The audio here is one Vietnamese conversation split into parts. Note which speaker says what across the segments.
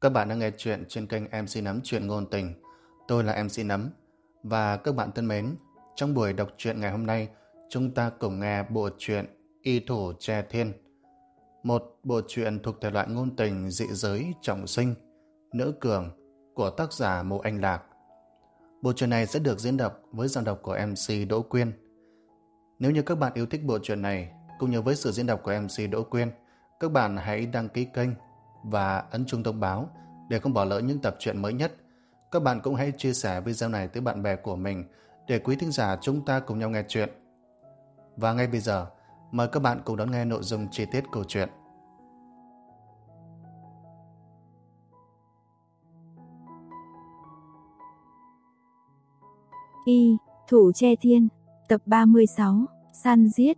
Speaker 1: Các bạn đang nghe chuyện trên kênh MC Nấm Chuyện Ngôn Tình. Tôi là MC Nấm. Và các bạn thân mến, trong buổi đọc truyện ngày hôm nay, chúng ta cùng nghe bộ truyện Y Thủ Tre Thiên. Một bộ truyện thuộc thể loại ngôn tình dị giới trọng sinh, nữ cường của tác giả Mộ Anh Lạc. Bộ truyện này sẽ được diễn đọc với giọng đọc của MC Đỗ Quyên. Nếu như các bạn yêu thích bộ truyện này, cũng như với sự diễn đọc của MC Đỗ Quyên, các bạn hãy đăng ký kênh và ấn chuông thông báo để không bỏ lỡ những tập truyện mới nhất. Các bạn cũng hãy chia sẻ video này tới bạn bè của mình để quý thính giả chúng ta cùng nhau nghe chuyện. Và ngay bây giờ, mời các bạn cùng đón nghe nội dung chi tiết câu chuyện.
Speaker 2: Y Thủ Tre Thiên, tập 36, săn giết.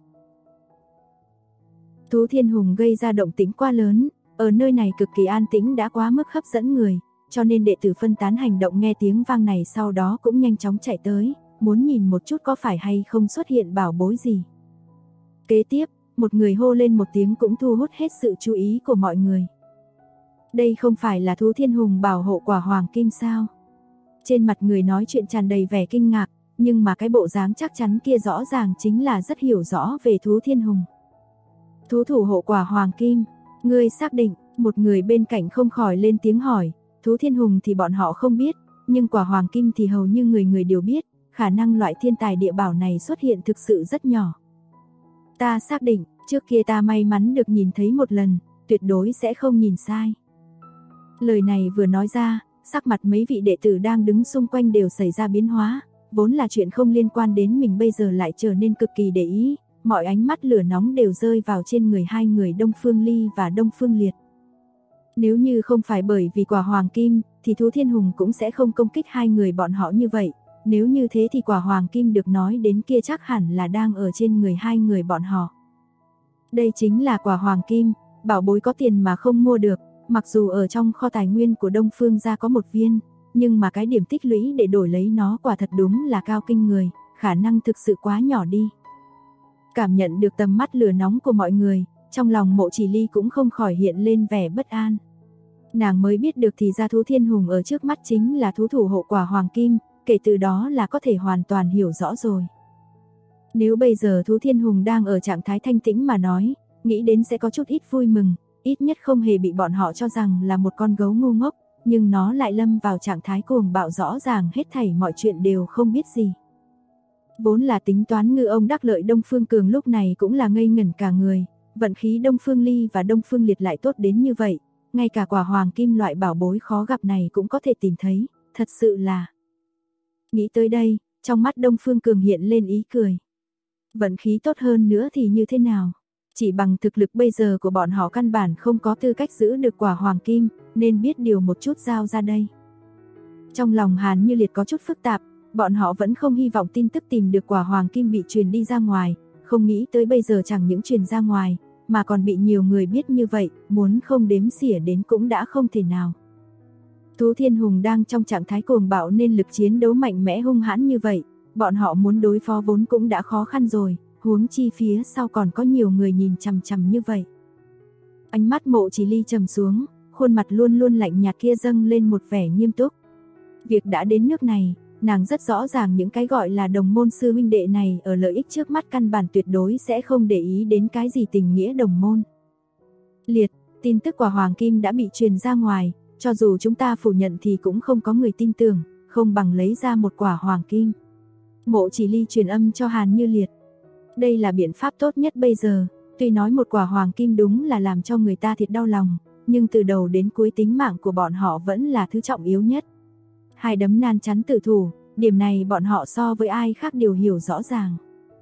Speaker 2: Thú Thiên Hùng gây ra động tĩnh quá lớn, ở nơi này cực kỳ an tĩnh đã quá mức hấp dẫn người, cho nên đệ tử phân tán hành động nghe tiếng vang này sau đó cũng nhanh chóng chạy tới, muốn nhìn một chút có phải hay không xuất hiện bảo bối gì. Kế tiếp, một người hô lên một tiếng cũng thu hút hết sự chú ý của mọi người. Đây không phải là Thú Thiên Hùng bảo hộ quả hoàng kim sao? Trên mặt người nói chuyện tràn đầy vẻ kinh ngạc, nhưng mà cái bộ dáng chắc chắn kia rõ ràng chính là rất hiểu rõ về Thú Thiên Hùng. Thú thủ hộ quả hoàng kim, ngươi xác định? Một người bên cạnh không khỏi lên tiếng hỏi. Thú Thiên Hùng thì bọn họ không biết, nhưng quả hoàng kim thì hầu như người người đều biết, khả năng loại thiên tài địa bảo này xuất hiện thực sự rất nhỏ. Ta xác định, trước kia ta may mắn được nhìn thấy một lần, tuyệt đối sẽ không nhìn sai. Lời này vừa nói ra, sắc mặt mấy vị đệ tử đang đứng xung quanh đều xảy ra biến hóa, vốn là chuyện không liên quan đến mình bây giờ lại trở nên cực kỳ để ý, mọi ánh mắt lửa nóng đều rơi vào trên người hai người Đông Phương Ly và Đông Phương Liệt. Nếu như không phải bởi vì quả hoàng kim, thì Thú Thiên Hùng cũng sẽ không công kích hai người bọn họ như vậy, nếu như thế thì quả hoàng kim được nói đến kia chắc hẳn là đang ở trên người hai người bọn họ. Đây chính là quả hoàng kim, bảo bối có tiền mà không mua được. Mặc dù ở trong kho tài nguyên của Đông Phương gia có một viên, nhưng mà cái điểm tích lũy để đổi lấy nó quả thật đúng là cao kinh người, khả năng thực sự quá nhỏ đi. Cảm nhận được tầm mắt lửa nóng của mọi người, trong lòng Mộ Chỉ Ly cũng không khỏi hiện lên vẻ bất an. Nàng mới biết được thì ra Thú Thiên Hùng ở trước mắt chính là thú thủ hộ quả hoàng kim, kể từ đó là có thể hoàn toàn hiểu rõ rồi. Nếu bây giờ Thú Thiên Hùng đang ở trạng thái thanh tĩnh mà nói, nghĩ đến sẽ có chút ít vui mừng. Ít nhất không hề bị bọn họ cho rằng là một con gấu ngu ngốc, nhưng nó lại lâm vào trạng thái cuồng bạo rõ ràng hết thảy mọi chuyện đều không biết gì. Vốn là tính toán ngư ông đắc lợi Đông Phương Cường lúc này cũng là ngây ngẩn cả người, vận khí Đông Phương Ly và Đông Phương Liệt lại tốt đến như vậy, ngay cả quả hoàng kim loại bảo bối khó gặp này cũng có thể tìm thấy, thật sự là... Nghĩ tới đây, trong mắt Đông Phương Cường hiện lên ý cười. Vận khí tốt hơn nữa thì như thế nào? Chỉ bằng thực lực bây giờ của bọn họ căn bản không có tư cách giữ được quả hoàng kim, nên biết điều một chút giao ra đây. Trong lòng Hàn Như Liệt có chút phức tạp, bọn họ vẫn không hy vọng tin tức tìm được quả hoàng kim bị truyền đi ra ngoài, không nghĩ tới bây giờ chẳng những truyền ra ngoài, mà còn bị nhiều người biết như vậy, muốn không đếm xỉa đến cũng đã không thể nào. Thú Thiên Hùng đang trong trạng thái cuồng bạo nên lực chiến đấu mạnh mẽ hung hãn như vậy, bọn họ muốn đối phó vốn cũng đã khó khăn rồi. Huống chi phía sau còn có nhiều người nhìn chằm chằm như vậy. Ánh mắt Mộ Chỉ Ly trầm xuống, khuôn mặt luôn luôn lạnh nhạt kia dâng lên một vẻ nghiêm túc. Việc đã đến nước này, nàng rất rõ ràng những cái gọi là đồng môn sư huynh đệ này ở lợi ích trước mắt căn bản tuyệt đối sẽ không để ý đến cái gì tình nghĩa đồng môn. Liệt, tin tức quả hoàng kim đã bị truyền ra ngoài, cho dù chúng ta phủ nhận thì cũng không có người tin tưởng, không bằng lấy ra một quả hoàng kim. Mộ Chỉ Ly truyền âm cho Hàn Như Liệt. Đây là biện pháp tốt nhất bây giờ, tuy nói một quả hoàng kim đúng là làm cho người ta thiệt đau lòng, nhưng từ đầu đến cuối tính mạng của bọn họ vẫn là thứ trọng yếu nhất. Hai đấm nan chắn tử thủ, điểm này bọn họ so với ai khác đều hiểu rõ ràng.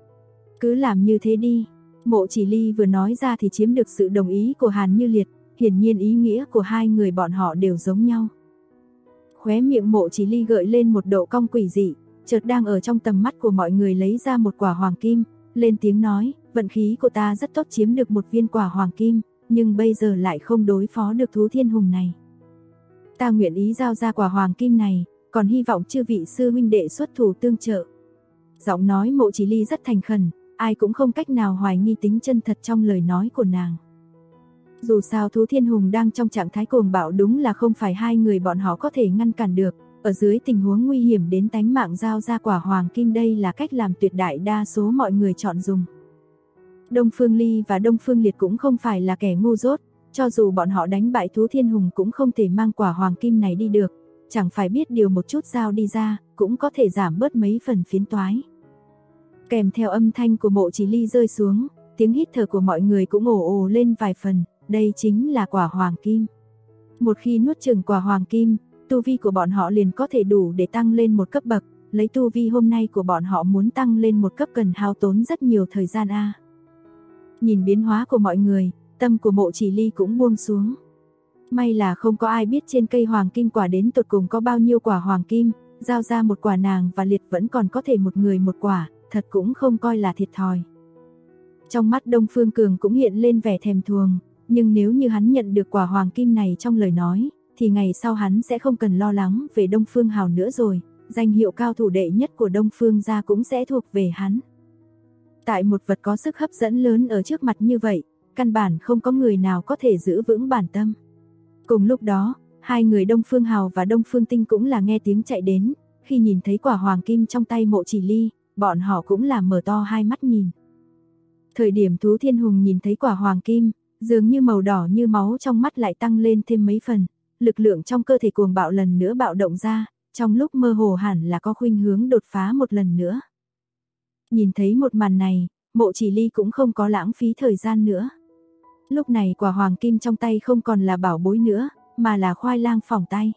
Speaker 2: Cứ làm như thế đi, Mộ Chỉ Ly vừa nói ra thì chiếm được sự đồng ý của Hàn Như Liệt, hiển nhiên ý nghĩa của hai người bọn họ đều giống nhau. Khóe miệng Mộ Chỉ Ly gợi lên một độ cong quỷ dị, chợt đang ở trong tầm mắt của mọi người lấy ra một quả hoàng kim. Lên tiếng nói, vận khí của ta rất tốt chiếm được một viên quả hoàng kim, nhưng bây giờ lại không đối phó được Thú Thiên Hùng này. Ta nguyện ý giao ra quả hoàng kim này, còn hy vọng chư vị sư huynh đệ xuất thủ tương trợ. Giọng nói Mộ Chỉ Ly rất thành khẩn, ai cũng không cách nào hoài nghi tính chân thật trong lời nói của nàng. Dù sao Thú Thiên Hùng đang trong trạng thái cuồng bạo, đúng là không phải hai người bọn họ có thể ngăn cản được. Ở dưới tình huống nguy hiểm đến tánh mạng giao ra quả hoàng kim, đây là cách làm tuyệt đại đa số mọi người chọn dùng. Đông Phương Ly và Đông Phương Liệt cũng không phải là kẻ ngu dốt, cho dù bọn họ đánh bại Thú Thiên Hùng cũng không thể mang quả hoàng kim này đi được, chẳng phải biết điều một chút giao đi ra, cũng có thể giảm bớt mấy phần phiền toái. Kèm theo âm thanh của Mộ Chỉ Ly rơi xuống, tiếng hít thở của mọi người cũng ồ ồ lên vài phần, đây chính là quả hoàng kim. Một khi nuốt chửng quả hoàng kim, tu vi của bọn họ liền có thể đủ để tăng lên một cấp bậc, lấy tu vi hôm nay của bọn họ muốn tăng lên một cấp cần hao tốn rất nhiều thời gian a. Nhìn biến hóa của mọi người, tâm của Mộ Chỉ Ly cũng buông xuống. May là không có ai biết trên cây hoàng kim quả đến tột cùng có bao nhiêu quả hoàng kim, giao ra một quả nàng và Liệt vẫn còn có thể một người một quả, thật cũng không coi là thiệt thòi. Trong mắt Đông Phương Cường cũng hiện lên vẻ thèm thuồng, nhưng nếu như hắn nhận được quả hoàng kim này trong lời nói, thì ngày sau hắn sẽ không cần lo lắng về Đông Phương Hào nữa rồi, danh hiệu cao thủ đệ nhất của Đông Phương gia cũng sẽ thuộc về hắn. Tại một vật có sức hấp dẫn lớn ở trước mặt như vậy, căn bản không có người nào có thể giữ vững bản tâm. Cùng lúc đó, hai người Đông Phương Hào và Đông Phương Tinh cũng là nghe tiếng chạy đến, khi nhìn thấy quả hoàng kim trong tay Mộ Chỉ Ly, bọn họ cũng là mở to hai mắt nhìn. Thời điểm Thú Thiên Hùng nhìn thấy quả hoàng kim, dường như màu đỏ như máu trong mắt lại tăng lên thêm mấy phần, lực lượng trong cơ thể cuồng bạo lần nữa bạo động ra, trong lúc mơ hồ hẳn là có khuynh hướng đột phá một lần nữa. Nhìn thấy một màn này, Mộ Chỉ Ly cũng không có lãng phí thời gian nữa. Lúc này quả hoàng kim trong tay không còn là bảo bối nữa, mà là khoai lang phỏng tay.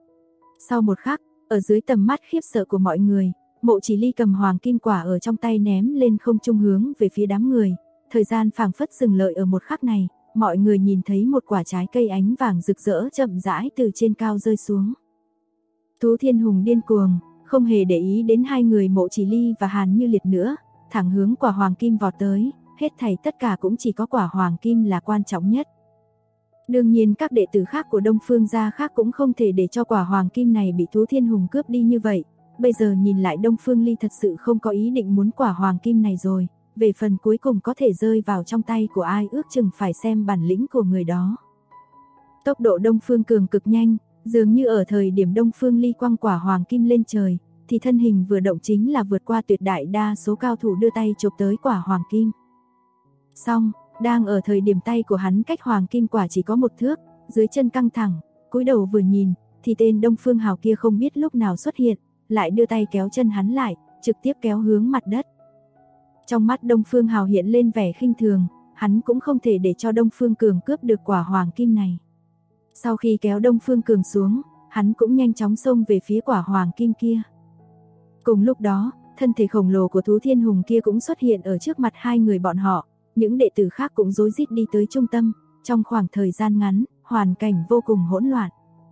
Speaker 2: Sau một khắc, ở dưới tầm mắt khiếp sợ của mọi người, Mộ Chỉ Ly cầm hoàng kim quả ở trong tay ném lên không trung hướng về phía đám người. Thời gian phảng phất dừng lại ở một khắc này, mọi người nhìn thấy một quả trái cây ánh vàng rực rỡ chậm rãi từ trên cao rơi xuống. Thú Thiên Hùng điên cuồng, không hề để ý đến hai người Mộ Chỉ Ly và Hàn Như Liệt nữa, thẳng hướng quả hoàng kim vọt tới, hết thảy tất cả cũng chỉ có quả hoàng kim là quan trọng nhất. Đương nhiên các đệ tử khác của Đông Phương gia khác cũng không thể để cho quả hoàng kim này bị Thú Thiên Hùng cướp đi như vậy. Bây giờ nhìn lại Đông Phương Ly thật sự không có ý định muốn quả hoàng kim này rồi, về phần cuối cùng có thể rơi vào trong tay của ai ước chừng phải xem bản lĩnh của người đó. Tốc độ Đông Phương Cường cực nhanh, dường như ở thời điểm Đông Phương Ly quăng quả hoàng kim lên trời, thì thân hình vừa động chính là vượt qua tuyệt đại đa số cao thủ đưa tay chụp tới quả hoàng kim. Xong, đang ở thời điểm tay của hắn cách hoàng kim quả chỉ có một thước, dưới chân căng thẳng, cúi đầu vừa nhìn, thì tên Đông Phương Hào kia không biết lúc nào xuất hiện, lại đưa tay kéo chân hắn lại, trực tiếp kéo hướng mặt đất. Trong mắt Đông Phương Hào hiện lên vẻ khinh thường, hắn cũng không thể để cho Đông Phương Cường cướp được quả hoàng kim này. Sau khi kéo Đông Phương Cường xuống, hắn cũng nhanh chóng xông về phía quả hoàng kim kia. Cùng lúc đó, thân thể khổng lồ của Thú Thiên Hùng kia cũng xuất hiện ở trước mặt hai người bọn họ, những đệ tử khác cũng rối rít đi tới trung tâm, trong khoảng thời gian ngắn, hoàn cảnh vô cùng hỗn loạn.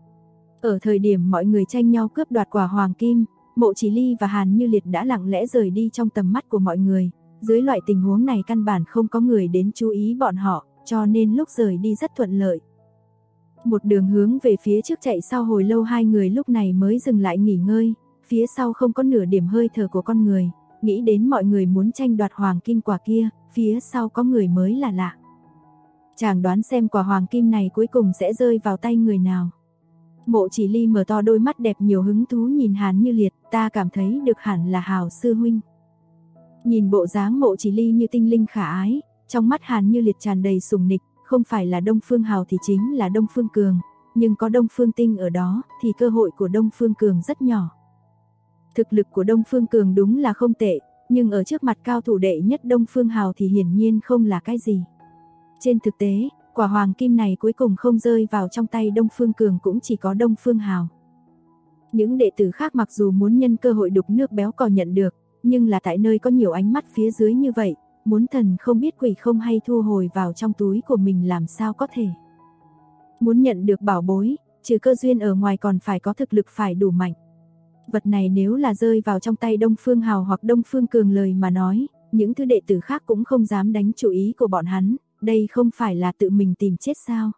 Speaker 2: Ở thời điểm mọi người tranh nhau cướp đoạt quả hoàng kim, Mộ Chỉ Ly và Hàn Như Liệt đã lặng lẽ rời đi trong tầm mắt của mọi người, dưới loại tình huống này căn bản không có người đến chú ý bọn họ, cho nên lúc rời đi rất thuận lợi. Một đường hướng về phía trước chạy sau hồi lâu, hai người lúc này mới dừng lại nghỉ ngơi, phía sau không có nửa điểm hơi thở của con người, nghĩ đến mọi người muốn tranh đoạt hoàng kim quả kia, phía sau có người mới là lạ. Chàng đoán xem quả hoàng kim này cuối cùng sẽ rơi vào tay người nào. Mộ Chỉ Ly mở to đôi mắt đẹp nhiều hứng thú nhìn Hàn Như Liệt, ta cảm thấy được hẳn là Hào sư huynh. Nhìn bộ dáng Mộ Chỉ Ly như tinh linh khả ái, trong mắt Hàn Như Liệt tràn đầy sủng nịch, không phải là Đông Phương Hào thì chính là Đông Phương Cường, nhưng có Đông Phương Tinh ở đó thì cơ hội của Đông Phương Cường rất nhỏ. Thực lực của Đông Phương Cường đúng là không tệ, nhưng ở trước mặt cao thủ đệ nhất Đông Phương Hào thì hiển nhiên không là cái gì. Trên thực tế, quả hoàng kim này cuối cùng không rơi vào trong tay Đông Phương Cường cũng chỉ có Đông Phương Hào. Những đệ tử khác mặc dù muốn nhân cơ hội đục nước béo cò nhận được, nhưng là tại nơi có nhiều ánh mắt phía dưới như vậy, muốn thần không biết quỷ không hay thu hồi vào trong túi của mình làm sao có thể. Muốn nhận được bảo bối, trừ cơ duyên ở ngoài còn phải có thực lực phải đủ mạnh. Vật này nếu là rơi vào trong tay Đông Phương Hào hoặc Đông Phương Cường lời mà nói, những thứ đệ tử khác cũng không dám đánh chủ ý của bọn hắn, đây không phải là tự mình tìm chết sao.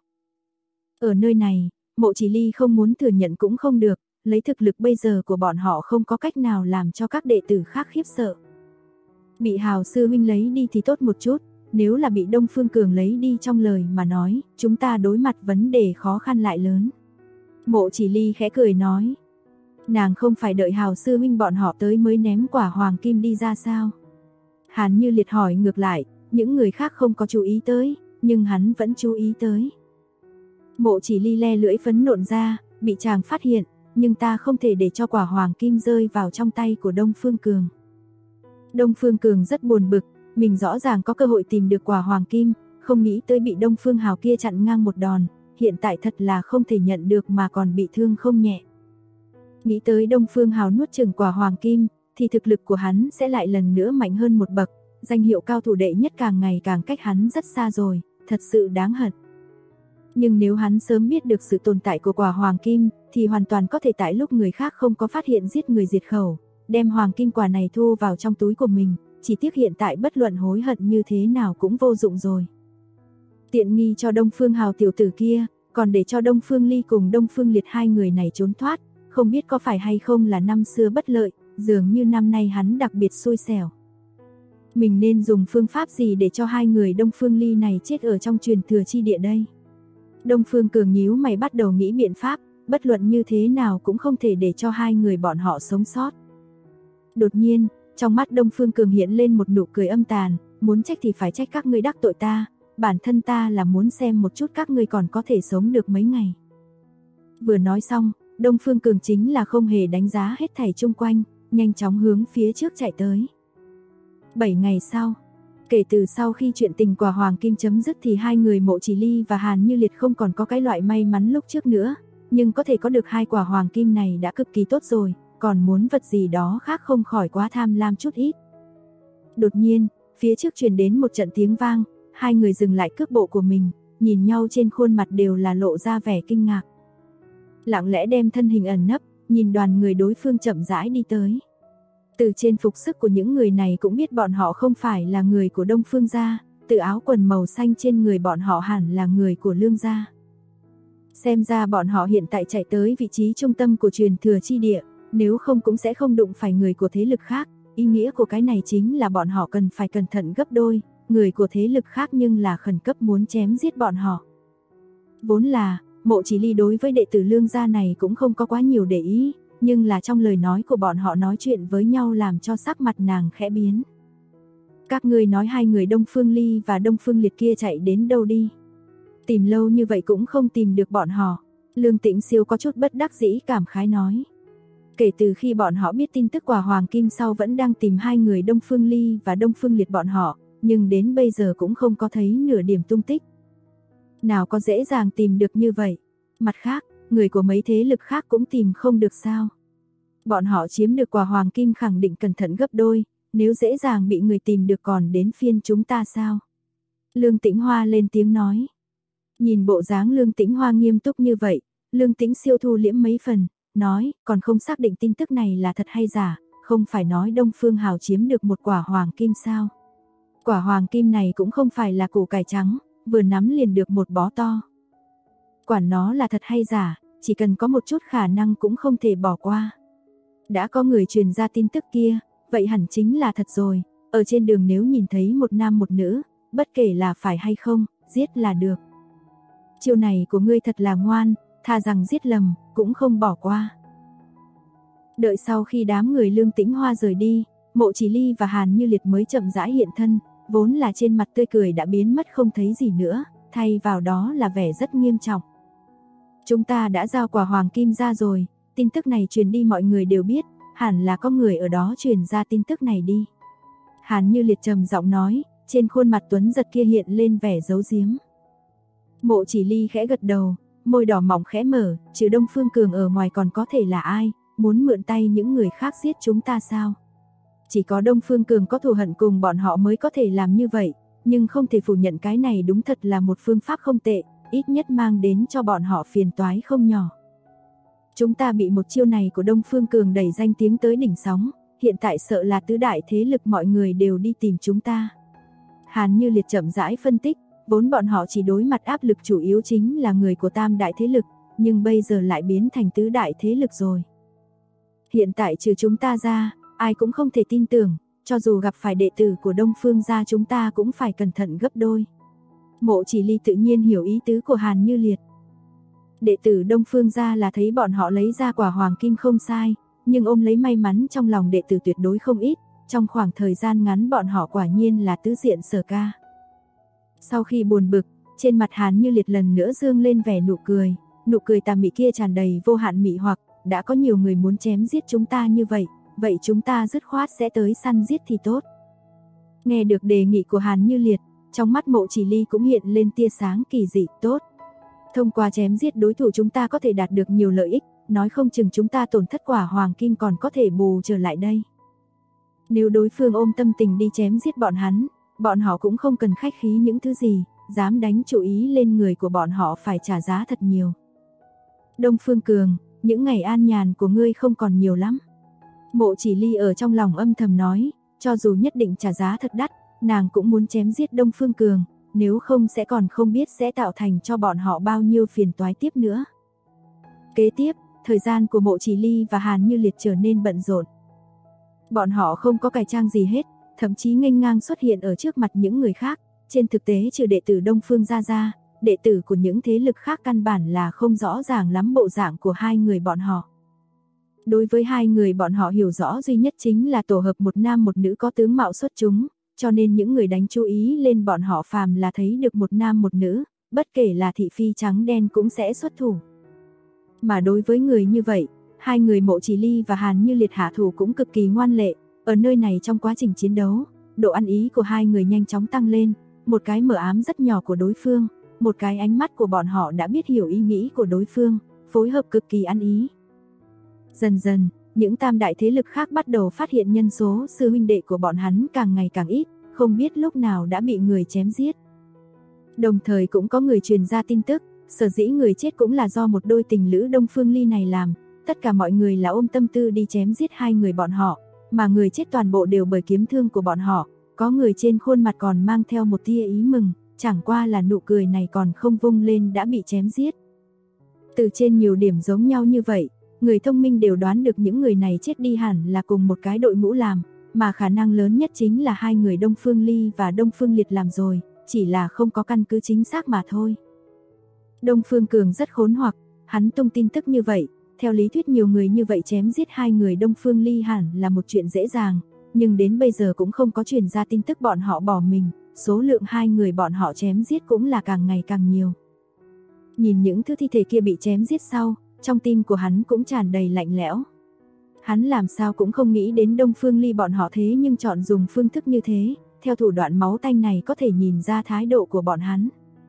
Speaker 2: Ở nơi này, Mộ Chỉ Ly không muốn thừa nhận cũng không được, lấy thực lực bây giờ của bọn họ không có cách nào làm cho các đệ tử khác khiếp sợ. Bị Hào sư huynh lấy đi thì tốt một chút, nếu là bị Đông Phương Cường lấy đi trong lời mà nói, chúng ta đối mặt vấn đề khó khăn lại lớn. Mộ Chỉ Ly khẽ cười nói, nàng không phải đợi Hào sư huynh bọn họ tới mới ném quả hoàng kim đi ra sao? Hàn Như Liệt hỏi ngược lại, những người khác không có chú ý tới, nhưng hắn vẫn chú ý tới. Mộ Chỉ Ly le lưỡi phấn nộn ra, bị chàng phát hiện, nhưng ta không thể để cho quả hoàng kim rơi vào trong tay của Đông Phương Cường. Đông Phương Cường rất buồn bực, mình rõ ràng có cơ hội tìm được quả hoàng kim, không nghĩ tới bị Đông Phương Hào kia chặn ngang một đòn, hiện tại thật là không thể nhận được mà còn bị thương không nhẹ. Nghĩ tới Đông Phương Hào nuốt chửng quả hoàng kim, thì thực lực của hắn sẽ lại lần nữa mạnh hơn một bậc, danh hiệu cao thủ đệ nhất càng ngày càng cách hắn rất xa rồi, thật sự đáng hận. Nhưng nếu hắn sớm biết được sự tồn tại của quả hoàng kim, thì hoàn toàn có thể tại lúc người khác không có phát hiện giết người diệt khẩu, đem hoàng kim quả này thu vào trong túi của mình, chỉ tiếc hiện tại bất luận hối hận như thế nào cũng vô dụng rồi. Tiện nghi cho Đông Phương Hào tiểu tử kia, còn để cho Đông Phương Ly cùng Đông Phương Liệt hai người này trốn thoát, không biết có phải hay không là năm xưa bất lợi, dường như năm nay hắn đặc biệt xui xẻo. Mình nên dùng phương pháp gì để cho hai người Đông Phương Ly này chết ở trong truyền thừa chi địa đây? Đông Phương Cường nhíu mày bắt đầu nghĩ biện pháp, bất luận như thế nào cũng không thể để cho hai người bọn họ sống sót. Đột nhiên, trong mắt Đông Phương Cường hiện lên một nụ cười âm tàn, muốn trách thì phải trách các ngươi đắc tội ta, bản thân ta là muốn xem một chút các ngươi còn có thể sống được mấy ngày. Vừa nói xong, Đông Phương Cường chính là không hề đánh giá hết thảy chung quanh, nhanh chóng hướng phía trước chạy tới. 7 ngày sau, kể từ sau khi chuyện tình quả hoàng kim chấm dứt thì hai người Mộ Chỉ Ly và Hàn Như Liệt không còn có cái loại may mắn lúc trước nữa, nhưng có thể có được hai quả hoàng kim này đã cực kỳ tốt rồi, còn muốn vật gì đó khác không khỏi quá tham lam chút ít. Đột nhiên, phía trước truyền đến một trận tiếng vang, hai người dừng lại cước bộ của mình, nhìn nhau trên khuôn mặt đều là lộ ra vẻ kinh ngạc. Lặng lẽ đem thân hình ẩn nấp, nhìn đoàn người đối phương chậm rãi đi tới. Từ trên phục sức của những người này cũng biết bọn họ không phải là người của Đông Phương gia, từ áo quần màu xanh trên người bọn họ hẳn là người của Lương gia. Xem ra bọn họ hiện tại chạy tới vị trí trung tâm của truyền thừa chi địa, nếu không cũng sẽ không đụng phải người của thế lực khác, ý nghĩa của cái này chính là bọn họ cần phải cẩn thận gấp đôi, người của thế lực khác nhưng là khẩn cấp muốn chém giết bọn họ. Vốn là, Mộ Chỉ Ly đối với đệ tử Lương gia này cũng không có quá nhiều để ý, nhưng là trong lời nói của bọn họ nói chuyện với nhau làm cho sắc mặt nàng khẽ biến. Các ngươi nói hai người Đông Phương Ly và Đông Phương Liệt kia chạy đến đâu đi? Tìm lâu như vậy cũng không tìm được bọn họ. Lương Tĩnh Siêu có chút bất đắc dĩ cảm khái nói. Kể từ khi bọn họ biết tin tức quả hoàng kim sau vẫn đang tìm hai người Đông Phương Ly và Đông Phương Liệt bọn họ, nhưng đến bây giờ cũng không có thấy nửa điểm tung tích. Nào có dễ dàng tìm được như vậy. Mặt khác, người của mấy thế lực khác cũng tìm không được sao. Bọn họ chiếm được quả hoàng kim khẳng định cẩn thận gấp đôi, nếu dễ dàng bị người tìm được còn đến phiên chúng ta sao? Lương Tĩnh Hoa lên tiếng nói. Nhìn bộ dáng Lương Tĩnh Hoa nghiêm túc như vậy, Lương Tĩnh Siêu thu liễm mấy phần, nói, còn không xác định tin tức này là thật hay giả, không phải nói Đông Phương Hào chiếm được một quả hoàng kim sao? Quả hoàng kim này cũng không phải là củ cải trắng, vừa nắm liền được một bó to. Quản nó là thật hay giả, chỉ cần có một chút khả năng cũng không thể bỏ qua. Đã có người truyền ra tin tức kia, vậy hẳn chính là thật rồi, ở trên đường nếu nhìn thấy một nam một nữ, bất kể là phải hay không, giết là được. Chiêu này của ngươi thật là ngoan, thà rằng giết lầm, cũng không bỏ qua. Đợi sau khi đám người Lương Tĩnh Hoa rời đi, Mộ Chỉ Ly và Hàn Như Liệt mới chậm rãi hiện thân, vốn là trên mặt tươi cười đã biến mất không thấy gì nữa, thay vào đó là vẻ rất nghiêm trọng. Chúng ta đã giao quả hoàng kim ra rồi, tin tức này truyền đi mọi người đều biết, hẳn là có người ở đó truyền ra tin tức này đi. Hàn Như Liệt trầm giọng nói, trên khuôn mặt tuấn giật kia hiện lên vẻ giấu giếm. Mộ Chỉ Ly khẽ gật đầu, môi đỏ mỏng khẽ mở, trừ Đông Phương Cường ở ngoài còn có thể là ai, muốn mượn tay những người khác giết chúng ta sao? Chỉ có Đông Phương Cường có thù hận cùng bọn họ mới có thể làm như vậy, nhưng không thể phủ nhận cái này đúng thật là một phương pháp không tệ, ít nhất mang đến cho bọn họ phiền toái không nhỏ. Chúng ta bị một chiêu này của Đông Phương Cường đẩy danh tiếng tới đỉnh sóng, hiện tại sợ là tứ đại thế lực mọi người đều đi tìm chúng ta. Hàn Như Liệt chậm rãi phân tích, vốn bọn họ chỉ đối mặt áp lực chủ yếu chính là người của tam đại thế lực, nhưng bây giờ lại biến thành tứ đại thế lực rồi. Hiện tại trừ chúng ta ra, ai cũng không thể tin tưởng, cho dù gặp phải đệ tử của Đông Phương gia chúng ta cũng phải cẩn thận gấp đôi. Mộ Chỉ Ly tự nhiên hiểu ý tứ của Hàn Như Liệt. Đệ tử Đông Phương gia là thấy bọn họ lấy ra quả hoàng kim không sai, nhưng ôm lấy may mắn trong lòng đệ tử tuyệt đối không ít, trong khoảng thời gian ngắn bọn họ quả nhiên là tứ diện Sở ca. Sau khi buồn bực, trên mặt Hàn Như Liệt lần nữa dương lên vẻ nụ cười tà mị kia tràn đầy vô hạn mị hoặc, đã có nhiều người muốn chém giết chúng ta như vậy, vậy chúng ta dứt khoát sẽ tới săn giết thì tốt. Nghe được đề nghị của Hàn Như Liệt, trong mắt Mộ Chỉ Ly cũng hiện lên tia sáng kỳ dị, tốt. Thông qua chém giết đối thủ chúng ta có thể đạt được nhiều lợi ích, nói không chừng chúng ta tổn thất quả hoàng kim còn có thể bù trở lại đây. Nếu đối phương ôm tâm tình đi chém giết bọn họ cũng không cần khách khí những thứ gì, dám đánh chủ ý lên người của bọn họ phải trả giá thật nhiều. Đông Phương Cường, những ngày an nhàn của ngươi không còn nhiều lắm. Mộ Chỉ Ly ở trong lòng âm thầm nói, cho dù nhất định trả giá thật đắt, nàng cũng muốn chém giết Đông Phương Cường, nếu không sẽ còn không biết sẽ tạo thành cho bọn họ bao nhiêu phiền toái tiếp nữa. Kế tiếp, thời gian của Mộ Chỉ Ly và Hàn Như Liệt trở nên bận rộn. Bọn họ không có cải trang gì hết, thậm chí nghênh ngang xuất hiện ở trước mặt những người khác, trên thực tế trừ đệ tử Đông Phương gia ra, đệ tử của những thế lực khác căn bản là không rõ ràng lắm bộ dạng của hai người bọn họ. Đối với hai người bọn họ hiểu rõ duy nhất chính là tổ hợp một nam một nữ có tướng mạo xuất chúng, cho nên những người đánh chú ý lên bọn họ phàm là thấy được một nam một nữ, bất kể là thị phi trắng đen cũng sẽ xuất thủ. Mà đối với người như vậy, hai người Mộ Chỉ Ly và Hàn Như Liệt hạ thủ cũng cực kỳ ngoan lệ, ở nơi này trong quá trình chiến đấu, độ ăn ý của hai người nhanh chóng tăng lên, một cái mờ ám rất nhỏ của đối phương, một cái ánh mắt của bọn họ đã biết hiểu ý nghĩ của đối phương, phối hợp cực kỳ ăn ý. Dần dần, những tam đại thế lực khác bắt đầu phát hiện nhân số sư huynh đệ của bọn hắn càng ngày càng ít, không biết lúc nào đã bị người chém giết. Đồng thời cũng có người truyền ra tin tức, sở dĩ người chết cũng là do một đôi tình lữ Đông Phương Ly này làm, tất cả mọi người là ôm tâm tư đi chém giết hai người bọn họ, mà người chết toàn bộ đều bởi kiếm thương của bọn họ, có người trên khuôn mặt còn mang theo một tia ý mừng, chẳng qua là nụ cười này còn không vung lên đã bị chém giết. Từ trên nhiều điểm giống nhau như vậy, người thông minh đều đoán được những người này chết đi hẳn là cùng một cái đội ngũ làm, mà khả năng lớn nhất chính là hai người Đông Phương Ly và Đông Phương Liệt làm rồi, chỉ là không có căn cứ chính xác mà thôi. Đông Phương Cường rất khốn hoặc, hắn tung tin tức như vậy, theo lý thuyết nhiều người như vậy chém giết hai người Đông Phương Ly hẳn là một chuyện dễ dàng, nhưng đến bây giờ cũng không có truyền ra tin tức bọn họ bỏ mình, số lượng hai người bọn họ chém giết cũng là càng ngày càng nhiều. Nhìn những thứ thi thể kia bị chém giết sau, trong tim của hắn cũng tràn đầy lạnh lẽo. Hắn làm sao cũng không nghĩ đến Đông Phương Ly bọn họ thế nhưng chọn dùng phương thức như thế, theo thủ đoạn máu tanh này có thể nhìn ra thái độ của bọn hắn.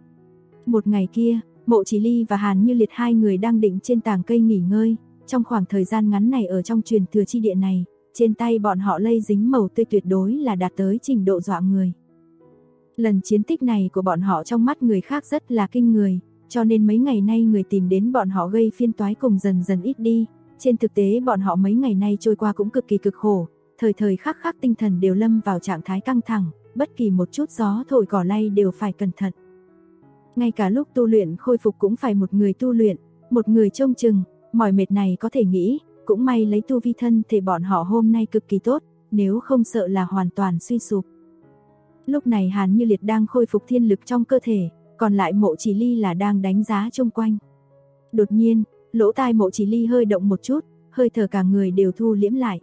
Speaker 2: Một ngày kia, Mộ Chỉ Ly và Hàn Như Liệt hai người đang định trên tàng cây nghỉ ngơi, trong khoảng thời gian ngắn này ở trong truyền thừa chi địa này, trên tay bọn họ lây dính màu tươi tuyệt đối là đạt tới trình độ dọa người. Lần chiến tích này của bọn họ trong mắt người khác rất là kinh người, cho nên mấy ngày nay người tìm đến bọn họ gây phiền toái cùng dần dần ít đi. Trên thực tế bọn họ mấy ngày nay trôi qua cũng cực kỳ cực khổ, thời thời khắc khắc tinh thần đều lâm vào trạng thái căng thẳng, bất kỳ một chút gió thổi cỏ lay đều phải cẩn thận. Ngay cả lúc tu luyện khôi phục cũng phải một người tu luyện, một người trông chừng, mỏi mệt này có thể nghĩ, cũng may lấy tu vi thân thể bọn họ hôm nay cực kỳ tốt, nếu không sợ là hoàn toàn suy sụp. Lúc này Hàn Như Liệt đang khôi phục thiên lực trong cơ thể, còn lại Mộ Chỉ Ly là đang đánh giá xung quanh. Đột nhiên, lỗ tai Mộ Chỉ Ly hơi động một chút, hơi thở cả người đều thu liễm lại.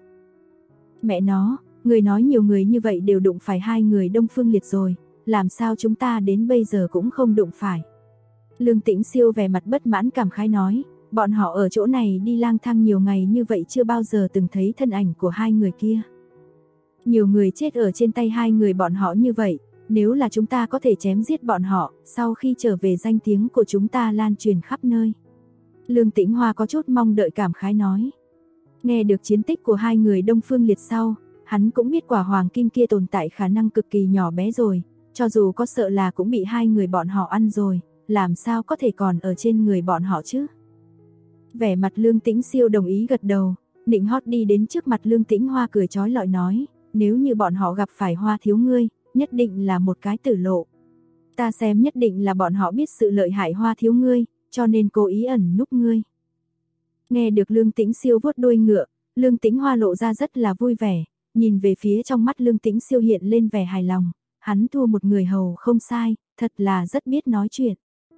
Speaker 2: Mẹ nó, người nói nhiều người như vậy đều đụng phải hai người Đông Phương Liệt rồi, làm sao chúng ta đến bây giờ cũng không đụng phải. Lương Tĩnh Siêu vẻ mặt bất mãn cảm khái nói, bọn họ ở chỗ này đi lang thang nhiều ngày như vậy chưa bao giờ từng thấy thân ảnh của hai người kia. Nhiều người chết ở trên tay hai người bọn họ như vậy, nếu là chúng ta có thể chém giết bọn họ, sau khi trở về danh tiếng của chúng ta lan truyền khắp nơi. Lương Tĩnh Hoa có chút mong đợi cảm khái nói. Nghe được chiến tích của hai người Đông Phương Liệt sau, hắn cũng biết quả hoàng kim kia tồn tại khả năng cực kỳ nhỏ bé rồi, cho dù có sợ là cũng bị hai người bọn họ ăn rồi, làm sao có thể còn ở trên người bọn họ chứ. Vẻ mặt Lương Tĩnh Siêu đồng ý gật đầu, nịnh hót đi đến trước mặt Lương Tĩnh Hoa cười chói lọi nói, nếu như bọn họ gặp phải Hoa thiếu ngươi, nhất định là một cái tử lộ. Ta xem nhất định là bọn họ biết sự lợi hại Hoa thiếu ngươi, cho nên cố ý ẩn núp ngươi. Nghe được Lương Tĩnh Siêu vuốt đuôi ngựa, Lương Tĩnh Hoa lộ ra rất là vui vẻ, Nhìn về phía trong mắt Lương Tĩnh Siêu hiện lên vẻ hài lòng, hắn thua một người hầu không sai, thật là rất biết nói chuyện.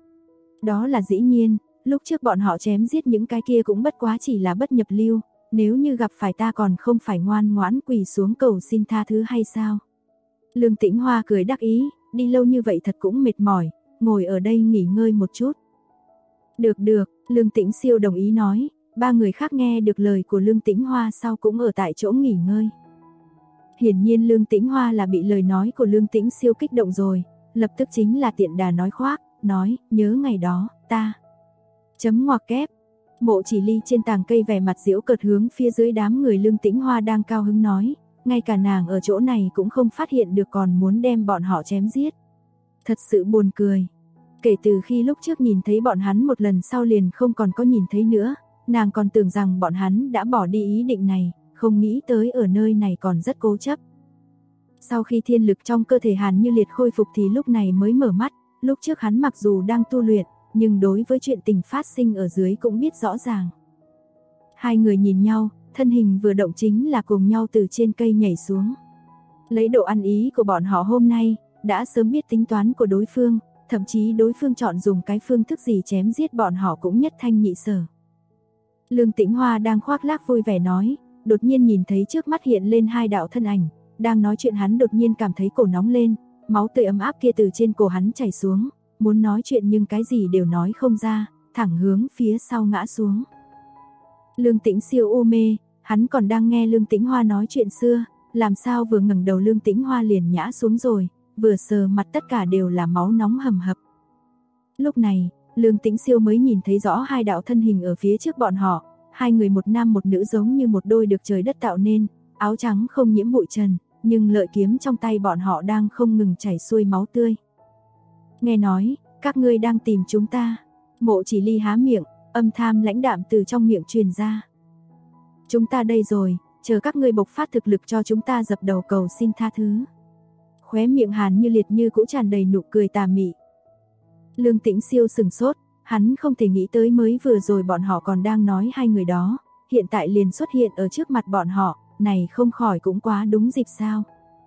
Speaker 2: Đó là dĩ nhiên, lúc trước bọn họ chém giết những cái kia cũng bất quá chỉ là bất nhập lưu, nếu như gặp phải ta còn không phải ngoan ngoãn quỳ xuống cầu xin tha thứ hay sao? Lương Tĩnh Hoa cười đắc ý, đi lâu như vậy thật cũng mệt mỏi, ngồi ở đây nghỉ ngơi một chút. Được, Lương Tĩnh Siêu đồng ý nói, ba người khác nghe được lời của Lương Tĩnh Hoa sau cũng ở tại chỗ nghỉ ngơi. Hiển nhiên Lương Tĩnh Hoa là bị lời nói của Lương Tĩnh Siêu kích động rồi, lập tức chính là tiện đà nói khoác, nói, nhớ ngày đó, ta. Chấm ngoặc kép. Mộ Chỉ Ly trên tàng cây vẻ mặt giễu cợt hướng phía dưới đám người Lương Tĩnh Hoa đang cao hứng nói, ngay cả nàng ở chỗ này cũng không phát hiện được còn muốn đem bọn họ chém giết. Thật sự buồn cười. Kể từ khi lúc trước nhìn thấy bọn hắn một lần sau liền không còn có nhìn thấy nữa, nàng còn tưởng rằng bọn hắn đã bỏ đi ý định này, không nghĩ tới ở nơi này còn rất cố chấp. Sau khi thiên lực trong cơ thể Hàn Như Liệt khôi phục thì lúc này mới mở mắt, lúc trước hắn mặc dù đang tu luyện, nhưng đối với chuyện tình phát sinh ở dưới cũng biết rõ ràng. Hai người nhìn nhau, thân hình vừa động chính là cùng nhau từ trên cây nhảy xuống. Lấy độ ăn ý của bọn họ hôm nay, đã sớm biết tính toán của đối phương, thậm chí đối phương chọn dùng cái phương thức gì chém giết bọn họ cũng nhất thanh nhị sở. Lương Tĩnh Hoa đang khoác lác vui vẻ nói, đột nhiên nhìn thấy trước mắt hiện lên hai đạo thân ảnh, đang nói chuyện hắn đột nhiên cảm thấy cổ nóng lên, máu tươi ấm áp kia từ trên cổ hắn chảy xuống, muốn nói chuyện nhưng cái gì đều nói không ra, thẳng hướng phía sau ngã xuống. Lương Tĩnh Siêu u mê, hắn còn đang nghe Lương Tĩnh Hoa nói chuyện xưa, làm sao vừa ngẩng đầu Lương Tĩnh Hoa liền ngã xuống rồi, vừa sờ mặt tất cả đều là máu nóng hầm hập. Lúc này, Lương Tĩnh Siêu mới nhìn thấy rõ hai đạo thân hình ở phía trước bọn họ, hai người một nam một nữ giống như một đôi được trời đất tạo nên, áo trắng không nhiễm bụi trần, nhưng lợi kiếm trong tay bọn họ đang không ngừng chảy xuôi máu tươi. Nghe nói, các ngươi đang tìm chúng ta. Mộ Chỉ Ly há miệng, âm tham lãnh đạm từ trong miệng truyền ra. Chúng ta đây rồi, chờ các ngươi bộc phát thực lực cho chúng ta dập đầu cầu xin tha thứ. Khóe miệng Hàn Như Liệt như cũng tràn đầy nụ cười tà mị. Lương Tĩnh Siêu sừng sốt, hắn không thể nghĩ tới mới vừa rồi bọn họ còn đang nói hai người đó, hiện tại liền xuất hiện ở trước mặt bọn họ, này không khỏi cũng quá đúng dịp sao.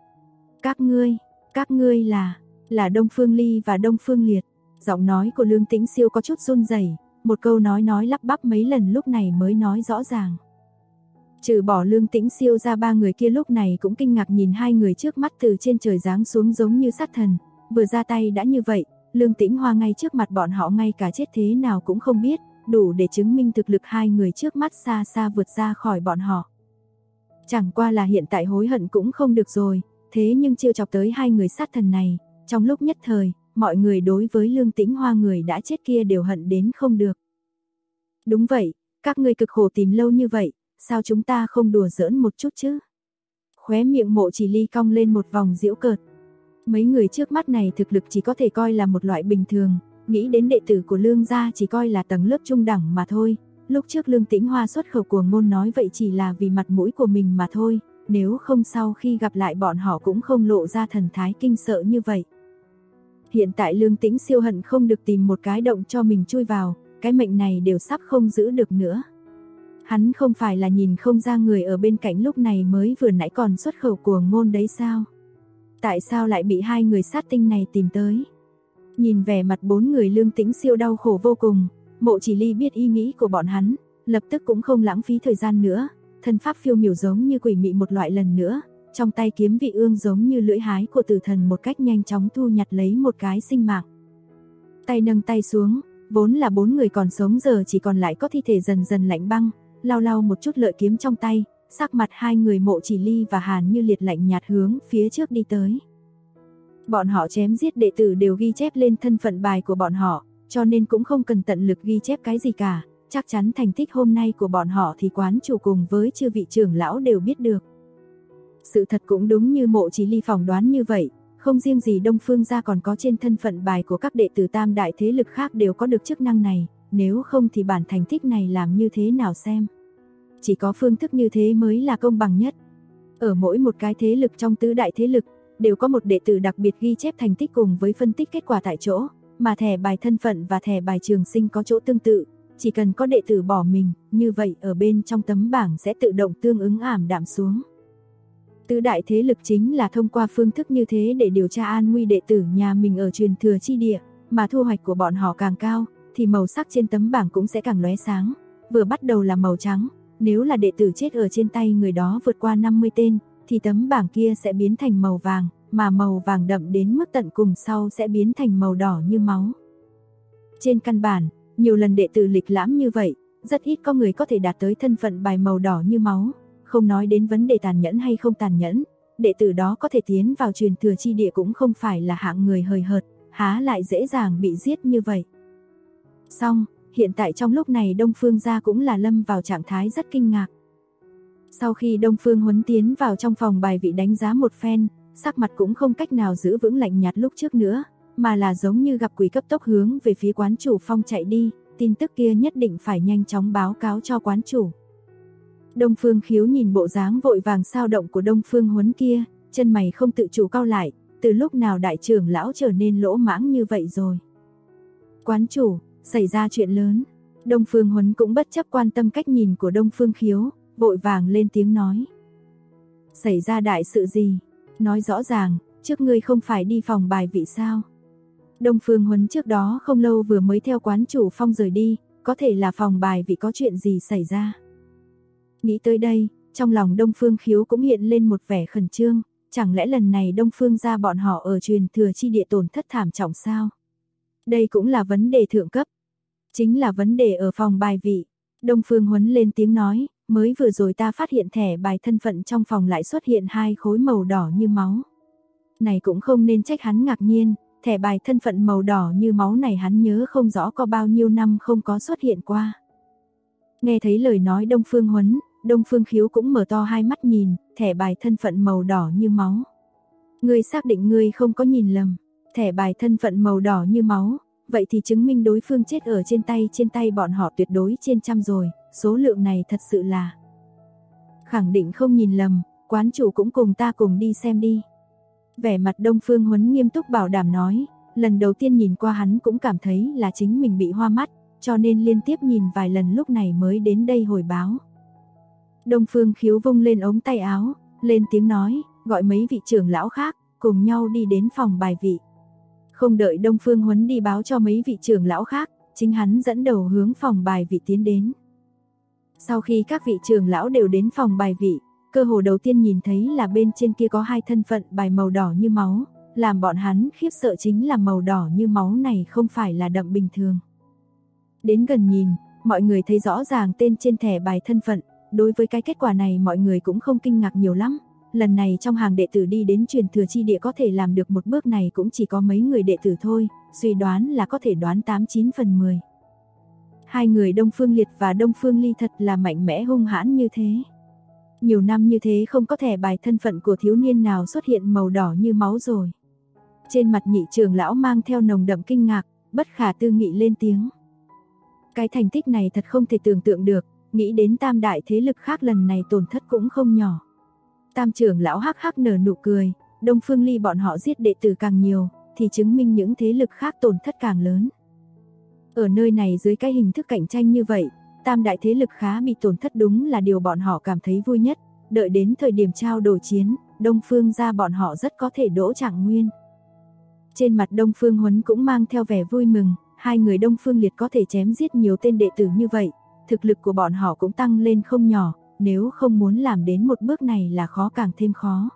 Speaker 2: Các ngươi là Đông Phương Ly và Đông Phương Liệt. Giọng nói của Lương Tĩnh Siêu có chút run rẩy, một câu nói lắp bắp mấy lần lúc này mới nói rõ ràng. Trừ bỏ Lương Tĩnh Siêu ra ba người kia lúc này cũng kinh ngạc nhìn hai người trước mắt từ trên trời giáng xuống giống như sát thần, vừa ra tay đã như vậy, Lương Tĩnh Hoa ngay trước mặt bọn họ ngay cả chết thế nào cũng không biết, đủ để chứng minh thực lực hai người trước mắt xa xa vượt ra khỏi bọn họ. Chẳng qua là hiện tại hối hận cũng không được rồi, thế nhưng trêu chọc tới hai người sát thần này, trong lúc nhất thời, mọi người đối với Lương Tĩnh Hoa người đã chết kia đều hận đến không được. Đúng vậy, các ngươi cực khổ tìm lâu như vậy, sao chúng ta không đùa giỡn một chút chứ? Khóe miệng Mộ Chỉ Ly cong lên một vòng giễu cợt. Mấy người trước mắt này thực lực chỉ có thể coi là một loại bình thường, nghĩ đến đệ tử của Lương gia chỉ coi là tầng lớp trung đẳng mà thôi. Lúc trước Lương Tĩnh Hoa xuất khẩu cuồng ngôn nói vậy chỉ là vì mặt mũi của mình mà thôi, nếu không sau khi gặp lại bọn họ cũng không lộ ra thần thái kinh sợ như vậy. Hiện tại Lương Tĩnh Siêu hận không được tìm một cái động cho mình chui vào, cái mệnh này đều sắp không giữ được nữa. Hắn không phải là nhìn không ra người ở bên cạnh lúc này mới vừa nãy còn xuất khẩu cuồng ngôn đấy sao? Tại sao lại bị hai người sát tinh này tìm tới? Nhìn vẻ mặt bốn người Lương Tĩnh Siêu đau khổ vô cùng, Mộ Chỉ Ly biết ý nghĩ của bọn hắn, lập tức cũng không lãng phí thời gian nữa, thân pháp phiêu miểu giống như quỷ mị một loại lần nữa, trong tay kiếm vị ương giống như lưỡi hái của tử thần một cách nhanh chóng thu nhặt lấy một cái sinh mạng. Tay nâng tay xuống, vốn là bốn người còn sống giờ chỉ còn lại có thi thể dần dần lạnh băng, lau lau một chút lợi kiếm trong tay, sắc mặt hai người Mộ Chỉ Ly và Hàn Như Liệt lạnh nhạt hướng phía trước đi tới. Bọn họ chém giết đệ tử đều ghi chép lên thân phận bài của bọn họ, cho nên cũng không cần tận lực ghi chép cái gì cả, chắc chắn thành tích hôm nay của bọn họ thì quán chủ cùng với chư vị trưởng lão đều biết được. Sự thật cũng đúng như Mộ Chỉ Ly phỏng đoán như vậy, không riêng gì Đông Phương gia còn có trên thân phận bài của các đệ tử tam đại thế lực khác đều có được chức năng này, nếu không thì bản thành tích này làm như thế nào xem. Chỉ có phương thức như thế mới là công bằng nhất. Ở mỗi một cái thế lực trong tứ đại thế lực, đều có một đệ tử đặc biệt ghi chép thành tích cùng với phân tích kết quả tại chỗ, mà thẻ bài thân phận và thẻ bài trường sinh có chỗ tương tự, chỉ cần có đệ tử bỏ mình, như vậy ở bên trong tấm bảng sẽ tự động tương ứng ảm đạm xuống. Tứ đại thế lực chính là thông qua phương thức như thế để điều tra an nguy đệ tử nhà mình ở truyền thừa chi địa, mà thu hoạch của bọn họ càng cao, thì màu sắc trên tấm bảng cũng sẽ càng lóe sáng. Vừa bắt đầu là màu trắng, nếu là đệ tử chết ở trên tay người đó vượt qua 50 tên, thì tấm bảng kia sẽ biến thành màu vàng, mà màu vàng đậm đến mức tận cùng sau sẽ biến thành màu đỏ như máu. Trên căn bản, nhiều lần đệ tử lịch lãm như vậy, rất ít có người có thể đạt tới thân phận bài màu đỏ như máu. Không nói đến vấn đề tàn nhẫn hay không tàn nhẫn, đệ tử đó có thể tiến vào truyền thừa chi địa cũng không phải là hạng người hời hợt, há lại dễ dàng bị giết như vậy. Xong, hiện tại trong lúc này Đông Phương gia cũng là lâm vào trạng thái rất kinh ngạc. Sau khi Đông Phương Huấn tiến vào trong phòng bài vị đánh giá một phen, sắc mặt cũng không cách nào giữ vững lạnh nhạt lúc trước nữa, mà là giống như gặp quỷ cấp tốc hướng về phía quán chủ Phong chạy đi, tin tức kia nhất định phải nhanh chóng báo cáo cho quán chủ. Đông Phương Khiếu nhìn bộ dáng vội vàng sao động của Đông Phương Huấn kia, chân mày không tự chủ cau lại, từ lúc nào đại trưởng lão trở nên lỗ mãng như vậy rồi. Quán chủ, xảy ra chuyện lớn. Đông Phương Huấn cũng bất chấp quan tâm cách nhìn của Đông Phương Khiếu, vội vàng lên tiếng nói. Xảy ra đại sự gì? Nói rõ ràng, trước ngươi không phải đi phòng bài vị sao? Đông Phương Huấn trước đó không lâu vừa mới theo quán chủ Phong rời đi, có thể là phòng bài vị có chuyện gì xảy ra. Nghĩ tới đây, trong lòng Đông Phương Khiếu cũng hiện lên một vẻ khẩn trương, chẳng lẽ lần này Đông Phương gia bọn họ ở truyền thừa chi địa tổn thất thảm trọng sao? Đây cũng là vấn đề thượng cấp, chính là vấn đề ở phòng bài vị. Đông Phương Huấn lên tiếng nói, mới vừa rồi ta phát hiện thẻ bài thân phận trong phòng lại xuất hiện 2 khối màu đỏ như máu. Này cũng không nên trách hắn ngạc nhiên, thẻ bài thân phận màu đỏ như máu này hắn nhớ không rõ có bao nhiêu năm không có xuất hiện qua. Nghe thấy lời nói Đông Phương Huấn, Đông Phương Khiếu cũng mở to hai mắt nhìn, thẻ bài thân phận màu đỏ như máu. Ngươi xác định ngươi không có nhìn lầm, thẻ bài thân phận màu đỏ như máu, vậy thì chứng minh đối phương chết ở trên tay bọn họ tuyệt đối trên trăm rồi, số lượng này thật sự là. Khẳng định không nhìn lầm, quán chủ cũng cùng ta cùng đi xem đi. Vẻ mặt Đông Phương Huấn nghiêm túc bảo đảm nói, lần đầu tiên nhìn qua hắn cũng cảm thấy là chính mình bị hoa mắt, cho nên liên tiếp nhìn vài lần lúc này mới đến đây hồi báo. Đông Phương Khiếu vung lên ống tay áo, lên tiếng nói, gọi mấy vị trưởng lão khác, cùng nhau đi đến phòng bài vị. Không đợi Đông Phương Huấn đi báo cho mấy vị trưởng lão khác, chính hắn dẫn đầu hướng phòng bài vị tiến đến. Sau khi các vị trưởng lão đều đến phòng bài vị, cơ hồ đầu tiên nhìn thấy là bên trên kia có 2 thân phận bài màu đỏ như máu, làm bọn hắn khiếp sợ chính là màu đỏ như máu này không phải là đậm bình thường. Đến gần nhìn, mọi người thấy rõ ràng tên trên thẻ bài thân phận, đối với cái kết quả này mọi người cũng không kinh ngạc nhiều lắm. Lần này trong hàng đệ tử đi đến truyền thừa chi địa có thể làm được một bước này cũng chỉ có mấy người đệ tử thôi, suy đoán là có thể đoán 89 phần 10. Hai người Đông Phương Liệt và Đông Phương Ly thật là mạnh mẽ hung hãn như thế. Nhiều năm như thế không có thẻ bài thân phận của thiếu niên nào xuất hiện màu đỏ như máu rồi. Trên mặt nhị trưởng lão mang theo nồng đậm kinh ngạc, bất khả tư nghị lên tiếng. Cái thành tích này thật không thể tưởng tượng được, nghĩ đến tam đại thế lực khác lần này tổn thất cũng không nhỏ. Tam trưởng lão hắc hắc nở nụ cười, Đông Phương Ly bọn họ giết đệ tử càng nhiều, thì chứng minh những thế lực khác tổn thất càng lớn. Ở nơi này dưới cái hình thức cạnh tranh như vậy, tam đại thế lực khá bị tổn thất đúng là điều bọn họ cảm thấy vui nhất, đợi đến thời điểm trao đổi chiến, Đông Phương gia bọn họ rất có thể đỗ Trạng Nguyên. Trên mặt Đông Phương Huấn cũng mang theo vẻ vui mừng, hai người Đông Phương Liệt có thể chém giết nhiều tên đệ tử như vậy, thực lực của bọn họ cũng tăng lên không nhỏ, nếu không muốn làm đến một bước này là khó càng thêm khó.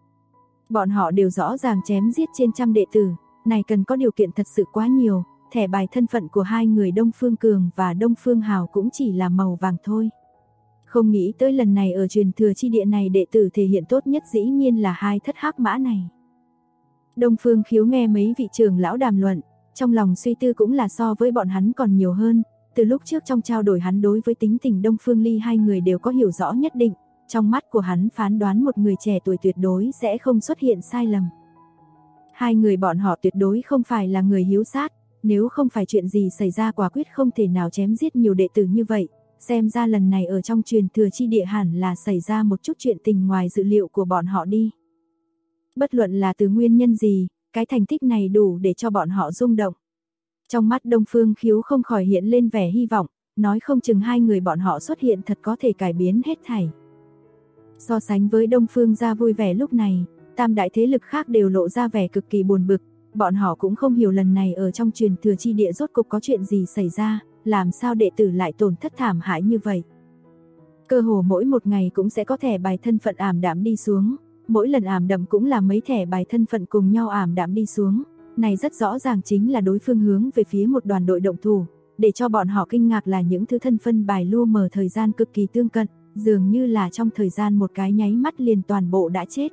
Speaker 2: Bọn họ đều rõ ràng chém giết trên trăm đệ tử, này cần có điều kiện thật sự quá nhiều, thẻ bài thân phận của hai người Đông Phương Cường và Đông Phương Hào cũng chỉ là màu vàng thôi. Không nghĩ tới lần này ở truyền thừa chi địa này đệ tử thể hiện tốt nhất dĩ nhiên là 2 thất hắc mã này. Đông Phương Khiếu nghe mấy vị trưởng lão đàm luận, trong lòng suy tư cũng là so với bọn hắn còn nhiều hơn, từ lúc trước trong trao đổi hắn đối với tính tình Đông Phương Ly hai người đều có hiểu rõ nhất định, trong mắt của hắn phán đoán một người trẻ tuổi tuyệt đối sẽ không xuất hiện sai lầm. Hai người bọn họ tuyệt đối không phải là người hiếu sát, nếu không phải chuyện gì xảy ra quả quyết không thể nào chém giết nhiều đệ tử như vậy, xem ra lần này ở trong truyền thừa chi địa hẳn là xảy ra một chút chuyện tình ngoài dự liệu của bọn họ đi. Bất luận là từ nguyên nhân gì, cái thành tích này đủ để cho bọn họ rung động. Trong mắt Đông Phương Khiếu không khỏi hiện lên vẻ hy vọng, nói không chừng hai người bọn họ xuất hiện thật có thể cải biến hết thảy. So sánh với Đông Phương gia vui vẻ lúc này, tam đại thế lực khác đều lộ ra vẻ cực kỳ buồn bực, bọn họ cũng không hiểu lần này ở trong truyền thừa chi địa rốt cục có chuyện gì xảy ra, làm sao đệ tử lại tổn thất thảm hại như vậy. Cơ hồ mỗi một ngày cũng sẽ có thẻ bài thân phận ảm đạm đi xuống, mỗi lần ảm đạm cũng là mấy thẻ bài thân phận cùng nhau ảm đạm đi xuống, này rất rõ ràng chính là đối phương hướng về phía một đoàn đội động thủ, để cho bọn họ kinh ngạc là những thứ thân phân bài lu mờ thời gian cực kỳ tương cận, dường như là trong thời gian một cái nháy mắt liền toàn bộ đã chết.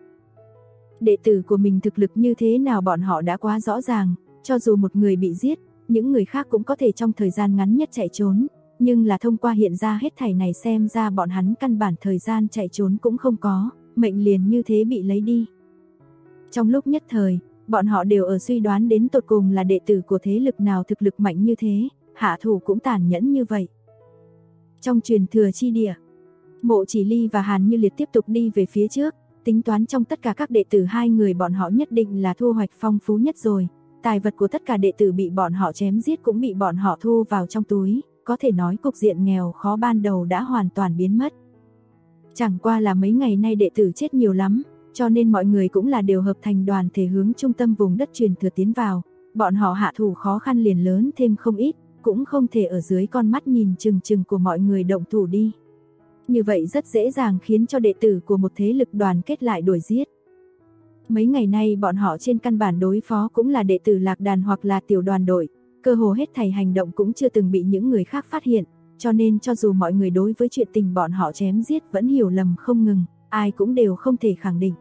Speaker 2: Đệ tử của mình thực lực như thế nào bọn họ đã quá rõ ràng, cho dù một người bị giết, những người khác cũng có thể trong thời gian ngắn nhất chạy trốn, nhưng là thông qua hiện ra hết thảy này xem ra bọn hắn căn bản thời gian chạy trốn cũng không có, mệnh liền như thế bị lấy đi. Trong lúc nhất thời, bọn họ đều ở suy đoán đến tột cùng là đệ tử của thế lực nào thực lực mạnh như thế, hạ thủ cũng tàn nhẫn như vậy. Trong truyền thừa chi địa, Mộ Chỉ Ly và Hàn Như Liệt tiếp tục đi về phía trước, tính toán trong tất cả các đệ tử hai người bọn họ nhất định là thu hoạch phong phú nhất rồi, tài vật của tất cả đệ tử bị bọn họ chém giết cũng bị bọn họ thu vào trong túi, có thể nói cục diện nghèo khó ban đầu đã hoàn toàn biến mất. Chẳng qua là mấy ngày nay đệ tử chết nhiều lắm, cho nên mọi người cũng là đều hợp thành đoàn thể hướng trung tâm vùng đất truyền thừa tiến vào, bọn họ hạ thủ khó khăn liền lớn thêm không ít, cũng không thể ở dưới con mắt nhìn chừng chừng của mọi người động thủ đi. Như vậy rất dễ dàng khiến cho đệ tử của một thế lực đoàn kết lại đuổi giết. Mấy ngày nay bọn họ trên căn bản đối phó cũng là đệ tử lạc đàn hoặc là tiểu đoàn đội, cơ hồ hết thảy hành động cũng chưa từng bị những người khác phát hiện, cho nên cho dù mọi người đối với chuyện tình bọn họ chém giết vẫn hiểu lầm không ngừng, ai cũng đều không thể khẳng định.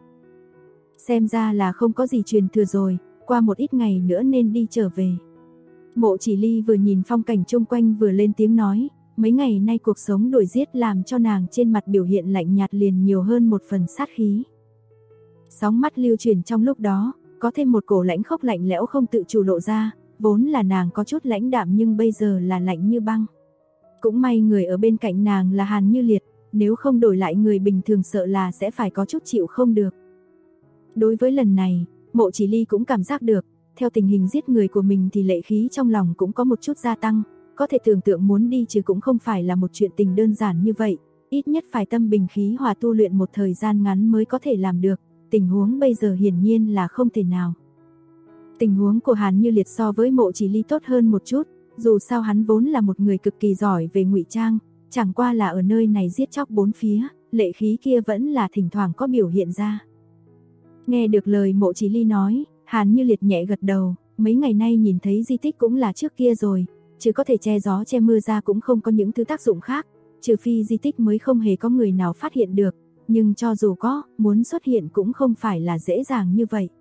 Speaker 2: Xem ra là không có gì truyền thừa rồi, qua một ít ngày nữa nên đi trở về. Mộ Chỉ Ly vừa nhìn phong cảnh chung quanh vừa lên tiếng nói, mấy ngày nay cuộc sống đuổi giết làm cho nàng trên mặt biểu hiện lạnh nhạt liền nhiều hơn một phần sát khí. Sóng mắt lưu chuyển trong lúc đó, có thêm một cổ lãnh khốc lạnh lẽo không tự chủ lộ ra, vốn là nàng có chút lãnh đạm nhưng bây giờ là lạnh như băng. Cũng may người ở bên cạnh nàng là Hàn Như Liệt, nếu không đổi lại người bình thường sợ là sẽ phải có chút chịu không được. Đối với lần này, Mộ Chỉ Ly cũng cảm giác được, theo tình hình giết người của mình thì lệ khí trong lòng cũng có một chút gia tăng, có thể tưởng tượng muốn đi chứ cũng không phải là một chuyện tình đơn giản như vậy, ít nhất phải tâm bình khí hòa tu luyện một thời gian ngắn mới có thể làm được, tình huống bây giờ hiển nhiên là không thể nào. Tình huống của Hàn Như Liệt so với Mộ Chỉ Ly tốt hơn một chút, dù sao hắn vốn là một người cực kỳ giỏi về ngụy trang, chẳng qua là ở nơi này giết chóc bốn phía, lệ khí kia vẫn là thỉnh thoảng có biểu hiện ra. Nghe được lời Mộ Chỉ Ly nói, Hàn Như Liệt nhẹ gật đầu, mấy ngày nay nhìn thấy di tích cũng là trước kia rồi, chứ có thể che gió che mưa ra cũng không có những thứ tác dụng khác, trừ phi di tích mới không hề có người nào phát hiện được, nhưng cho dù có, muốn xuất hiện cũng không phải là dễ dàng như vậy.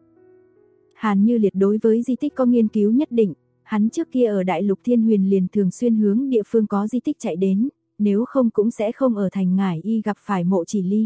Speaker 2: Hàn Như Liệt đối với di tích có nghiên cứu nhất định, hắn trước kia ở Đại Lục Thiên Huyền liền thường xuyên hướng địa phương có di tích chạy đến, nếu không cũng sẽ không ở thành Ngải Y gặp phải Mộ Chỉ Ly.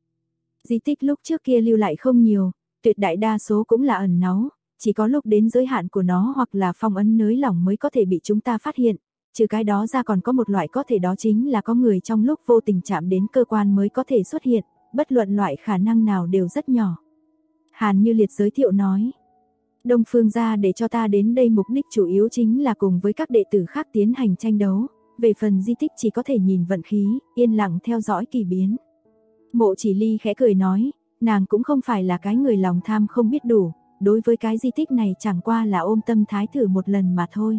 Speaker 2: Di tích lúc trước kia lưu lại không nhiều, tuyệt đại đa số cũng là ẩn náu, chỉ có lúc đến giới hạn của nó hoặc là phong ấn nới lỏng mới có thể bị chúng ta phát hiện, trừ cái đó ra còn có một loại có thể đó chính là có người trong lúc vô tình chạm đến cơ quan mới có thể xuất hiện, bất luận loại khả năng nào đều rất nhỏ. Hàn Như Liệt giới thiệu nói, Đông Phương gia để cho ta đến đây mục đích chủ yếu chính là cùng với các đệ tử khác tiến hành tranh đấu, về phần di tích chỉ có thể nhìn vận khí, yên lặng theo dõi kỳ biến. Mộ Chỉ Ly khẽ cười nói, nàng cũng không phải là cái người lòng tham không biết đủ, đối với cái di tích này chẳng qua là ôm tâm thái thử một lần mà thôi.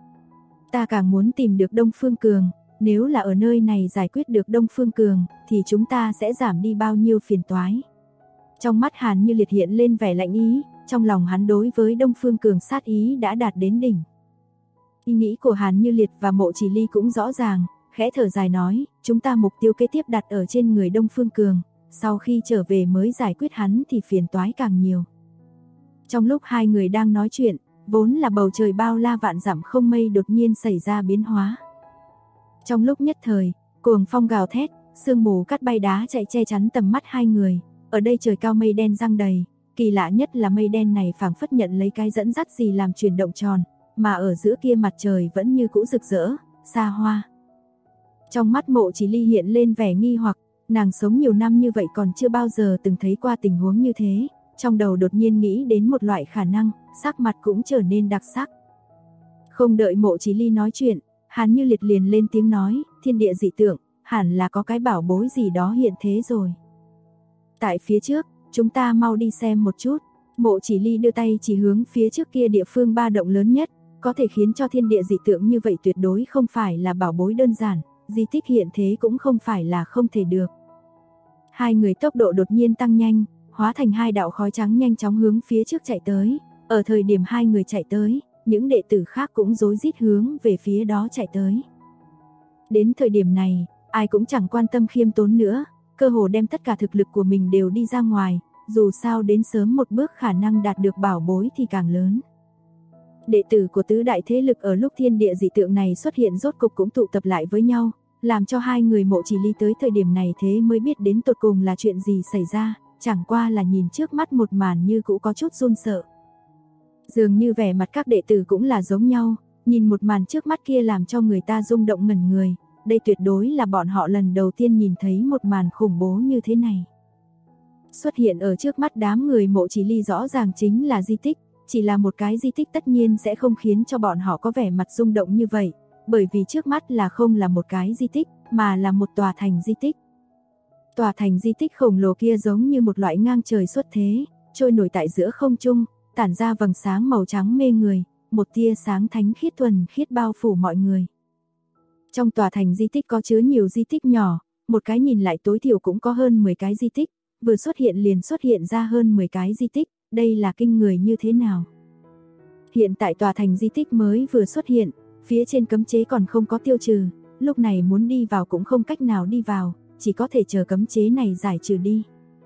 Speaker 2: Ta càng muốn tìm được Đông Phương Cường, nếu là ở nơi này giải quyết được Đông Phương Cường, thì chúng ta sẽ giảm đi bao nhiêu phiền toái. Trong mắt Hàn Như Liệt hiện lên vẻ lạnh ý, trong lòng hắn đối với Đông Phương Cường sát ý đã đạt đến đỉnh. Ý nghĩ của Hàn Như Liệt và Mộ Chỉ Ly cũng rõ ràng, khẽ thở dài nói, chúng ta mục tiêu kế tiếp đặt ở trên người Đông Phương Cường, sau khi trở về mới giải quyết hắn thì phiền toái càng nhiều. Trong lúc hai người đang nói chuyện, vốn là bầu trời bao la vạn dặm không mây đột nhiên xảy ra biến hóa. Trong lúc nhất thời, cuồng phong gào thét, sương mù cát bay đá chạy che chắn tầm mắt hai người, ở đây trời cao mây đen giăng đầy, kỳ lạ nhất là mây đen này phảng phất nhận lấy cái dẫn dắt gì làm chuyển động tròn, mà ở giữa kia mặt trời vẫn như cũ rực rỡ, xa hoa. Trong mắt Mộ Chỉ Ly hiện lên vẻ nghi hoặc, nàng sống nhiều năm như vậy còn chưa bao giờ từng thấy qua tình huống như thế, trong đầu đột nhiên nghĩ đến một loại khả năng, sắc mặt cũng trở nên đặc sắc. Không đợi Mộ Chỉ Ly nói chuyện, Hàn Như Liệt liền lên tiếng nói, thiên địa dị tượng, hẳn là có cái bảo bối gì đó hiện thế rồi. Tại phía trước, chúng ta mau đi xem một chút. Mộ Chỉ Ly đưa tay chỉ hướng phía trước kia địa phương ba động lớn nhất, có thể khiến cho thiên địa dị tượng như vậy tuyệt đối không phải là bảo bối đơn giản, di tích hiện thế cũng không phải là không thể được. Hai người tốc độ đột nhiên tăng nhanh, hóa thành hai đạo khói trắng nhanh chóng hướng phía trước chạy tới. Ở thời điểm hai người chạy tới, những đệ tử khác cũng rối rít hướng về phía đó chạy tới. Đến thời điểm này, ai cũng chẳng quan tâm khiêm tốn nữa, cơ hồ đem tất cả thực lực của mình đều đi ra ngoài, dù sao đến sớm một bước khả năng đạt được bảo bối thì càng lớn. Đệ tử của tứ đại thế lực ở lúc thiên địa dị tượng này xuất hiện rốt cục cũng tụ tập lại với nhau, làm cho hai người Mộ Chỉ Ly tới thời điểm này thế mới biết đến tột cùng là chuyện gì xảy ra, chẳng qua là nhìn trước mắt một màn như cũ có chút run sợ. Dường như vẻ mặt các đệ tử cũng là giống nhau, nhìn một màn trước mắt kia làm cho người ta rung động ngẩn người, đây tuyệt đối là bọn họ lần đầu tiên nhìn thấy một màn khủng bố như thế này. Xuất hiện ở trước mắt đám người Mộ Chỉ Ly rõ ràng chính là di tích, chỉ là một cái di tích tất nhiên sẽ không khiến cho bọn họ có vẻ mặt rung động như vậy, bởi vì trước mắt là không là một cái di tích, mà là một tòa thành di tích. Tòa thành di tích khổng lồ kia giống như một loại ngang trời xuất thế, trôi nổi tại giữa không trung, tản ra vầng sáng màu trắng mê người, một tia sáng thánh khiết thuần khiết bao phủ mọi người. Trong tòa thành di tích có chứa nhiều di tích nhỏ, một cái nhìn lại tối thiểu cũng có hơn 10 cái di tích, vừa xuất hiện liền xuất hiện ra hơn 10 cái di tích, đây là kinh người như thế nào. Hiện tại tòa thành di tích mới vừa xuất hiện, phía trên cấm chế còn không có tiêu trừ, lúc này muốn đi vào cũng không cách nào đi vào, chỉ có thể chờ cấm chế này giải trừ đi.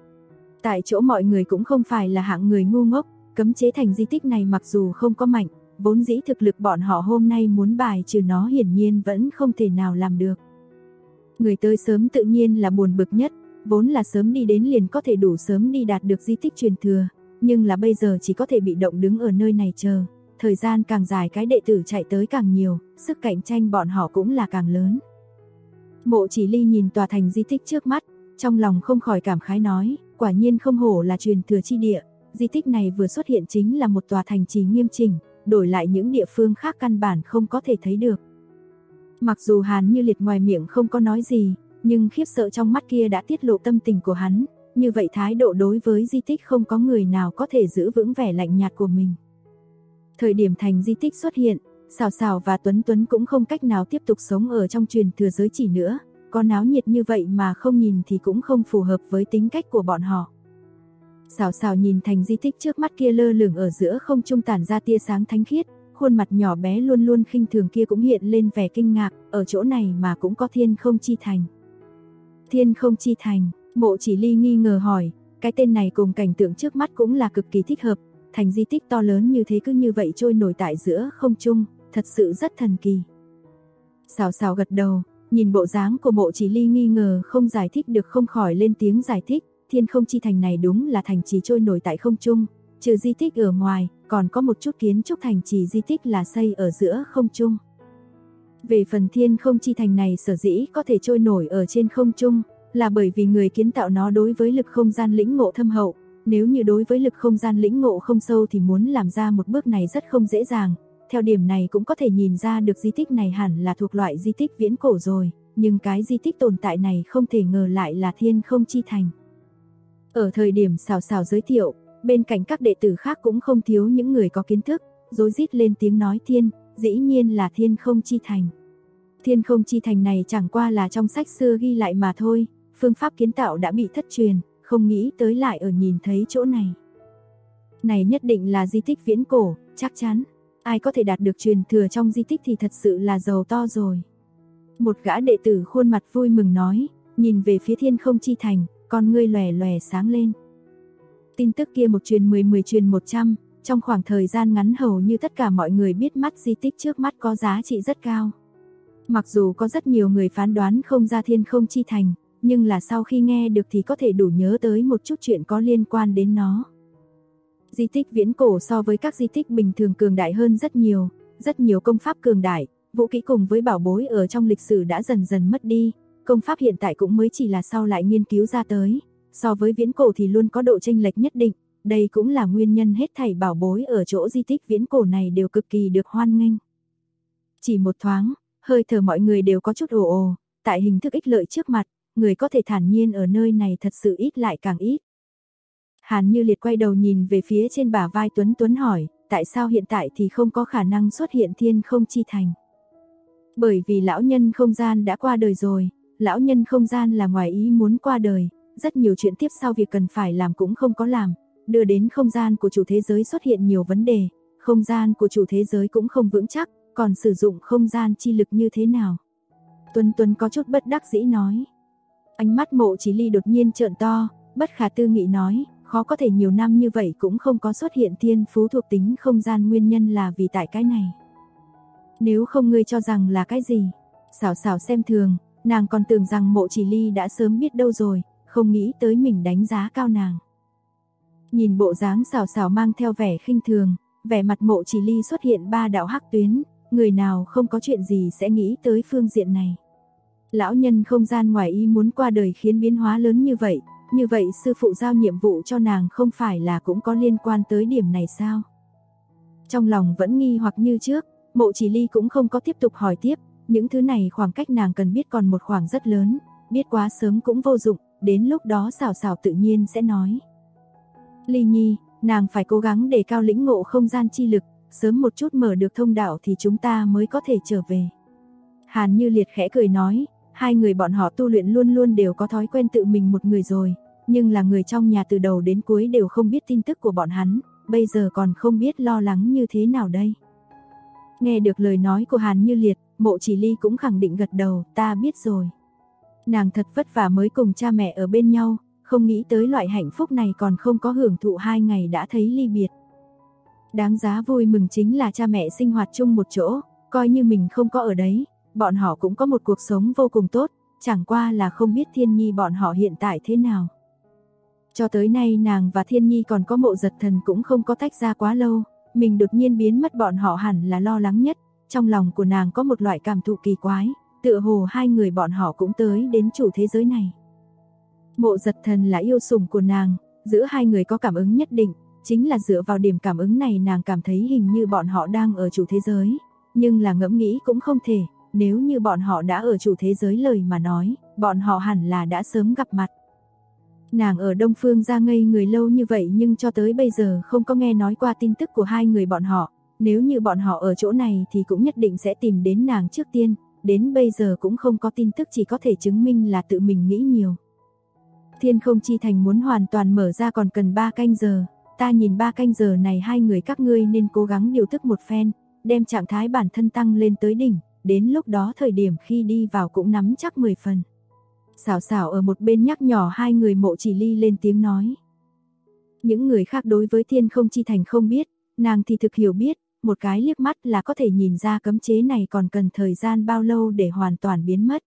Speaker 2: Tại chỗ mọi người cũng không phải là hạng người ngu ngốc, cấm chế thành di tích này mặc dù không có mạnh, vốn dĩ thực lực bọn họ hôm nay muốn bài trừ nó hiển nhiên vẫn không thể nào làm được. Người tới sớm tự nhiên là buồn bực nhất, vốn là sớm đi đến liền có thể đủ sớm đi đạt được di tích truyền thừa, nhưng là bây giờ chỉ có thể bị động đứng ở nơi này chờ, thời gian càng dài cái đệ tử chạy tới càng nhiều, sức cạnh tranh bọn họ cũng là càng lớn. Mộ Chỉ Ly nhìn tòa thành di tích trước mắt, trong lòng không khỏi cảm khái nói, quả nhiên không hổ là truyền thừa chi địa, di tích này vừa xuất hiện chính là một tòa thành trì nghiêm chỉnh, đổi lại những địa phương khác căn bản không có thể thấy được. Mặc dù Hàn Như Liệt ngoài miệng không có nói gì, nhưng khiếp sợ trong mắt kia đã tiết lộ tâm tình của hắn, như vậy thái độ đối với di tích không có người nào có thể giữ vững vẻ lạnh nhạt của mình. Thời điểm thành di tích xuất hiện, Sào Sào và Tuấn Tuấn cũng không cách nào tiếp tục sống ở trong truyền thừa giới chỉ nữa, có náo nhiệt như vậy mà không nhìn thì cũng không phù hợp với tính cách của bọn họ. Sào Sào nhìn thành di tích trước mắt kia lơ lửng ở giữa không trung tản ra tia sáng thánh khiết, khuôn mặt nhỏ bé luôn luôn khinh thường kia cũng hiện lên vẻ kinh ngạc, ở chỗ này mà cũng có Thiên Không Chi Thành. Thiên Không Chi Thành, Mộ Chỉ Ly nghi ngờ hỏi, cái tên này cùng cảnh tượng trước mắt cũng là cực kỳ thích hợp, thành di tích to lớn như thế cứ như vậy trôi nổi tại giữa không trung, thật sự rất thần kỳ. Sào Sào gật đầu, nhìn bộ dáng của Mộ Chỉ Ly nghi ngờ không giải thích được không khỏi lên tiếng giải thích, Thiên Không Chi Thành này đúng là thành trì trôi nổi tại không trung, trừ di tích ở ngoài, còn có một chút kiến trúc thành trì di tích là xây ở giữa không trung. Về phần Thiên Không Chi Thành này sở dĩ có thể trôi nổi ở trên không trung, là bởi vì người kiến tạo nó đối với lực không gian lĩnh ngộ thâm hậu, nếu như đối với lực không gian lĩnh ngộ không sâu thì muốn làm ra một bước này rất không dễ dàng. Theo điểm này cũng có thể nhìn ra được di tích này hẳn là thuộc loại di tích viễn cổ rồi, nhưng cái di tích tồn tại này không thể ngờ lại là Thiên Không Chi Thành. Ở thời điểm Sào Sào giới thiệu, bên cạnh các đệ tử khác cũng không thiếu những người có kiến thức, rối rít lên tiếng nói dĩ nhiên là Thiên Không Chi Thành. Thiên Không Chi Thành này chẳng qua là trong sách xưa ghi lại mà thôi, phương pháp kiến tạo đã bị thất truyền, không nghĩ tới lại ở nhìn thấy chỗ này. Này nhất định là di tích viễn cổ, chắc chắn, ai có thể đạt được truyền thừa trong di tích thì thật sự là giàu to rồi. Một gã đệ tử khuôn mặt vui mừng nói, nhìn về phía Thiên Không Chi Thành, con ngươi lòe lòe sáng lên. Tin tức kia một truyền 10 truyền 100, trong khoảng thời gian ngắn hầu như tất cả mọi người biết mắt di tích trước mắt có giá trị rất cao. Mặc dù có rất nhiều người phán đoán không ra Thiên Không Chi Thành, nhưng là sau khi nghe được thì có thể đủ nhớ tới một chút chuyện có liên quan đến nó. Di tích viễn cổ so với các di tích bình thường cường đại hơn rất nhiều công pháp cường đại, vũ kỹ cùng với bảo bối ở trong lịch sử đã dần dần mất đi, công pháp hiện tại cũng mới chỉ là sau lại nghiên cứu ra tới, so với viễn cổ thì luôn có độ chênh lệch nhất định, đây cũng là nguyên nhân hết thảy bảo bối ở chỗ di tích viễn cổ này đều cực kỳ được hoan nghênh. Chỉ một thoáng, hơi thở mọi người đều có chút ồ ồ, tại hình thức ích lợi trước mặt, người có thể thản nhiên ở nơi này thật sự ít lại càng ít. Hàn Như Liệt quay đầu nhìn về phía trên bả vai Tuấn Tuấn hỏi, tại sao hiện tại thì không có khả năng xuất hiện thiên không chi thành? Bởi vì lão nhân không gian đã qua đời rồi, lão nhân không gian là ngoài ý muốn qua đời, rất nhiều chuyện tiếp sau việc cần phải làm cũng không có làm, đưa đến không gian của chủ thế giới xuất hiện nhiều vấn đề, không gian của chủ thế giới cũng không vững chắc, còn sử dụng không gian chi lực như thế nào? Tuấn Tuấn có chút bất đắc dĩ nói. Ánh mắt Mộ Chỉ Ly đột nhiên trợn to, bất khả tư nghị nói, khó có thể nhiều năm như vậy cũng không có xuất hiện thiên phú thuộc tính không gian, nguyên nhân là vì tại cái này. Nếu không ngươi cho rằng là cái gì? Xảo xảo xem thường, nàng còn tưởng rằng Mộ Chỉ Ly đã sớm biết đâu rồi, không nghĩ tới mình đánh giá cao nàng. Nhìn bộ dáng xảo xảo mang theo vẻ khinh thường, vẻ mặt Mộ Chỉ Ly xuất hiện 3 đạo hắc tuyến, người nào không có chuyện gì sẽ nghĩ tới phương diện này. Lão nhân không gian ngoài ý muốn qua đời khiến biến hóa lớn như vậy sư phụ giao nhiệm vụ cho nàng không phải là cũng có liên quan tới điểm này sao? Trong lòng vẫn nghi hoặc như trước, Mộ Chỉ Ly cũng không có tiếp tục hỏi tiếp, những thứ này khoảng cách nàng cần biết còn một khoảng rất lớn, biết quá sớm cũng vô dụng, đến lúc đó xảo xảo tự nhiên sẽ nói. Ly Nhi, nàng phải cố gắng để cao lĩnh ngộ không gian chi lực, sớm một chút mở được thông đạo thì chúng ta mới có thể trở về. Hàn Như Liệt khẽ cười nói, hai người bọn họ tu luyện luôn luôn đều có thói quen tự mình một người rồi, nhưng là người trong nhà từ đầu đến cuối đều không biết tin tức của bọn hắn, bây giờ còn không biết lo lắng như thế nào đây. Nghe được lời nói của Hàn Như Liệt, Mộ Chỉ Ly cũng khẳng định gật đầu, ta biết rồi. Nàng thật vất vả mới cùng cha mẹ ở bên nhau, không nghĩ tới loại hạnh phúc này còn không có hưởng thụ 2 ngày đã thấy ly biệt. Đáng giá vui mừng chính là cha mẹ sinh hoạt chung một chỗ, coi như mình không có ở đấy, bọn họ cũng có một cuộc sống vô cùng tốt, chẳng qua là không biết Thiên Nhi bọn họ hiện tại thế nào. Cho tới nay nàng và Thiên Nhi còn có Mộ Giật Thần cũng không có tách ra quá lâu, mình đột nhiên biến mất bọn họ hẳn là lo lắng nhất, trong lòng của nàng có một loại cảm thụ kỳ quái, tựa hồ hai người bọn họ cũng tới đến chủ thế giới này. Mộ Giật Thần là yêu sủng của nàng, giữa hai người có cảm ứng nhất định, chính là dựa vào điểm cảm ứng này nàng cảm thấy hình như bọn họ đang ở chủ thế giới, nhưng là ngẫm nghĩ cũng không thể, nếu như bọn họ đã ở chủ thế giới lời mà nói, bọn họ hẳn là đã sớm gặp mặt. Nàng ở Đông Phương ra ngây người lâu như vậy nhưng cho tới bây giờ không có nghe nói qua tin tức của hai người bọn họ, nếu như bọn họ ở chỗ này thì cũng nhất định sẽ tìm đến nàng trước tiên, đến bây giờ cũng không có tin tức chỉ có thể chứng minh là tự mình nghĩ nhiều. Thiên không chi thành muốn hoàn toàn mở ra còn cần 3 canh giờ, ta nhìn 3 canh giờ này hai người các ngươi nên cố gắng điều tức một phen, đem trạng thái bản thân tăng lên tới đỉnh, đến lúc đó thời điểm khi đi vào cũng nắm chắc 10 phần. Xảo xảo ở một bên nhắc nhỏ hai người. Mộ Chỉ Ly lên tiếng nói. Những người khác đối với thiên không chi thành không biết, nàng thì thực hiểu biết, một cái liếc mắt là có thể nhìn ra cấm chế này còn cần thời gian bao lâu để hoàn toàn biến mất.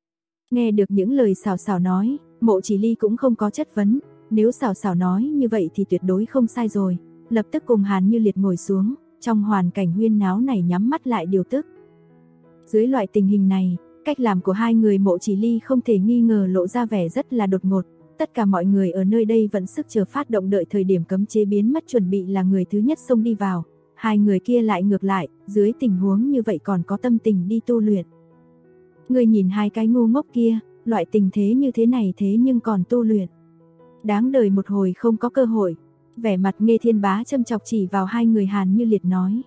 Speaker 2: Nghe được những lời xảo xảo nói, Mộ Chỉ Ly cũng không có chất vấn, nếu xảo xảo nói như vậy thì tuyệt đối không sai rồi, lập tức cùng Hàn Như Liệt ngồi xuống, trong hoàn cảnh huyên náo này nhắm mắt lại điều tức. Dưới loại tình hình này, cách làm của hai người Mộ Chỉ Ly không thể nghi ngờ lộ ra vẻ rất là đột ngột, tất cả mọi người ở nơi đây vẫn sức chờ phát động đợi thời điểm cấm chế biến mất chuẩn bị là người thứ nhất xông đi vào, hai người kia lại ngược lại, dưới tình huống như vậy còn có tâm tình đi tu luyện. Người nhìn hai cái ngu ngốc kia, loại tình thế như thế này thế nhưng còn tu luyện. Đáng đời một hồi không có cơ hội, vẻ mặt Nghê Thiên Bá châm chọc chỉ vào hai người Hàn Như Liệt nói.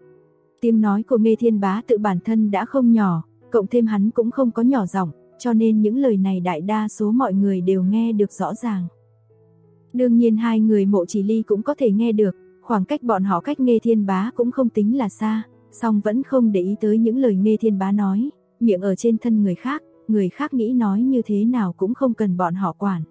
Speaker 2: Tiếng nói của Nghê Thiên Bá tự bản thân đã không nhỏ, cộng thêm hắn cũng không có nhỏ giọng, cho nên những lời này đại đa số mọi người đều nghe được rõ ràng. Đương nhiên hai người Mộ Chỉ Ly cũng có thể nghe được, khoảng cách bọn họ cách Nghê Thiên Bá cũng không tính là xa, song vẫn không để ý tới những lời Nghê Thiên Bá nói, miệng ở trên thân người khác nghĩ nói như thế nào cũng không cần bọn họ quản.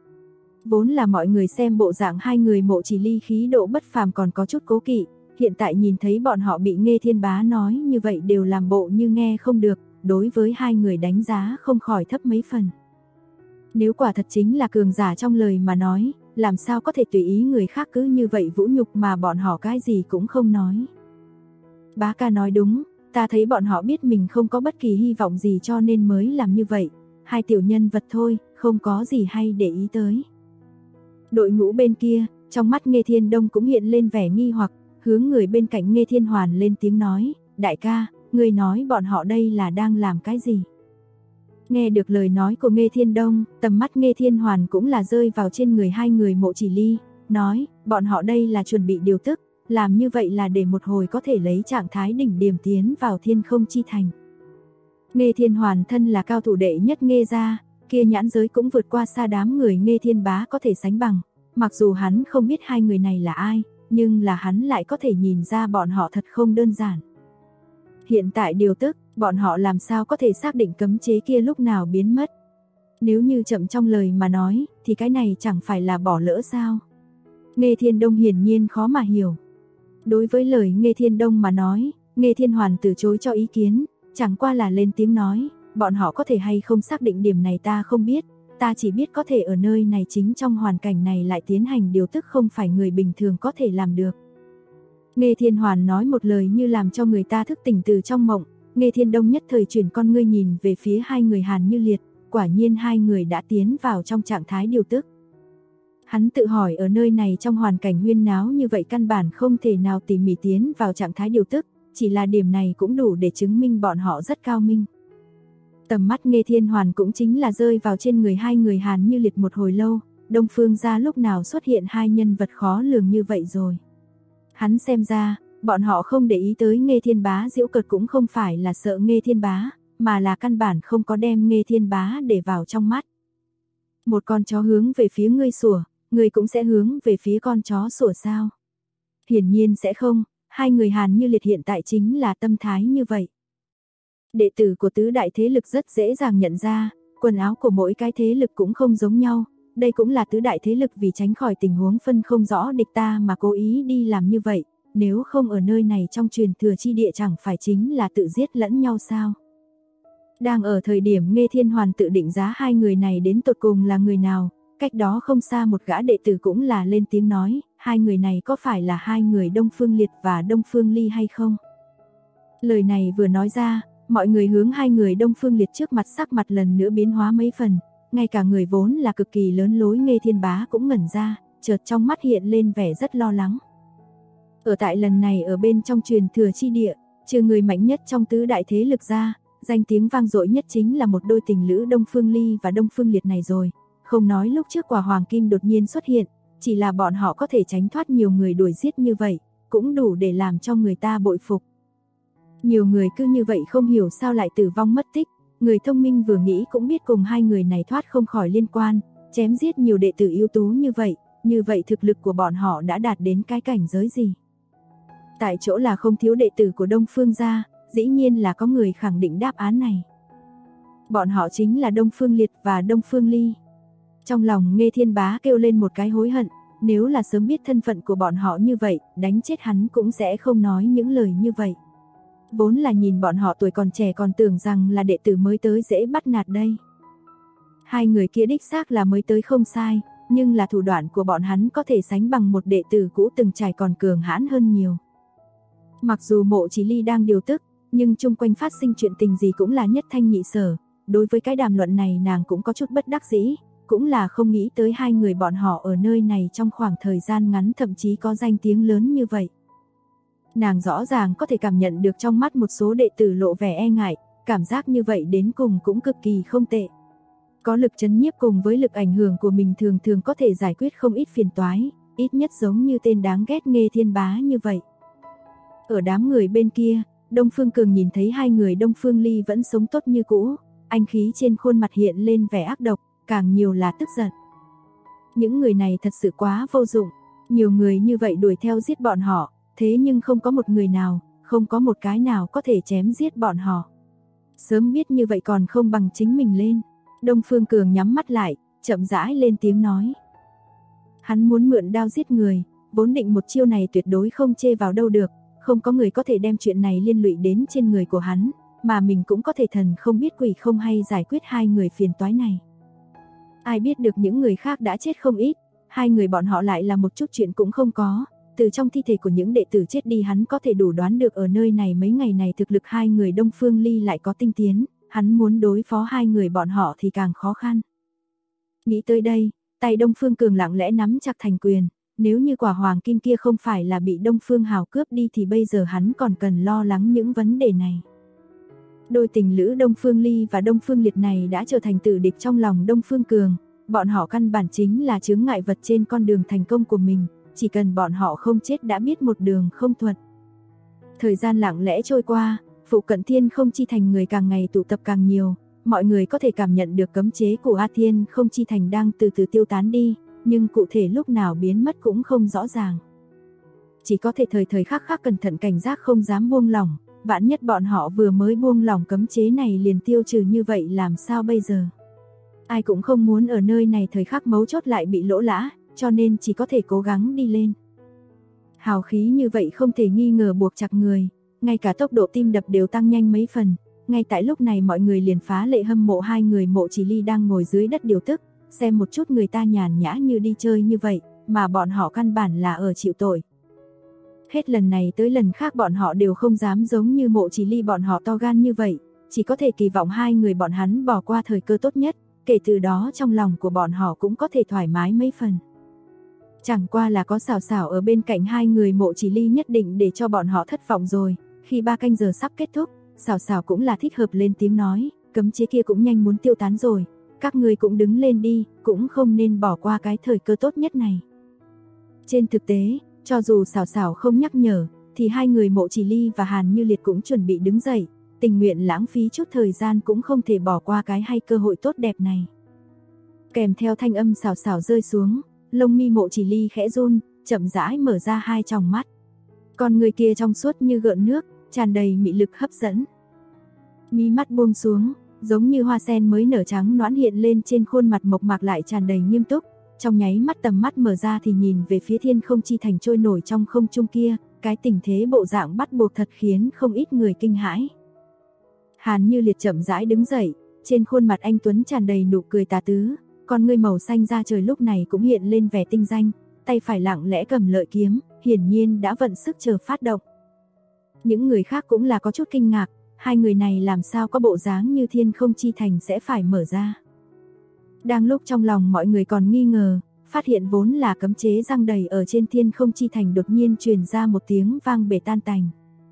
Speaker 2: Vốn là mọi người xem bộ dạng hai người Mộ Chỉ Ly khí độ bất phàm còn có chút cố kỵ, hiện tại nhìn thấy bọn họ bị Nghê Thiên Bá nói như vậy đều làm bộ như nghe không được, đối với hai người đánh giá không khỏi thấp mấy phần. Nếu quả thật chính là cường giả trong lời mà nói, làm sao có thể tùy ý người khác cứ như vậy vũ nhục mà bọn họ cái gì cũng không nói. Bá ca nói đúng, ta thấy bọn họ biết mình không có bất kỳ hy vọng gì cho nên mới làm như vậy, hai tiểu nhân vật thôi, không có gì hay để ý tới. Đội ngũ bên kia, trong mắt Nghê Thiên Đông cũng hiện lên vẻ nghi hoặc, hướng người bên cạnh Nghê Thiên Hoàn lên tiếng nói, đại ca, ngươi nói bọn họ đây là đang làm cái gì? Nghe được lời nói của Nghê Thiên Đông, tầm mắt Nghê Thiên Hoàn cũng là rơi vào trên người hai người Mộ Chỉ Ly, nói, bọn họ đây là chuẩn bị điều tức, làm như vậy là để một hồi có thể lấy trạng thái đỉnh điểm tiến vào Thiên Không Chi Thành. Nghê Thiên Hoàn thân là cao thủ đệ nhất Nghê gia, kia nhãn giới cũng vượt qua xa đám người Nghê Thiên Bá có thể sánh bằng, mặc dù hắn không biết hai người này là ai, nhưng là hắn lại có thể nhìn ra bọn họ thật không đơn giản. Hiện tại điều tức, bọn họ làm sao có thể xác định cấm chế kia lúc nào biến mất. Nếu như chậm trong lời mà nói, thì cái này chẳng phải là bỏ lỡ sao. Nghê Thiên Đông hiển nhiên khó mà hiểu. Đối với lời Nghê Thiên Đông mà nói, Nghê Thiên Hoàn từ chối cho ý kiến, chẳng qua là lên tiếng nói, bọn họ có thể hay không xác định điểm này ta không biết, ta chỉ biết có thể ở nơi này chính trong hoàn cảnh này lại tiến hành điều tức không phải người bình thường có thể làm được. Nghê Thiên Hoàn nói một lời như làm cho người ta thức tỉnh từ trong mộng, Nghê Thiên Đông nhất thời chuyển con ngươi nhìn về phía hai người Hàn Như Liệt, quả nhiên hai người đã tiến vào trong trạng thái điều tức. Hắn tự hỏi ở nơi này trong hoàn cảnh huyên náo như vậy căn bản không thể nào tỉ mỉ tiến vào trạng thái điều tức, chỉ là điểm này cũng đủ để chứng minh bọn họ rất cao minh. Tầm mắt Nghê Thiên Hoàn cũng chính là rơi vào trên người hai người Hàn Như Liệt một hồi lâu, Đông Phương gia lúc nào xuất hiện hai nhân vật khó lường như vậy rồi. Hắn xem ra, bọn họ không để ý tới Nghê Thiên Bá giễu cợt cũng không phải là sợ Nghê Thiên Bá, mà là căn bản không có đem Nghê Thiên Bá để vào trong mắt. Một con chó hướng về phía ngươi sủa, ngươi cũng sẽ hướng về phía con chó sủa sao? Hiển nhiên sẽ không, hai người Hàn Như Liệt hiện tại chính là tâm thái như vậy. Đệ tử của tứ đại thế lực rất dễ dàng nhận ra, quần áo của mỗi cái thế lực cũng không giống nhau, đây cũng là tứ đại thế lực vì tránh khỏi tình huống phân không rõ địch ta mà cố ý đi làm như vậy, nếu không ở nơi này trong truyền thừa chi địa chẳng phải chính là tự giết lẫn nhau sao? Đang ở thời điểm Nghê Thiên Hoàn tự định giá hai người này đến tột cùng là người nào, cách đó không xa một gã đệ tử cũng là lên tiếng nói, hai người này có phải là hai người Đông Phương Liệt và Đông Phương Ly hay không? Lời này vừa nói ra, mọi người hướng hai người Đông Phương Liệt trước mặt sắc mặt lần nữa biến hóa mấy phần, ngay cả người vốn là cực kỳ lớn lối Nghê Thiên Bá cũng ngẩn ra, chợt trong mắt hiện lên vẻ rất lo lắng. Ở tại lần này ở bên trong truyền thừa chi địa, trừ người mạnh nhất trong tứ đại thế lực ra, danh tiếng vang dội nhất chính là một đôi tình lữ Đông Phương Ly và Đông Phương Liệt này rồi, không nói lúc trước quả hoàng kim đột nhiên xuất hiện, chỉ là bọn họ có thể tránh thoát nhiều người đuổi giết như vậy, cũng đủ để làm cho người ta bội phục. Nhiều người cứ như vậy không hiểu sao lại tử vong mất tích, người thông minh vừa nghĩ cũng biết cùng hai người này thoát không khỏi liên quan, chém giết nhiều đệ tử ưu tú như vậy thực lực của bọn họ đã đạt đến cái cảnh giới gì. Tại chỗ là không thiếu đệ tử của Đông Phương gia, dĩ nhiên là có người khẳng định đáp án này. Bọn họ chính là Đông Phương Liệt và Đông Phương Ly. Trong lòng Nghê Thiên Bá kêu lên một cái hối hận, nếu là sớm biết thân phận của bọn họ như vậy, đánh chết hắn cũng sẽ không nói những lời như vậy. Vốn là nhìn bọn họ tuổi còn trẻ còn tưởng rằng là đệ tử mới tới dễ bắt nạt đây. Hai người kia đích xác là mới tới không sai, nhưng là thủ đoạn của bọn hắn có thể sánh bằng một đệ tử cũ từng trải còn cường hãn hơn nhiều. Mặc dù Mộ Chí Ly đang điều tức, nhưng chung quanh phát sinh chuyện tình gì cũng là nhất thanh nhị sở, đối với cái đàm luận này nàng cũng có chút bất đắc dĩ, cũng là không nghĩ tới hai người bọn họ ở nơi này trong khoảng thời gian ngắn thậm chí có danh tiếng lớn như vậy. Nàng rõ ràng có thể cảm nhận được trong mắt một số đệ tử lộ vẻ e ngại, cảm giác như vậy đến cùng cũng cực kỳ không tệ. Có lực chấn nhiếp cùng với lực ảnh hưởng của mình thường thường có thể giải quyết không ít phiền toái, ít nhất giống như tên đáng ghét Nghê Thiên Bá như vậy. Ở đám người bên kia, Đông Phương Cường nhìn thấy hai người Đông Phương Ly vẫn sống tốt như cũ, anh khí trên khuôn mặt hiện lên vẻ ác độc, càng nhiều là tức giận. Những người này thật sự quá vô dụng, nhiều người như vậy đuổi theo giết bọn họ, thế nhưng không có một người nào, không có một cái nào có thể chém giết bọn họ. Sớm biết như vậy còn không bằng chính mình lên. Đông Phương Cường nhắm mắt lại, chậm rãi lên tiếng nói. Hắn muốn mượn đao giết người, vốn định một chiêu này tuyệt đối không chê vào đâu được, không có người có thể đem chuyện này liên lụy đến trên người của hắn, mà mình cũng có thể thần không biết quỷ không hay giải quyết hai người phiền toái này. Ai biết được những người khác đã chết không ít, hai người bọn họ lại là một chút chuyện cũng không có, từ trong thi thể của những đệ tử chết đi hắn có thể đủ đoán được ở nơi này mấy ngày này thực lực hai người Đông Phương Ly lại có tinh tiến, hắn muốn đối phó hai người bọn họ thì càng khó khăn. Nghĩ tới đây, tay Đông Phương Cường lặng lẽ nắm chặt thành quyền, nếu như quả hoàng kim kia không phải là bị Đông Phương Hào cướp đi thì bây giờ hắn còn cần lo lắng những vấn đề này. Đôi tình lữ Đông Phương Ly và Đông Phương Liệt này đã trở thành tử địch trong lòng Đông Phương Cường, bọn họ căn bản chính là chướng ngại vật trên con đường thành công của mình, chỉ cần bọn họ không chết đã biết một đường không thuận. Thời gian lặng lẽ trôi qua, phụ cận Thiên Không Chi Thành người càng ngày tụ tập càng nhiều, mọi người có thể cảm nhận được cấm chế của A Thiên Không Chi Thành đang từ từ tiêu tán đi, nhưng cụ thể lúc nào biến mất cũng không rõ ràng. Chỉ có thể thời thời khắc khắc cẩn thận cảnh giác không dám buông lỏng, vạn nhất bọn họ vừa mới buông lỏng cấm chế này liền tiêu trừ như vậy làm sao bây giờ? Ai cũng không muốn ở nơi này thời khắc mấu chốt lại bị lỗ lã, cho nên chỉ có thể cố gắng đi lên. Hào khí như vậy không thể nghi ngờ buộc chặt người, ngay cả tốc độ tim đập đều tăng nhanh mấy phần. Ngay tại lúc này mọi người liền phá lệ hâm mộ hai người Mộ Chỉ Ly đang ngồi dưới đất điều tức, xem một chút người ta nhàn nhã như đi chơi như vậy, mà bọn họ căn bản là ở chịu tội. Hết lần này tới lần khác bọn họ đều không dám giống như Mộ Chỉ Ly bọn họ to gan như vậy, chỉ có thể kỳ vọng hai người bọn hắn bỏ qua thời cơ tốt nhất, kể từ đó trong lòng của bọn họ cũng có thể thoải mái mấy phần. Chẳng qua là có Xảo Xảo ở bên cạnh hai người Mộ Chỉ Ly nhất định để cho bọn họ thất vọng rồi, khi 3 canh giờ sắp kết thúc, Xảo Xảo cũng là thích hợp lên tiếng nói, cấm chế kia cũng nhanh muốn tiêu tán rồi, các ngươi cũng đứng lên đi, cũng không nên bỏ qua cái thời cơ tốt nhất này. Trên thực tế, cho dù Xảo Xảo không nhắc nhở, thì hai người Mộ Chỉ Ly và Hàn Như Liệt cũng chuẩn bị đứng dậy, tình nguyện lãng phí chút thời gian cũng không thể bỏ qua cái hay cơ hội tốt đẹp này. Kèm theo thanh âm Xảo Xảo rơi xuống, lông mi Mộ Chỉ Ly khẽ run, chậm rãi mở ra hai tròng mắt. Con người kia trong suốt như gợn nước, tràn đầy mị lực hấp dẫn. Mí mắt buông xuống, giống như hoa sen mới nở trắng nõn hiện lên trên khuôn mặt mộc mạc lại tràn đầy nghiêm túc, trong nháy mắt tầm mắt mở ra thì nhìn về phía Thiên Không Chi Thành trôi nổi trong không trung kia, cái tình thế bộ dạng bắt buộc thật khiến không ít người kinh hãi. Hàn Như Liệt chậm rãi đứng dậy, trên khuôn mặt anh tuấn tràn đầy nụ cười tà tứ, con ngươi màu xanh da trời lúc này cũng hiện lên vẻ tinh danh, tay phải lặng lẽ cầm lợi kiếm, hiển nhiên đã vận sức chờ phát động. Những người khác cũng là có chút kinh ngạc, hai người này làm sao có bộ dáng như Thiên Không Chi Thành sẽ phải mở ra. Đang lúc trong lòng mọi người còn nghi ngờ, phát hiện vốn là cấm chế răng đầy ở trên Thiên Không Chi Thành đột nhiên truyền ra một tiếng vang bể tan tành.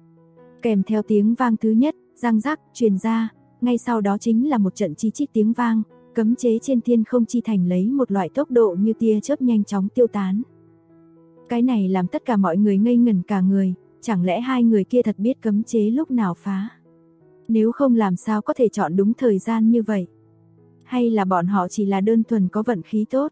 Speaker 2: Kèm theo tiếng vang thứ nhất, răng rắc truyền ra, ngay sau đó chính là một trận chi chít tiếng vang, cấm chế trên Thiên Không Chi Thành lấy một loại tốc độ như tia chớp nhanh chóng tiêu tán. Cái này làm tất cả mọi người ngây ngẩn cả người, chẳng lẽ hai người kia thật biết cấm chế lúc nào phá? Nếu không làm sao có thể chọn đúng thời gian như vậy? Hay là bọn họ chỉ là đơn thuần có vận khí tốt?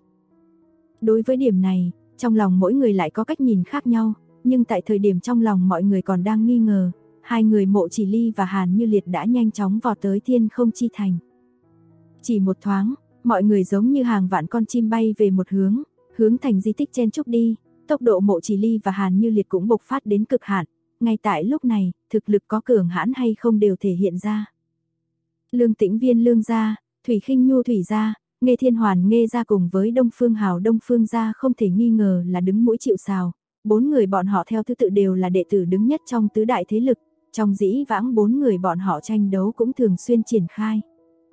Speaker 2: Đối với điểm này, trong lòng mỗi người lại có cách nhìn khác nhau, nhưng tại thời điểm trong lòng mọi người còn đang nghi ngờ, hai người Mộ Chỉ Ly và Hàn Như Liệt đã nhanh chóng vọt tới Thiên Không Chi Thành. Chỉ một thoáng, mọi người giống như hàng vạn con chim bay về một hướng thành di tích chen chúc đi, tốc độ Mộ Chỉ Ly và Hàn Như Liệt cũng bộc phát đến cực hạn, ngay tại lúc này, thực lực có cường hãn hay không đều thể hiện ra. Lương Tĩnh Viên Lương gia, Thủy Khinh Nhu Thủy gia, Nghê Thiên Hoàn Nghê gia cùng với Đông Phương Hào Đông Phương gia không thể nghi ngờ là đứng mũi chịu sào, 4 người bọn họ theo thứ tự đều là đệ tử đứng nhất trong tứ đại thế lực, trong dĩ vãng 4 người bọn họ tranh đấu cũng thường xuyên triển khai.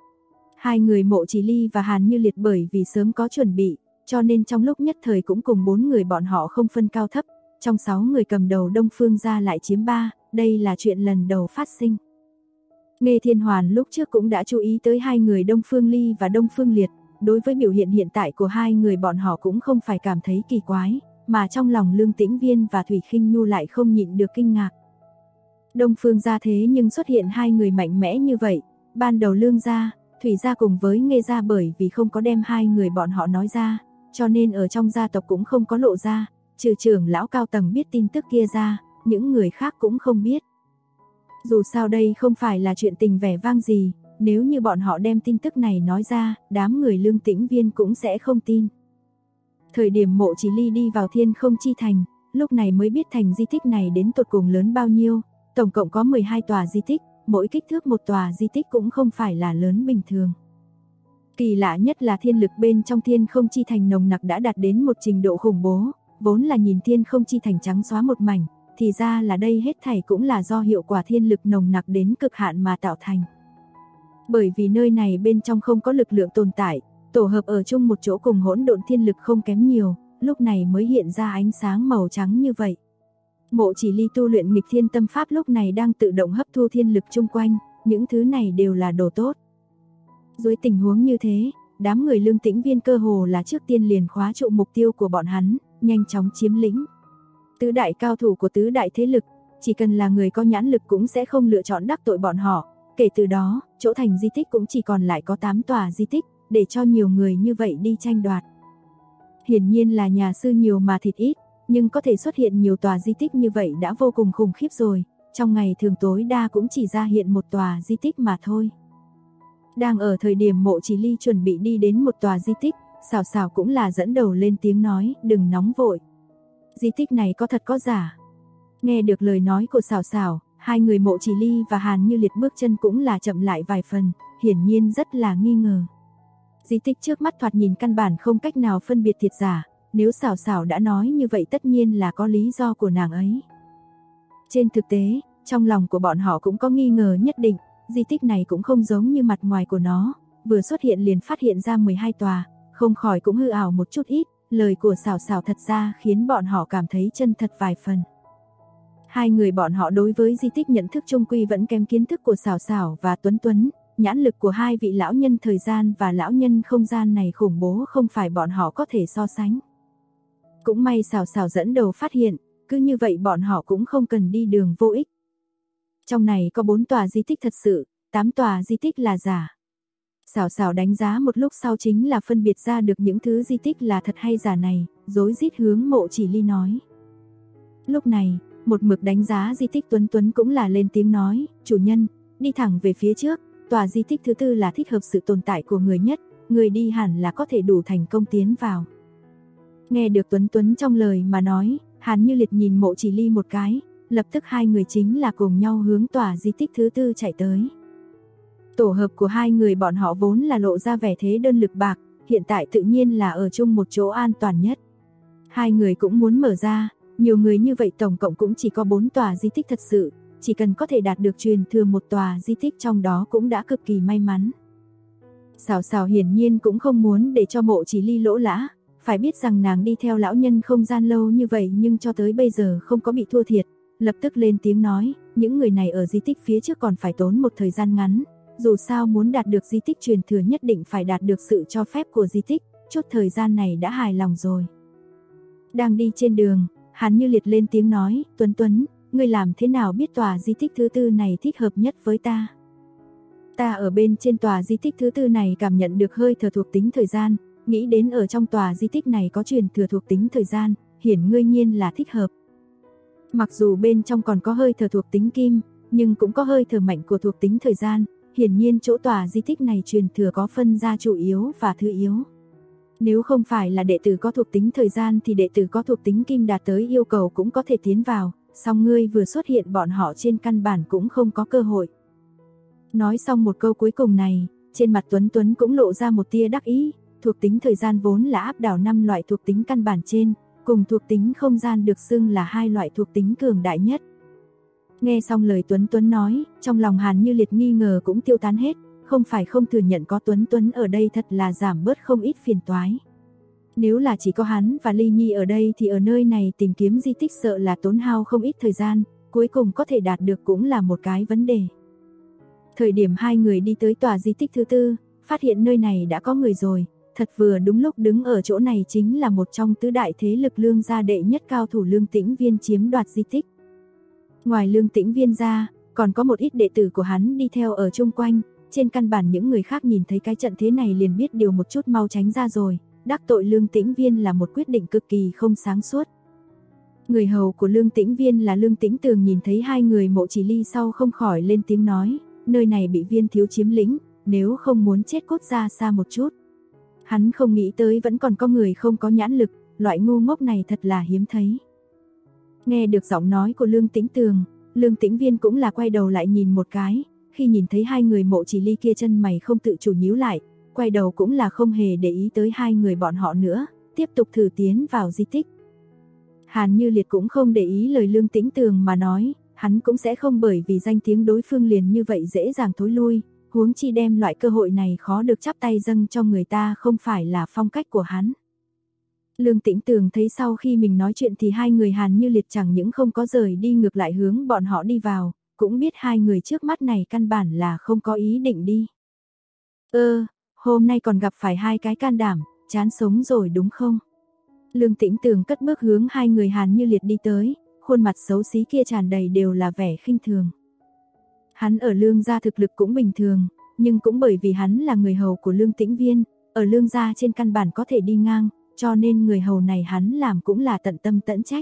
Speaker 2: Hai người Mộ Chỉ Ly và Hàn Như Liệt bởi vì sớm có chuẩn bị, cho nên trong lúc nhất thời cũng cùng 4 người bọn họ không phân cao thấp, trong 6 người cầm đầu Đông Phương gia lại chiếm 3, đây là chuyện lần đầu phát sinh. Nghê Thiên Hoàn lúc trước cũng đã chú ý tới hai người Đông Phương Ly và Đông Phương Liệt, đối với biểu hiện hiện tại của hai người bọn họ cũng không phải cảm thấy kỳ quái, mà trong lòng Lương Tĩnh Viên và Thủy Khinh Nhu lại không nhịn được kinh ngạc. Đông Phương gia thế nhưng xuất hiện hai người mạnh mẽ như vậy, ban đầu Lương gia, Thủy gia cùng với Nghê gia bởi vì không có đem hai người bọn họ nói ra, cho nên ở trong gia tộc cũng không có lộ ra, trừ trưởng lão cao tầng biết tin tức kia ra, những người khác cũng không biết. Dù sao đây không phải là chuyện tình vẻ vang gì, nếu như bọn họ đem tin tức này nói ra, đám người Lương Tĩnh Viên cũng sẽ không tin. Thời điểm Mộ Chỉ Ly đi vào Thiên Không Chi Thành, lúc này mới biết thành di tích này đến tột cùng lớn bao nhiêu, tổng cộng có 12 tòa di tích, mỗi kích thước một tòa di tích cũng không phải là lớn bình thường. Kỳ lạ nhất là thiên lực bên trong Thiên Không Chi Thành nồng nặc đã đạt đến một trình độ khủng bố, vốn là nhìn Thiên Không Chi Thành trắng xóa một mảnh, thì ra là đây hết thảy cũng là do hiệu quả thiên lực nồng nặc đến cực hạn mà tạo thành. Bởi vì nơi này bên trong không có lực lượng tồn tại, tổ hợp ở chung một chỗ cùng hỗn độn thiên lực không kém nhiều, lúc này mới hiện ra ánh sáng màu trắng như vậy. Mộ Chỉ Ly tu luyện nghịch thiên tâm pháp lúc này đang tự động hấp thu thiên lực chung quanh, những thứ này đều là đồ tốt. Dưới tình huống như thế, đám người Lương Tĩnh Viên cơ hồ là trước tiên liền khóa trụ mục tiêu của bọn hắn, nhanh chóng chiếm lĩnh. Tứ đại cao thủ của tứ đại thế lực, chỉ cần là người có nhãn lực cũng sẽ không lựa chọn đắc tội bọn họ, kể từ đó, chỗ thành di tích cũng chỉ còn lại có 8 tòa di tích, để cho nhiều người như vậy đi tranh đoạt. Hiển nhiên là nhà sư nhiều mà thịt ít, nhưng có thể xuất hiện nhiều tòa di tích như vậy đã vô cùng khủng khiếp rồi, trong ngày thường tối đa cũng chỉ ra hiện một tòa di tích mà thôi. Đang ở thời điểm Mộ Chỉ Ly chuẩn bị đi đến một tòa di tích, Sảo Sảo cũng là dẫn đầu lên tiếng nói, đừng nóng vội. Di tích này có thật có giả. Nghe được lời nói của Sảo Sảo, hai người Mộ Chỉ Ly và Hàn Như Liệt bước chân cũng là chậm lại vài phần, hiển nhiên rất là nghi ngờ. Di tích trước mắt thoạt nhìn căn bản không cách nào phân biệt thiệt giả, nếu Sảo Sảo đã nói như vậy tất nhiên là có lý do của nàng ấy. Trên thực tế, trong lòng của bọn họ cũng có nghi ngờ nhất định, di tích này cũng không giống như mặt ngoài của nó, vừa xuất hiện liền phát hiện ra 12 tòa, không khỏi cũng hư ảo một chút ít, lời của Sảo Sảo thật ra khiến bọn họ cảm thấy chân thật vài phần. Hai người bọn họ đối với di tích nhận thức chung quy vẫn kém kiến thức của Sảo Sảo và Tuấn Tuấn, nhãn lực của hai vị lão nhân thời gian và lão nhân không gian này khủng bố không phải bọn họ có thể so sánh. Cũng may Sảo Sảo dẫn đầu phát hiện, cứ như vậy bọn họ cũng không cần đi đường vô ích. Trong này có 4 tòa di tích thật sự, 8 tòa di tích là giả. Sảo Sảo đánh giá một lúc sau chính là phân biệt ra được những thứ di tích là thật hay giả này, rối rít hướng Mộ Chỉ Ly nói. Lúc này, một mực đánh giá di tích Tuấn Tuấn cũng là lên tiếng nói, chủ nhân, đi thẳng về phía trước, tòa di tích thứ tư là thích hợp sự tồn tại của người nhất, người đi hẳn là có thể đủ thành công tiến vào. Nghe được Tuấn Tuấn trong lời mà nói, Hàn Như Liệt nhìn Mộ Chỉ Ly một cái, lập tức hai người chính là cùng nhau hướng tòa di tích thứ tư chạy tới. Tổ hợp của hai người bọn họ vốn là lộ ra vẻ thế đơn lực bạc, hiện tại tự nhiên là ở chung một chỗ an toàn nhất. Hai người cũng muốn mở ra, nhiều người như vậy tổng cộng cũng chỉ có 4 tòa di tích thật sự, chỉ cần có thể đạt được truyền thừa một tòa di tích trong đó cũng đã cực kỳ may mắn. Sảo Sảo hiển nhiên cũng không muốn để cho Mộ Chỉ Ly lỗ lã, phải biết rằng nàng đi theo lão nhân không gian lâu như vậy nhưng cho tới bây giờ không có bị thua thiệt, lập tức lên tiếng nói, những người này ở di tích phía trước còn phải tốn một thời gian ngắn, dù sao muốn đạt được di tích truyền thừa nhất định phải đạt được sự cho phép của di tích, chút thời gian này đã hài lòng rồi. Đang đi trên đường, Hàn Như Liệt lên tiếng nói, Tuấn Tuấn, ngươi làm thế nào biết tòa di tích thứ tư này thích hợp nhất với ta? Ta ở bên trên tòa di tích thứ tư này cảm nhận được hơi thở thuộc tính thời gian, nghĩ đến ở trong tòa di tích này có truyền thừa thuộc tính thời gian, hiển ngươi nhiên là thích hợp. Mặc dù bên trong còn có hơi thở thuộc tính kim, nhưng cũng có hơi thở mạnh của thuộc tính thời gian, hiển nhiên chỗ tòa di tích này truyền thừa có phân ra chủ yếu và thứ yếu. Nếu không phải là đệ tử có thuộc tính thời gian thì đệ tử có thuộc tính kim đạt tới yêu cầu cũng có thể tiến vào, song ngươi vừa xuất hiện bọn họ trên căn bản cũng không có cơ hội. Nói xong một câu cuối cùng này, trên mặt Tuấn Tuấn cũng lộ ra một tia đắc ý, thuộc tính thời gian vốn là áp đảo 5 loại thuộc tính căn bản trên, cùng thuộc tính không gian được xưng là 2 loại thuộc tính cường đại nhất. Nghe xong lời Tuấn Tuấn nói, trong lòng Hàn Như Liệt nghi ngờ cũng tiêu tán hết, không phải không thừa nhận có Tuấn Tuấn ở đây thật là giảm bớt không ít phiền toái. Nếu là chỉ có hắn và Ly Nhi ở đây thì ở nơi này tìm kiếm di tích sợ là tốn hao không ít thời gian, cuối cùng có thể đạt được cũng là một cái vấn đề. Thời điểm hai người đi tới tòa di tích thứ tư, phát hiện nơi này đã có người rồi, thật vừa đúng lúc đứng ở chỗ này chính là một trong tứ đại thế lực Lương gia đệ nhất cao thủ Lương Tĩnh Viên chiếm đoạt di tích. Ngoài Lương Tĩnh Viên ra, còn có một ít đệ tử của hắn đi theo ở chung quanh, trên căn bản những người khác nhìn thấy cái trận thế này liền biết điều một chút mau tránh ra rồi, đắc tội Lương Tĩnh Viên là một quyết định cực kỳ không sáng suốt. Người hầu của Lương Tĩnh Viên là Lương Tĩnh Tường nhìn thấy hai người Mộ Chỉ Ly sau không khỏi lên tiếng nói, nơi này bị Viên thiếu chiếm lĩnh, nếu không muốn chết cút ra xa một chút. Hắn không nghĩ tới vẫn còn có người không có nhãn lực, loại ngu ngốc này thật là hiếm thấy. Nghe được giọng nói của Lương Tĩnh Tường, Lương Tĩnh Viên cũng là quay đầu lại nhìn một cái, khi nhìn thấy hai người Mộ Chỉ Ly kia chân mày không tự chủ nhíu lại, quay đầu cũng là không hề để ý tới hai người bọn họ nữa, tiếp tục thử tiến vào di tích. Hàn Như Liệt cũng không để ý lời Lương Tĩnh Tường mà nói, hắn cũng sẽ không bởi vì danh tiếng đối phương liền như vậy dễ dàng thối lui, huống chi đem loại cơ hội này khó được chắp tay dâng cho người ta không phải là phong cách của hắn. Lương Tĩnh Tường thấy sau khi mình nói chuyện thì hai người Hàn Như Liệt chẳng những không có rời đi ngược lại hướng bọn họ đi vào, cũng biết hai người trước mắt này căn bản là không có ý định đi. Hôm nay còn gặp phải hai cái can đảm, chán sống rồi đúng không? Lương Tĩnh Tường cất bước hướng hai người Hàn Như Liệt đi tới, khuôn mặt xấu xí kia tràn đầy đều là vẻ khinh thường. Hắn ở Lương gia thực lực cũng bình thường, nhưng cũng bởi vì hắn là người hầu của Lương Tĩnh Viên, ở Lương gia trên căn bản có thể đi ngang, cho nên người hầu này hắn làm cũng là tận tâm tận trách.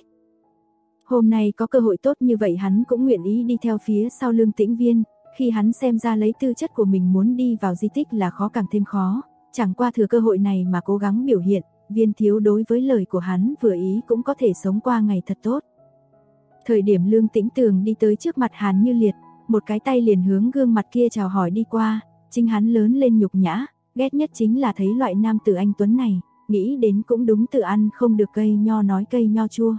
Speaker 2: Hôm nay có cơ hội tốt như vậy hắn cũng nguyện ý đi theo phía sau Lương Tĩnh Viên, khi hắn xem ra lấy tư chất của mình muốn đi vào di tích là khó càng thêm khó, chẳng qua thừa cơ hội này mà cố gắng biểu hiện, Viên thiếu đối với lời của hắn vừa ý cũng có thể sống qua ngày thật tốt. Thời điểm Lương Tĩnh Tường đi tới trước mặt Hàn Như Liệt, một cái tay liền hướng gương mặt kia chào hỏi đi qua, chính hắn lớn lên nhục nhã, ghét nhất chính là thấy loại nam tử anh tuấn này, nghĩ đến cũng đúng, tự ăn không được cây nho nói cây nho chua.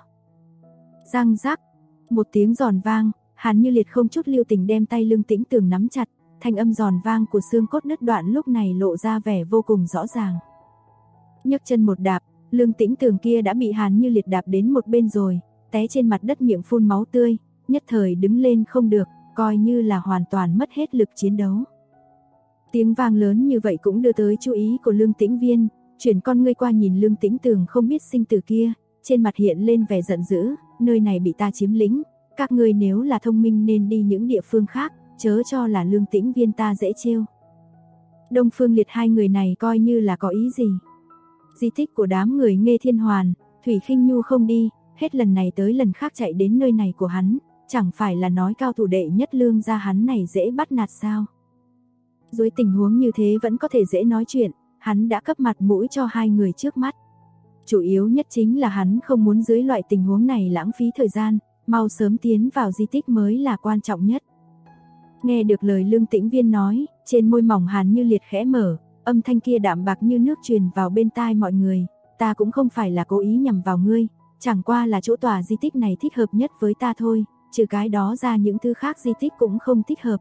Speaker 2: Răng rắc, một tiếng giòn vang, Hàn Như Liệt không chút lưu tình đem tay Lương Tĩnh Tường nắm chặt, thanh âm giòn vang của xương cốt đứt đoạn lúc này lộ ra vẻ vô cùng rõ ràng. Nhấc chân một đạp, Lương Tĩnh Tường kia đã bị Hàn Như Liệt đạp đến một bên rồi, té trên mặt đất miệng phun máu tươi, nhất thời đứng lên không được, coi như là hoàn toàn mất hết lực chiến đấu. Tiếng vang lớn như vậy cũng đưa tới chú ý của Lương Tĩnh Viên, chuyển con ngươi qua nhìn Lương Tĩnh Tường không biết sinh tử kia, trên mặt hiện lên vẻ giận dữ, nơi này bị ta chiếm lĩnh, các ngươi nếu là thông minh nên đi những địa phương khác, chớ cho là Lương Tĩnh Viên ta dễ trêu. Đông Phương Liệt hai người này coi như là có ý gì? Di tích của đám người Nghê Thiên Hoàn, Thủy Khinh Nhu không đi, hết lần này tới lần khác chạy đến nơi này của hắn, chẳng phải là nói cao thủ đệ nhất Lương gia hắn này dễ bắt nạt sao? Dưới tình huống như thế vẫn có thể dễ nói chuyện, hắn đã cấp mặt mũi cho hai người trước mắt. Chủ yếu nhất chính là hắn không muốn dưới loại tình huống này lãng phí thời gian, mau sớm tiến vào di tích mới là quan trọng nhất. Nghe được lời Lương Tĩnh Viên nói, trên môi mỏng Hàn Như Liệt khẽ mở, âm thanh kia đạm bạc như nước truyền vào bên tai mọi người, ta cũng không phải là cố ý nhằm vào ngươi, chẳng qua là chỗ tòa di tích này thích hợp nhất với ta thôi, trừ cái đó ra những thứ khác di tích cũng không thích hợp.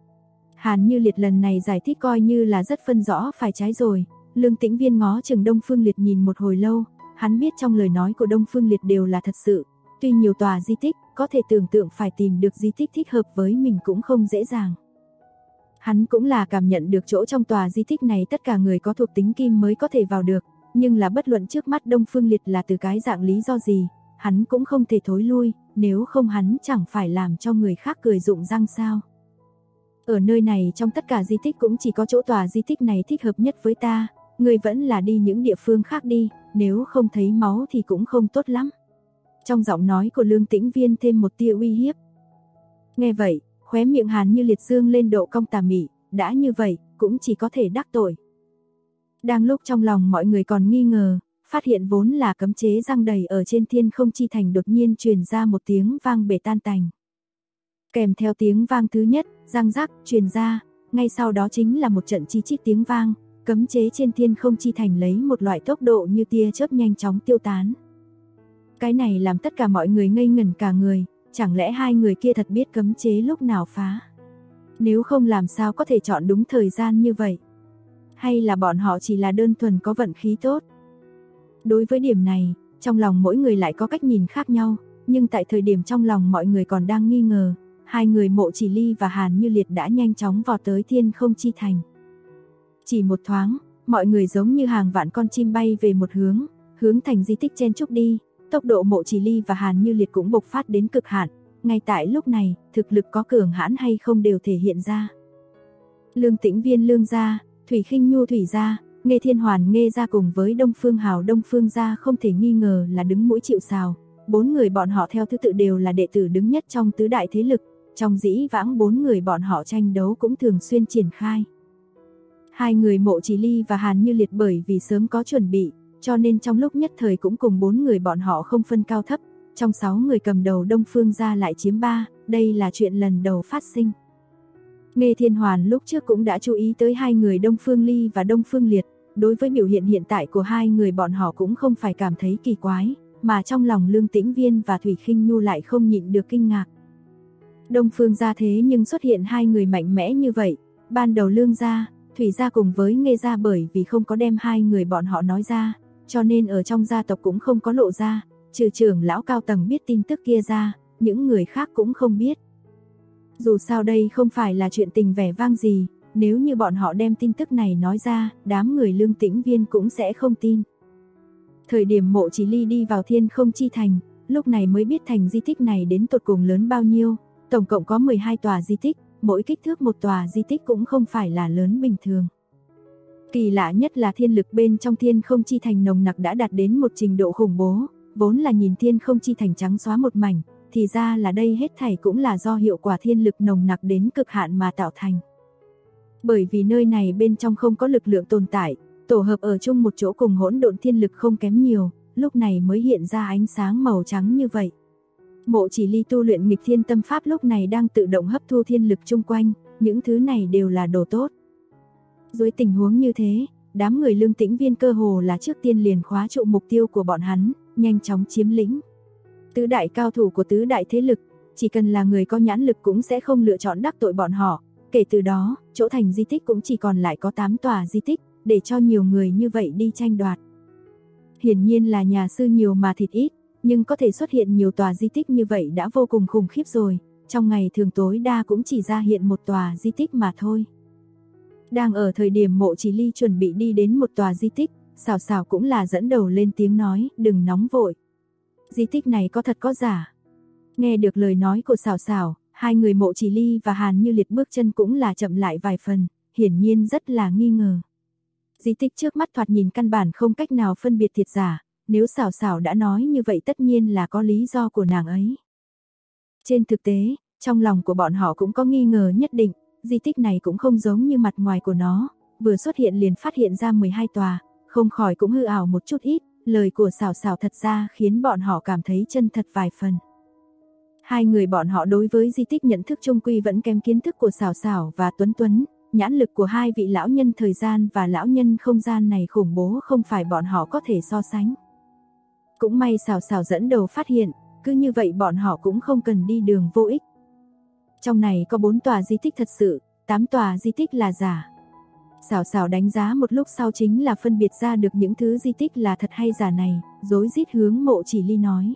Speaker 2: Hàn Như Liệt lần này giải thích coi như là rất phân rõ phải trái rồi. Lương Tĩnh Viên ngó chừng Đông Phương Liệt nhìn một hồi lâu, hắn biết trong lời nói của Đông Phương Liệt đều là thật sự, tuy nhiều tòa di tích, có thể tưởng tượng phải tìm được di tích thích hợp với mình cũng không dễ dàng. Hắn cũng là cảm nhận được chỗ trong tòa di tích này tất cả người có thuộc tính kim mới có thể vào được, nhưng là bất luận trước mắt Đông Phương Liệt là từ cái dạng lý do gì, hắn cũng không thể thối lui, nếu không hắn chẳng phải làm cho người khác cười rụng răng sao. Ở nơi này trong tất cả di tích cũng chỉ có chỗ tòa di tích này thích hợp nhất với ta, người vẫn là đi những địa phương khác đi, nếu không thấy máu thì cũng không tốt lắm. Trong giọng nói của Lương Tĩnh Viên thêm một tia uy hiếp. Nghe vậy, khóe miệng Hàn Như Liệt dương lên độ cong tà mị, đã như vậy, cũng chỉ có thể đắc tội. Đang lúc trong lòng mọi người còn nghi ngờ, phát hiện vốn là cấm chế răng đầy ở trên Thiên Không Chi Thành đột nhiên truyền ra một tiếng vang bể tan tành. Kèm theo tiếng vang thứ nhất, răng rắc, truyền ra, ngay sau đó chính là một trận chi chít tiếng vang, cấm chế trên Thiên Không Chi Thành lấy một loại tốc độ như tia chớp nhanh chóng tiêu tán. Cái này làm tất cả mọi người ngây ngẩn cả người, chẳng lẽ hai người kia thật biết cấm chế lúc nào phá? Nếu không làm sao có thể chọn đúng thời gian như vậy? Hay là bọn họ chỉ là đơn thuần có vận khí tốt? Đối với điểm này, trong lòng mỗi người lại có cách nhìn khác nhau, nhưng tại thời điểm trong lòng mọi người còn đang nghi ngờ, hai người Mộ Chỉ Ly và Hàn Như Liệt đã nhanh chóng vọt tới Thiên Không Chi Thành. Chỉ một thoáng, mọi người giống như hàng vạn con chim bay về một hướng, hướng thành di tích chen chúc đi, tốc độ Mộ Chỉ Ly và Hàn Như Liệt cũng bộc phát đến cực hạn, ngay tại lúc này, thực lực có cường hãn hay không đều thể hiện ra. Lương Tĩnh Viên Lương gia, Thủy Khinh Nhu Thủy gia, Nghê Thiên Hoàn Nghê gia cùng với Đông Phương Hào Đông Phương gia không thể nghi ngờ là đứng mũi chịu sào, bốn người bọn họ theo thứ tự đều là đệ tử đứng nhất trong tứ đại thế lực, trong dĩ vãng bốn người bọn họ tranh đấu cũng thường xuyên triển khai. Hai người Mộ Chỉ Ly và Hàn Như Liệt bởi vì sớm có chuẩn bị, cho nên trong lúc nhất thời cũng cùng bốn người bọn họ không phân cao thấp, trong 6 người cầm đầu Đông Phương gia lại chiếm 3, đây là chuyện lần đầu phát sinh. Nghê Thiên Hoàn lúc trước cũng đã chú ý tới hai người Đông Phương Ly và Đông Phương Liệt, đối với biểu hiện hiện tại của hai người bọn họ cũng không phải cảm thấy kỳ quái, mà trong lòng Lương Tĩnh Viên và Thủy Khinh Nhu lại không nhịn được kinh ngạc. Đông Phương gia thế nhưng xuất hiện hai người mạnh mẽ như vậy, ban đầu Lương gia, Thủy gia cùng với Nghê gia bởi vì không có đem hai người bọn họ nói ra, cho nên ở trong gia tộc cũng không có lộ ra, trừ trưởng lão cao tầng biết tin tức kia ra, những người khác cũng không biết. Dù sao đây không phải là chuyện tình vẻ vang gì, nếu như bọn họ đem tin tức này nói ra, đám người Lương Tĩnh Viên cũng sẽ không tin. Thời điểm Mộ Chỉ Ly đi vào Thiên Không Chi Thành, lúc này mới biết thành di tích này đến tột cùng lớn bao nhiêu, tổng cộng có 12 tòa di tích, mỗi kích thước một tòa di tích cũng không phải là lớn bình thường. Kỳ lạ nhất là thiên lực bên trong Thiên Không Chi Thành nồng nặc đã đạt đến một trình độ khủng bố, vốn là nhìn Thiên Không Chi Thành trắng xóa một mảnh, thì ra là đây hết thảy cũng là do hiệu quả thiên lực nồng nặc đến cực hạn mà tạo thành. Bởi vì nơi này bên trong không có lực lượng tồn tại, tổ hợp ở chung một chỗ cùng hỗn độn thiên lực không kém nhiều, lúc này mới hiện ra ánh sáng màu trắng như vậy. Mộ Chỉ Ly tu luyện nghịch thiên tâm pháp lúc này đang tự động hấp thu thiên lực chung quanh, những thứ này đều là đồ tốt. Dưới tình huống như thế, đám người Lương Tĩnh Viên cơ hồ là trước tiên liền khóa trụ mục tiêu của bọn hắn, nhanh chóng chiếm lĩnh. Tứ đại cao thủ của tứ đại thế lực, chỉ cần là người có nhãn lực cũng sẽ không lựa chọn đắc tội bọn họ. Kể từ đó, chỗ thành di tích cũng chỉ còn lại có 8 tòa di tích, để cho nhiều người như vậy đi tranh đoạt. Hiển nhiên là nhà sư nhiều mà thịt ít, nhưng có thể xuất hiện nhiều tòa di tích như vậy đã vô cùng khủng khiếp rồi, trong ngày thường tối đa cũng chỉ ra hiện một tòa di tích mà thôi. Đang ở thời điểm Mộ Chỉ Ly chuẩn bị đi đến một tòa di tích, Sảo Sảo cũng là dẫn đầu lên tiếng nói, đừng nóng vội. Di tích này có thật có giả. Nghe được lời nói của Sảo Sảo, hai người Mộ Chỉ Ly và Hàn Như Liệt bước chân cũng là chậm lại vài phần, hiển nhiên rất là nghi ngờ. Di tích trước mắt thoạt nhìn căn bản không cách nào phân biệt thiệt giả, nếu Sảo Sảo đã nói như vậy tất nhiên là có lý do của nàng ấy. Trên thực tế, trong lòng của bọn họ cũng có nghi ngờ nhất định, di tích này cũng không giống như mặt ngoài của nó, vừa xuất hiện liền phát hiện ra 12 tòa, không khỏi cũng hư ảo một chút ít, lời của Sảo Sảo thật ra khiến bọn họ cảm thấy chân thật vài phần. Hai người bọn họ đối với di tích nhận thức chung quy vẫn kém kiến thức của Sảo Sảo và Tuấn Tuấn, nhãn lực của hai vị lão nhân thời gian và lão nhân không gian này khủng bố không phải bọn họ có thể so sánh. Cũng may Sảo Sảo dẫn đầu phát hiện, cứ như vậy bọn họ cũng không cần đi đường vô ích. Trong này có 4 tòa di tích thật sự, 8 tòa di tích là giả. Sảo Sảo đánh giá một lúc sau chính là phân biệt ra được những thứ di tích là thật hay giả này, rối rít hướng Mộ Chỉ Ly nói.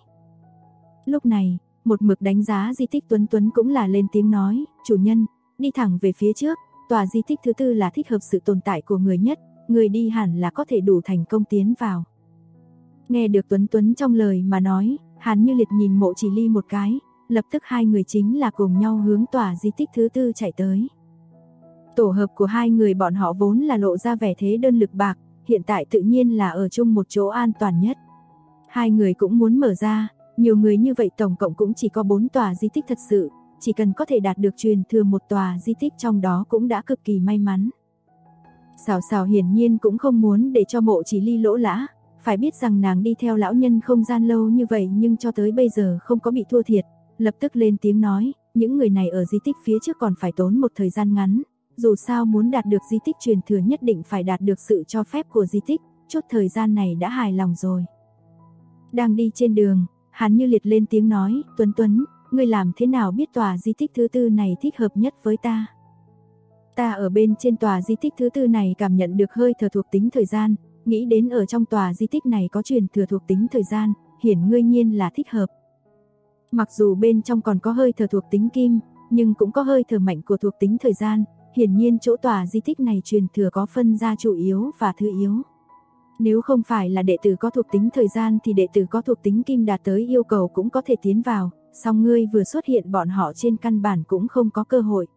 Speaker 2: Lúc này, một mực đánh giá di tích Tuấn Tuấn cũng là lên tiếng nói, chủ nhân, đi thẳng về phía trước, tòa di tích thứ tư là thích hợp sự tồn tại của người nhất, người đi hẳn là có thể đủ thành công tiến vào. Nghe được Tuấn Tuấn trong lời mà nói, Hàn Như Liệt nhìn Mộ Chỉ Ly một cái, lập tức hai người chính là cùng nhau hướng tòa di tích thứ tư chạy tới. Tổ hợp của hai người bọn họ vốn là lộ ra vẻ thế đơn lực bạc, hiện tại tự nhiên là ở chung một chỗ an toàn nhất. Hai người cũng muốn mở ra, nhiều người như vậy tổng cộng cũng chỉ có 4 tòa di tích thật sự, chỉ cần có thể đạt được truyền thừa một tòa di tích trong đó cũng đã cực kỳ may mắn. Sảo Sảo hiển nhiên cũng không muốn để cho Mộ Chỉ Ly lỗ lã, phải biết rằng nàng đi theo lão nhân không gian lâu như vậy nhưng cho tới bây giờ không có bị thua thiệt, lập tức lên tiếng nói, những người này ở di tích phía trước còn phải tốn một thời gian ngắn, dù sao muốn đạt được di tích truyền thừa nhất định phải đạt được sự cho phép của di tích, chút thời gian này đã hài lòng rồi. Đang đi trên đường, Hàn Như Liệt lên tiếng nói, Tuấn Tuấn, ngươi làm thế nào biết tòa di tích thứ tư này thích hợp nhất với ta? Ta ở bên trên tòa di tích thứ tư này cảm nhận được hơi thở thuộc tính thời gian, nghĩ đến ở trong tòa di tích này có truyền thừa thuộc tính thời gian, hiển ngươi nhiên là thích hợp. Mặc dù bên trong còn có hơi thở thuộc tính kim, nhưng cũng có hơi thở mạnh của thuộc tính thời gian, hiển nhiên chỗ tòa di tích này truyền thừa có phân ra chủ yếu và thứ yếu. Nếu không phải là đệ tử có thuộc tính thời gian thì đệ tử có thuộc tính kim đạt tới yêu cầu cũng có thể tiến vào, song ngươi vừa xuất hiện bọn họ trên căn bản cũng không có cơ hội.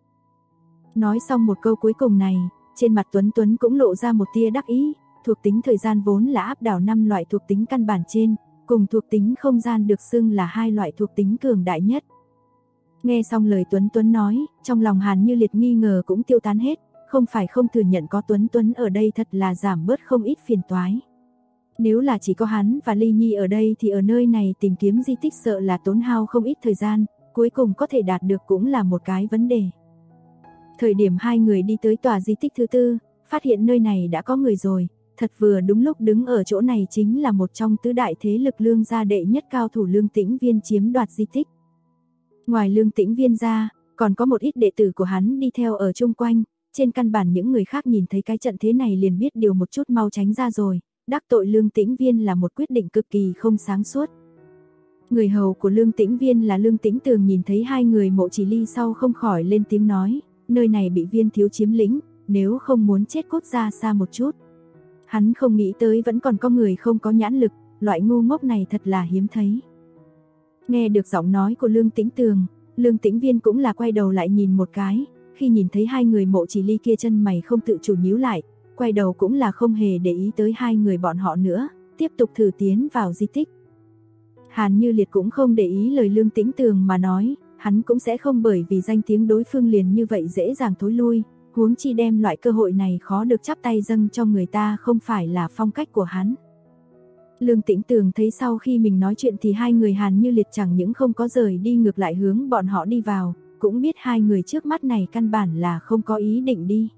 Speaker 2: Nói xong một câu cuối cùng này, trên mặt Tuấn Tuấn cũng lộ ra một tia đắc ý, thuộc tính thời gian vốn là áp đảo 5 loại thuộc tính căn bản trên, cùng thuộc tính không gian được xưng là 2 loại thuộc tính cường đại nhất. Nghe xong lời Tuấn Tuấn nói, trong lòng Hàn Như Liệt nghi ngờ cũng tiêu tán hết, không phải không thừa nhận có Tuấn Tuấn ở đây thật là giảm bớt không ít phiền toái. Nếu là chỉ có hắn và Ly Nhi ở đây thì ở nơi này tìm kiếm di tích sợ là tốn hao không ít thời gian, cuối cùng có thể đạt được cũng là một cái vấn đề. Thời điểm hai người đi tới tòa di tích thứ tư, phát hiện nơi này đã có người rồi, thật vừa đúng lúc đứng ở chỗ này chính là một trong tứ đại thế lực Lương gia đệ nhất cao thủ Lương Tĩnh Viên chiếm đoạt di tích. Ngoài Lương Tĩnh Viên ra, còn có một ít đệ tử của hắn đi theo ở chung quanh, trên căn bản những người khác nhìn thấy cái trận thế này liền biết điều một chút mau tránh ra rồi, đắc tội Lương Tĩnh Viên là một quyết định cực kỳ không sáng suốt. Người hầu của Lương Tĩnh Viên là Lương Tĩnh Tường nhìn thấy hai người Mộ Chỉ Ly sau không khỏi lên tiếng nói, nơi này bị Viên thiếu chiếm lĩnh, nếu không muốn chết cút ra xa một chút. Hắn không nghĩ tới vẫn còn có người không có nhãn lực, loại ngu ngốc này thật là hiếm thấy. Nghe được giọng nói của Lương Tĩnh Tường, Lương Tĩnh Viên cũng là quay đầu lại nhìn một cái, khi nhìn thấy hai người Mộ Chỉ Ly kia chân mày không tự chủ nhíu lại, quay đầu cũng là không hề để ý tới hai người bọn họ nữa, tiếp tục thử tiến vào di tích. Hàn Như Liệt cũng không để ý lời Lương Tĩnh Tường mà nói, hắn cũng sẽ không bởi vì danh tiếng đối phương liền như vậy dễ dàng thối lui, huống chi đem loại cơ hội này khó được chắp tay dâng cho người ta không phải là phong cách của hắn. Lương Tĩnh Tường thấy sau khi mình nói chuyện thì hai người Hàn Như Liệt chẳng những không có rời đi ngược lại hướng bọn họ đi vào, cũng biết hai người trước mắt này căn bản là không có ý định đi.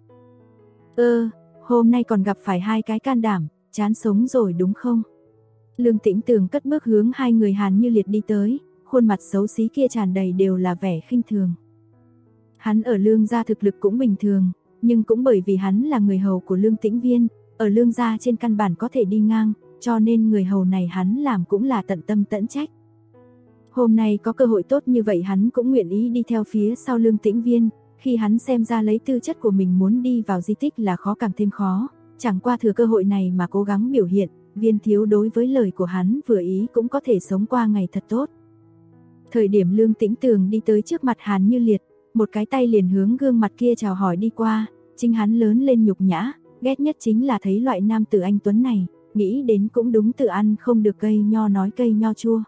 Speaker 2: Hôm nay còn gặp phải hai cái can đảm, chán sống rồi đúng không? Lương Tĩnh Tường cất bước hướng hai người Hàn Như Liệt đi tới, khuôn mặt xấu xí kia tràn đầy đều là vẻ khinh thường. Hắn ở Lương gia thực lực cũng bình thường, nhưng cũng bởi vì hắn là người hầu của Lương Tĩnh Viên, ở Lương gia trên căn bản có thể đi ngang, cho nên người hầu này hắn làm cũng là tận tâm tận trách. Hôm nay có cơ hội tốt như vậy hắn cũng nguyện ý đi theo phía sau Lương Tĩnh Viên, khi hắn xem ra lấy tư chất của mình muốn đi vào di tích là khó càng thêm khó, chẳng qua thừa cơ hội này mà cố gắng biểu hiện, Viên thiếu đối với lời của hắn vừa ý cũng có thể sống qua ngày thật tốt. Thời điểm Lương Tĩnh Tường đi tới trước mặt Hàn Như Liệt, một cái tay liền hướng gương mặt kia chào hỏi đi qua, chính hắn lớn lên nhục nhã, ghét nhất chính là thấy loại nam tử anh tuấn này, nghĩ đến cũng đúng tự ăn không được cây nho nói cây nho chua.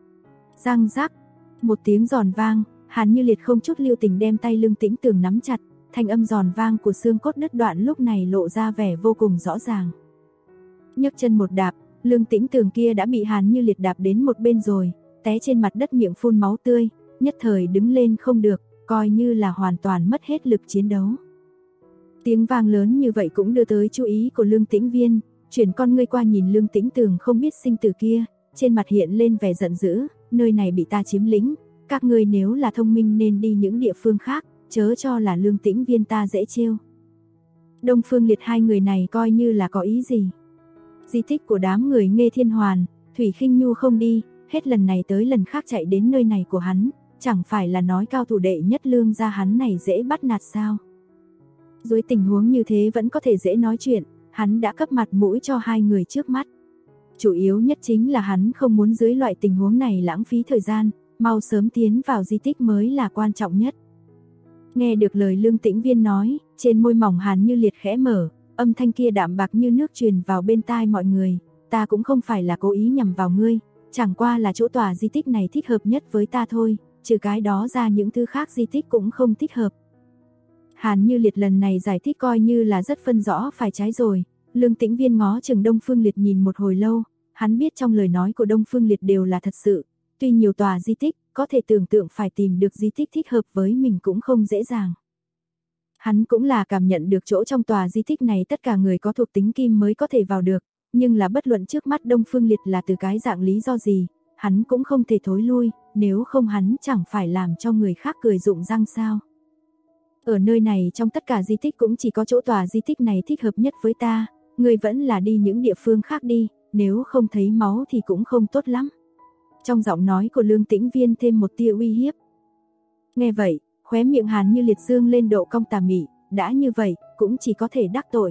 Speaker 2: Răng rắc, một tiếng giòn vang, Hàn Như Liệt không chút lưu tình đem tay Lương Tĩnh Tường nắm chặt, thanh âm giòn vang của xương cốt đứt đoạn lúc này lộ ra vẻ vô cùng rõ ràng. Nhấc chân một đạp, Lương Tĩnh Tường kia đã bị Hàn Như Liệt đạp đến một bên rồi, té trên mặt đất miệng phun máu tươi, nhất thời đứng lên không được, coi như là hoàn toàn mất hết lực chiến đấu. Tiếng vang lớn như vậy cũng đưa tới chú ý của Lương Tĩnh Viên, chuyển con ngươi qua nhìn Lương Tĩnh Tường không biết sinh tử kia, trên mặt hiện lên vẻ giận dữ, nơi này bị ta chiếm lĩnh, các ngươi nếu là thông minh nên đi những địa phương khác, chớ cho là Lương Tĩnh Viên ta dễ trêu. Đông Phương Liệt hai người này coi như là có ý gì? Di tích của đám người Nghê Thiên Hoàn, Thủy Khinh Nhu không đi, hết lần này tới lần khác chạy đến nơi này của hắn, chẳng phải là nói cao thủ đệ nhất Lương gia hắn này dễ bắt nạt sao? Dưới tình huống như thế vẫn có thể dễ nói chuyện, hắn đã cấp mặt mũi cho hai người trước mắt. Chủ yếu nhất chính là hắn không muốn dưới loại tình huống này lãng phí thời gian, mau sớm tiến vào di tích mới là quan trọng nhất. Nghe được lời Lương Tĩnh Viên nói, trên môi mỏng Hàn Như Liệt khẽ mở, âm thanh kia đạm bạc như nước truyền vào bên tai mọi người, ta cũng không phải là cố ý nhằm vào ngươi, chẳng qua là chỗ tòa di tích này thích hợp nhất với ta thôi, trừ cái đó ra những thứ khác di tích cũng không thích hợp. Hàn Như Liệt lần này giải thích coi như là rất phân rõ phải trái rồi, Lương Tĩnh Viên ngó chừng Đông Phương Liệt nhìn một hồi lâu, hắn biết trong lời nói của Đông Phương Liệt đều là thật sự, tuy nhiều tòa di tích, có thể tưởng tượng phải tìm được di tích thích hợp với mình cũng không dễ dàng. Hắn cũng là cảm nhận được chỗ trong tòa di tích này tất cả người có thuộc tính kim mới có thể vào được, nhưng là bất luận trước mắt Đông Phương Liệt là từ cái dạng lý do gì, hắn cũng không thể thối lui, nếu không hắn chẳng phải làm cho người khác cười rụng răng sao. Ở nơi này trong tất cả di tích cũng chỉ có chỗ tòa di tích này thích hợp nhất với ta, người vẫn là đi những địa phương khác đi, nếu không thấy máu thì cũng không tốt lắm. Trong giọng nói của Lương Tĩnh Viên thêm một tia uy hiếp. Nghe vậy, khóe miệng Hàn Như Liệt dương lên độ cong tà mị, đã như vậy, cũng chỉ có thể đắc tội.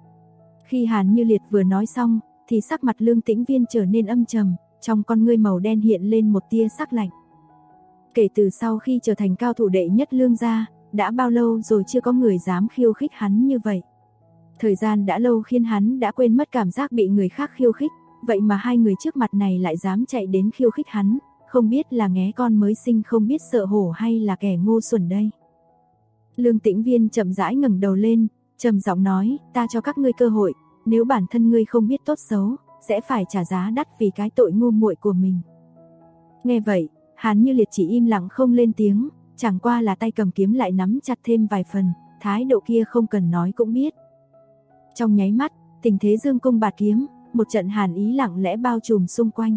Speaker 2: Khi Hàn Như Liệt vừa nói xong, thì sắc mặt Lương Tĩnh Viên trở nên âm trầm, trong con ngươi màu đen hiện lên một tia sắc lạnh. Kể từ sau khi trở thành cao thủ đệ nhất Lương gia, đã bao lâu rồi chưa có người dám khiêu khích hắn như vậy. Thời gian đã lâu khiến hắn đã quên mất cảm giác bị người khác khiêu khích, vậy mà hai người trước mặt này lại dám chạy đến khiêu khích hắn, không biết là nghé con mới sinh không biết sợ hổ hay là kẻ ngu xuẩn đây. Lương Tĩnh Viên chậm rãi ngẩng đầu lên, trầm giọng nói, ta cho các ngươi cơ hội, nếu bản thân ngươi không biết tốt xấu, sẽ phải trả giá đắt vì cái tội ngu muội của mình. Nghe vậy, Hàn Như Liệt chỉ im lặng không lên tiếng, chẳng qua là tay cầm kiếm lại nắm chặt thêm vài phần, thái độ kia không cần nói cũng biết. Trong nháy mắt, tình thế dương cung bạt kiếm, một trận hàn ý lặng lẽ bao trùm xung quanh.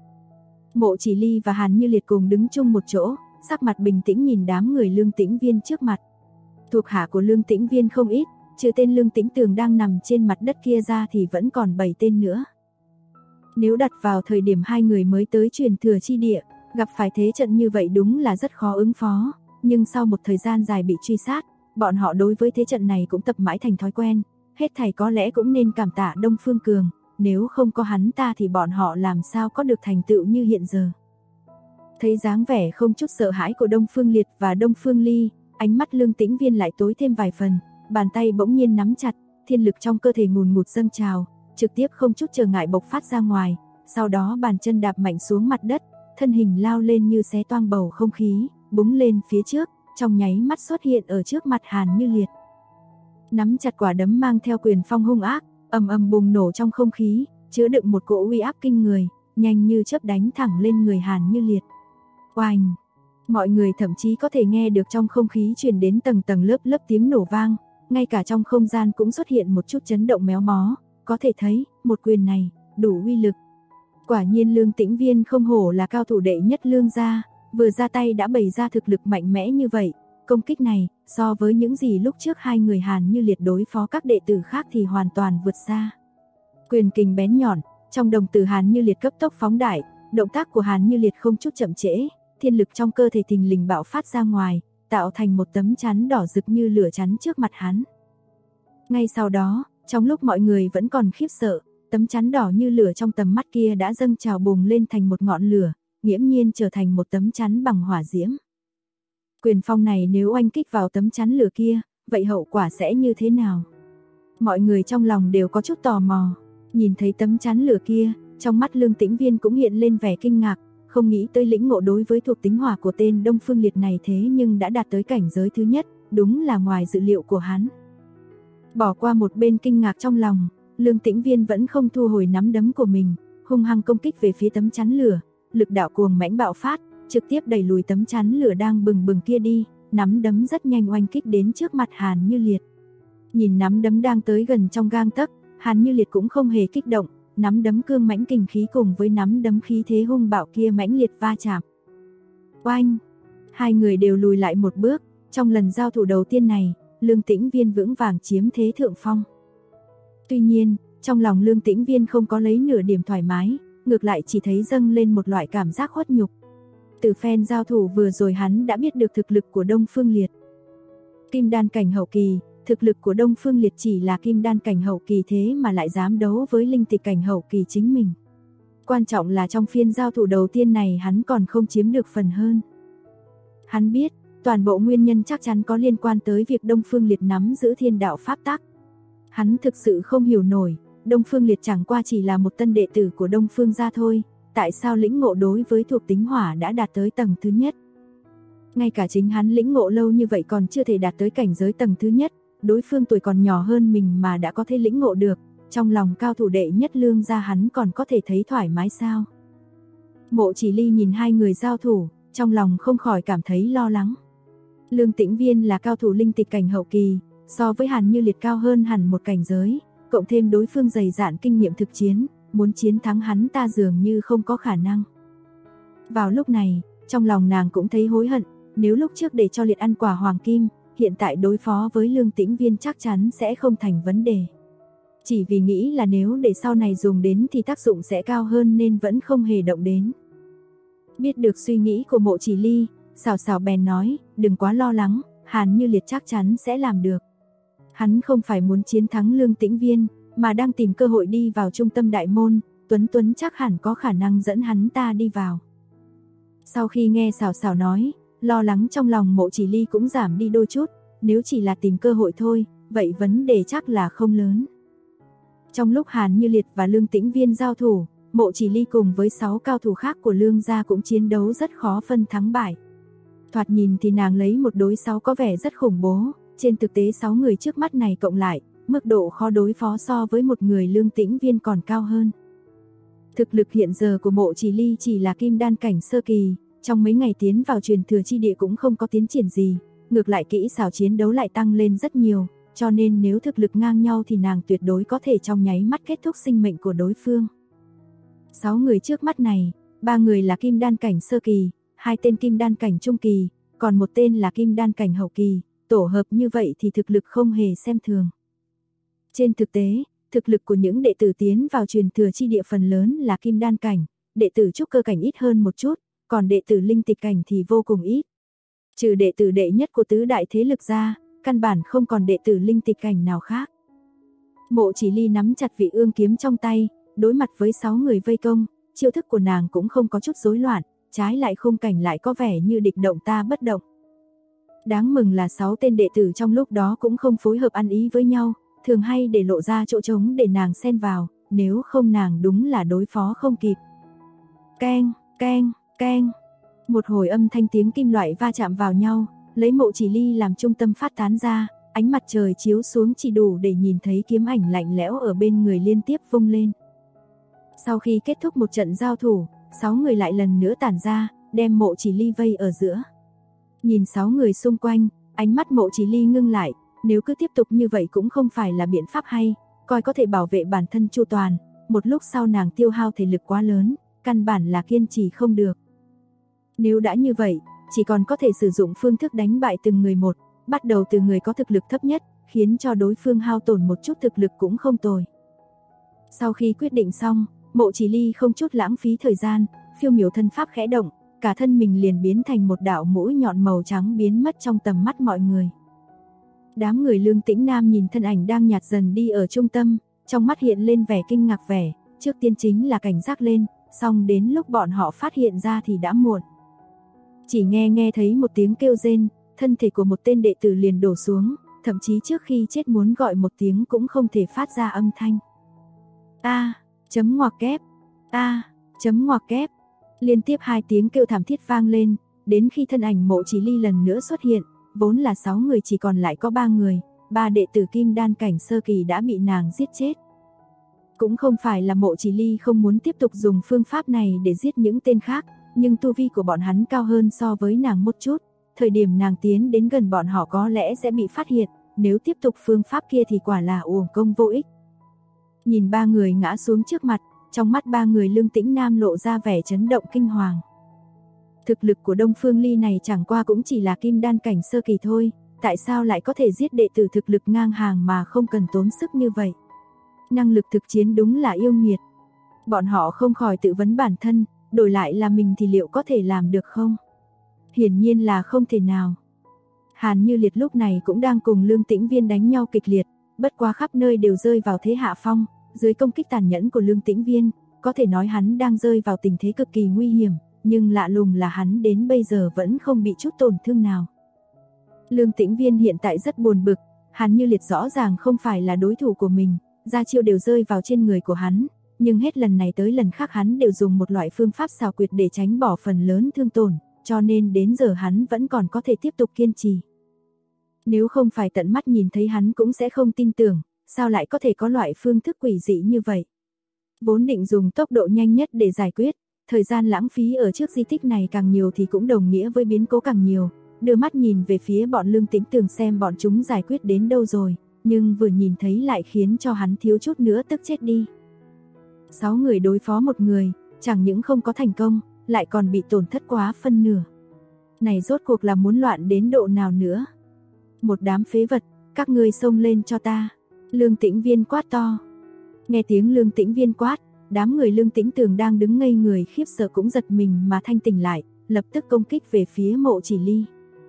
Speaker 2: Mộ Chỉ Ly và Hàn Như Liệt cùng đứng chung một chỗ, sắc mặt bình tĩnh nhìn đám người Lương Tĩnh Viên trước mặt. Thuộc hạ của Lương Tĩnh Viên không ít, trừ tên Lương Tĩnh Tường đang nằm trên mặt đất kia ra thì vẫn còn 7 tên nữa. Nếu đặt vào thời điểm hai người mới tới truyền thừa chi địa, gặp phải thế trận như vậy đúng là rất khó ứng phó, nhưng sau một thời gian dài bị truy sát, bọn họ đối với thế trận này cũng tập mãi thành thói quen, hết thảy có lẽ cũng nên cảm tạ Đông Phương Cường, nếu không có hắn ta thì bọn họ làm sao có được thành tựu như hiện giờ. Thấy dáng vẻ không chút sợ hãi của Đông Phương Liệt và Đông Phương Ly, ánh mắt Lương Tĩnh Viên lại tối thêm vài phần, bàn tay bỗng nhiên nắm chặt, thiên lực trong cơ thể ngùn ngụt dâng trào, trực tiếp không chút trở ngại bộc phát ra ngoài, sau đó bàn chân đạp mạnh xuống mặt đất, thân hình lao lên như xé toang bầu không khí, búng lên phía trước, trong nháy mắt xuất hiện ở trước mặt Hàn Như Liệt. Nắm chặt quả đấm mang theo quyền phong hung ác, ầm ầm bùng nổ trong không khí, chứa đựng một cỗ uy áp kinh người, nhanh như chớp đánh thẳng lên người Hàn Như Liệt. Oanh! Mọi người thậm chí có thể nghe được trong không khí truyền đến tầng tầng lớp lớp tiếng nổ vang, ngay cả trong không gian cũng xuất hiện một chút chấn động méo mó, có thể thấy, một quyền này, đủ uy lực. Quả nhiên Lương Tĩnh Viên không hổ là cao thủ đệ nhất Lương gia, vừa ra tay đã bày ra thực lực mạnh mẽ như vậy, công kích này, so với những gì lúc trước hai người Hàn Như Liệt đối phó các đệ tử khác thì hoàn toàn vượt xa. Quyền kình bén nhọn, trong đồng tử Hàn Như Liệt cấp tốc phóng đại, động tác của Hàn Như Liệt không chút chậm trễ, thiên lực trong cơ thể thình lình bạo phát ra ngoài, tạo thành một tấm chắn đỏ rực như lửa chắn trước mặt hắn. Ngay sau đó, trong lúc mọi người vẫn còn khiếp sợ, tấm chắn đỏ như lửa trong tầm mắt kia đã dâng trào bùng lên thành một ngọn lửa, nghiễm nhiên trở thành một tấm chắn bằng hỏa diễm. Quyền phong này nếu oanh kích vào tấm chắn lửa kia, vậy hậu quả sẽ như thế nào? Mọi người trong lòng đều có chút tò mò, nhìn thấy tấm chắn lửa kia, trong mắt Lương Tĩnh Viên cũng hiện lên vẻ kinh ngạc, không nghĩ tới lĩnh ngộ đối với thuộc tính hỏa của tên Đông Phương Liệt này thế nhưng đã đạt tới cảnh giới thứ nhất, đúng là ngoài dự liệu của hắn. Bỏ qua một bên kinh ngạc trong lòng, Lương Tĩnh Viên vẫn không thu hồi nắm đấm của mình, hung hăng công kích về phía tấm chắn lửa, lực đạo cuồng mãnh bạo phát, trực tiếp đẩy lùi tấm chắn lửa đang bừng bừng kia đi, nắm đấm rất nhanh oanh kích đến trước mặt Hàn Như Liệt. Nhìn nắm đấm đang tới gần trong gang tấc, Hàn Như Liệt cũng không hề kích động, nắm đấm cương mãnh kình khí cùng với nắm đấm khí thế hung bạo kia mãnh liệt va chạm. Oanh! Hai người đều lùi lại một bước, trong lần giao thủ đầu tiên này, Lương Tĩnh Viên vững vàng chiếm thế thượng phong. Tuy nhiên, trong lòng Lương Tĩnh Viên không có lấy nửa điểm thoải mái, ngược lại chỉ thấy dâng lên một loại cảm giác khuất nhục. Từ phen giao thủ vừa rồi hắn đã biết được thực lực của Đông Phương Liệt. Kim đan cảnh hậu kỳ, thực lực của Đông Phương Liệt chỉ là kim đan cảnh hậu kỳ thế mà lại dám đấu với linh tịch cảnh hậu kỳ chính mình. Quan trọng là trong phiên giao thủ đầu tiên này hắn còn không chiếm được phần hơn. Hắn biết, toàn bộ nguyên nhân chắc chắn có liên quan tới việc Đông Phương Liệt nắm giữ thiên đạo pháp tắc. Hắn thực sự không hiểu nổi, Đông Phương Liệt chẳng qua chỉ là một tân đệ tử của Đông Phương gia thôi, tại sao lĩnh ngộ đối với thuộc tính hỏa đã đạt tới tầng thứ nhất. Ngay cả chính hắn lĩnh ngộ lâu như vậy còn chưa thể đạt tới cảnh giới tầng thứ nhất, đối phương tuổi còn nhỏ hơn mình mà đã có thể lĩnh ngộ được, trong lòng cao thủ đệ nhất Lương gia hắn còn có thể thấy thoải mái sao. Mộ Chỉ Ly nhìn hai người giao thủ, trong lòng không khỏi cảm thấy lo lắng. Lương Tĩnh Viên là cao thủ linh tịch cảnh hậu kỳ, so với Hàn Như Liệt cao hơn hẳn một cảnh giới, cộng thêm đối phương dày dạn kinh nghiệm thực chiến, muốn chiến thắng hắn ta dường như không có khả năng. Vào lúc này, trong lòng nàng cũng thấy hối hận, nếu lúc trước để cho Liệt ăn quả hoàng kim, hiện tại đối phó với Lương Tĩnh Viên chắc chắn sẽ không thành vấn đề. Chỉ vì nghĩ là nếu để sau này dùng đến thì tác dụng sẽ cao hơn nên vẫn không hề động đến. Biết được suy nghĩ của Mộ Chỉ Ly, Sảo Sảo bèn nói, đừng quá lo lắng, Hàn Như Liệt chắc chắn sẽ làm được. Hắn không phải muốn chiến thắng Lương Tĩnh Viên, mà đang tìm cơ hội đi vào trung tâm đại môn, Tuấn Tuấn chắc hẳn có khả năng dẫn hắn ta đi vào. Sau khi nghe Sảo Sảo nói, lo lắng trong lòng Mộ Chỉ Ly cũng giảm đi đôi chút, nếu chỉ là tìm cơ hội thôi, vậy vấn đề chắc là không lớn. Trong lúc Hàn Như Liệt và Lương Tĩnh Viên giao thủ, Mộ Chỉ Ly cùng với 6 cao thủ khác của Lương gia cũng chiến đấu rất khó phân thắng bại. Thoạt nhìn thì nàng lấy một đối 6 có vẻ rất khủng bố, trên thực tế 6 người trước mắt này cộng lại, mức độ khó đối phó so với một người Lương Tĩnh Viên còn cao hơn. Thực lực hiện giờ của Mộ Chỉ Ly chỉ là kim đan cảnh sơ kỳ, trong mấy ngày tiến vào truyền thừa chi địa cũng không có tiến triển gì, ngược lại kỹ xảo chiến đấu lại tăng lên rất nhiều, cho nên nếu thực lực ngang nhau thì nàng tuyệt đối có thể trong nháy mắt kết thúc sinh mệnh của đối phương. 6 người trước mắt này, 3 người là kim đan cảnh sơ kỳ, 2 tên kim đan cảnh trung kỳ, còn một tên là kim đan cảnh hậu kỳ, tổ hợp như vậy thì thực lực không hề xem thường. Trên thực tế, Thực lực của những đệ tử tiến vào truyền thừa chi địa phần lớn là kim đan cảnh, đệ tử trúc cơ cảnh ít hơn một chút, còn đệ tử linh tịch cảnh thì vô cùng ít. Trừ đệ tử đệ nhất của tứ đại thế lực ra, căn bản không còn đệ tử linh tịch cảnh nào khác. Mộ Chỉ Ly nắm chặt vị ương kiếm trong tay, đối mặt với 6 người vây công, chiêu thức của nàng cũng không có chút rối loạn, trái lại khung cảnh lại có vẻ như địch động ta bất động. Đáng mừng là 6 tên đệ tử trong lúc đó cũng không phối hợp ăn ý với nhau, thường hay để lộ ra chỗ trống để nàng xen vào, nếu không nàng đúng là đối phó không kịp. Keng, keng, keng. Một hồi âm thanh tiếng kim loại va chạm vào nhau, lấy Mộ Chỉ Ly làm trung tâm phát tán ra, ánh mặt trời chiếu xuống chỉ đủ để nhìn thấy kiếm ảnh lạnh lẽo ở bên người liên tiếp vung lên. Sau khi kết thúc một trận giao thủ, 6 người lại lần nữa tản ra, đem Mộ Chỉ Ly vây ở giữa. Nhìn 6 người xung quanh, ánh mắt Mộ Chỉ Ly ngưng lại, nếu cứ tiếp tục như vậy cũng không phải là biện pháp hay, coi có thể bảo vệ bản thân chu toàn, một lúc sau nàng tiêu hao thể lực quá lớn, căn bản là kiên trì không được. Nếu đã như vậy, chỉ còn có thể sử dụng phương thức đánh bại từng người một, bắt đầu từ người có thực lực thấp nhất, khiến cho đối phương hao tổn một chút thực lực cũng không tồi. Sau khi quyết định xong, Mộ Chỉ Ly không chút lãng phí thời gian, phiêu miểu thân pháp khẽ động, cả thân mình liền biến thành một đạo mũi nhọn màu trắng biến mất trong tầm mắt mọi người. Đám người Lương Tĩnh Nam nhìn thân ảnh đang nhạt dần đi ở trung tâm, trong mắt hiện lên vẻ kinh ngạc vẻ, trước tiên chính là cảnh giác lên, xong đến lúc bọn họ phát hiện ra thì đã muộn. Chỉ nghe thấy một tiếng kêu rên, thân thể của một tên đệ tử liền đổ xuống, thậm chí trước khi chết muốn gọi một tiếng cũng không thể phát ra âm thanh. Chấm ngoặc kép, chấm ngoặc kép. Liên tiếp 2 tiếng kêu thảm thiết vang lên, đến khi thân ảnh Mộ Chỉ Ly lần nữa xuất hiện, vốn là 6 người chỉ còn lại có 3 người, 3 đệ tử kim đan cảnh sơ kỳ đã bị nàng giết chết. Cũng không phải là Mộ Chỉ Ly không muốn tiếp tục dùng phương pháp này để giết những tên khác, nhưng tu vi của bọn hắn cao hơn so với nàng một chút, thời điểm nàng tiến đến gần bọn họ có lẽ sẽ bị phát hiện, nếu tiếp tục phương pháp kia thì quả là uổng công vô ích. Nhìn 3 người ngã xuống trước mặt, trong mắt 3 người Lương Tĩnh Nam lộ ra vẻ chấn động kinh hoàng. Thực lực của Đông Phương Ly này chẳng qua cũng chỉ là kim đan cảnh sơ kỳ thôi, tại sao lại có thể giết đệ tử thực lực ngang hàng mà không cần tốn sức như vậy? Năng lực thực chiến đúng là yêu nghiệt. Bọn họ không khỏi tự vấn bản thân, đổi lại là mình thì liệu có thể làm được không? Hiển nhiên là không thể nào. Hàn Như Liệt lúc này cũng đang cùng Lương Tĩnh Viên đánh nhau kịch liệt, bất quá khắp nơi đều rơi vào thế hạ phong, dưới công kích tàn nhẫn của Lương Tĩnh Viên, có thể nói hắn đang rơi vào tình thế cực kỳ nguy hiểm, nhưng lạ lùng là hắn đến bây giờ vẫn không bị chút tổn thương nào. Lương Tĩnh Viên hiện tại rất buồn bực, Hàn Như Liệt rõ ràng không phải là đối thủ của mình, ra chiêu đều rơi vào trên người của hắn, nhưng hết lần này tới lần khác hắn đều dùng một loại phương pháp xảo quyệt để tránh bỏ phần lớn thương tổn, cho nên đến giờ hắn vẫn còn có thể tiếp tục kiên trì. Nếu không phải tận mắt nhìn thấy hắn cũng sẽ không tin tưởng, sao lại có thể có loại phương thức quỷ dị như vậy. Vốn định dùng tốc độ nhanh nhất để giải quyết, thời gian lãng phí ở trước di tích này càng nhiều thì cũng đồng nghĩa với biến cố càng nhiều, đưa mắt nhìn về phía bọn Lương Tĩnh Tường xem bọn chúng giải quyết đến đâu rồi, nhưng vừa nhìn thấy lại khiến cho hắn thiếu chút nữa tức chết đi. 6 người đối phó một người, chẳng những không có thành công, lại còn bị tổn thất quá phân nửa. Này rốt cuộc là muốn loạn đến độ nào nữa? Một đám phế vật, các ngươi xông lên cho ta. Lương Tĩnh Viên quát to. Nghe tiếng Lương Tĩnh Viên quát, đám người Lương Tĩnh Tường đang đứng ngây người khiếp sợ cũng giật mình mà thanh tỉnh lại, lập tức công kích về phía Mộ Chỉ Ly.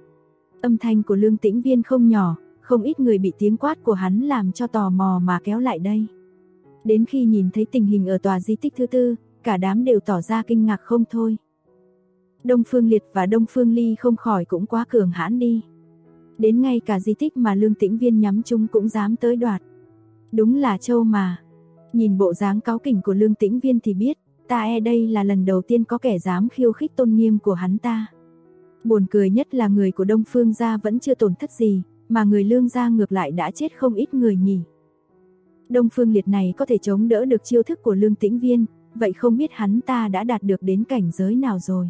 Speaker 2: Âm thanh của Lương Tĩnh Viên không nhỏ, không ít người bị tiếng quát của hắn làm cho tò mò mà kéo lại đây. Đến khi nhìn thấy tình hình ở tòa di tích thứ 4, cả đám đều tỏ ra kinh ngạc không thôi. Đông Phương Liệt và Đông Phương Ly không khỏi cũng quá cường hãn đi. Đến ngay cả di tích mà Lương Tĩnh Viên nhắm chung cũng dám tới đoạt. Đúng là trâu mà. Nhìn bộ dáng cáu kỉnh của Lương Tĩnh Viên thì biết, đây là lần đầu tiên có kẻ dám khiêu khích tôn nghiêm của hắn ta. Buồn cười nhất là người của Đông Phương gia vẫn chưa tổn thất gì, mà người Lương gia ngược lại đã chết không ít người nhỉ. Đông Phương Liệt này có thể chống đỡ được chiêu thức của Lương Tĩnh Viên, vậy không biết hắn ta đã đạt được đến cảnh giới nào rồi.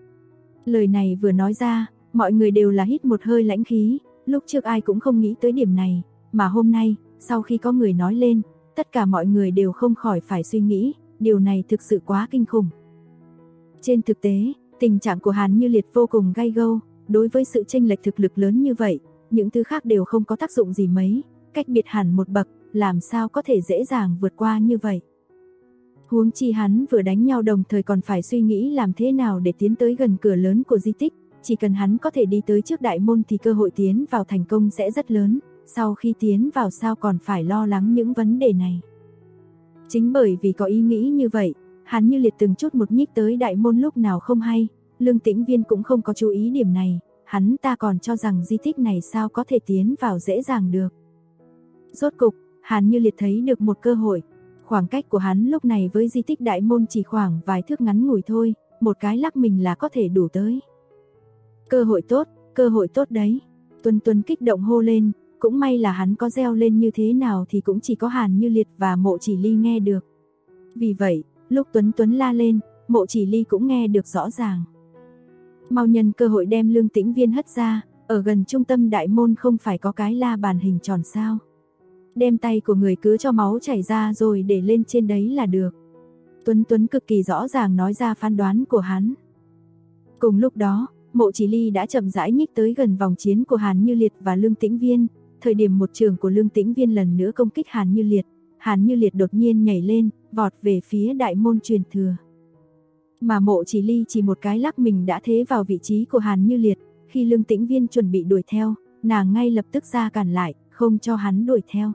Speaker 2: Lời này vừa nói ra, mọi người đều là hít một hơi lãnh khí, lúc trước ai cũng không nghĩ tới điểm này, mà hôm nay, sau khi có người nói lên, tất cả mọi người đều không khỏi phải suy nghĩ, điều này thực sự quá kinh khủng. Trên thực tế, tình trạng của Hàn Như Liệt vô cùng gay go, đối với sự chênh lệch thực lực lớn như vậy, những thứ khác đều không có tác dụng gì mấy, cách biệt hẳn một bậc, làm sao có thể dễ dàng vượt qua như vậy. Huống chi hắn vừa đánh nhau đồng thời còn phải suy nghĩ làm thế nào để tiến tới gần cửa lớn của di tích, chỉ cần hắn có thể đi tới trước đại môn thì cơ hội tiến vào thành công sẽ rất lớn, sau khi tiến vào sao còn phải lo lắng những vấn đề này. Chính bởi vì có ý nghĩ như vậy, Hàn Như Liệt từng chút một nhích tới đại môn lúc nào không hay, Lương Tĩnh Viên cũng không có chú ý điểm này, hắn ta còn cho rằng di tích này sao có thể tiến vào dễ dàng được. Rốt cục, Hàn Như Liệt thấy được một cơ hội, khoảng cách của hắn lúc này với di tích đại môn chỉ khoảng vài thước ngắn ngủi thôi, một cái lắc mình là có thể đủ tới. Cơ hội tốt đấy. Tuân Tuân kích động hô lên, cũng may là hắn có reo lên như thế nào thì cũng chỉ có Hàn Như Liệt và Mộ Chỉ Ly nghe được. Vì vậy, lúc Tuân Tuân la lên, Mộ Chỉ Ly cũng nghe được rõ ràng. Mau nhân cơ hội đem Lương Tĩnh Viên hất ra, ở gần trung tâm đại môn không phải có cái la bàn hình tròn sao. Đem tay của người cứ cho máu chảy ra rồi để lên trên đấy là được. Tuân Tuân cực kỳ rõ ràng nói ra phán đoán của hắn. Cùng lúc đó, Mộ Chỉ Ly đã chậm rãi nhích tới gần vòng chiến của Hàn Như Liệt và Lương Tĩnh Viên, thời điểm một trường của Lương Tĩnh Viên lần nữa công kích Hàn Như Liệt đột nhiên nhảy lên, vọt về phía đại môn truyền thừa. Mà Mộ Chỉ Ly chỉ một cái lắc mình đã thế vào vị trí của Hàn Như Liệt, khi Lương Tĩnh Viên chuẩn bị đuổi theo, nàng ngay lập tức ra cản lại, không cho hắn đuổi theo.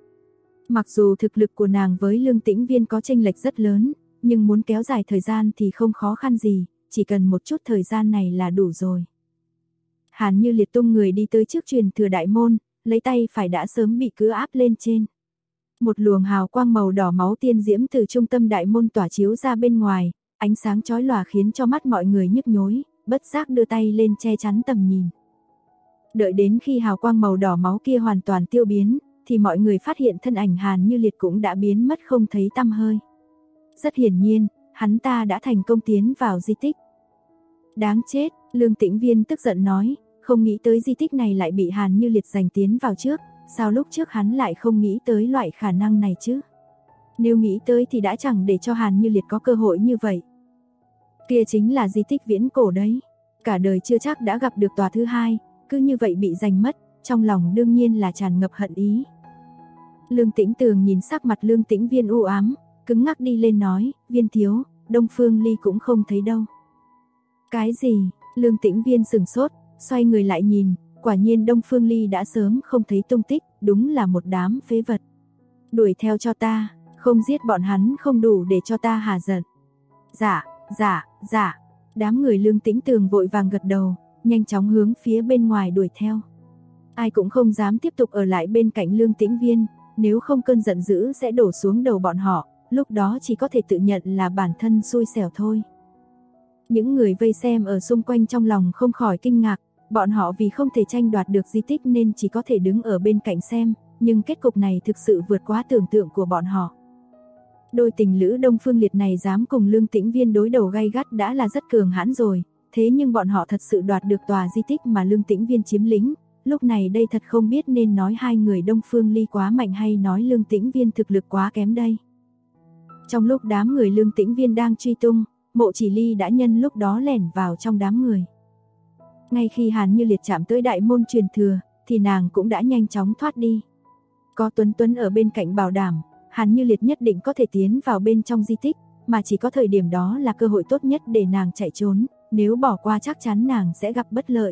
Speaker 2: Mặc dù thực lực của nàng với Lương Tĩnh Viên có chênh lệch rất lớn, nhưng muốn kéo dài thời gian thì không khó khăn gì, chỉ cần một chút thời gian này là đủ rồi. Hàn Như Liệt tung người đi tới trước truyền thừa đại môn, lấy tay phải đã sớm bị cứ áp lên trên. Một luồng hào quang màu đỏ máu tiên diễm từ trung tâm đại môn tỏa chiếu ra bên ngoài, ánh sáng chói lòa khiến cho mắt mọi người nhức nhối, bất giác đưa tay lên che chắn tầm nhìn. Đợi đến khi hào quang màu đỏ máu kia hoàn toàn tiêu biến, thì mọi người phát hiện thân ảnh Hàn Như Liệt cũng đã biến mất không thấy tăm hơi. Rất hiển nhiên, hắn ta đã thành công tiến vào di tích. Đáng chết, Lương Tĩnh Viên tức giận nói, không nghĩ tới di tích này lại bị Hàn Như Liệt giành tiến vào trước, sao lúc trước hắn lại không nghĩ tới loại khả năng này chứ? Nếu nghĩ tới thì đã chẳng để cho Hàn Như Liệt có cơ hội như vậy. Kia chính là di tích viễn cổ đấy, cả đời chưa chắc đã gặp được tòa thứ hai, cứ như vậy bị giành mất, trong lòng đương nhiên là tràn ngập hận ý. Lương Tĩnh Tường nhìn sắc mặt Lương Tĩnh Viên u ám, cứng ngắc đi lên nói, Viên thiếu, Đông Phương Ly cũng không thấy đâu. Cái gì? Lương Tĩnh Viên sửng sốt, xoay người lại nhìn, quả nhiên Đông Phương Ly đã sớm không thấy tung tích, đúng là một đám phế vật. Đuổi theo cho ta, không giết bọn hắn không đủ để cho ta hả giận. Dạ. Đám người Lương Tĩnh Tường vội vàng gật đầu, nhanh chóng hướng phía bên ngoài đuổi theo. Ai cũng không dám tiếp tục ở lại bên cạnh Lương Tĩnh Viên, nếu không cơn giận dữ sẽ đổ xuống đầu bọn họ, lúc đó chỉ có thể tự nhận là bản thân xui xẻo thôi. Những người vây xem ở xung quanh trong lòng không khỏi kinh ngạc, bọn họ vì không thể tranh đoạt được di tích nên chỉ có thể đứng ở bên cạnh xem, nhưng kết cục này thực sự vượt quá tưởng tượng của bọn họ. Đôi tình lữ Đông Phương Liệt này dám cùng Lương Tĩnh Viên đối đầu gay gắt đã là rất cường hãn rồi, thế nhưng bọn họ thật sự đoạt được tòa di tích mà Lương Tĩnh Viên chiếm lĩnh, lúc này đây thật không biết nên nói hai người Đông Phương Ly quá mạnh hay nói Lương Tĩnh Viên thực lực quá kém đây. Trong lúc đám người Lương Tĩnh Viên đang truy tung, Mộ Chỉ Ly đã nhân lúc đó lẻn vào trong đám người. Ngay khi Hàn Như Liệt chạm tới đại môn truyền thừa, thì nàng cũng đã nhanh chóng thoát đi. Có Tuấn Tuấn ở bên cạnh bảo đảm, Hàn Như Liệt nhất định có thể tiến vào bên trong di tích, mà chỉ có thời điểm đó là cơ hội tốt nhất để nàng chạy trốn, nếu bỏ qua chắc chắn nàng sẽ gặp bất lợi.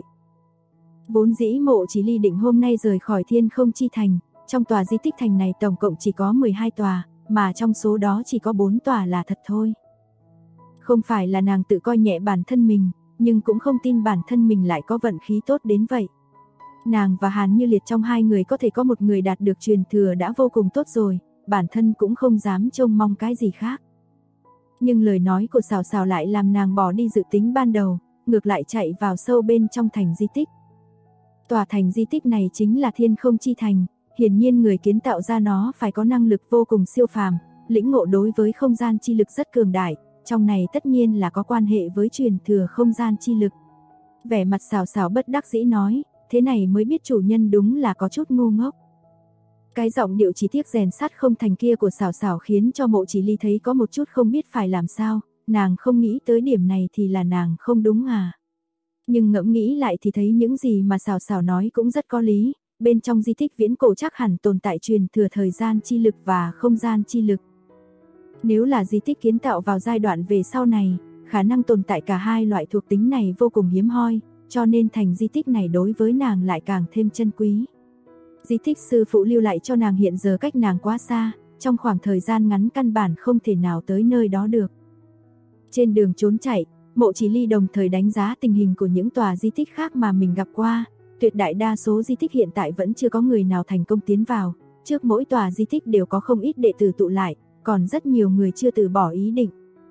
Speaker 2: Vốn dĩ Mộ Chỉ Ly định hôm nay rời khỏi Thiên Không Chi Thành, trong tòa di tích thành này tổng cộng chỉ có 12 tòa, mà trong số đó chỉ có 4 tòa là thật thôi. Không phải là nàng tự coi nhẹ bản thân mình, nhưng cũng không tin bản thân mình lại có vận khí tốt đến vậy. Nàng và Hàn Như Liệt trong hai người có thể có một người đạt được truyền thừa đã vô cùng tốt rồi, bản thân cũng không dám trông mong cái gì khác. Nhưng lời nói của Sào Sào lại làm nàng bỏ đi dự tính ban đầu, ngược lại chạy vào sâu bên trong thành di tích. Tòa thành di tích này chính là Thiên Không Chi Thành, hiển nhiên người kiến tạo ra nó phải có năng lực vô cùng siêu phàm, lĩnh ngộ đối với không gian chi lực rất cường đại, trong này tất nhiên là có quan hệ với truyền thừa không gian chi lực. Vẻ mặt Sào Sào bất đắc dĩ nói, thế này mới biết chủ nhân đúng là có chút ngu ngốc. Cái giọng điệu chỉ tiếc rèn sắt không thành kia của Sào Sào khiến cho Mộ Chỉ Ly thấy có một chút không biết phải làm sao, nàng không nghĩ tới điểm này thì là nàng không đúng à. Nhưng ngẫm nghĩ lại thì thấy những gì mà Sào Sào nói cũng rất có lý, bên trong di tích viễn cổ chắc hẳn tồn tại truyền thừa thời gian chi lực và không gian chi lực. Nếu là di tích kiến tạo vào giai đoạn về sau này, khả năng tồn tại cả hai loại thuộc tính này vô cùng hiếm hoi, cho nên thành di tích này đối với nàng lại càng thêm chân quý. Di tích sư phụ lưu lại cho nàng hiện giờ cách nàng quá xa, trong khoảng thời gian ngắn căn bản không thể nào tới nơi đó được. Trên đường trốn chạy, Mộ Chỉ Ly đồng thời đánh giá tình hình của những tòa di tích khác mà mình gặp qua, tuyệt đại đa số di tích hiện tại vẫn chưa có người nào thành công tiến vào, trước mỗi tòa di tích đều có không ít đệ tử tụ lại, còn rất nhiều người chưa từ bỏ ý định.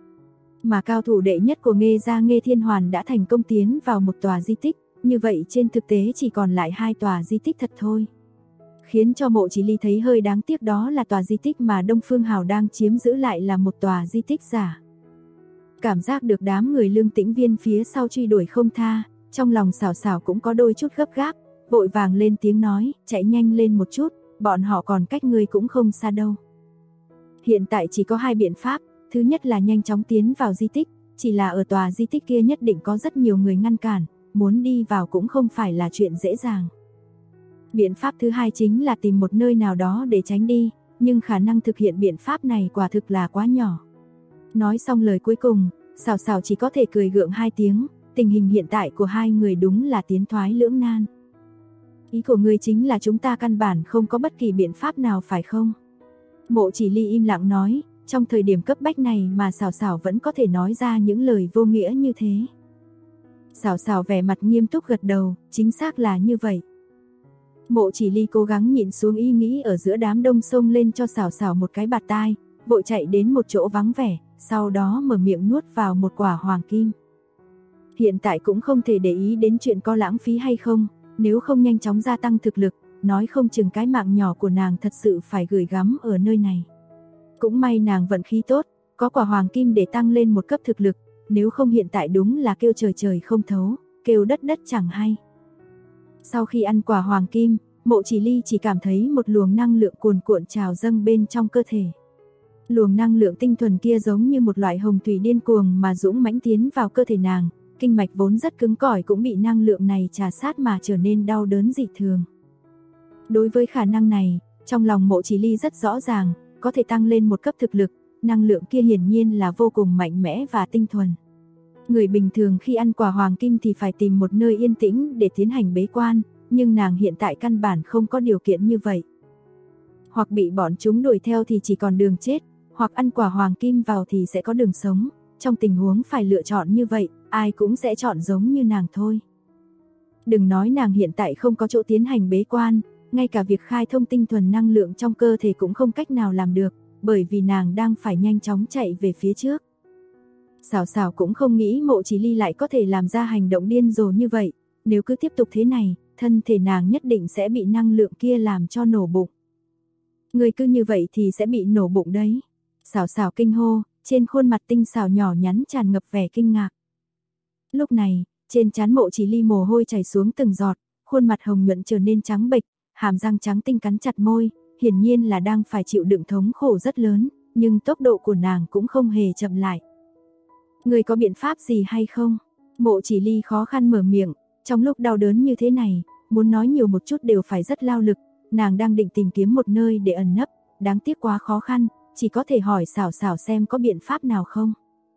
Speaker 2: Mà cao thủ đệ nhất của Nghê gia Nghê Thiên Hoàn đã thành công tiến vào một tòa di tích, như vậy trên thực tế chỉ còn lại 2 tòa di tích thật thôi. Khiến cho Mộ Chỉ Ly thấy hơi đáng tiếc đó là tòa di tích mà Đông Phương Hào đang chiếm giữ lại là một tòa di tích giả. Cảm giác được đám người Lương Tĩnh Viên phía sau truy đuổi không tha, trong lòng Sảo Sảo cũng có đôi chút gấp gáp, vội vàng lên tiếng nói, chạy nhanh lên một chút, bọn họ còn cách ngươi cũng không xa đâu. Hiện tại chỉ có 2 biện pháp, thứ nhất là nhanh chóng tiến vào di tích, chỉ là ở tòa di tích kia nhất định có rất nhiều người ngăn cản, muốn đi vào cũng không phải là chuyện dễ dàng. Biện pháp thứ hai chính là tìm một nơi nào đó để tránh đi, nhưng khả năng thực hiện biện pháp này quả thực là quá nhỏ. Nói xong lời cuối cùng, Sảo Sảo chỉ có thể cười gượng 2 tiếng, tình hình hiện tại của hai người đúng là tiến thoái lưỡng nan. Ý của ngươi chính là chúng ta căn bản không có bất kỳ biện pháp nào phải không? Mộ Chỉ Ly im lặng nói, trong thời điểm cấp bách này mà Sảo Sảo vẫn có thể nói ra những lời vô nghĩa như thế. Sảo Sảo vẻ mặt nghiêm túc gật đầu, chính xác là như vậy. Mộ Chỉ Ly cố gắng nhịn xuống ý nghĩ ở giữa đám đông xông lên cho Sảo Sảo một cái bạt tai, vội chạy đến một chỗ vắng vẻ, sau đó mở miệng nuốt vào một quả hoàng kim. Hiện tại cũng không thể để ý đến chuyện có lãng phí hay không, nếu không nhanh chóng gia tăng thực lực, nói không chừng cái mạng nhỏ của nàng thật sự phải gửi gắm ở nơi này. Cũng may nàng vận khí tốt, có quả hoàng kim để tăng lên một cấp thực lực, nếu không hiện tại đúng là kêu trời trời không thấu, kêu đất đất chẳng hay. Sau khi ăn quả hoàng kim, Mộ Chỉ Ly chỉ cảm thấy một luồng năng lượng cuồn cuộn trào dâng bên trong cơ thể. Luồng năng lượng tinh thuần kia giống như một loại hồng thủy điên cuồng mà dũng mãnh tiến vào cơ thể nàng, kinh mạch vốn rất cứng cỏi cũng bị năng lượng này trà sát mà trở nên đau đớn dị thường. Đối với khả năng này, trong lòng Mộ Chỉ Ly rất rõ ràng, có thể tăng lên một cấp thực lực, năng lượng kia hiển nhiên là vô cùng mạnh mẽ và tinh thuần. Người bình thường khi ăn quả hoàng kim thì phải tìm một nơi yên tĩnh để tiến hành bế quan, nhưng nàng hiện tại căn bản không có điều kiện như vậy. Hoặc bị bọn chúng đuổi theo thì chỉ còn đường chết, hoặc ăn quả hoàng kim vào thì sẽ có đường sống, trong tình huống phải lựa chọn như vậy, ai cũng sẽ chọn giống như nàng thôi. Đừng nói nàng hiện tại không có chỗ tiến hành bế quan, ngay cả việc khai thông tinh thuần năng lượng trong cơ thể cũng không cách nào làm được, bởi vì nàng đang phải nhanh chóng chạy về phía trước. Sảo Sảo cũng không nghĩ Mộ Chỉ Ly lại có thể làm ra hành động điên rồ như vậy, nếu cứ tiếp tục thế này, thân thể nàng nhất định sẽ bị năng lượng kia làm cho nổ bụng. Người cứ như vậy thì sẽ bị nổ bụng đấy. Sảo Sảo kinh hô, trên khuôn mặt tinh xảo nhỏ nhắn tràn ngập vẻ kinh ngạc. Lúc này, trên trán Mộ Chỉ Ly mồ hôi chảy xuống từng giọt, khuôn mặt hồng nhuận trở nên trắng bệch, hàm răng trắng tinh cắn chặt môi, hiển nhiên là đang phải chịu đựng thống khổ rất lớn, nhưng tốc độ của nàng cũng không hề chậm lại. Người có biện pháp gì hay không? Mộ Chỉ Ly khó khăn mở miệng, trong lúc đau đớn như thế này, muốn nói nhiều một chút đều phải rất lao lực, nàng đang định tìm kiếm một nơi để ẩn nấp, đáng tiếc quá khó khăn, chỉ có thể hỏi Sảo Sảo xem có biện pháp nào không.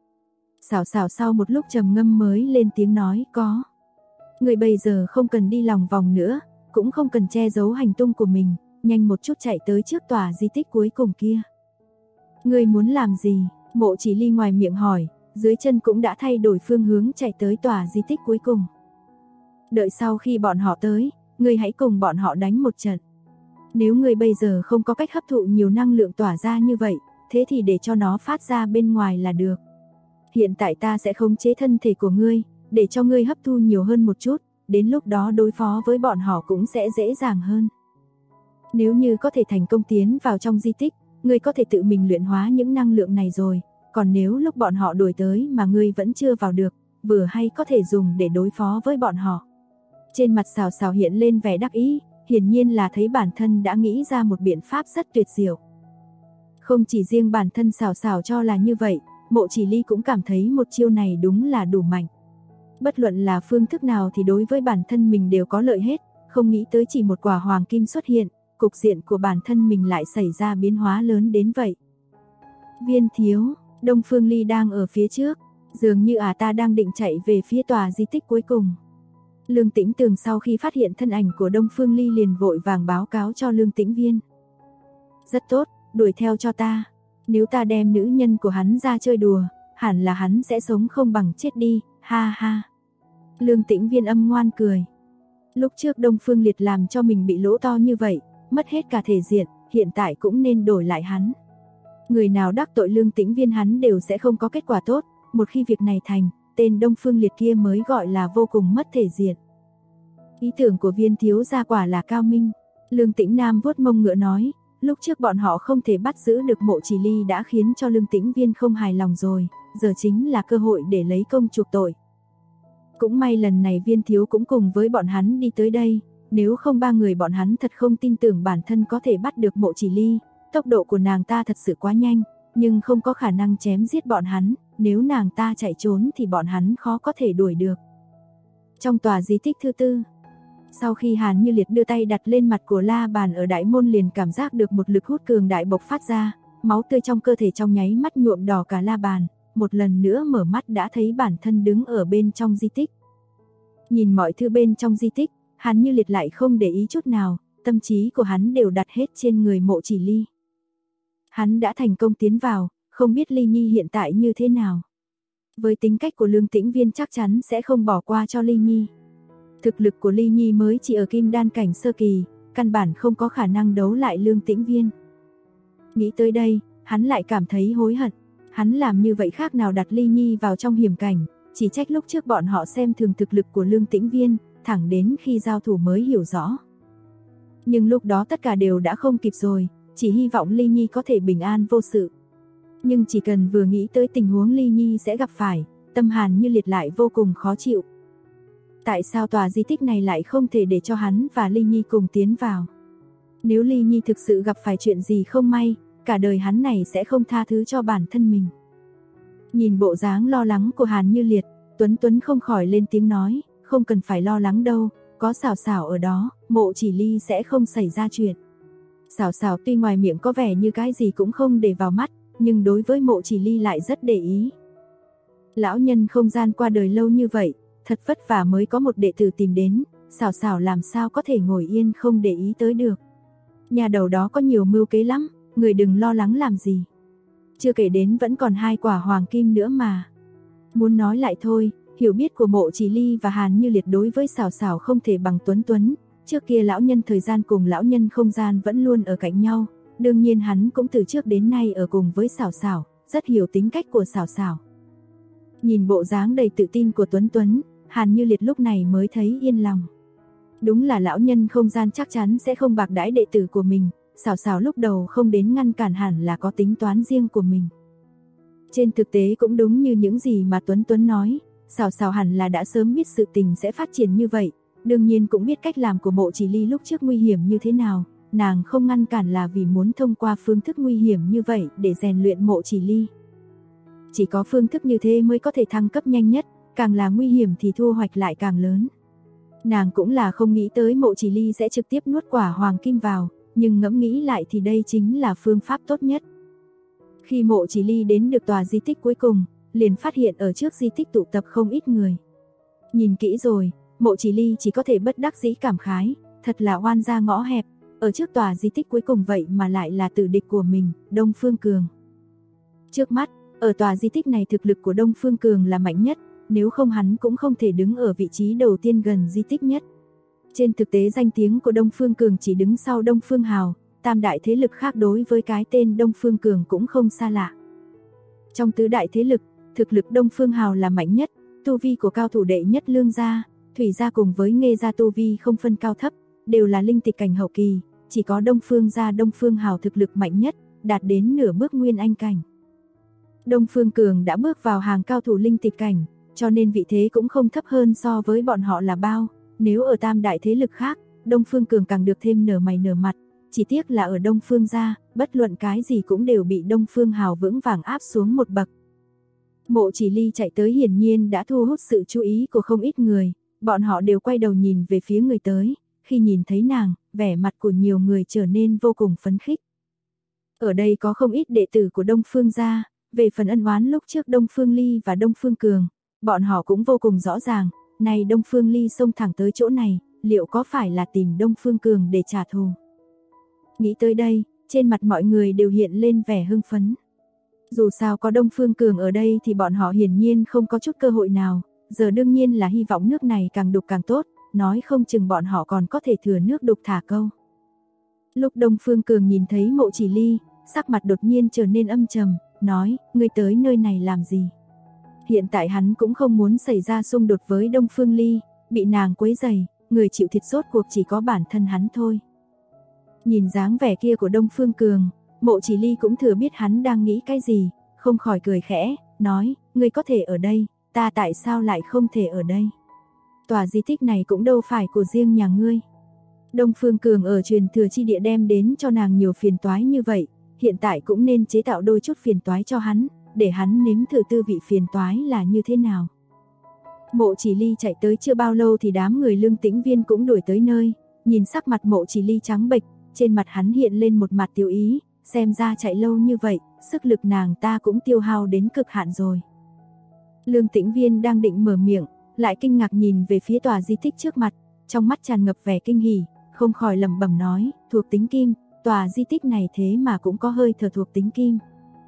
Speaker 2: Sảo Sảo sau một lúc trầm ngâm mới lên tiếng nói có. Người bây giờ không cần đi lòng vòng nữa, cũng không cần che giấu hành tung của mình, nhanh một chút chạy tới trước tòa di tích cuối cùng kia. Người muốn làm gì? Mộ Chỉ Ly ngoài miệng hỏi, dưới chân cũng đã thay đổi phương hướng chạy tới tòa di tích cuối cùng. Đợi sau khi bọn họ tới, người hãy cùng bọn họ đánh một trận. Nếu người bây giờ không có cách hấp thụ nhiều năng lượng tỏa ra như vậy, thế thì để cho nó phát ra bên ngoài là được. Hiện tại ta sẽ khống chế thân thể của ngươi, để cho ngươi hấp thu nhiều hơn một chút, đến lúc đó đối phó với bọn họ cũng sẽ dễ dàng hơn. Nếu như có thể thành công tiến vào trong di tích, ngươi có thể tự mình luyện hóa những năng lượng này rồi, còn nếu lúc bọn họ đuổi tới mà ngươi vẫn chưa vào được, vừa hay có thể dùng để đối phó với bọn họ. Trên mặt Sảo Sảo hiện lên vẻ đắc ý, hiển nhiên là thấy bản thân đã nghĩ ra một biện pháp rất tuyệt diệu. Không chỉ riêng bản thân Sảo Sảo cho là như vậy, Mộ Chỉ Ly cũng cảm thấy một chiêu này đúng là đủ mạnh. Bất luận là phương thức nào thì đối với bản thân mình đều có lợi hết, không nghĩ tới chỉ một quả hoàng kim xuất hiện, cục diện của bản thân mình lại xảy ra biến hóa lớn đến vậy. Viên thiếu, Đông Phương Ly đang ở phía trước, dường như ta đang định chạy về phía tòa di tích cuối cùng. Lương Tĩnh Tường sau khi phát hiện thân ảnh của Đông Phương Ly liền vội vàng báo cáo cho Lương Tĩnh Viên. Rất tốt, đuổi theo cho ta. Nếu ta đem nữ nhân của hắn ra chơi đùa, hẳn là hắn sẽ sống không bằng chết đi, ha ha. Lương Tĩnh Viên âm ngoan cười. Lúc trước Đông Phương Liệt làm cho mình bị lỗ to như vậy, mất hết cả thể diện, hiện tại cũng nên đổi lại hắn. Người nào đắc tội Lương Tĩnh Viên hắn đều sẽ không có kết quả tốt, một khi việc này thành, tên Đông Phương Liệt kia mới gọi là vô cùng mất thể diện. Ý tưởng của Viên thiếu gia quả là cao minh. Lương Tĩnh Nam vuốt mông ngựa nói, lúc trước bọn họ không thể bắt giữ được Mộ Chỉ Ly đã khiến cho Lương Tĩnh Viên không hài lòng rồi, giờ chính là cơ hội để lấy công chuộc tội. Cũng may lần này Viên thiếu cũng cùng với bọn hắn đi tới đây, nếu không ba người bọn hắn thật không tin tưởng bản thân có thể bắt được Mộ Chỉ Ly. Tốc độ của nàng ta thật sự quá nhanh, nhưng không có khả năng chém giết bọn hắn, nếu nàng ta chạy trốn thì bọn hắn khó có thể đuổi được. Trong tòa di tích thứ tư, sau khi Hàn Như Liệt đưa tay đặt lên mặt của La Bàn ở đại môn liền cảm giác được một lực hút cường đại bộc phát ra, máu tươi trong cơ thể trong nháy mắt nhuộm đỏ cả La Bàn, một lần nữa mở mắt đã thấy bản thân đứng ở bên trong di tích. Nhìn mọi thứ bên trong di tích, Hàn Như Liệt lại không để ý chút nào, tâm trí của hắn đều đặt hết trên người Mộ Chỉ Ly. Hắn đã thành công tiến vào, không biết Ly Nhi hiện tại như thế nào. Với tính cách của Lương Tĩnh Viên chắc chắn sẽ không bỏ qua cho Ly Nhi. Thực lực của Ly Nhi mới chỉ ở kim đan cảnh sơ kỳ, căn bản không có khả năng đấu lại Lương Tĩnh Viên. Nghĩ tới đây, hắn lại cảm thấy hối hận. Hắn làm như vậy khác nào đặt Ly Nhi vào trong hiểm cảnh, chỉ trách lúc trước bọn họ xem thường thực lực của Lương Tĩnh Viên, thẳng đến khi giao thủ mới hiểu rõ. Nhưng lúc đó tất cả đều đã không kịp rồi, chỉ hy vọng Ly Nhi có thể bình an vô sự. Nhưng chỉ cần vừa nghĩ tới tình huống Ly Nhi sẽ gặp phải, tâm Hàn Như Liệt lại vô cùng khó chịu. Tại sao tòa di tích này lại không thể để cho hắn và Ly Nhi cùng tiến vào? Nếu Ly Nhi thực sự gặp phải chuyện gì không may, cả đời hắn này sẽ không tha thứ cho bản thân mình. Nhìn bộ dáng lo lắng của Hàn Như Liệt, Tuấn không khỏi lên tiếng nói, không cần phải lo lắng đâu, có Sảo Sảo ở đó, Mộ Chỉ Ly sẽ không xảy ra chuyện. Sảo Sảo tuy ngoài miệng có vẻ như cái gì cũng không để vào mắt, nhưng đối với Mộ Chỉ Ly lại rất để ý. Lão nhân không gian qua đời lâu như vậy, thật vất vả mới có một đệ tử tìm đến, Sảo Sảo làm sao có thể ngồi yên không để ý tới được. Nhà đầu đó có nhiều mưu kế lắm, người đừng lo lắng làm gì. Chưa kể đến vẫn còn 2 quả hoàng kim nữa mà. Muốn nói lại thôi, hiểu biết của Mộ Chỉ Ly và Hàn Như Liệt đối với Sảo Sảo không thể bằng Tuấn. Trước kia lão nhân thời gian cùng lão nhân không gian vẫn luôn ở cạnh nhau, đương nhiên hắn cũng từ trước đến nay ở cùng với Sảo Sảo, rất hiểu tính cách của Sảo Sảo. Nhìn bộ dáng đầy tự tin của Tuấn, Hàn Như Liệt lúc này mới thấy yên lòng. Đúng là lão nhân không gian chắc chắn sẽ không bạc đãi đệ tử của mình, Sảo Sảo lúc đầu không đến ngăn cản hẳn là có tính toán riêng của mình. Trên thực tế cũng đúng như những gì mà Tuấn nói, Sảo Sảo hẳn là đã sớm biết sự tình sẽ phát triển như vậy, đương nhiên cũng biết cách làm của Mộ Chỉ Ly lúc trước nguy hiểm như thế nào, nàng không ngăn cản là vì muốn thông qua phương thức nguy hiểm như vậy để rèn luyện Mộ Chỉ Ly. Chỉ có phương thức như thế mới có thể thăng cấp nhanh nhất, càng là nguy hiểm thì thu hoạch lại càng lớn. Nàng cũng là không nghĩ tới Mộ Chỉ Ly sẽ trực tiếp nuốt quả hoàng kim vào, nhưng ngẫm nghĩ lại thì đây chính là phương pháp tốt nhất. Khi Mộ Chỉ Ly đến được tòa di tích cuối cùng, liền phát hiện ở trước di tích tụ tập không ít người. Nhìn kỹ rồi, Mộ Chỉ Ly chỉ có thể bất đắc dĩ cảm khái, thật là oan gia ngõ hẹp, ở trước tòa di tích cuối cùng vậy mà lại là tử địch của mình, Đông Phương Cường. Trước mắt, ở tòa di tích này thực lực của Đông Phương Cường là mạnh nhất, nếu không hắn cũng không thể đứng ở vị trí đầu tiên gần di tích nhất. Trên thực tế danh tiếng của Đông Phương Cường chỉ đứng sau Đông Phương Hào, tam đại thế lực khác đối với cái tên Đông Phương Cường cũng không xa lạ. Trong tứ đại thế lực, thực lực Đông Phương Hào là mạnh nhất, tu vi của cao thủ đệ nhất Lương gia, Thủy gia cùng với Nghê gia tu vi không phân cao thấp, đều là linh tịch cảnh hậu kỳ, chỉ có Đông Phương gia Đông Phương Hào thực lực mạnh nhất, đạt đến nửa bước nguyên anh cảnh. Đông Phương Cường đã bước vào hàng cao thủ linh tịch cảnh, cho nên vị thế cũng không thấp hơn so với bọn họ là bao. Nếu ở tam đại thế lực khác, Đông Phương Cường càng được thêm nở mày nở mặt, chỉ tiếc là ở Đông Phương gia, bất luận cái gì cũng đều bị Đông Phương Hào vững vàng áp xuống một bậc. Mộ Chỉ Ly chạy tới hiển nhiên đã thu hút sự chú ý của không ít người, bọn họ đều quay đầu nhìn về phía người tới, khi nhìn thấy nàng, vẻ mặt của nhiều người trở nên vô cùng phấn khích. Ở đây có không ít đệ tử của Đông Phương gia, về phần ân oán lúc trước Đông Phương Ly và Đông Phương Cường, bọn họ cũng vô cùng rõ ràng, nay Đông Phương Ly xông thẳng tới chỗ này, liệu có phải là tìm Đông Phương Cường để trả thù? Nghĩ tới đây, trên mặt mọi người đều hiện lên vẻ hưng phấn. Dù sao có Đông Phương Cường ở đây thì bọn họ hiển nhiên không có chút cơ hội nào, giờ đương nhiên là hy vọng nước này càng đục càng tốt, nói không chừng bọn họ còn có thể thừa nước đục thả câu. Lúc Đông Phương Cường nhìn thấy Mộ Chỉ Ly, sắc mặt đột nhiên trở nên âm trầm, nói, ngươi tới nơi này làm gì? Hiện tại hắn cũng không muốn xảy ra xung đột với Đông Phương Ly, bị nàng quấy rầy, người chịu thiệt rốt cuộc chỉ có bản thân hắn thôi. Nhìn dáng vẻ kia của Đông Phương Cường, Mộ Chỉ Ly cũng thừa biết hắn đang nghĩ cái gì, không khỏi cười khẽ, nói, ngươi có thể ở đây, ta tại sao lại không thể ở đây? Tòa di tích này cũng đâu phải của riêng nhà ngươi. Đông Phương Cường ở truyền thừa chi địa đem đến cho nàng nhiều phiền toái như vậy, hiện tại cũng nên chế tạo đôi chút phiền toái cho hắn, để hắn nếm thử tư vị phiền toái là như thế nào. Mộ Chỉ Ly chạy tới chưa bao lâu thì đám người Lương Tĩnh Viên cũng đuổi tới nơi, nhìn sắc mặt Mộ Chỉ Ly trắng bệch, trên mặt hắn hiện lên một mặt tiêu ý, xem ra chạy lâu như vậy, sức lực nàng ta cũng tiêu hao đến cực hạn rồi. Lương Tĩnh Viên đang định mở miệng, lại kinh ngạc nhìn về phía tòa di tích trước mặt, trong mắt tràn ngập vẻ kinh hỉ, không khỏi lẩm bẩm nói, thuộc tính kim, tòa di tích này thế mà cũng có hơi thở thuộc tính kim.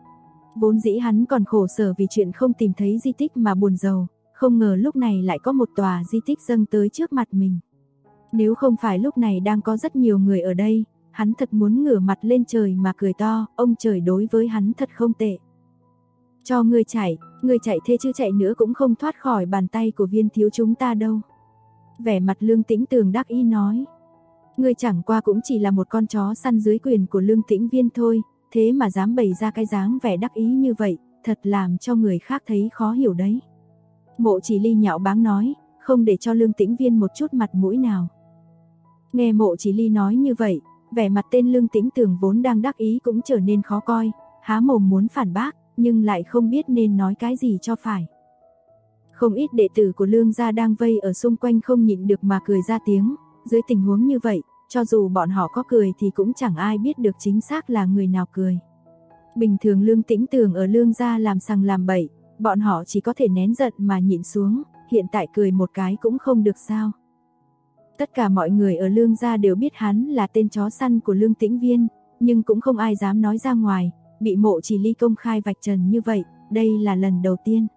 Speaker 2: Vốn dĩ hắn còn khổ sở vì chuyện không tìm thấy di tích mà buồn rầu, không ngờ lúc này lại có một tòa di tích dâng tới trước mặt mình. Nếu không phải lúc này đang có rất nhiều người ở đây, hắn thật muốn ngửa mặt lên trời mà cười to, ông trời đối với hắn thật không tệ. Cho ngươi chạy thế chứ chạy nữa cũng không thoát khỏi bàn tay của Viên thiếu chúng ta đâu. Vẻ mặt Lương Tĩnh Tường đắc ý nói. Ngươi chẳng qua cũng chỉ là một con chó săn dưới quyền của Lương Tĩnh Viên thôi, thế mà dám bày ra cái dáng vẻ đắc ý như vậy, thật làm cho người khác thấy khó hiểu đấy. Mộ Chỉ Ly nhạo báng nói, không để cho Lương Tĩnh Viên một chút mặt mũi nào. Nghe Mộ Chỉ Ly nói như vậy, vẻ mặt tên Lương Tĩnh Tường vốn đang đắc ý cũng trở nên khó coi, há mồm muốn phản bác, nhưng lại không biết nên nói cái gì cho phải. Không ít đệ tử của Lương gia đang vây ở xung quanh không nhịn được mà cười ra tiếng, dưới tình huống như vậy, cho dù bọn họ có cười thì cũng chẳng ai biết được chính xác là người nào cười. Bình thường Lương Tĩnh Tường ở Lương gia làm sằng làm bậy, bọn họ chỉ có thể nén giận mà nhịn xuống, hiện tại cười một cái cũng không được sao. Tất cả mọi người ở Lương gia đều biết hắn là tên chó săn của Lương Tĩnh Viên, nhưng cũng không ai dám nói ra ngoài, bị Mộ Chỉ Ly công khai vạch trần như vậy, đây là lần đầu tiên.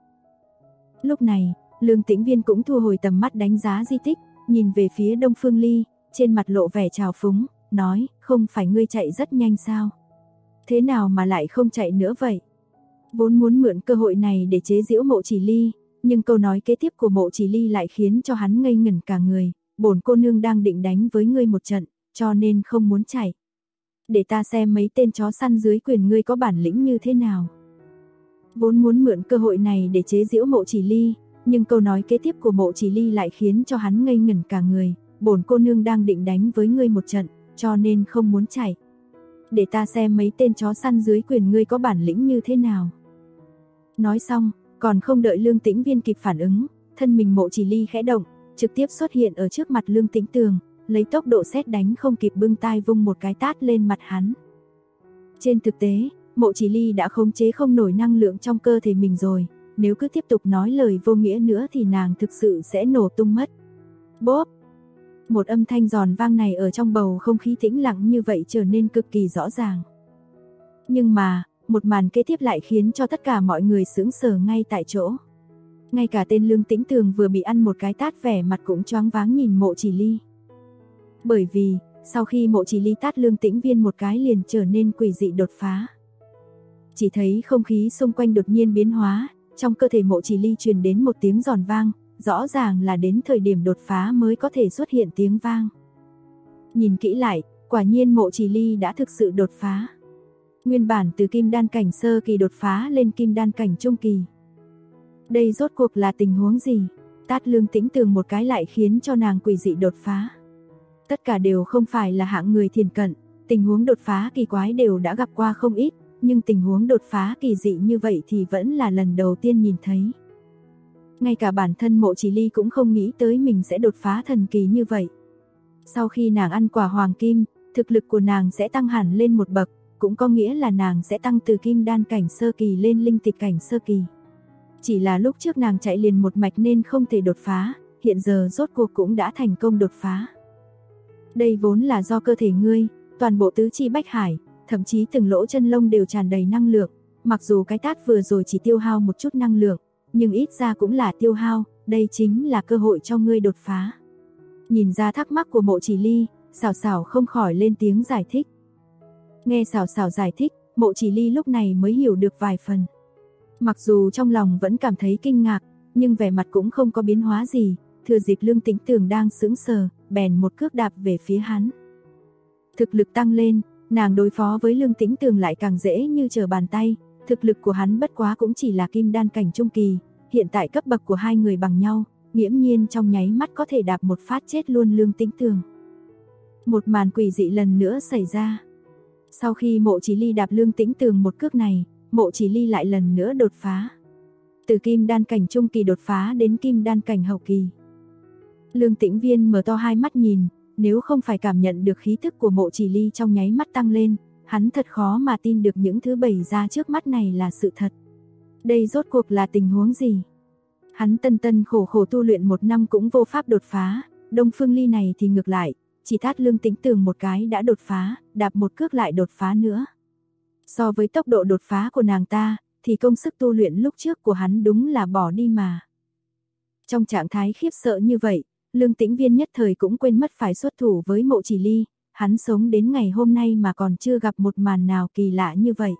Speaker 2: Lúc này, Lương Tĩnh Viên cũng thu hồi tầm mắt đánh giá di tích, nhìn về phía Đông Phương Ly, trên mặt lộ vẻ trào phúng, nói, không phải ngươi chạy rất nhanh sao? Thế nào mà lại không chạy nữa vậy? Vốn muốn mượn cơ hội này để chế giễu Mộ Chỉ Ly, nhưng câu nói kế tiếp của Mộ Chỉ Ly lại khiến cho hắn ngây ngẩn cả người, bổn cô nương đang định đánh với ngươi một trận, cho nên không muốn chạy. Để ta xem mấy tên chó săn dưới quyền ngươi có bản lĩnh như thế nào. Vốn muốn mượn cơ hội này để chế giễu Mộ Chỉ Ly, nhưng câu nói kế tiếp của Mộ Chỉ Ly lại khiến cho hắn ngây ngẩn cả người, bổn cô nương đang định đánh với ngươi một trận, cho nên không muốn chạy. Để ta xem mấy tên chó săn dưới quyền ngươi có bản lĩnh như thế nào. Nói xong, còn không đợi Lương Tĩnh Viên kịp phản ứng, thân mình Mộ Chỉ Ly khẽ động, trực tiếp xuất hiện ở trước mặt Lương Tĩnh Tường, lấy tốc độ sét đánh không kịp bưng tai vung một cái tát lên mặt hắn. Trên thực tế, Mộ Chỉ Ly đã khống chế không nổi năng lượng trong cơ thể mình rồi, nếu cứ tiếp tục nói lời vô nghĩa nữa thì nàng thực sự sẽ nổ tung mất. Bốp! Một âm thanh giòn vang này ở trong bầu không khí tĩnh lặng như vậy trở nên cực kỳ rõ ràng. Nhưng mà, một màn kế tiếp lại khiến cho tất cả mọi người sững sờ ngay tại chỗ. Ngay cả tên Lương Tĩnh Tường vừa bị ăn một cái tát vẻ mặt cũng choáng váng nhìn Mộ Chỉ Ly. Bởi vì, sau khi Mộ Chỉ Ly tát Lương Tĩnh Viên một cái liền trở nên quỷ dị đột phá. Chỉ thấy không khí xung quanh đột nhiên biến hóa, trong cơ thể Mộ Chỉ Ly truyền đến một tiếng giòn vang, rõ ràng là đến thời điểm đột phá mới có thể xuất hiện tiếng vang. Nhìn kỹ lại, quả nhiên Mộ Chỉ Ly đã thực sự đột phá. Nguyên bản từ kim đan cảnh sơ kỳ đột phá lên kim đan cảnh trung kỳ. Đây rốt cuộc là tình huống gì? Tát Lương Tĩnh Tường một cái lại khiến cho nàng quỷ dị đột phá. Tất cả đều không phải là hạng người thiền cận, tình huống đột phá kỳ quái đều đã gặp qua không ít, nhưng tình huống đột phá kỳ dị như vậy thì vẫn là lần đầu tiên nhìn thấy. Ngay cả bản thân Mộ Chỉ Ly cũng không nghĩ tới mình sẽ đột phá thần kỳ như vậy. Sau khi nàng ăn quả hoàng kim, thực lực của nàng sẽ tăng hẳn lên một bậc, cũng có nghĩa là nàng sẽ tăng từ kim đan cảnh sơ kỳ lên linh tịch cảnh sơ kỳ. Chỉ là lúc trước nàng chạy liền một mạch nên không thể đột phá, hiện giờ rốt cuộc cũng đã thành công đột phá. Đây vốn là do cơ thể ngươi, toàn bộ tứ chi bách hải, thậm chí từng lỗ chân lông đều tràn đầy năng lượng, mặc dù cái tát vừa rồi chỉ tiêu hao một chút năng lượng, nhưng ít ra cũng là tiêu hao, đây chính là cơ hội cho ngươi đột phá. Nhìn ra thắc mắc của Mộ Chỉ Ly, Sảo Sảo không khỏi lên tiếng giải thích. Nghe Sảo Sảo giải thích, Mộ Chỉ Ly lúc này mới hiểu được vài phần. Mặc dù trong lòng vẫn cảm thấy kinh ngạc, nhưng vẻ mặt cũng không có biến hóa gì, thừa dịp Lương Tĩnh Tường đang sững sờ, bèn một cước đạp về phía hắn. Thực lực tăng lên, nàng đối phó với Lương Tĩnh Tường lại càng dễ như trở bàn tay, thực lực của hắn bất quá cũng chỉ là kim đan cảnh trung kỳ, hiện tại cấp bậc của hai người bằng nhau, nghiễm nhiên trong nháy mắt có thể đạp một phát chết luôn Lương Tĩnh Tường. Một màn quỷ dị lần nữa xảy ra. Sau khi Mộ Chỉ Ly đạp Lương Tĩnh Tường một cước này, Mộ Chỉ Ly lại lần nữa đột phá. Từ kim đan cảnh trung kỳ đột phá đến kim đan cảnh hậu kỳ. Lương Tĩnh Viên mở to hai mắt nhìn, nếu không phải cảm nhận được khí thức của Mộ Chỉ Ly trong nháy mắt tăng lên, hắn thật khó mà tin được những thứ bày ra trước mắt này là sự thật. Đây rốt cuộc là tình huống gì? Hắn tân khổ khổ tu luyện một năm cũng vô pháp đột phá, Đông Phương Ly này thì ngược lại, chỉ tát Lương Tĩnh Tường một cái đã đột phá, đạp một cước lại đột phá nữa. So với tốc độ đột phá của nàng ta, thì công sức tu luyện lúc trước của hắn đúng là bỏ đi mà. Trong trạng thái khiếp sợ như vậy, Lương Tĩnh Viên nhất thời cũng quên mất phải xuất thủ với Mộ Chỉ Ly, hắn sống đến ngày hôm nay mà còn chưa gặp một màn nào kỳ lạ như vậy.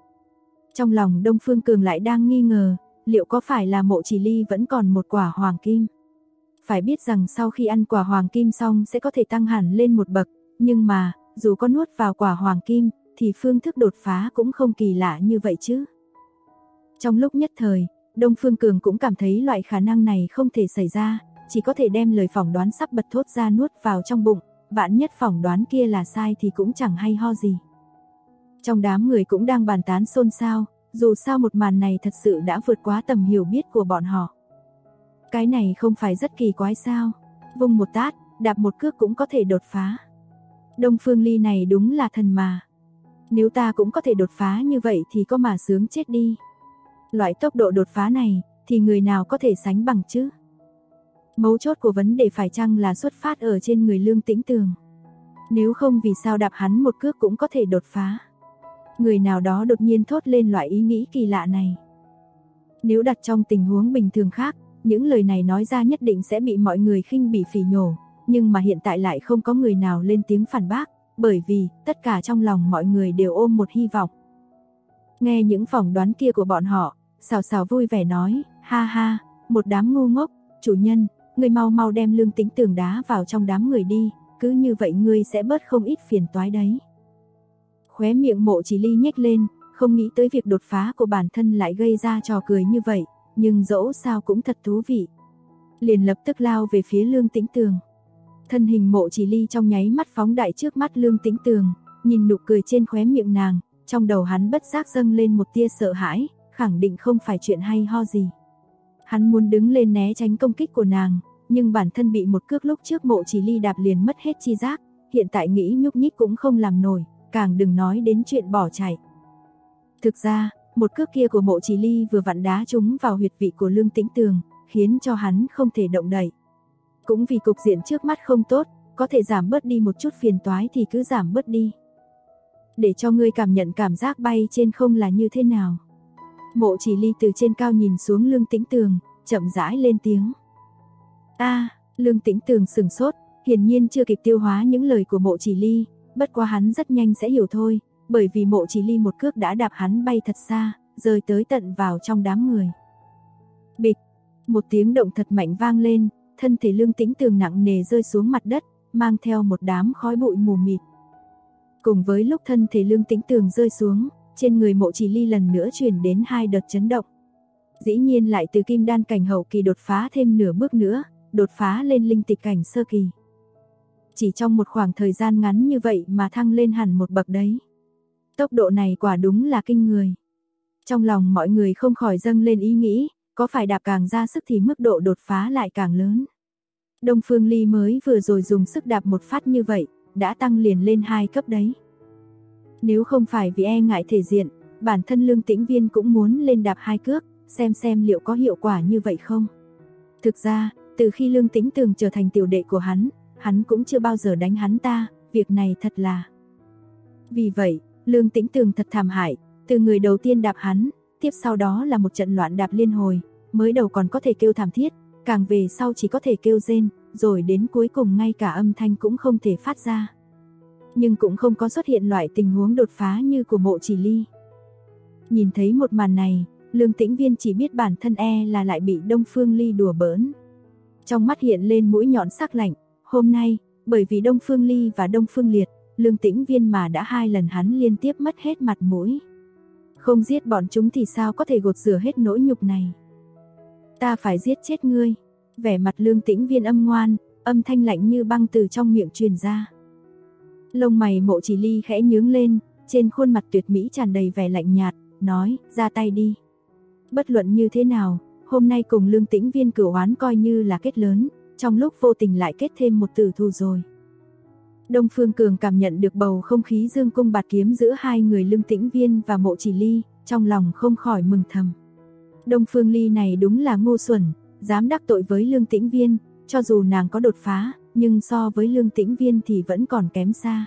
Speaker 2: Trong lòng Đông Phương Cường lại đang nghi ngờ, liệu có phải là Mộ Chỉ Ly vẫn còn một quả hoàng kim? Phải biết rằng sau khi ăn quả hoàng kim xong sẽ có thể tăng hẳn lên một bậc, nhưng mà, dù có nuốt vào quả hoàng kim, thì phương thức đột phá cũng không kỳ lạ như vậy chứ. Trong lúc nhất thời, Đông Phương Cường cũng cảm thấy loại khả năng này không thể xảy ra, chỉ có thể đem lời phỏng đoán sắp bật thốt ra nuốt vào trong bụng, vạn nhất phỏng đoán kia là sai thì cũng chẳng hay ho gì. Trong đám người cũng đang bàn tán xôn xao, dù sao một màn này thật sự đã vượt quá tầm hiểu biết của bọn họ. Cái này không phải rất kỳ quái sao? Vung một tát, đạp một cước cũng có thể đột phá. Đông Phương Ly này đúng là thần mà. Nếu ta cũng có thể đột phá như vậy thì có mà sướng chết đi. Loại tốc độ đột phá này thì người nào có thể sánh bằng chứ? Mấu chốt của vấn đề phải chăng là xuất phát ở trên người Lương Tĩnh Tường? Nếu không vì sao đạp hắn một cước cũng có thể đột phá? Người nào đó đột nhiên thốt lên loại ý nghĩ kỳ lạ này. Nếu đặt trong tình huống bình thường khác, những lời này nói ra nhất định sẽ bị mọi người khinh bỉ phỉ nhổ, nhưng mà hiện tại lại không có người nào lên tiếng phản bác, bởi vì tất cả trong lòng mọi người đều ôm một hy vọng. Nghe những phỏng đoán kia của bọn họ, Sảo Sảo vui vẻ nói, ha ha, một đám ngu ngốc, chủ nhân, ngươi mau mau đem Lương Tĩnh Tường đá vào trong đám người đi, cứ như vậy ngươi sẽ bớt không ít phiền toái đấy. Khóe miệng Mộ Chỉ Ly nhếch lên, không nghĩ tới việc đột phá của bản thân lại gây ra trò cười như vậy, nhưng dẫu sao cũng thật thú vị. Liền lập tức lao về phía Lương Tĩnh Tường. Thân hình Mộ Chỉ Ly trong nháy mắt phóng đại trước mắt Lương Tĩnh Tường, nhìn nụ cười trên khóe miệng nàng, trong đầu hắn bất giác dâng lên một tia sợ hãi, khẳng định không phải chuyện hay ho gì. Hắn muốn đứng lên né tránh công kích của nàng, nhưng bản thân bị một cước lúc trước Mộ Chỉ Ly đạp liền mất hết chi giác, hiện tại nghĩ nhúc nhích cũng không làm nổi, càng đừng nói đến chuyện bỏ chạy. Thực ra, một cước kia của Mộ Chỉ Ly vừa vặn đá trúng vào huyệt vị của Lương Tĩnh Tường, khiến cho hắn không thể động đậy. Cũng vì cục diện trước mắt không tốt, có thể giảm bớt đi một chút phiền toái thì cứ giảm bớt đi. Để cho ngươi cảm nhận cảm giác bay trên không là như thế nào. Mộ Chỉ Ly từ trên cao nhìn xuống Lương Tĩnh Tường, chậm rãi lên tiếng. Lương Tĩnh Tường sừng sốt, hiển nhiên chưa kịp tiêu hóa những lời của Mộ Chỉ Ly, bất quá hắn rất nhanh sẽ hiểu thôi, bởi vì Mộ Chỉ Ly một cước đã đạp hắn bay thật xa, rơi tới tận vào trong đám người. Bịch, một tiếng động thật mạnh vang lên, thân thể Lương Tĩnh Tường nặng nề rơi xuống mặt đất, mang theo một đám khói bụi mù mịt. Cùng với lúc thân thể Lương Tĩnh Tường rơi xuống, trên người Mộ Chỉ Ly lần nữa truyền đến hai đợt chấn động. Dĩ nhiên lại từ kim đan cảnh hậu kỳ đột phá thêm nửa bước nữa, đột phá lên linh tịch cảnh sơ kỳ. Chỉ trong một khoảng thời gian ngắn như vậy mà thăng lên hẳn một bậc đấy. Tốc độ này quả đúng là kinh người. Trong lòng mọi người không khỏi dâng lên ý nghĩ, có phải đạp càng ra sức thì mức độ đột phá lại càng lớn. Đông Phương Ly mới vừa rồi dùng sức đạp một phát như vậy, đã tăng liền lên 2 cấp đấy. Nếu không phải vì e ngại thể diện, bản thân Lương Tĩnh Viên cũng muốn lên đạp 2 cước, xem liệu có hiệu quả như vậy không. Thực ra, từ khi Lương Tĩnh Tường trở thành tiểu đệ của hắn cũng chưa bao giờ đánh hắn ta, việc này thật là. Vì vậy, Lương Tĩnh Tường thật thảm hại, từ người đầu tiên đạp hắn, tiếp sau đó là một trận loạn đạp liên hồi, mới đầu còn có thể kêu thảm thiết, càng về sau chỉ có thể kêu rên, rồi đến cuối cùng ngay cả âm thanh cũng không thể phát ra. Nhưng cũng không có xuất hiện loại tình huống đột phá như của Mộ Chỉ Ly. Nhìn thấy một màn này, Lương Tĩnh Viên chỉ biết bản thân là lại bị Đông Phương Ly đùa bỡn. Trong mắt hiện lên mũi nhọn sắc lạnh, hôm nay, bởi vì Đông Phương Ly và Đông Phương Liệt, Lương Tĩnh Viên mà đã 2 lần hắn liên tiếp mất hết mặt mũi. Không giết bọn chúng thì sao có thể gột rửa hết nỗi nhục này. Ta phải giết chết ngươi. Vẻ mặt Lương Tĩnh Viên âm ngoan, âm thanh lạnh như băng từ trong miệng truyền ra. Lông mày Mộ Chỉ Ly khẽ nhướng lên, trên khuôn mặt tuyệt mỹ tràn đầy vẻ lạnh nhạt, nói, ra tay đi. Bất luận như thế nào, hôm nay cùng Lương Tĩnh Viên cửu oán coi như là kết lớn, trong lúc vô tình lại kết thêm một tử thù rồi. Đông Phương Cường cảm nhận được bầu không khí dương cung bạt kiếm giữa hai người Lương Tĩnh Viên và Mộ Chỉ Ly, trong lòng không khỏi mừng thầm. Đông Phương Ly này đúng là ngu xuẩn, dám đắc tội với Lương Tĩnh Viên, cho dù nàng có đột phá, nhưng so với Lương Tĩnh Viên thì vẫn còn kém xa.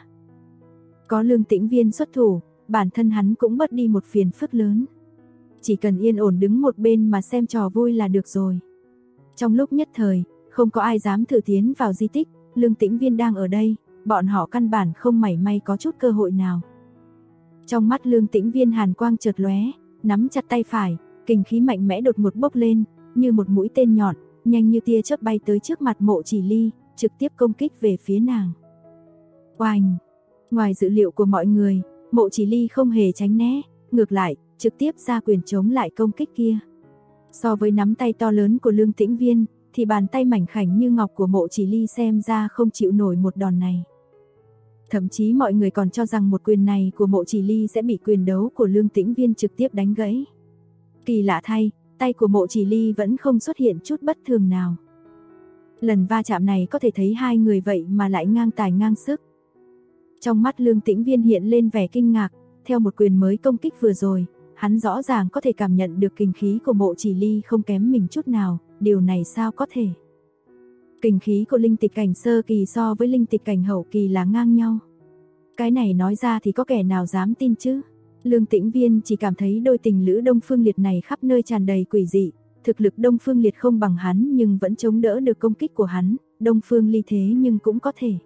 Speaker 2: Có Lương Tĩnh Viên xuất thủ, bản thân hắn cũng bớt đi một phiền phức lớn. Chỉ cần yên ổn đứng một bên mà xem trò vui là được rồi. Trong lúc nhất thời, không có ai dám thử tiến vào di tích, Lương Tĩnh Viên đang ở đây, bọn họ căn bản không mảy may có chút cơ hội nào. Trong mắt Lương Tĩnh Viên hàn quang chợt lóe, nắm chặt tay phải, kình khí mạnh mẽ đột ngột bốc lên, như một mũi tên nhọn, nhanh như tia chớp bay tới trước mặt Mộ Chỉ Ly, trực tiếp công kích về phía nàng. Oanh! Ngoài dự liệu của mọi người, Mộ Chỉ Ly không hề tránh né, ngược lại, trực tiếp ra quyền chống lại công kích kia. So với nắm tay to lớn của Lương Tĩnh Viên, thì bàn tay mảnh khảnh như ngọc của Mộ Chỉ Ly xem ra không chịu nổi một đòn này. Thậm chí mọi người còn cho rằng một quyền này của Mộ Chỉ Ly sẽ bị quyền đấu của Lương Tĩnh Viên trực tiếp đánh gãy. Kỳ lạ thay, tay của Mộ Chỉ Ly vẫn không xuất hiện chút bất thường nào. Lần va chạm này có thể thấy hai người vậy mà lại ngang tài ngang sức. Trong mắt Lương Tĩnh Viên hiện lên vẻ kinh ngạc, theo một quyền mới công kích vừa rồi, hắn rõ ràng có thể cảm nhận được kình khí của Mộ Chỉ Ly không kém mình chút nào, điều này sao có thể? Kình khí của linh tịch cảnh sơ kỳ so với linh tịch cảnh hậu kỳ là ngang nhau. Cái này nói ra thì có kẻ nào dám tin chứ? Lương Tĩnh Viên chỉ cảm thấy đôi tình lữ Đông Phương Liệt này khắp nơi tràn đầy quỷ dị, thực lực Đông Phương Liệt không bằng hắn nhưng vẫn chống đỡ được công kích của hắn, Đông Phương Ly thế nhưng cũng có thể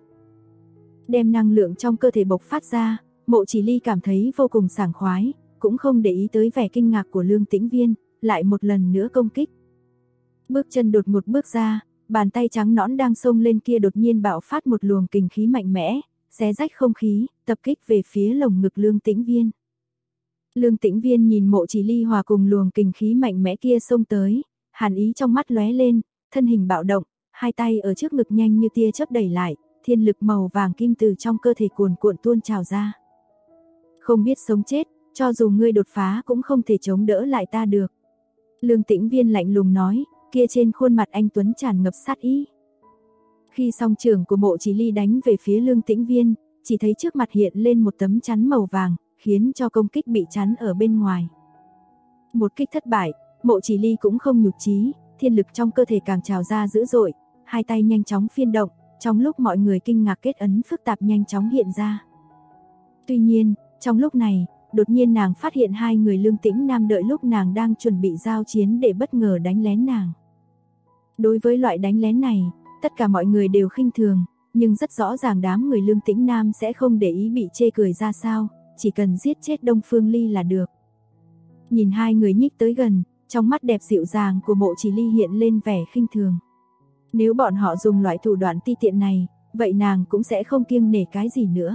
Speaker 2: đem năng lượng trong cơ thể bộc phát ra. Mộ Chỉ Ly cảm thấy vô cùng sảng khoái, cũng không để ý tới vẻ kinh ngạc của Lương Tĩnh Viên, lại một lần nữa công kích. Bước chân đột ngột bước ra, bàn tay trắng nõn đang xông lên kia đột nhiên bạo phát một luồng kình khí mạnh mẽ, xé rách không khí, tập kích về phía lồng ngực Lương Tĩnh Viên. Lương Tĩnh Viên nhìn Mộ Chỉ Ly hòa cùng luồng kình khí mạnh mẽ kia xông tới, hàn ý trong mắt lóe lên, thân hình bạo động, hai tay ở trước ngực nhanh như tia chớp đẩy lại, thiên lực màu vàng kim từ trong cơ thể cuồn cuộn tuôn trào ra. Không biết sống chết, cho dù ngươi đột phá cũng không thể chống đỡ lại ta được. Lương Tĩnh Viên lạnh lùng nói, kia trên khuôn mặt anh tuấn tràn ngập sát ý. Khi song trưởng của Mộ Chỉ Ly đánh về phía Lương Tĩnh Viên, chỉ thấy trước mặt hiện lên một tấm chắn màu vàng, khiến cho công kích bị chắn ở bên ngoài. Một kích thất bại, Mộ Chỉ Ly cũng không nhục chí, thiên lực trong cơ thể càng trào ra dữ dội, hai tay nhanh chóng phiên động, trong lúc mọi người kinh ngạc kết ấn phức tạp nhanh chóng hiện ra. Tuy nhiên, trong lúc này, đột nhiên nàng phát hiện hai người Lương Tĩnh Nam đợi lúc nàng đang chuẩn bị giao chiến để bất ngờ đánh lén nàng. Đối với loại đánh lén này, tất cả mọi người đều khinh thường, nhưng rất rõ ràng đám người Lương Tĩnh Nam sẽ không để ý bị chê cười ra sao, chỉ cần giết chết Đông Phương Ly là được. Nhìn hai người nhích tới gần, trong mắt đẹp dịu dàng của Mộ Chỉ Ly hiện lên vẻ khinh thường. Nếu bọn họ dùng loại thủ đoạn ti tiện này, vậy nàng cũng sẽ không kiêng nể cái gì nữa.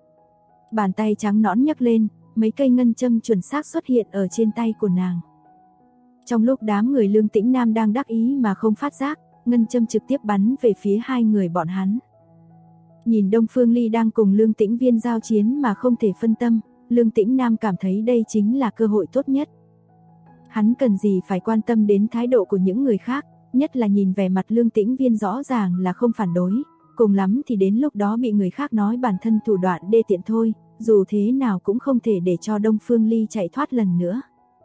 Speaker 2: Bàn tay trắng nõn nhấc lên, mấy cây ngân châm chuẩn xác xuất hiện ở trên tay của nàng. Trong lúc đám người Lương Tĩnh Nam đang đắc ý mà không phát giác, ngân châm trực tiếp bắn về phía hai người bọn hắn. Nhìn Đông Phương Ly đang cùng Lương Tĩnh Viên giao chiến mà không thể phân tâm, Lương Tĩnh Nam cảm thấy đây chính là cơ hội tốt nhất. Hắn cần gì phải quan tâm đến thái độ của những người khác, nhất là nhìn vẻ mặt Lương Tĩnh Viên rõ ràng là không phản đối, cùng lắm thì đến lúc đó bị người khác nói bản thân thủ đoạn đê tiện thôi, dù thế nào cũng không thể để cho Đông Phương Ly chạy thoát lần nữa.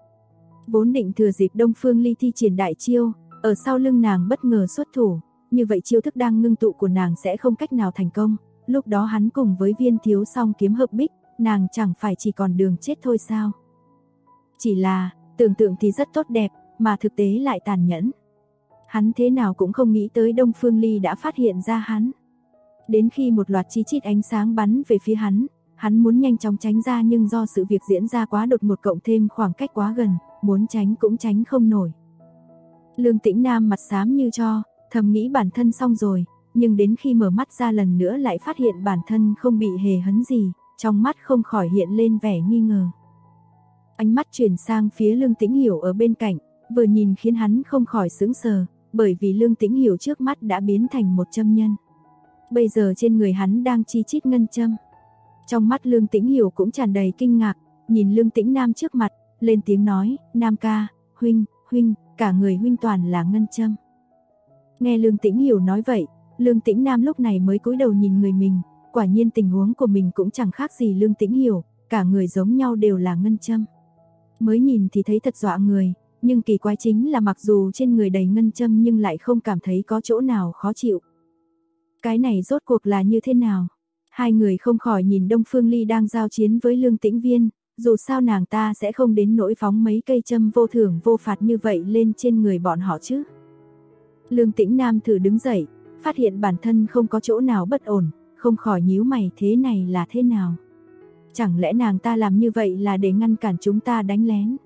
Speaker 2: Vốn định thừa dịp Đông Phương Ly thi triển đại chiêu, ở sau lưng nàng bất ngờ xuất thủ, như vậy chiêu thức đang ngưng tụ của nàng sẽ không cách nào thành công, lúc đó hắn cùng với Viên Thiếu song kiếm hợp bích, nàng chẳng phải chỉ còn đường chết thôi sao? Chỉ là, tưởng tượng thì rất tốt đẹp, mà thực tế lại tàn nhẫn. Hắn thế nào cũng không nghĩ tới Đông Phương Ly đã phát hiện ra hắn. Đến khi một loạt chi chít ánh sáng bắn về phía hắn muốn nhanh chóng tránh ra nhưng do sự việc diễn ra quá đột ngột cộng thêm khoảng cách quá gần, muốn tránh cũng tránh không nổi. Lương Tĩnh Nam mặt xám như tro, thầm nghĩ bản thân xong rồi, nhưng đến khi mở mắt ra lần nữa lại phát hiện bản thân không bị hề hấn gì, trong mắt không khỏi hiện lên vẻ nghi ngờ. Ánh mắt chuyển sang phía Lương Tĩnh Hiểu ở bên cạnh, vừa nhìn khiến hắn không khỏi sững sờ, bởi vì Lương Tĩnh Hiểu trước mắt đã biến thành một châm nhân. Bây giờ trên người hắn đang chi chít ngân châm. Trong mắt Lương Tĩnh Hiểu cũng tràn đầy kinh ngạc, nhìn Lương Tĩnh Nam trước mặt, lên tiếng nói, Nam ca, huynh, cả người huynh toàn là ngân châm. Nghe Lương Tĩnh Hiểu nói vậy, Lương Tĩnh Nam lúc này mới cúi đầu nhìn người mình, quả nhiên tình huống của mình cũng chẳng khác gì Lương Tĩnh Hiểu, cả người giống nhau đều là ngân châm. Mới nhìn thì thấy thật dọa người, nhưng kỳ quái chính là mặc dù trên người đầy ngân châm nhưng lại không cảm thấy có chỗ nào khó chịu. Cái này rốt cuộc là như thế nào? Hai người không khỏi nhìn Đông Phương Ly đang giao chiến với Lương Tĩnh Viên, dù sao nàng ta sẽ không đến nỗi phóng mấy cây châm vô thưởng vô phạt như vậy lên trên người bọn họ chứ. Lương Tĩnh Nam thử đứng dậy, phát hiện bản thân không có chỗ nào bất ổn, không khỏi nhíu mày, thế này là thế nào? Chẳng lẽ nàng ta làm như vậy là để ngăn cản chúng ta đánh lén?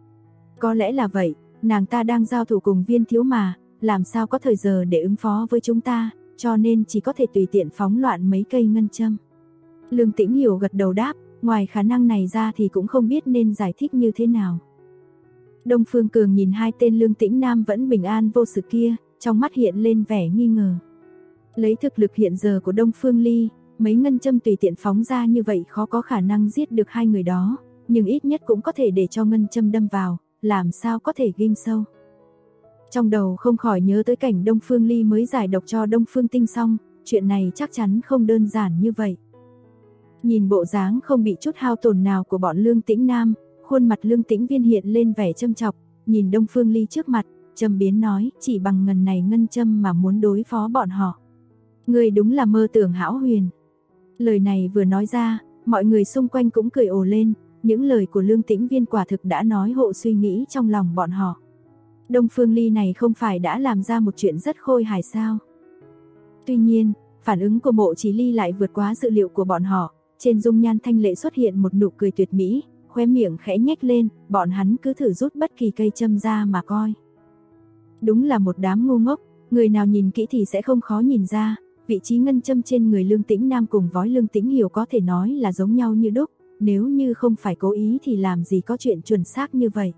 Speaker 2: Có lẽ là vậy, nàng ta đang giao thủ cùng Viên Thiếu mà, làm sao có thời giờ để ứng phó với chúng ta, cho nên chỉ có thể tùy tiện phóng loạn mấy cây ngân châm. Lương Tĩnh Hiểu gật đầu đáp, ngoài khả năng này ra thì cũng không biết nên giải thích như thế nào. Đông Phương Cường nhìn hai tên Lương Tĩnh Nam vẫn bình an vô sự kia, trong mắt hiện lên vẻ nghi ngờ. Lấy thực lực hiện giờ của Đông Phương Ly, mấy ngân châm tùy tiện phóng ra như vậy khó có khả năng giết được hai người đó, nhưng ít nhất cũng có thể để cho ngân châm đâm vào, làm sao có thể ghim sâu. Trong đầu không khỏi nhớ tới cảnh Đông Phương Ly mới giải độc cho Đông Phương Tinh xong, chuyện này chắc chắn không đơn giản như vậy. Nhìn bộ dáng không bị chút hao tổn nào của bọn Lương Tĩnh Nam, khuôn mặt Lương Tĩnh Viên hiện lên vẻ châm chọc, nhìn Đông Phương Ly trước mặt, châm biếm nói, chỉ bằng ngần này ngân châm mà muốn đối phó bọn họ. Người đúng là mơ tưởng hão huyền. Lời này vừa nói ra, mọi người xung quanh cũng cười ồ lên, những lời của Lương Tĩnh Viên quả thực đã nói hộ suy nghĩ trong lòng bọn họ. Đông Phương Ly này không phải đã làm ra một chuyện rất khôi hài sao? Tuy nhiên, phản ứng của Mộ Chỉ Ly lại vượt quá dự liệu của bọn họ, trên dung nhan thanh lệ xuất hiện một nụ cười tuyệt mỹ, khóe miệng khẽ nhếch lên, bọn hắn cứ thử rút bất kỳ cây châm ra mà coi. Đúng là một đám ngu ngốc, người nào nhìn kỹ thì sẽ không khó nhìn ra, vị trí ngân châm trên người Lương Tĩnh Nam cùng với Lương Tĩnh Hiểu có thể nói là giống nhau như đúc, nếu như không phải cố ý thì làm gì có chuyện chuẩn xác như vậy.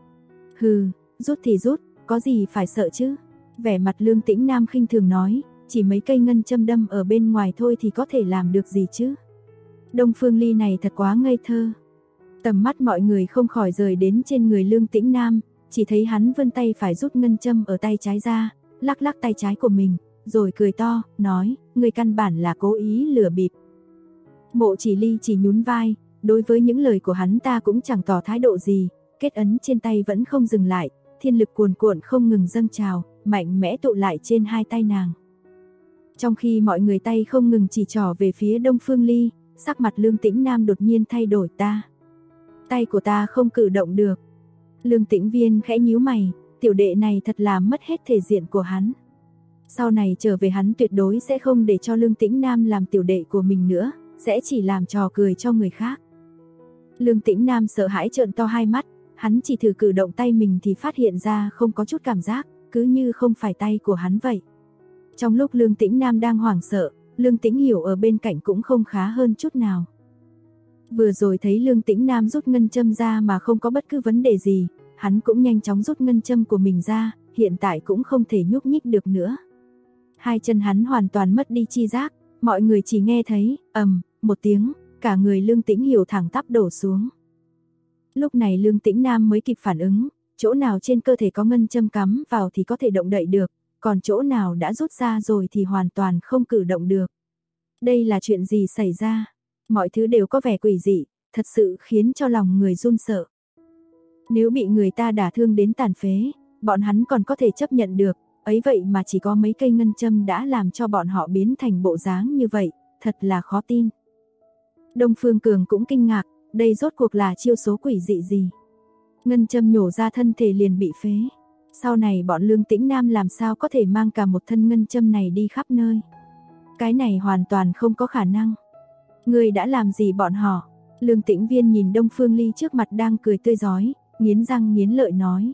Speaker 2: Hừ, rút thì rút, có gì phải sợ chứ? Vẻ mặt Lương Tĩnh Nam khinh thường nói, chỉ mấy cây ngân châm đâm ở bên ngoài thôi thì có thể làm được gì chứ? Đông Phương Ly này thật quá ngây thơ. Tầm mắt mọi người không khỏi rời đến trên người Lương Tĩnh Nam, chỉ thấy hắn vươn tay phải rút ngân châm ở tay trái ra, lắc lắc tay trái của mình, rồi cười to, nói, người căn bản là cố ý lừa bịp. Mộ Chỉ Ly chỉ nhún vai, đối với những lời của hắn ta cũng chẳng tỏ thái độ gì, kết ấn trên tay vẫn không dừng lại, thiên lực cuồn cuộn không ngừng dâng trào, mạnh mẽ tụ lại trên hai tay nàng. Trong khi mọi người tay không ngừng chỉ trỏ về phía Đông Phương Ly, sắc mặt Lương Tĩnh Nam đột nhiên thay đổi, tay của ta không cử động được. Lương Tĩnh Viên khẽ nhíu mày, tiểu đệ này thật là mất hết thể diện của hắn. Sau này trở về hắn tuyệt đối sẽ không để cho Lương Tĩnh Nam làm tiểu đệ của mình nữa, sẽ chỉ làm trò cười cho người khác. Lương Tĩnh Nam sợ hãi trợn to hai mắt, hắn chỉ thử cử động tay mình thì phát hiện ra không có chút cảm giác, cứ như không phải tay của hắn vậy. Trong lúc Lương Tĩnh Nam đang hoảng sợ, Lương Tĩnh Hiểu ở bên cạnh cũng không khá hơn chút nào. Vừa rồi thấy Lương Tĩnh Nam rút ngân châm ra mà không có bất cứ vấn đề gì, hắn cũng nhanh chóng rút ngân châm của mình ra, hiện tại cũng không thể nhúc nhích được nữa. Hai chân hắn hoàn toàn mất đi chi giác, mọi người chỉ nghe thấy ầm một tiếng, cả người Lương Tĩnh Hiểu thẳng tắp đổ xuống. Lúc này Lương Tĩnh Nam mới kịp phản ứng, chỗ nào trên cơ thể có ngân châm cắm vào thì có thể động đậy được, còn chỗ nào đã rút ra rồi thì hoàn toàn không cử động được. Đây là chuyện gì xảy ra? Mọi thứ đều có vẻ quỷ dị, thật sự khiến cho lòng người run sợ. Nếu bị người ta đả thương đến tàn phế, bọn hắn còn có thể chấp nhận được, ấy vậy mà chỉ có mấy cây ngân châm đã làm cho bọn họ biến thành bộ dáng như vậy, thật là khó tin. Đông Phương Cường cũng kinh ngạc, đây rốt cuộc là chiêu số quỷ dị gì? Ngân châm nhổ ra thân thể liền bị phế. Sau này bọn Lương Tĩnh Nam làm sao có thể mang cả một thân ngân châm này đi khắp nơi? Cái này hoàn toàn không có khả năng. Người đã làm gì bọn họ? Lương Tĩnh Viên nhìn Đông Phương Ly trước mặt đang cười tươi rói, nghiến răng nghiến lợi nói.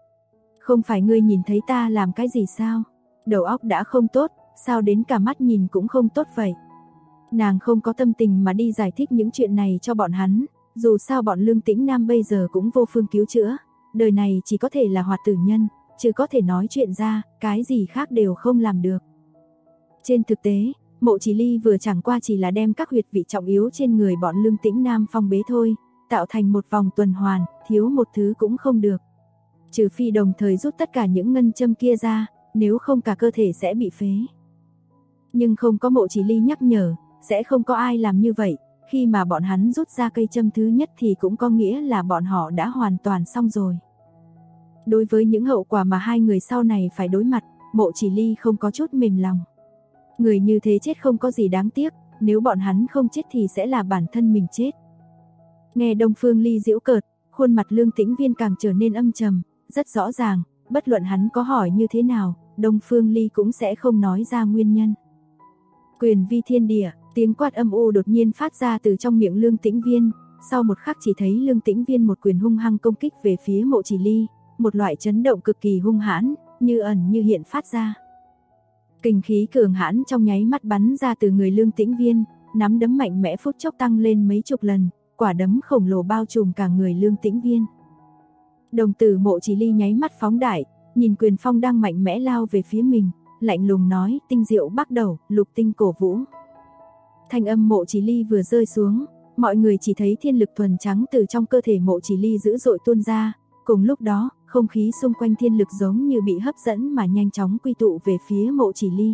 Speaker 2: Không phải ngươi nhìn thấy ta làm cái gì sao? Đầu óc đã không tốt, sao đến cả mắt nhìn cũng không tốt vậy? Nàng không có tâm tình mà đi giải thích những chuyện này cho bọn hắn, dù sao bọn Lương Tĩnh Nam bây giờ cũng vô phương cứu chữa, đời này chỉ có thể là hoạt tử nhân, chứ có thể nói chuyện ra, cái gì khác đều không làm được. Trên thực tế, Mộ Chỉ Ly vừa chẳng qua chỉ là đem các huyệt vị trọng yếu trên người bọn Lương Tĩnh Nam phong bế thôi, tạo thành một vòng tuần hoàn, thiếu một thứ cũng không được. Trừ phi đồng thời rút tất cả những ngân châm kia ra, nếu không cả cơ thể sẽ bị phế. Nhưng không có Mộ Chỉ Ly nhắc nhở, sẽ không có ai làm như vậy, khi mà bọn hắn rút ra cây châm thứ nhất thì cũng có nghĩa là bọn họ đã hoàn toàn xong rồi. Đối với những hậu quả mà hai người sau này phải đối mặt, Mộ Chỉ Ly không có chút mềm lòng. Người như thế chết không có gì đáng tiếc, nếu bọn hắn không chết thì sẽ là bản thân mình chết. Nghe Đông Phương Ly giễu cợt, khuôn mặt Lương Tĩnh Viên càng trở nên âm trầm, rất rõ ràng, bất luận hắn có hỏi như thế nào, Đông Phương Ly cũng sẽ không nói ra nguyên nhân. Quyền vi thiên địa, tiếng quát âm u đột nhiên phát ra từ trong miệng Lương Tĩnh Viên, sau một khắc chỉ thấy Lương Tĩnh Viên một quyền hung hăng công kích về phía Mộ Chỉ Ly, một loại chấn động cực kỳ hung hãn, như ẩn như hiện phát ra. Kình khí cường hãn trong nháy mắt bắn ra từ người Lương Tĩnh Viên, nắm đấm mạnh mẽ phút chốc tăng lên mấy chục lần, quả đấm khổng lồ bao trùm cả người Lương Tĩnh Viên. Đồng tử Mộ Chỉ Ly nháy mắt phóng đại, nhìn quyền phong đang mạnh mẽ lao về phía mình, lạnh lùng nói, tinh diệu bắt đầu, lục tinh cổ vũ. Thanh âm Mộ Chỉ Ly vừa rơi xuống, mọi người chỉ thấy thiên lực thuần trắng từ trong cơ thể Mộ Chỉ Ly dữ dội tuôn ra, cùng lúc đó, không khí xung quanh thiên lực giống như bị hấp dẫn mà nhanh chóng quy tụ về phía Mộ Chỉ Ly.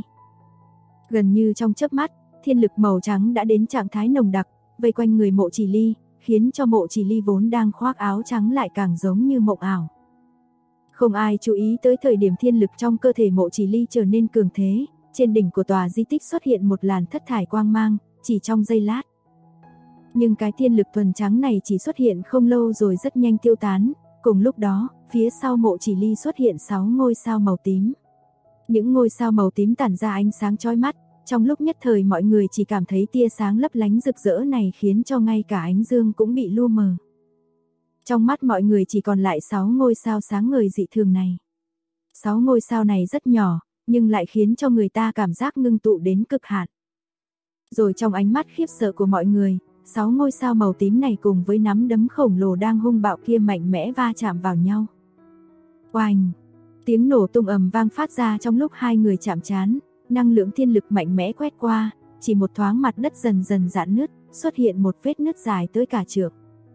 Speaker 2: Gần như trong chớp mắt, thiên lực màu trắng đã đến trạng thái nồng đặc, vây quanh người Mộ Chỉ Ly, khiến cho Mộ Chỉ Ly vốn đang khoác áo trắng lại càng giống như mộng ảo. Không ai chú ý tới thời điểm thiên lực trong cơ thể Mộ Chỉ Ly trở nên cường thế, trên đỉnh của tòa di tích xuất hiện một làn thất thải quang mang, chỉ trong giây lát. Nhưng cái thiên lực thuần trắng này chỉ xuất hiện không lâu rồi rất nhanh tiêu tán, cùng lúc đó, phía sau Mộ Chỉ Ly xuất hiện 6 ngôi sao màu tím. Những ngôi sao màu tím tản ra ánh sáng chói mắt, trong lúc nhất thời mọi người chỉ cảm thấy tia sáng lấp lánh rực rỡ này khiến cho ngay cả ánh dương cũng bị lu mờ. Trong mắt mọi người chỉ còn lại 6 ngôi sao sáng ngời dị thường này. 6 ngôi sao này rất nhỏ, nhưng lại khiến cho người ta cảm giác ngưng tụ đến cực hạn. Rồi trong ánh mắt khiếp sợ của mọi người, 6 ngôi sao màu tím này cùng với nắm đấm khổng lồ đang hung bạo kia mạnh mẽ va chạm vào nhau. Oanh! Tiếng nổ tung ầm vang phát ra trong lúc hai người chạm trán, năng lượng thiên lực mạnh mẽ quét qua, chỉ một thoáng mặt đất dần dần rạn nứt, xuất hiện một vết nứt dài tới cả trượng.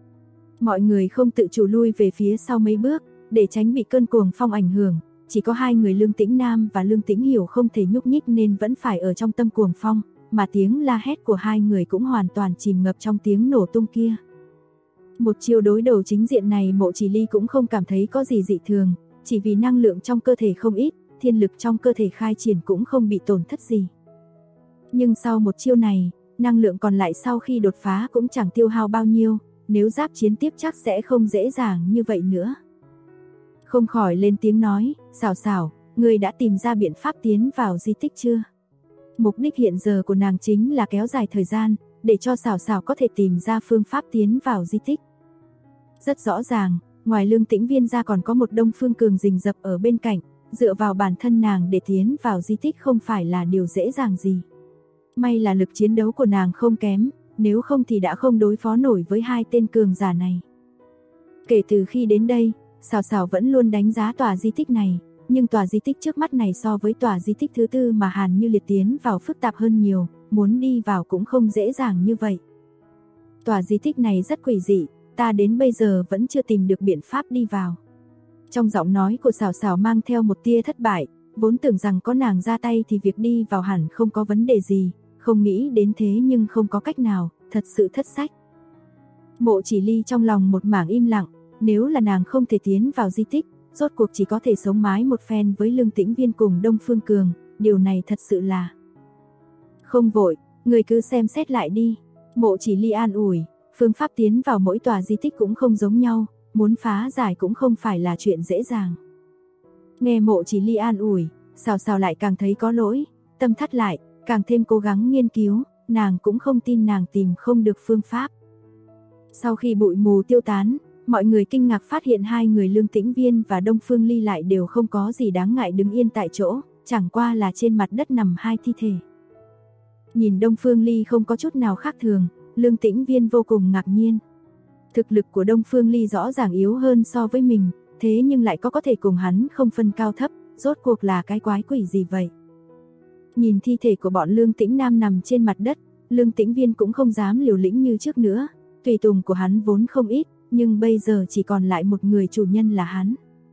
Speaker 2: Mọi người không tự chủ lui về phía sau mấy bước, để tránh bị cơn cuồng phong ảnh hưởng, chỉ có hai người Lương Tĩnh Nam và Lương Tĩnh Hiểu không thể nhúc nhích nên vẫn phải ở trong tâm cuồng phong, mà tiếng la hét của hai người cũng hoàn toàn chìm ngập trong tiếng nổ tung kia. Một chiêu đối đầu chính diện này Mộ Chỉ Ly cũng không cảm thấy có gì dị thường, chỉ vì năng lượng trong cơ thể không ít, thiên lực trong cơ thể khai triển cũng không bị tổn thất gì. Nhưng sau một chiêu này, năng lượng còn lại sau khi đột phá cũng chẳng tiêu hao bao nhiêu, nếu giáp chiến tiếp chắc sẽ không dễ dàng như vậy nữa. Không khỏi lên tiếng nói, Xảo Xảo, ngươi đã tìm ra biện pháp tiến vào di tích chưa? Mục đích hiện giờ của nàng chính là kéo dài thời gian, để cho Xảo Xảo có thể tìm ra phương pháp tiến vào di tích. Rất rõ ràng, ngoài Lương Tĩnh Viên ra còn có một Đông Phương Cường rình rập ở bên cạnh, dựa vào bản thân nàng để tiến vào di tích không phải là điều dễ dàng gì. May là lực chiến đấu của nàng không kém, nếu không thì đã không đối phó nổi với hai tên cường giả này. Kể từ khi đến đây, Xảo Xảo vẫn luôn đánh giá tòa di tích này, nhưng tòa di tích trước mắt này so với tòa di tích thứ tư mà Hàn Như Liệt tiến vào phức tạp hơn nhiều, muốn đi vào cũng không dễ dàng như vậy. Tòa di tích này rất quỷ dị, ta đến bây giờ vẫn chưa tìm được biện pháp đi vào. Trong giọng nói của Sảo Sảo mang theo một tia thất bại, vốn tưởng rằng có nàng ra tay thì việc đi vào hẳn không có vấn đề gì, không nghĩ đến thế nhưng không có cách nào, thật sự thất sách. Mộ Chỉ Ly trong lòng một mảng im lặng, nếu là nàng không thể tiến vào di tích, rốt cuộc chỉ có thể sống mái một phen với Lương Tĩnh Viên cùng Đông Phương Cường, điều này thật sự là không vội, người cứ xem xét lại đi. Mộ Chỉ Ly an ủi, phương pháp tiến vào mỗi tòa di tích cũng không giống nhau, muốn phá giải cũng không phải là chuyện dễ dàng. Nghe Mộ Chỉ Ly an ủi, Sảo Sảo lại càng thấy có lỗi, tâm thắt lại, càng thêm cố gắng nghiên cứu, nàng cũng không tin nàng tìm không được phương pháp. Sau khi bụi mù tiêu tán, mọi người kinh ngạc phát hiện hai người Lương Tĩnh Viên và Đông Phương Ly lại đều không có gì đáng ngại đứng yên tại chỗ, chẳng qua là trên mặt đất nằm hai thi thể. Nhìn Đông Phương Ly không có chút nào khác thường, Lương Tĩnh Viên vô cùng ngạc nhiên. Thực lực của Đông Phương Ly rõ ràng yếu hơn so với mình, thế nhưng lại có thể cùng hắn không phân cao thấp, rốt cuộc là cái quái quỷ gì vậy? Nhìn thi thể của bọn Lương Tĩnh Nam nằm trên mặt đất, Lương Tĩnh Viên cũng không dám liều lĩnh như trước nữa, tùy tùng của hắn vốn không ít, nhưng bây giờ chỉ còn lại một người chủ nhân là hắn.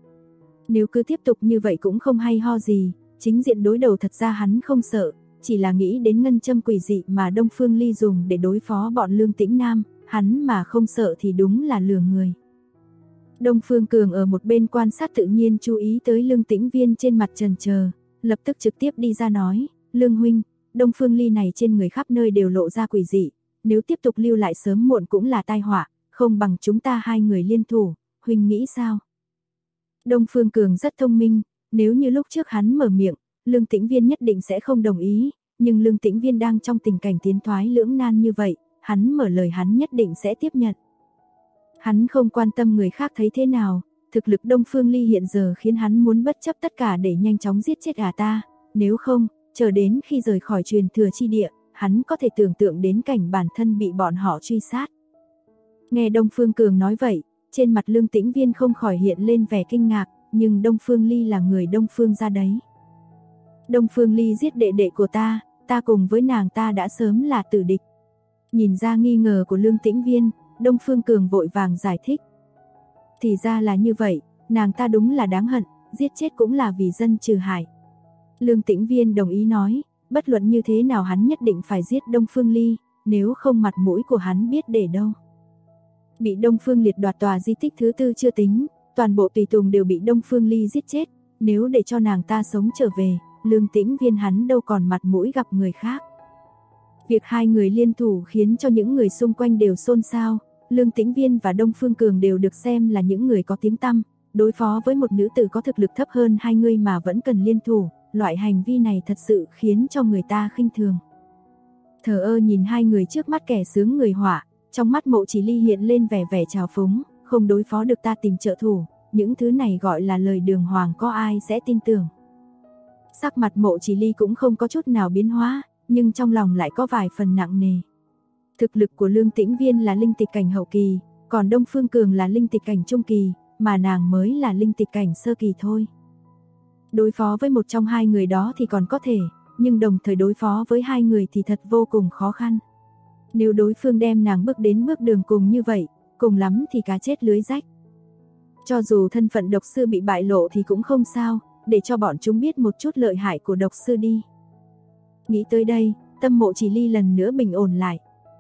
Speaker 2: Nếu cứ tiếp tục như vậy cũng không hay ho gì, chính diện đối đầu thật ra hắn không sợ, chỉ là nghĩ đến ngân châm quỷ dị mà Đông Phương Ly dùng để đối phó bọn Lương Tĩnh Nam, hắn mà không sợ thì đúng là lừa người. Đông Phương Cường ở một bên quan sát tự nhiên chú ý tới Lương Tĩnh Viên trên mặt chần chờ, lập tức trực tiếp đi ra nói, Lương huynh, Đông Phương Ly này trên người khắp nơi đều lộ ra quỷ dị, nếu tiếp tục lưu lại sớm muộn cũng là tai họa, không bằng chúng ta hai người liên thủ, huynh nghĩ sao? Đông Phương Cường rất thông minh, nếu như lúc trước hắn mở miệng, Lương Tĩnh Viên nhất định sẽ không đồng ý, nhưng Lương Tĩnh Viên đang trong tình cảnh tiến thoái lưỡng nan như vậy, hắn mở lời hắn nhất định sẽ tiếp nhận. Hắn không quan tâm người khác thấy thế nào, thực lực Đông Phương Ly hiện giờ khiến hắn muốn bất chấp tất cả để nhanh chóng giết chết ta, nếu không, chờ đến khi rời khỏi truyền thừa chi địa, hắn có thể tưởng tượng đến cảnh bản thân bị bọn họ truy sát. Nghe Đông Phương Cường nói vậy, trên mặt Lương Tĩnh Viên không khỏi hiện lên vẻ kinh ngạc, nhưng Đông Phương Ly là người Đông Phương ra đấy. Đông Phương Ly giết đệ đệ của ta cùng với nàng ta đã sớm là tử địch. Nhìn ra nghi ngờ của Lương Tĩnh Viên, Đông Phương Cường vội vàng giải thích. Thì ra là như vậy, nàng ta đúng là đáng hận, giết chết cũng là vì dân trừ hại. Lương Tĩnh Viên đồng ý nói, bất luận như thế nào hắn nhất định phải giết Đông Phương Ly, nếu không mặt mũi của hắn biết để đâu. Bị Đông Phương Liệt đoạt tòa di tích thứ tư chưa tính, toàn bộ tùy tùng đều bị Đông Phương Ly giết chết, nếu để cho nàng ta sống trở về, Lương Tĩnh Viên hắn đâu còn mặt mũi gặp người khác. Việc hai người liên thủ khiến cho những người xung quanh đều xôn xao, Lương Tĩnh Viên và Đông Phương Cường đều được xem là những người có tiếng tăm, đối phó với một nữ tử có thực lực thấp hơn hai người mà vẫn cần liên thủ, loại hành vi này thật sự khiến cho người ta khinh thường. Thờ ơ nhìn hai người trước mắt kẻ sướng người họa, trong mắt Mộ Chỉ Ly hiện lên vẻ trào phúng, không đối phó được ta tìm trợ thủ, những thứ này gọi là lời đường hoàng có ai sẽ tin tưởng. Sắc mặt Mộ Chỉ Ly cũng không có chút nào biến hóa, nhưng trong lòng lại có vài phần nặng nề. Thực lực của Lương Tĩnh Viên là linh tịch cảnh hậu kỳ, còn Đông Phương Cường là linh tịch cảnh trung kỳ, mà nàng mới là linh tịch cảnh sơ kỳ thôi. Đối phó với một trong hai người đó thì còn có thể, nhưng đồng thời đối phó với hai người thì thật vô cùng khó khăn. Nếu đối phương đem nàng bước đến bước đường cùng như vậy, cùng lắm thì cá chết lưới rách. Cho dù thân phận độc sư bị bại lộ thì cũng không sao, để cho bọn chúng biết một chút lợi hại của độc sư đi. Nghĩ tới đây, tâm Mộ Chỉ Ly lần nữa bình ổn lại.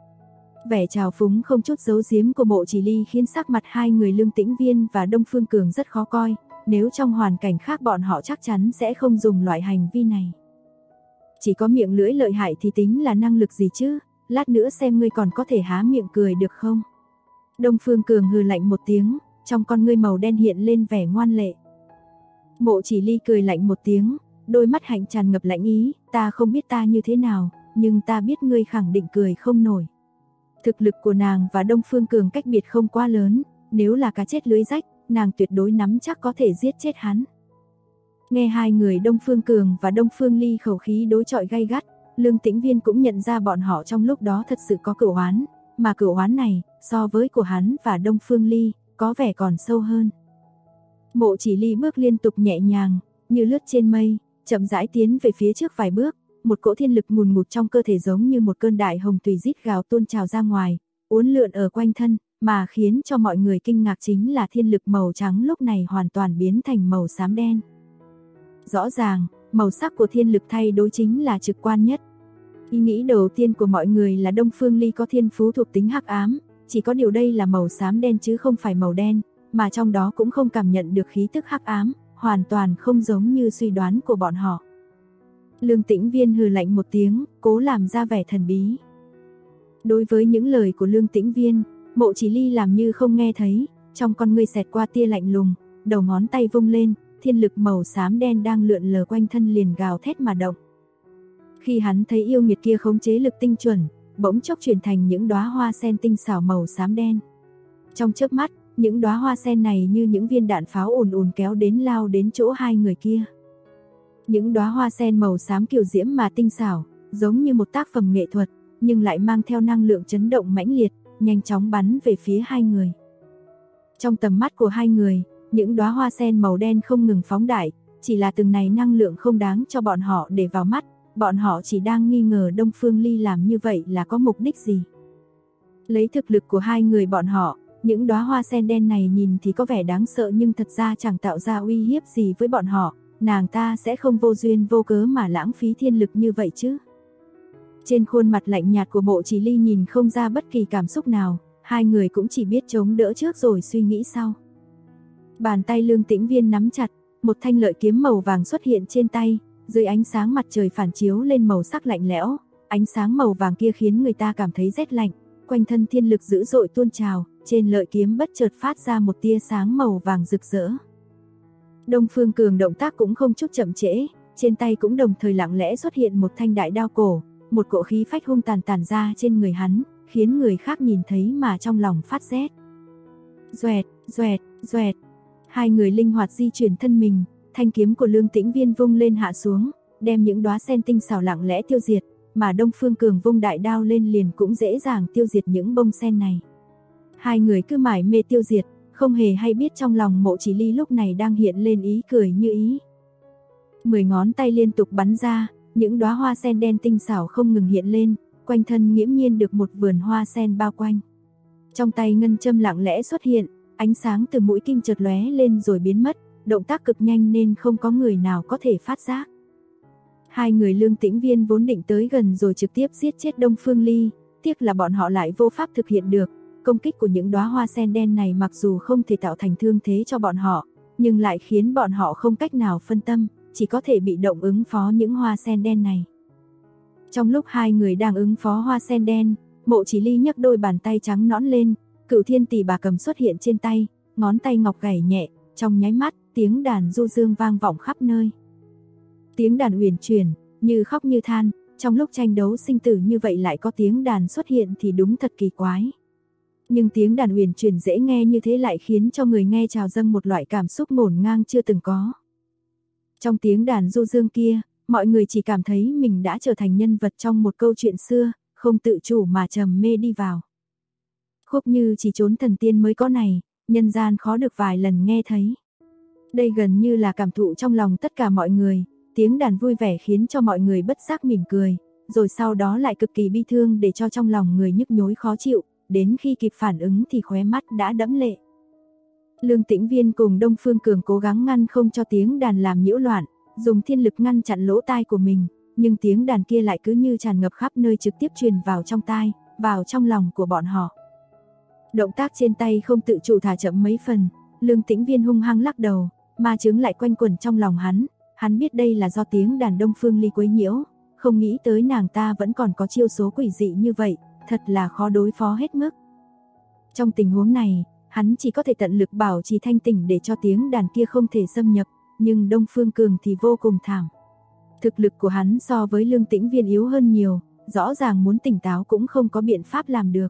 Speaker 2: Vẻ trào phúng không chút giấu giếm của Mộ Chỉ Ly khiến sắc mặt hai người Lương Tĩnh Viên và Đông Phương Cường rất khó coi, nếu trong hoàn cảnh khác bọn họ chắc chắn sẽ không dùng loại hành vi này. Chỉ có miệng lưỡi lợi hại thì tính là năng lực gì chứ, lát nữa xem ngươi còn có thể há miệng cười được không. Đông Phương Cường hừ lạnh một tiếng, trong con ngươi màu đen hiện lên vẻ ngoan lệ. Mộ Chỉ Ly cười lạnh một tiếng, đôi mắt hạnh tràn ngập lãnh ý, ta không biết ta như thế nào, nhưng ta biết ngươi khẳng định cười không nổi. Thực lực của nàng và Đông Phương Cường cách biệt không quá lớn, nếu là cá chết lưới rách, nàng tuyệt đối nắm chắc có thể giết chết hắn. Nghe hai người Đông Phương Cường và Đông Phương Ly khẩu khí đối chọi gay gắt, Lương Tĩnh Viên cũng nhận ra bọn họ trong lúc đó thật sự có cửu oán, mà cửu oán này, so với của hắn và Đông Phương Ly, có vẻ còn sâu hơn. Mộ Chỉ Ly bước liên tục nhẹ nhàng, như lướt trên mây, chậm rãi tiến về phía trước vài bước, một cỗ thiên lực ngùn ngụt trong cơ thể giống như một cơn đại hồng tùy rít gào tuôn trào ra ngoài, uốn lượn ở quanh thân, mà khiến cho mọi người kinh ngạc chính là thiên lực màu trắng lúc này hoàn toàn biến thành màu xám đen. Rõ ràng, màu sắc của thiên lực thay đổi chính là trực quan nhất. Ý nghĩ đầu tiên của mọi người là Đông Phương Ly có thiên phú thuộc tính hắc ám, chỉ có điều đây là màu xám đen chứ không phải màu đen, mà trong đó cũng không cảm nhận được khí tức hắc ám, hoàn toàn không giống như suy đoán của bọn họ. Lương Tĩnh Viên hừ lạnh một tiếng, cố làm ra vẻ thần bí. Đối với những lời của Lương Tĩnh Viên, Mộ Chỉ Ly làm như không nghe thấy, trong con ngươi xẹt qua tia lạnh lùng, đầu ngón tay vung lên, thiên lực màu xám đen đang lượn lờ quanh thân liền gào thét mà động. Khi hắn thấy yêu nghiệt kia khống chế lực tinh chuẩn, bỗng chốc chuyển thành những đóa hoa sen tinh xảo màu xám đen. Trong chớp mắt, những đóa hoa sen này như những viên đạn pháo ùn ùn kéo đến lao đến chỗ hai người kia. Những đóa hoa sen màu xám kiều diễm mà tinh xảo, giống như một tác phẩm nghệ thuật, nhưng lại mang theo năng lượng chấn động mãnh liệt, nhanh chóng bắn về phía hai người. Trong tầm mắt của hai người, những đóa hoa sen màu đen không ngừng phóng đại, chỉ là từng này năng lượng không đáng cho bọn họ để vào mắt, bọn họ chỉ đang nghi ngờ Đông Phương Ly làm như vậy là có mục đích gì. Lấy thực lực của hai người bọn họ, những đóa hoa sen đen này nhìn thì có vẻ đáng sợ nhưng thật ra chẳng tạo ra uy hiếp gì với bọn họ, nàng ta sẽ không vô duyên vô cớ mà lãng phí thiên lực như vậy chứ. Trên khuôn mặt lạnh nhạt của Mộ Chỉ Ly nhìn không ra bất kỳ cảm xúc nào, hai người cũng chỉ biết chống đỡ trước rồi suy nghĩ sau. Bàn tay Lương Tĩnh Viên nắm chặt, một thanh lợi kiếm màu vàng xuất hiện trên tay, dưới ánh sáng mặt trời phản chiếu lên màu sắc lạnh lẽo, ánh sáng màu vàng kia khiến người ta cảm thấy rét lạnh, quanh thân thiên lực dữ dội tuôn trào, trên lợi kiếm bất chợt phát ra một tia sáng màu vàng rực rỡ. Đông Phương Cường động tác cũng không chút chậm trễ, trên tay cũng đồng thời lặng lẽ xuất hiện một thanh đại đao cổ, một cỗ khí phách hung tàn tản ra trên người hắn, khiến người khác nhìn thấy mà trong lòng phát rét. Doẹt, doẹt, doẹt. Hai người linh hoạt di chuyển thân mình, thanh kiếm của Lương Tĩnh Viên vung lên hạ xuống, đem những đóa sen tinh xảo lặng lẽ tiêu diệt, mà Đông Phương Cường vung đại đao lên liền cũng dễ dàng tiêu diệt những bông sen này. Hai người cứ mải mê tiêu diệt, không hề hay biết trong lòng Mộ Chỉ Ly lúc này đang hiện lên ý cười như ý. 10 ngón tay liên tục bắn ra, những đóa hoa sen đen tinh xảo không ngừng hiện lên, quanh thân nghiễm nhiên được một vườn hoa sen bao quanh. Trong tay ngân châm lặng lẽ xuất hiện, ánh sáng từ mũi kim chợt lóe lên rồi biến mất, động tác cực nhanh nên không có người nào có thể phát giác. Hai người Lương Tĩnh Viên vốn định tới gần rồi trực tiếp giết chết Đông Phương Ly, tiếc là bọn họ lại vô pháp thực hiện được. Công kích của những đóa hoa sen đen này mặc dù không thể tạo thành thương thế cho bọn họ, nhưng lại khiến bọn họ không cách nào phân tâm, chỉ có thể bị động ứng phó những hoa sen đen này. Trong lúc hai người đang ứng phó hoa sen đen, Mộ Chỉ Ly nhấc đôi bàn tay trắng nõn lên, Cửu Thiên Tỷ Bà cầm xuất hiện trên tay, ngón tay ngọc gảy nhẹ, trong nháy mắt, tiếng đàn du dương vang vọng khắp nơi. Tiếng đàn uyển chuyển, như khóc như than, trong lúc tranh đấu sinh tử như vậy lại có tiếng đàn xuất hiện thì đúng thật kỳ quái. Nhưng tiếng đàn uyển chuyển dễ nghe như thế lại khiến cho người nghe trào dâng một loại cảm xúc ngổn ngang chưa từng có. Trong tiếng đàn du dương kia, mọi người chỉ cảm thấy mình đã trở thành nhân vật trong một câu chuyện xưa, không tự chủ mà trầm mê đi vào. Khúc như chỉ chốn thần tiên mới có này, nhân gian khó được vài lần nghe thấy. Đây gần như là cảm thụ trong lòng tất cả mọi người, tiếng đàn vui vẻ khiến cho mọi người bất giác mỉm cười, rồi sau đó lại cực kỳ bi thương để cho trong lòng người nhức nhối khó chịu, đến khi kịp phản ứng thì khóe mắt đã đẫm lệ. Lương Tĩnh Viên cùng Đông Phương Cường cố gắng ngăn không cho tiếng đàn làm nhiễu loạn, dùng thiên lực ngăn chặn lỗ tai của mình, nhưng tiếng đàn kia lại cứ như tràn ngập khắp nơi trực tiếp truyền vào trong tai, vào trong lòng của bọn họ. Động tác trên tay không tự chủ thả chậm mấy phần, Lương Tĩnh Viên hung hăng lắc đầu, ma chướng lại quanh quẩn trong lòng hắn biết đây là do tiếng đàn Đông Phương Ly quấy nhiễu, không nghĩ tới nàng ta vẫn còn có chiêu số quỷ dị như vậy, thật là khó đối phó hết mức. Trong tình huống này, hắn chỉ có thể tận lực bảo trì thanh tỉnh để cho tiếng đàn kia không thể xâm nhập, nhưng Đông Phương Cường thì vô cùng thảm. Thực lực của hắn so với Lương Tĩnh Viên yếu hơn nhiều, rõ ràng muốn tỉnh táo cũng không có biện pháp làm được.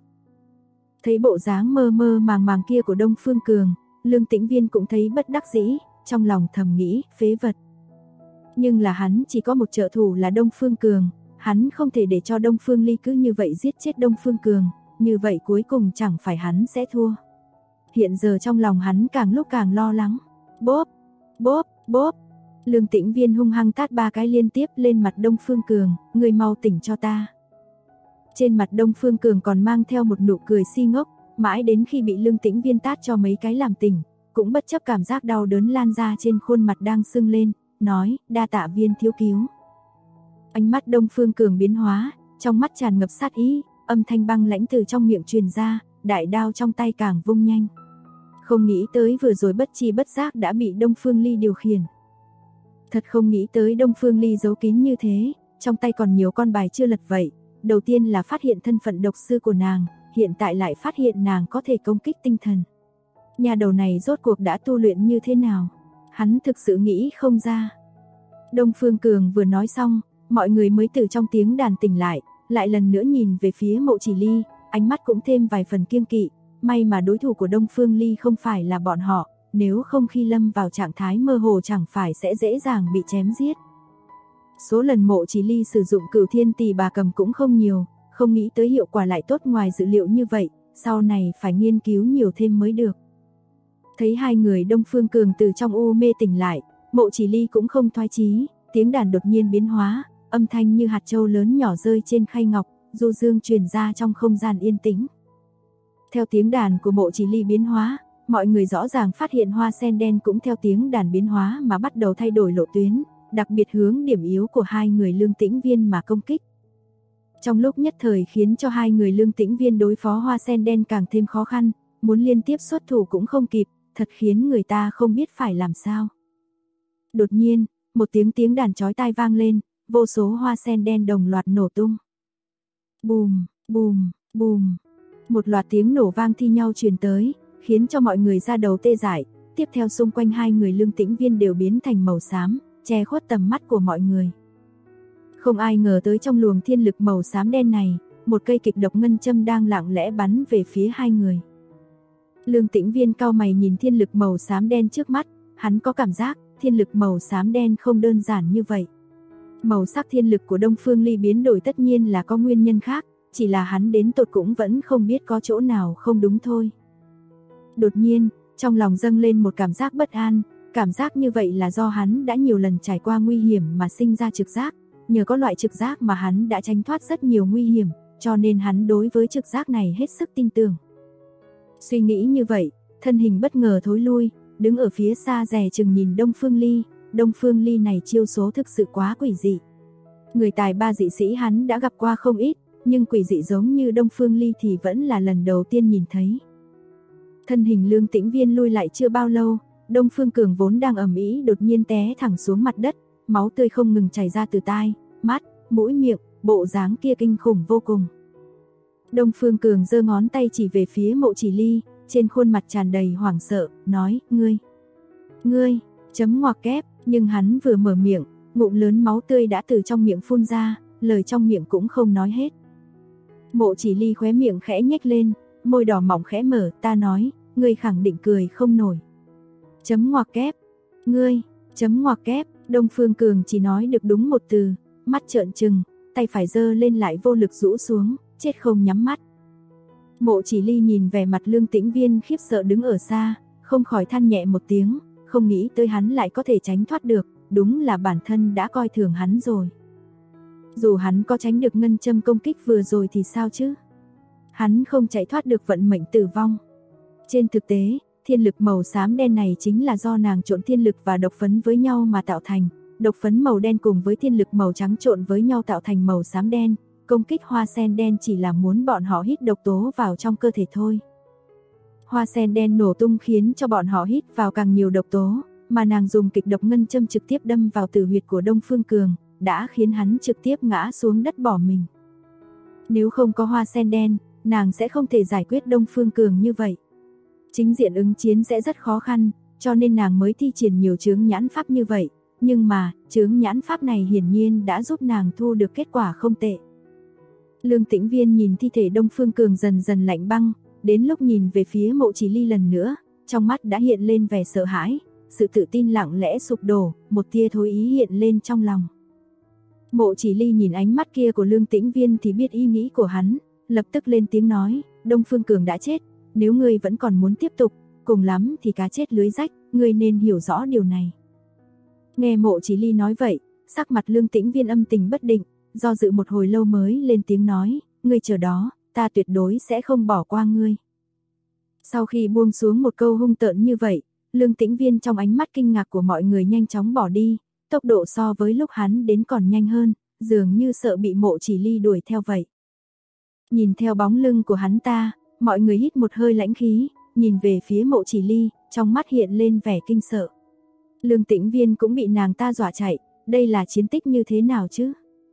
Speaker 2: Thấy bộ dáng mơ mơ màng màng kia của Đông Phương Cường, Lương Tĩnh Viên cũng thấy bất đắc dĩ, trong lòng thầm nghĩ, phế vật. Nhưng là hắn chỉ có một trợ thủ là Đông Phương Cường, hắn không thể để cho Đông Phương Ly cứ như vậy giết chết Đông Phương Cường, như vậy cuối cùng chẳng phải hắn sẽ thua. Hiện giờ trong lòng hắn càng lúc càng lo lắng. Bốp, bốp, bốp. Lương Tĩnh Viên hung hăng tát 3 cái liên tiếp lên mặt Đông Phương Cường, người mau tỉnh cho ta. Trên mặt Đông Phương Cường còn mang theo một nụ cười si ngốc, mãi đến khi bị Lương Tĩnh Viên tát cho mấy cái làm tỉnh, cũng bất chấp cảm giác đau đớn lan ra trên khuôn mặt đang sưng lên, nói, đa tạ Viên thiếu cứu. Ánh mắt Đông Phương Cường biến hóa, trong mắt tràn ngập sát ý, âm thanh băng lãnh từ trong miệng truyền ra, đại đao trong tay càng vung nhanh. Không nghĩ tới vừa rồi bất chi bất giác đã bị Đông Phương Ly điều khiển. Thật không nghĩ tới Đông Phương Ly giấu kín như thế, trong tay còn nhiều con bài chưa lật vậy. Đầu tiên là phát hiện thân phận độc sư của nàng, hiện tại lại phát hiện nàng có thể công kích tinh thần. Nhà đầu này rốt cuộc đã tu luyện như thế nào? Hắn thực sự nghĩ không ra. Đông Phương Cường vừa nói xong, mọi người mới từ trong tiếng đàn tỉnh lại lần nữa nhìn về phía Mộ Chỉ Ly, ánh mắt cũng thêm vài phần kiêng kỵ. May mà đối thủ của Đông Phương Ly không phải là bọn họ, nếu không khi lâm vào trạng thái mơ hồ chẳng phải sẽ dễ dàng bị chém giết. Số lần Mộ Chỉ Ly sử dụng Cửu Thiên Tỳ Bà Cầm cũng không nhiều, không nghĩ tới hiệu quả lại tốt ngoài dự liệu như vậy, sau này phải nghiên cứu nhiều thêm mới được. Thấy hai người Đông Phương Cường từ trong u mê tỉnh lại, Mộ Chỉ Ly cũng không thoái chí, tiếng đàn đột nhiên biến hóa, âm thanh như hạt châu lớn nhỏ rơi trên khay ngọc, du dương truyền ra trong không gian yên tĩnh. Theo tiếng đàn của Mộ Chỉ Ly biến hóa, mọi người rõ ràng phát hiện hoa sen đen cũng theo tiếng đàn biến hóa mà bắt đầu thay đổi lộ tuyến, đặc biệt hướng điểm yếu của hai người Lương Tĩnh Viên mà công kích. Trong lúc nhất thời khiến cho hai người Lương Tĩnh Viên đối phó hoa sen đen càng thêm khó khăn, muốn liên tiếp xuất thủ cũng không kịp, thật khiến người ta không biết phải làm sao. Đột nhiên, một tiếng đàn chói tai vang lên, vô số hoa sen đen đồng loạt nổ tung. Bùm, bùm, bùm. Một loạt tiếng nổ vang thi nhau truyền tới, khiến cho mọi người da đầu tê dại, tiếp theo xung quanh hai người Lương Tĩnh Viên đều biến thành màu xám, che khuất tầm mắt của mọi người. Không ai ngờ tới trong luồng thiên lực màu xám đen này, một cây kịch độc ngân châm đang lặng lẽ bắn về phía hai người. Lương Tĩnh Viên cau mày nhìn thiên lực màu xám đen trước mắt, hắn có cảm giác thiên lực màu xám đen không đơn giản như vậy. Màu sắc thiên lực của Đông Phương Ly biến đổi tất nhiên là có nguyên nhân khác, chỉ là hắn đến tột cũng vẫn không biết có chỗ nào không đúng thôi. Đột nhiên, trong lòng dâng lên một cảm giác bất an, cảm giác như vậy là do hắn đã nhiều lần trải qua nguy hiểm mà sinh ra trực giác, nhờ có loại trực giác mà hắn đã tránh thoát rất nhiều nguy hiểm, cho nên hắn đối với trực giác này hết sức tin tưởng. Suy nghĩ như vậy, thân hình bất ngờ thối lui, đứng ở phía xa dè chừng nhìn Đông Phương Ly, Đông Phương Ly này chiêu số thực sự quá quỷ dị. Người tài ba dị sĩ hắn đã gặp qua không ít, nhưng quỷ dị giống như Đông Phương Ly thì vẫn là lần đầu tiên nhìn thấy. Thân hình Lương Tĩnh Viên lui lại chưa bao lâu, Đông Phương Cường vốn đang ầm ĩ đột nhiên té thẳng xuống mặt đất, máu tươi không ngừng chảy ra từ tai, mắt, mũi miệng, bộ dáng kia kinh khủng vô cùng. Đông Phương Cường giơ ngón tay chỉ về phía Mộ Chỉ Ly, trên khuôn mặt tràn đầy hoảng sợ, nói, ngươi, chấm ngoặc kép, nhưng hắn vừa mở miệng, ngụm lớn máu tươi đã từ trong miệng phun ra, lời trong miệng cũng không nói hết. Mộ Chỉ Ly khóe miệng khẽ nhếch lên, môi đỏ mỏng khẽ mở, ta nói, ngươi khẳng định cười không nổi. Chấm ngoặc kép, ngươi, chấm ngoặc kép, Đông Phương Cường chỉ nói được đúng một từ, mắt trợn trừng, tay phải giơ lên lại vô lực rũ xuống, chết không nhắm mắt. Mộ Chỉ Ly nhìn vẻ mặt Lương Tĩnh Viên khiếp sợ đứng ở xa, không khỏi than nhẹ một tiếng, không nghĩ tới hắn lại có thể tránh thoát được, đúng là bản thân đã coi thường hắn rồi. Dù hắn có tránh được ngân châm công kích vừa rồi thì sao chứ? Hắn không chạy thoát được vận mệnh tử vong. Trên thực tế, thiên lực màu xám đen này chính là do nàng trộn thiên lực và độc phấn với nhau mà tạo thành. Độc phấn màu đen cùng với thiên lực màu trắng trộn với nhau tạo thành màu xám đen. Công kích hoa sen đen chỉ là muốn bọn họ hít độc tố vào trong cơ thể thôi. Hoa sen đen nổ tung khiến cho bọn họ hít vào càng nhiều độc tố, mà nàng dùng kịch độc ngân châm trực tiếp đâm vào tử huyệt của Đông Phương Cường, đã khiến hắn trực tiếp ngã xuống đất bỏ mình. Nếu không có hoa sen đen, nàng sẽ không thể giải quyết Đông Phương Cường như vậy. Chính diện ứng chiến sẽ rất khó khăn, cho nên nàng mới thi triển nhiều chướng nhãn pháp như vậy, nhưng mà, chướng nhãn pháp này hiển nhiên đã giúp nàng thu được kết quả không tệ. Lương Tĩnh Viên nhìn thi thể Đông Phương Cường dần dần lạnh băng, đến lúc nhìn về phía Mộ Chỉ Ly lần nữa, trong mắt đã hiện lên vẻ sợ hãi, sự tự tin lặng lẽ sụp đổ, một tia thối ý hiện lên trong lòng. Mộ Chỉ Ly nhìn ánh mắt kia của Lương Tĩnh Viên thì biết ý nghĩ của hắn, lập tức lên tiếng nói, Đông Phương Cường đã chết, nếu ngươi vẫn còn muốn tiếp tục, cùng lắm thì cá chết lưới rách, ngươi nên hiểu rõ điều này. Nghe Mộ Chỉ Ly nói vậy, sắc mặt Lương Tĩnh Viên âm tình bất định, do dự một hồi lâu mới lên tiếng nói, ngươi chờ đó, ta tuyệt đối sẽ không bỏ qua ngươi. Sau khi buông xuống một câu hung tợn như vậy, Lương Tĩnh Viên trong ánh mắt kinh ngạc của mọi người nhanh chóng bỏ đi, tốc độ so với lúc hắn đến còn nhanh hơn, dường như sợ bị Mộ Chỉ Ly đuổi theo vậy. Nhìn theo bóng lưng của hắn ta, mọi người hít một hơi lãnh khí, nhìn về phía Mộ Chỉ Ly, trong mắt hiện lên vẻ kinh sợ. Lương Tĩnh Viên cũng bị nàng ta dọa chạy, đây là chiến tích như thế nào chứ?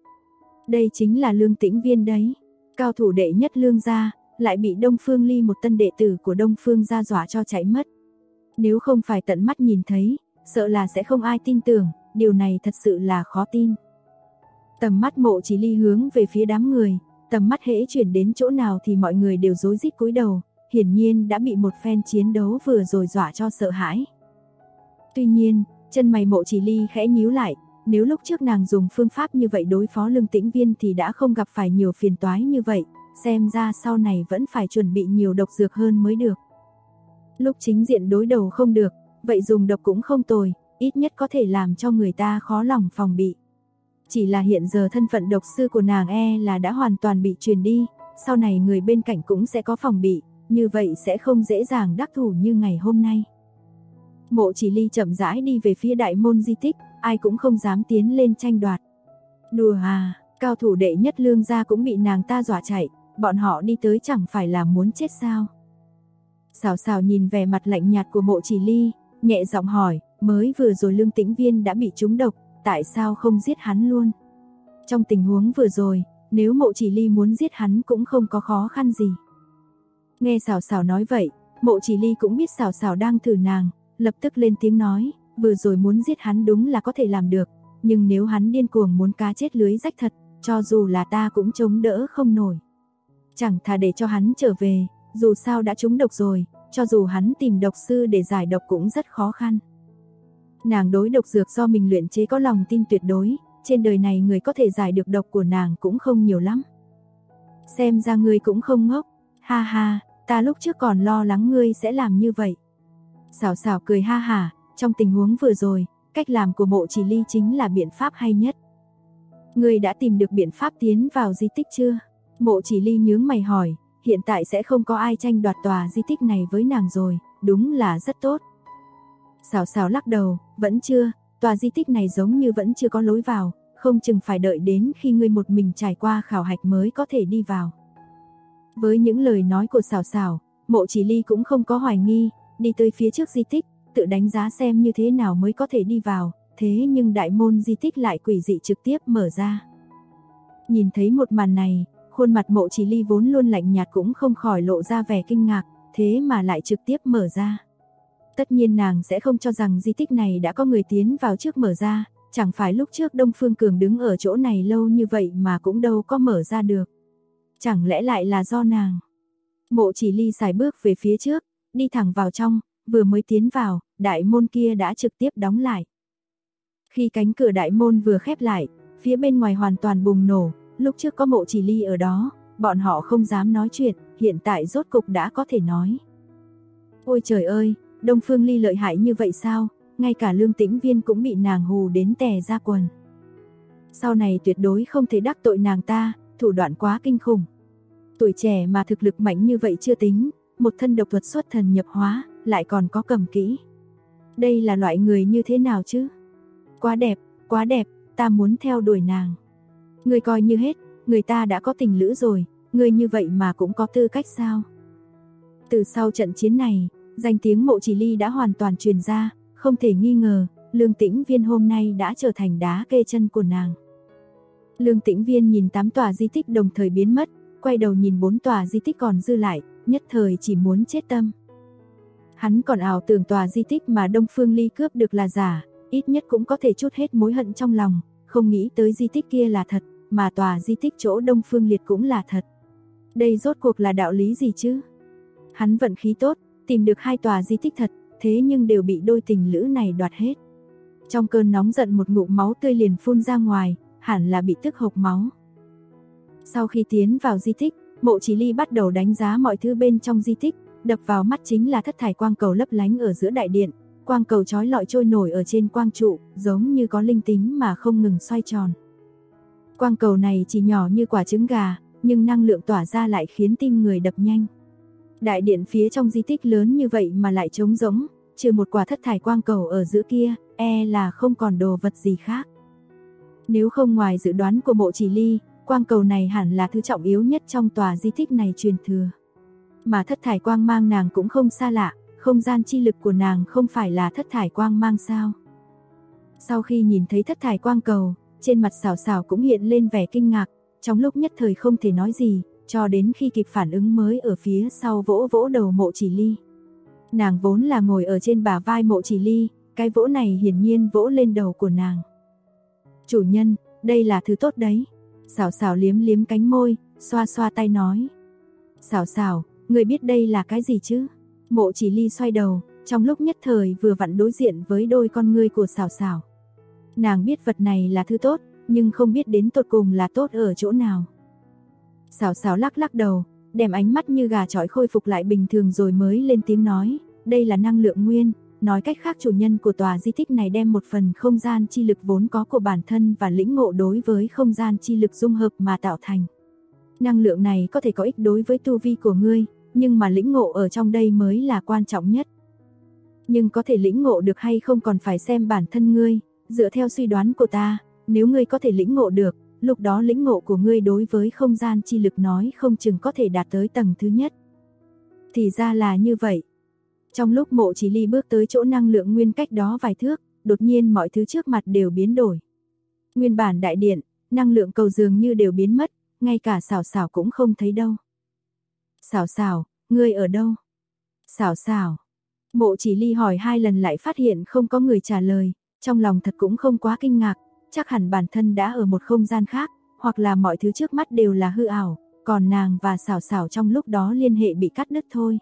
Speaker 2: Đây chính là Lương Tĩnh Viên đấy, cao thủ đệ nhất Lương gia, lại bị Đông Phương Ly một tân đệ tử của Đông Phương gia dọa cho chạy mất. Nếu không phải tận mắt nhìn thấy, sợ là sẽ không ai tin tưởng, điều này thật sự là khó tin. Tầm mắt Mộ Chỉ Ly hướng về phía đám người, tầm mắt hễ chuyển đến chỗ nào thì mọi người đều rối rít cúi đầu, hiển nhiên đã bị một phen chiến đấu vừa rồi dọa cho sợ hãi. Tuy nhiên, chân mày Mộ Chỉ Ly khẽ nhíu lại, nếu lúc trước nàng dùng phương pháp như vậy đối phó Lương Tĩnh Viên thì đã không gặp phải nhiều phiền toái như vậy, xem ra sau này vẫn phải chuẩn bị nhiều độc dược hơn mới được. Lúc chính diện đối đầu không được, vậy dùng độc cũng không tồi, ít nhất có thể làm cho người ta khó lòng phòng bị. Chỉ là hiện giờ thân phận độc sư của nàng là đã hoàn toàn bị truyền đi, sau này người bên cạnh cũng sẽ có phòng bị, như vậy sẽ không dễ dàng đắc thủ như ngày hôm nay. Mộ Chỉ Ly chậm rãi đi về phía đại môn di tích, ai cũng không dám tiến lên tranh đoạt. Đùa à, cao thủ đệ nhất Lương gia cũng bị nàng ta dọa chạy, bọn họ đi tới chẳng phải là muốn chết sao? Sảo Sảo nhìn vẻ mặt lạnh nhạt của Mộ Chỉ Ly, nhẹ giọng hỏi, mới vừa rồi Lương Tĩnh Viên đã bị trúng độc, tại sao không giết hắn luôn? Trong tình huống vừa rồi, nếu Mộ Chỉ Ly muốn giết hắn cũng không có khó khăn gì. Nghe Sảo Sảo nói vậy, Mộ Chỉ Ly cũng biết Sảo Sảo đang thử nàng, lập tức lên tiếng nói, vừa rồi muốn giết hắn đúng là có thể làm được, nhưng nếu hắn điên cuồng muốn cá chết lưới rách thật, cho dù là ta cũng chống đỡ không nổi. Chẳng thà để cho hắn trở về, dù sao đã trúng độc rồi, cho dù hắn tìm độc sư để giải độc cũng rất khó khăn. Nàng đối độc dược do mình luyện chế có lòng tin tuyệt đối, trên đời này người có thể giải được độc của nàng cũng không nhiều lắm. Xem ra ngươi cũng không ngốc, ha ha, ta lúc trước còn lo lắng ngươi sẽ làm như vậy. Sảo Sảo cười ha hả, trong tình huống vừa rồi, cách làm của Mộ Chỉ Ly chính là biện pháp hay nhất. Ngươi đã tìm được biện pháp tiến vào di tích chưa? Mộ Chỉ Ly nhướng mày hỏi, hiện tại sẽ không có ai tranh đoạt tòa di tích này với nàng rồi, đúng là rất tốt. Sảo Sảo lắc đầu, vẫn chưa, tòa di tích này giống như vẫn chưa có lối vào, không chừng phải đợi đến khi ngươi một mình trải qua khảo hạch mới có thể đi vào. Với những lời nói của Sảo Sảo, Mộ Chỉ Ly cũng không có hoài nghi, đi tới phía trước di tích, tự đánh giá xem như thế nào mới có thể đi vào, thế nhưng đại môn di tích lại quỷ dị trực tiếp mở ra. Nhìn thấy một màn này, khuôn mặt Mộ Chỉ Ly vốn luôn lạnh nhạt cũng không khỏi lộ ra vẻ kinh ngạc, thế mà lại trực tiếp mở ra. Tất nhiên nàng sẽ không cho rằng di tích này đã có người tiến vào trước mở ra, chẳng phải lúc trước Đông Phương Cường đứng ở chỗ này lâu như vậy mà cũng đâu có mở ra được. Chẳng lẽ lại là do nàng? Mộ Chỉ Ly xài bước về phía trước, đi thẳng vào trong, vừa mới tiến vào, đại môn kia đã trực tiếp đóng lại. Khi cánh cửa đại môn vừa khép lại, phía bên ngoài hoàn toàn bùng nổ, lúc trước có Mộ Chỉ Ly ở đó, bọn họ không dám nói chuyện, hiện tại rốt cục đã có thể nói. Ôi trời ơi, Đông Phương Ly lợi hại như vậy sao, ngay cả Lương Tĩnh Viên cũng bị nàng hù đến tè ra quần. Sau này tuyệt đối không thể đắc tội nàng ta, thủ đoạn quá kinh khủng. Tuổi trẻ mà thực lực mạnh như vậy chưa tính, một thân độc thuật xuất thần nhập hóa, lại còn có cầm kỹ. Đây là loại người như thế nào chứ? Quá đẹp, ta muốn theo đuổi nàng. Người coi như hết, người ta đã có tình lữ rồi, người như vậy mà cũng có tư cách sao? Từ sau trận chiến này, danh tiếng Mộ Chỉ Ly đã hoàn toàn truyền ra, không thể nghi ngờ, Lương Tĩnh Viên hôm nay đã trở thành đá kê chân của nàng. Lương Tĩnh Viên nhìn 8 tòa di tích đồng thời biến mất, quay đầu nhìn 4 tòa di tích còn dư lại, nhất thời chỉ muốn chết tâm. Hắn còn ảo tưởng tòa di tích mà Đông Phương Ly cướp được là giả, ít nhất cũng có thể trút hết mối hận trong lòng, không nghĩ tới di tích kia là thật, mà tòa di tích chỗ Đông Phương Liệt cũng là thật. Đây rốt cuộc là đạo lý gì chứ? Hắn vận khí tốt, tìm được 2 tòa di tích thật, thế nhưng đều bị đôi tình lữ này đoạt hết. Trong cơn nóng giận một ngụm máu tươi liền phun ra ngoài, hẳn là bị tức hộc máu. Sau khi tiến vào di tích, Mộ Chỉ Ly bắt đầu đánh giá mọi thứ bên trong di tích, đập vào mắt chính là thất thải quang cầu lấp lánh ở giữa đại điện, quang cầu chói lọi trôi nổi ở trên quang trụ, giống như có linh tính mà không ngừng xoay tròn. Quang cầu này chỉ nhỏ như quả trứng gà, nhưng năng lượng tỏa ra lại khiến tim người đập nhanh. Đại điện phía trong di tích lớn như vậy mà lại trống rỗng, trừ một quả thất thải quang cầu ở giữa kia, là không còn đồ vật gì khác. Nếu không ngoài dự đoán của Mộ Chỉ Ly, quang cầu này hẳn là thứ trọng yếu nhất trong tòa di tích này truyền thừa. Mà thất thải quang mang nàng cũng không xa lạ, không gian chi lực của nàng không phải là thất thải quang mang sao? Sau khi nhìn thấy thất thải quang cầu, trên mặt Sảo Sảo cũng hiện lên vẻ kinh ngạc, trong lúc nhất thời không thể nói gì, cho đến khi kịp phản ứng mới ở phía sau vỗ vỗ đầu Mộ Chỉ Ly. Nàng vốn là ngồi ở trên bả vai Mộ Chỉ Ly, cái vỗ này hiển nhiên vỗ lên đầu của nàng. Chủ nhân, đây là thứ tốt đấy. Sảo Sảo liếm liếm cánh môi, xoa xoa tay nói. Sảo Sảo, người biết đây là cái gì chứ? Mộ Chỉ Ly xoay đầu, trong lúc nhất thời vừa vặn đối diện với đôi con ngươi của Sảo Sảo. Nàng biết vật này là thứ tốt, nhưng không biết đến tột cùng là tốt ở chỗ nào. Sảo Sảo lắc lắc đầu, đem ánh mắt như gà chọi khôi phục lại bình thường rồi mới lên tiếng nói, đây là năng lượng nguyên, nói cách khác chủ nhân của tòa di tích này đem một phần không gian chi lực vốn có của bản thân và lĩnh ngộ đối với không gian chi lực dung hợp mà tạo thành. Năng lượng này có thể có ích đối với tu vi của ngươi, nhưng mà lĩnh ngộ ở trong đây mới là quan trọng nhất. Nhưng có thể lĩnh ngộ được hay không còn phải xem bản thân ngươi, dựa theo suy đoán của ta, nếu ngươi có thể lĩnh ngộ được, lúc đó lĩnh ngộ của ngươi đối với không gian chi lực nói không chừng có thể đạt tới tầng thứ nhất. Thì ra là như vậy. Trong lúc Mộ Chỉ Ly bước tới chỗ năng lượng nguyên cách đó vài thước, đột nhiên mọi thứ trước mặt đều biến đổi. Nguyên bản đại điện, năng lượng cầu dường như đều biến mất, ngay cả Sảo Sảo cũng không thấy đâu. Sảo Sảo, ngươi ở đâu? Sảo Sảo. Mộ Chỉ Ly hỏi 2 lần lại phát hiện không có người trả lời, trong lòng thật cũng không quá kinh ngạc, chắc hẳn bản thân đã ở một không gian khác, hoặc là mọi thứ trước mắt đều là hư ảo, còn nàng và Sảo Sảo trong lúc đó liên hệ bị cắt đứt thôi.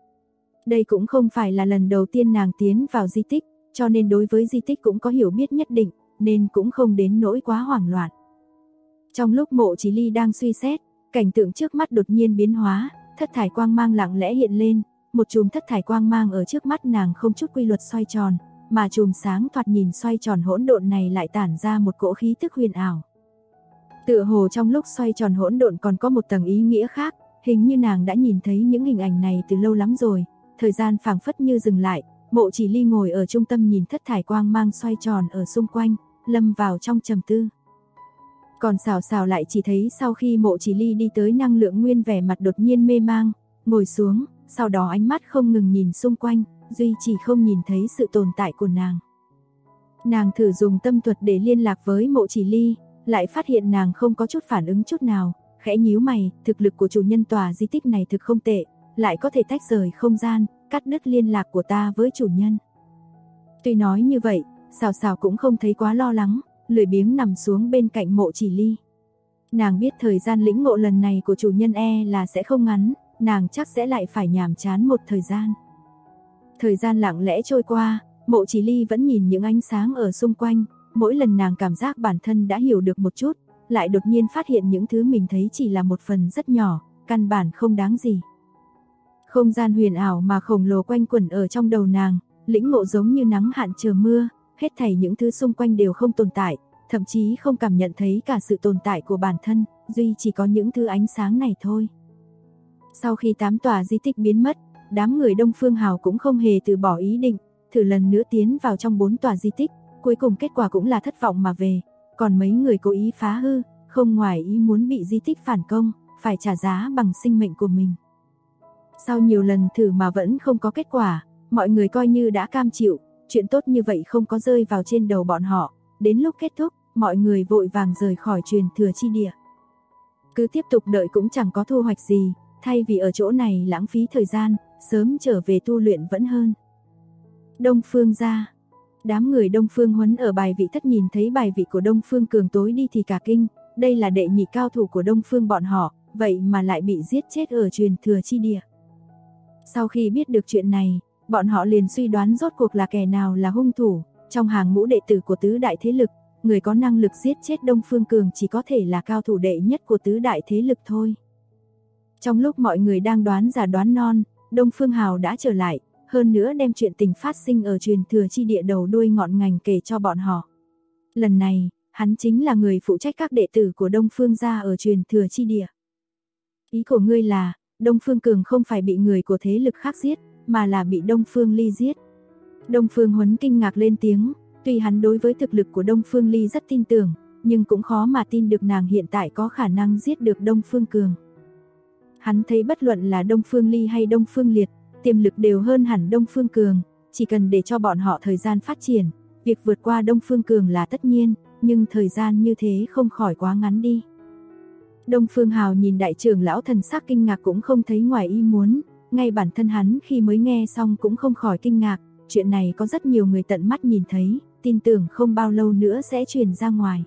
Speaker 2: Đây cũng không phải là lần đầu tiên nàng tiến vào di tích, cho nên đối với di tích cũng có hiểu biết nhất định, nên cũng không đến nỗi quá hoảng loạn. Trong lúc Mộ Chỉ Ly đang suy xét, cảnh tượng trước mắt đột nhiên biến hóa, thất thải quang mang lặng lẽ hiện lên, một chùm thất thải quang mang ở trước mắt nàng không chút quy luật xoay tròn, mà chùm sáng thoạt nhìn xoay tròn hỗn độn này lại tản ra một cỗ khí tức huyền ảo. Tựa hồ trong lúc xoay tròn hỗn độn còn có một tầng ý nghĩa khác, hình như nàng đã nhìn thấy những hình ảnh này từ lâu lắm rồi, thời gian phảng phất như dừng lại, Mộ Chỉ Ly ngồi ở trung tâm nhìn thất thải quang mang xoay tròn ở xung quanh, lâm vào trong trầm tư. Còn Sảo Sảo lại chỉ thấy sau khi Mộ Chỉ Ly đi tới năng lượng nguyên vẻ mặt đột nhiên mê mang, ngồi xuống, sau đó ánh mắt không ngừng nhìn xung quanh, duy chỉ không nhìn thấy sự tồn tại của nàng. Nàng thử dùng tâm thuật để liên lạc với Mộ Chỉ Ly, lại phát hiện nàng không có chút phản ứng chút nào, khẽ nhíu mày, thực lực của chủ nhân tòa di tích này thực không tệ, lại có thể tách rời không gian, cắt đứt liên lạc của ta với chủ nhân. Tuy nói như vậy, Sảo Sảo cũng không thấy quá lo lắng, lười biếng nằm xuống bên cạnh Mộ Chỉ Ly. Nàng biết thời gian lĩnh ngộ lần này của chủ nhân là sẽ không ngắn, nàng chắc sẽ lại phải nhàm chán một thời gian. Thời gian lặng lẽ trôi qua, Mộ Chỉ Ly vẫn nhìn những ánh sáng ở xung quanh, mỗi lần nàng cảm giác bản thân đã hiểu được một chút, lại đột nhiên phát hiện những thứ mình thấy chỉ là một phần rất nhỏ, căn bản không đáng gì. Không gian huyền ảo mà khổng lồ quanh quẩn ở trong đầu nàng, lĩnh ngộ giống như nắng hạn chờ mưa, hết thảy những thứ xung quanh đều không tồn tại, thậm chí không cảm nhận thấy cả sự tồn tại của bản thân, duy chỉ có những thứ ánh sáng này thôi. Sau khi 8 tòa di tích biến mất, đám người Đông Phương Hào cũng không hề từ bỏ ý định, thử lần nữa tiến vào trong 4 tòa di tích, cuối cùng kết quả cũng là thất vọng mà về, còn mấy người cố ý phá hư, không ngoài ý muốn bị di tích phản công, phải trả giá bằng sinh mệnh của mình. Sau nhiều lần thử mà vẫn không có kết quả, mọi người coi như đã cam chịu, chuyện tốt như vậy không có rơi vào trên đầu bọn họ, đến lúc kết thúc, mọi người vội vàng rời khỏi truyền thừa chi địa. Cứ tiếp tục đợi cũng chẳng có thu hoạch gì, thay vì ở chỗ này lãng phí thời gian, sớm trở về tu luyện vẫn hơn. Đông Phương gia. Đám người Đông Phương Huấn ở bài vị thất nhìn thấy bài vị của Đông Phương Cường tối đi thì cả kinh, đây là đệ nhị cao thủ của Đông Phương bọn họ, vậy mà lại bị giết chết ở truyền thừa chi địa. Sau khi biết được chuyện này, bọn họ liền suy đoán rốt cuộc là kẻ nào là hung thủ, trong hàng ngũ đệ tử của tứ đại thế lực, người có năng lực giết chết Đông Phương Cường chỉ có thể là cao thủ đệ nhất của tứ đại thế lực thôi. Trong lúc mọi người đang đoán giả đoán non, Đông Phương Hào đã trở lại, hơn nữa đem chuyện tình phát sinh ở truyền thừa chi địa đầu đuôi ngọn ngành kể cho bọn họ. Lần này, hắn chính là người phụ trách các đệ tử của Đông Phương gia ở truyền thừa chi địa. Ý của ngươi là, Đông Phương Cường không phải bị người của thế lực khác giết, mà là bị Đông Phương Ly giết. Đông Phương Huấn kinh ngạc lên tiếng, tuy hắn đối với thực lực của Đông Phương Ly rất tin tưởng, nhưng cũng khó mà tin được nàng hiện tại có khả năng giết được Đông Phương Cường. Hắn thấy bất luận là Đông Phương Ly hay Đông Phương Liệt, tiềm lực đều hơn hẳn Đông Phương Cường, chỉ cần để cho bọn họ thời gian phát triển, việc vượt qua Đông Phương Cường là tất nhiên, nhưng thời gian như thế không khỏi quá ngắn đi. Đông Phương Hào nhìn đại trưởng lão thần sắc kinh ngạc cũng không thấy ngoài ý muốn, ngay bản thân hắn khi mới nghe xong cũng không khỏi kinh ngạc, chuyện này có rất nhiều người tận mắt nhìn thấy, tin tưởng không bao lâu nữa sẽ truyền ra ngoài.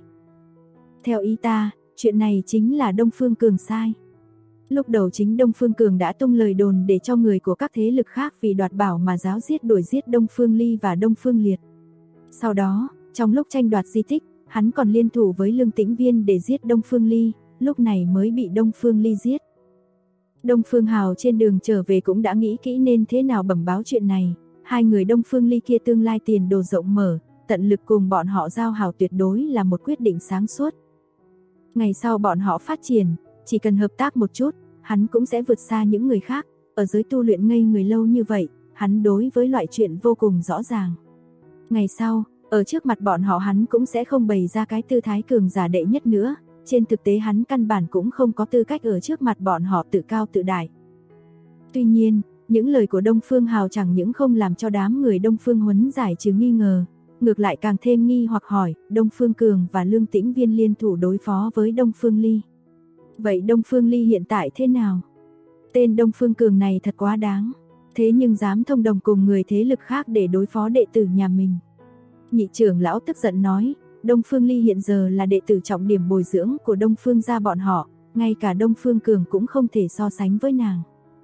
Speaker 2: Theo ý ta, chuyện này chính là Đông Phương Cường sai. Lúc đầu chính Đông Phương Cường đã tung lời đồn để cho người của các thế lực khác vì đoạt bảo mà giáo giết đuổi giết Đông Phương Ly và Đông Phương Liệt. Sau đó, trong lúc tranh đoạt di tích, hắn còn liên thủ với Lương Tĩnh Viên để giết Đông Phương Ly, lúc này mới bị Đông Phương Ly giết. Đông Phương Hào trên đường trở về cũng đã nghĩ kỹ nên thế nào bẩm báo chuyện này, hai người Đông Phương Ly kia tương lai tiền đồ rộng mở, tận lực cùng bọn họ giao hảo tuyệt đối là một quyết định sáng suốt. Ngày sau bọn họ phát triển, chỉ cần hợp tác một chút, hắn cũng sẽ vượt xa những người khác, ở giới tu luyện ngây người lâu như vậy, hắn đối với loại chuyện vô cùng rõ ràng. Ngày sau, ở trước mặt bọn họ hắn cũng sẽ không bày ra cái tư thái cường giả đệ nhất nữa, trên thực tế hắn căn bản cũng không có tư cách ở trước mặt bọn họ tự cao tự đại. Tuy nhiên, những lời của Đông Phương Hào chẳng những không làm cho đám người Đông Phương Huấn giải trừ nghi ngờ, ngược lại càng thêm nghi hoặc hỏi, Đông Phương Cường và Lương Tĩnh Viên liên thủ đối phó với Đông Phương Ly. Vậy Đông Phương Ly hiện tại thế nào? Tên Đông Phương Cường này thật quá đáng, thế nhưng dám thông đồng cùng người thế lực khác để đối phó đệ tử nhà mình. Nhị trưởng lão tức giận nói, Đông Phương Ly hiện giờ là đệ tử trọng điểm bồi dưỡng của Đông Phương gia bọn họ, ngay cả Đông Phương Cường cũng không thể so sánh với nàng.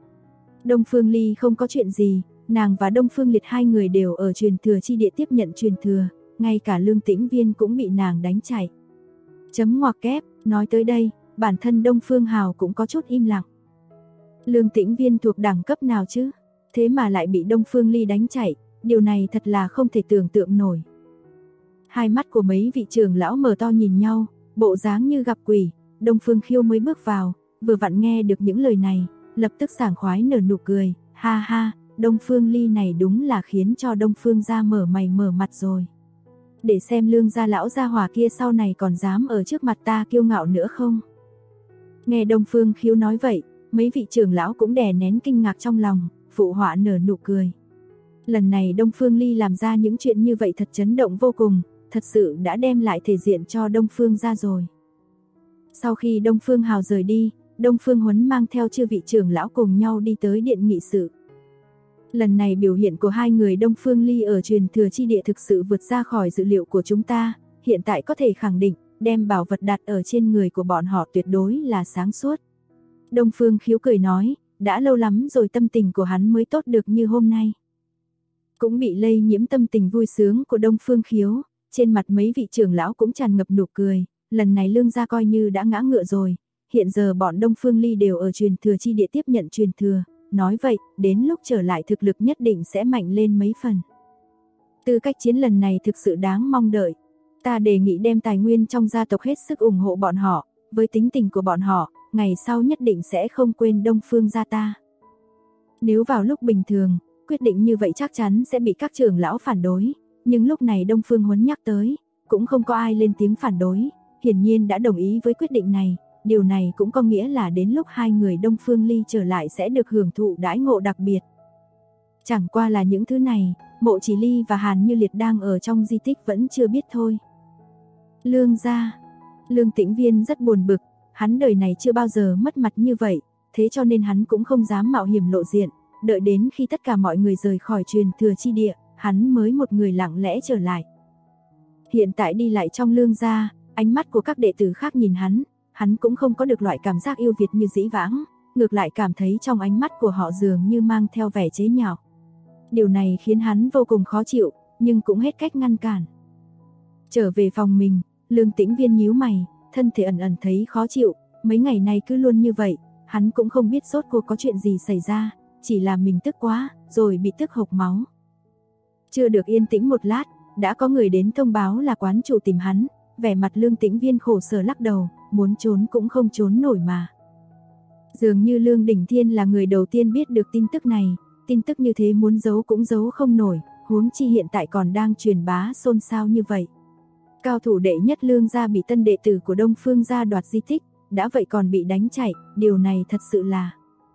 Speaker 2: Đông Phương Ly không có chuyện gì, nàng và Đông Phương Liệt hai người đều ở truyền thừa chi địa tiếp nhận truyền thừa, ngay cả Lương Tĩnh Viên cũng bị nàng đánh chạy. Chấm ngoặc kép, nói tới đây, bản thân Đông Phương Hào cũng có chút im lặng. Lương Tĩnh Viên thuộc đẳng cấp nào chứ? Thế mà lại bị Đông Phương Ly đánh chạy, điều này thật là không thể tưởng tượng nổi. Hai mắt của mấy vị trưởng lão mở to nhìn nhau, bộ dáng như gặp quỷ. Đông Phương Khiêu mới bước vào, vừa vặn nghe được những lời này, lập tức sảng khoái nở nụ cười, ha ha, Đông Phương Ly này đúng là khiến cho Đông Phương gia mở mày mở mặt rồi. Để xem Lương gia lão gia hỏa kia sau này còn dám ở trước mặt ta kiêu ngạo nữa không? Nghe Đông Phương Khiêu nói vậy, mấy vị trưởng lão cũng đè nén kinh ngạc trong lòng, phụ họa nở nụ cười. Lần này Đông Phương Ly làm ra những chuyện như vậy thật chấn động vô cùng, thật sự đã đem lại thể diện cho Đông Phương gia rồi. Sau khi Đông Phương Hào rời đi, Đông Phương Huấn mang theo chư vị trưởng lão cùng nhau đi tới điện nghị sự. Lần này biểu hiện của hai người Đông Phương Ly ở truyền thừa chi địa thực sự vượt ra khỏi dự liệu của chúng ta, hiện tại có thể khẳng định, đem bảo vật đặt ở trên người của bọn họ tuyệt đối là sáng suốt. Đông Phương Khiếu cười nói, đã lâu lắm rồi tâm tình của hắn mới tốt được như hôm nay. Cũng bị lây nhiễm tâm tình vui sướng của Đông Phương Khiếu, trên mặt mấy vị trưởng lão cũng tràn ngập nụ cười, lần này Lương gia coi như đã ngã ngựa rồi, hiện giờ bọn Đông Phương Ly đều ở truyền thừa chi địa tiếp nhận truyền thừa, nói vậy, đến lúc trở lại thực lực nhất định sẽ mạnh lên mấy phần. Tư cách chiến lần này thực sự đáng mong đợi, ta đề nghị đem tài nguyên trong gia tộc hết sức ủng hộ bọn họ, với tính tình của bọn họ, ngày sau nhất định sẽ không quên Đông Phương gia ta. Nếu vào lúc bình thường, quyết định như vậy chắc chắn sẽ bị các trưởng lão phản đối, nhưng lúc này Đông Phương Huấn nhắc tới, cũng không có ai lên tiếng phản đối, hiển nhiên đã đồng ý với quyết định này, điều này cũng có nghĩa là đến lúc hai người Đông Phương Ly trở lại sẽ được hưởng thụ đãi ngộ đặc biệt. Chẳng qua là những thứ này, Mộ Chỉ Ly và Hàn Như Liệt đang ở trong di tích vẫn chưa biết thôi. Lương gia, Lương Tĩnh Viên rất buồn bực, hắn đời này chưa bao giờ mất mặt như vậy, thế cho nên hắn cũng không dám mạo hiểm lộ diện, đợi đến khi tất cả mọi người rời khỏi truyền thừa chi địa, hắn mới một người lặng lẽ trở lại. Hiện tại đi lại trong Lương gia, ánh mắt của các đệ tử khác nhìn hắn cũng không có được loại cảm giác yêu Việt như dĩ vãng, ngược lại cảm thấy trong ánh mắt của họ dường như mang theo vẻ chế nhạo. Điều này khiến hắn vô cùng khó chịu, nhưng cũng hết cách ngăn cản. Trở về phòng mình, Lương Tĩnh Viên nhíu mày, thân thể ẩn ẩn thấy khó chịu, mấy ngày nay cứ luôn như vậy, hắn cũng không biết rốt cuộc có chuyện gì xảy ra, chỉ là mình tức quá, rồi bị tức hộc máu. Chưa được yên tĩnh một lát, đã có người đến thông báo là quán chủ tìm hắn, vẻ mặt Lương Tĩnh Viên khổ sở lắc đầu, muốn trốn cũng không trốn nổi mà. Dường như Lương Đình Thiên là người đầu tiên biết được tin tức này, tin tức như thế muốn giấu cũng giấu không nổi, huống chi hiện tại còn đang truyền bá xôn xao như vậy. Cao thủ đệ nhất Lương gia bị tân đệ tử của Đông Phương gia đoạt di tích, đã vậy còn bị đánh chạy, điều này thật sự là...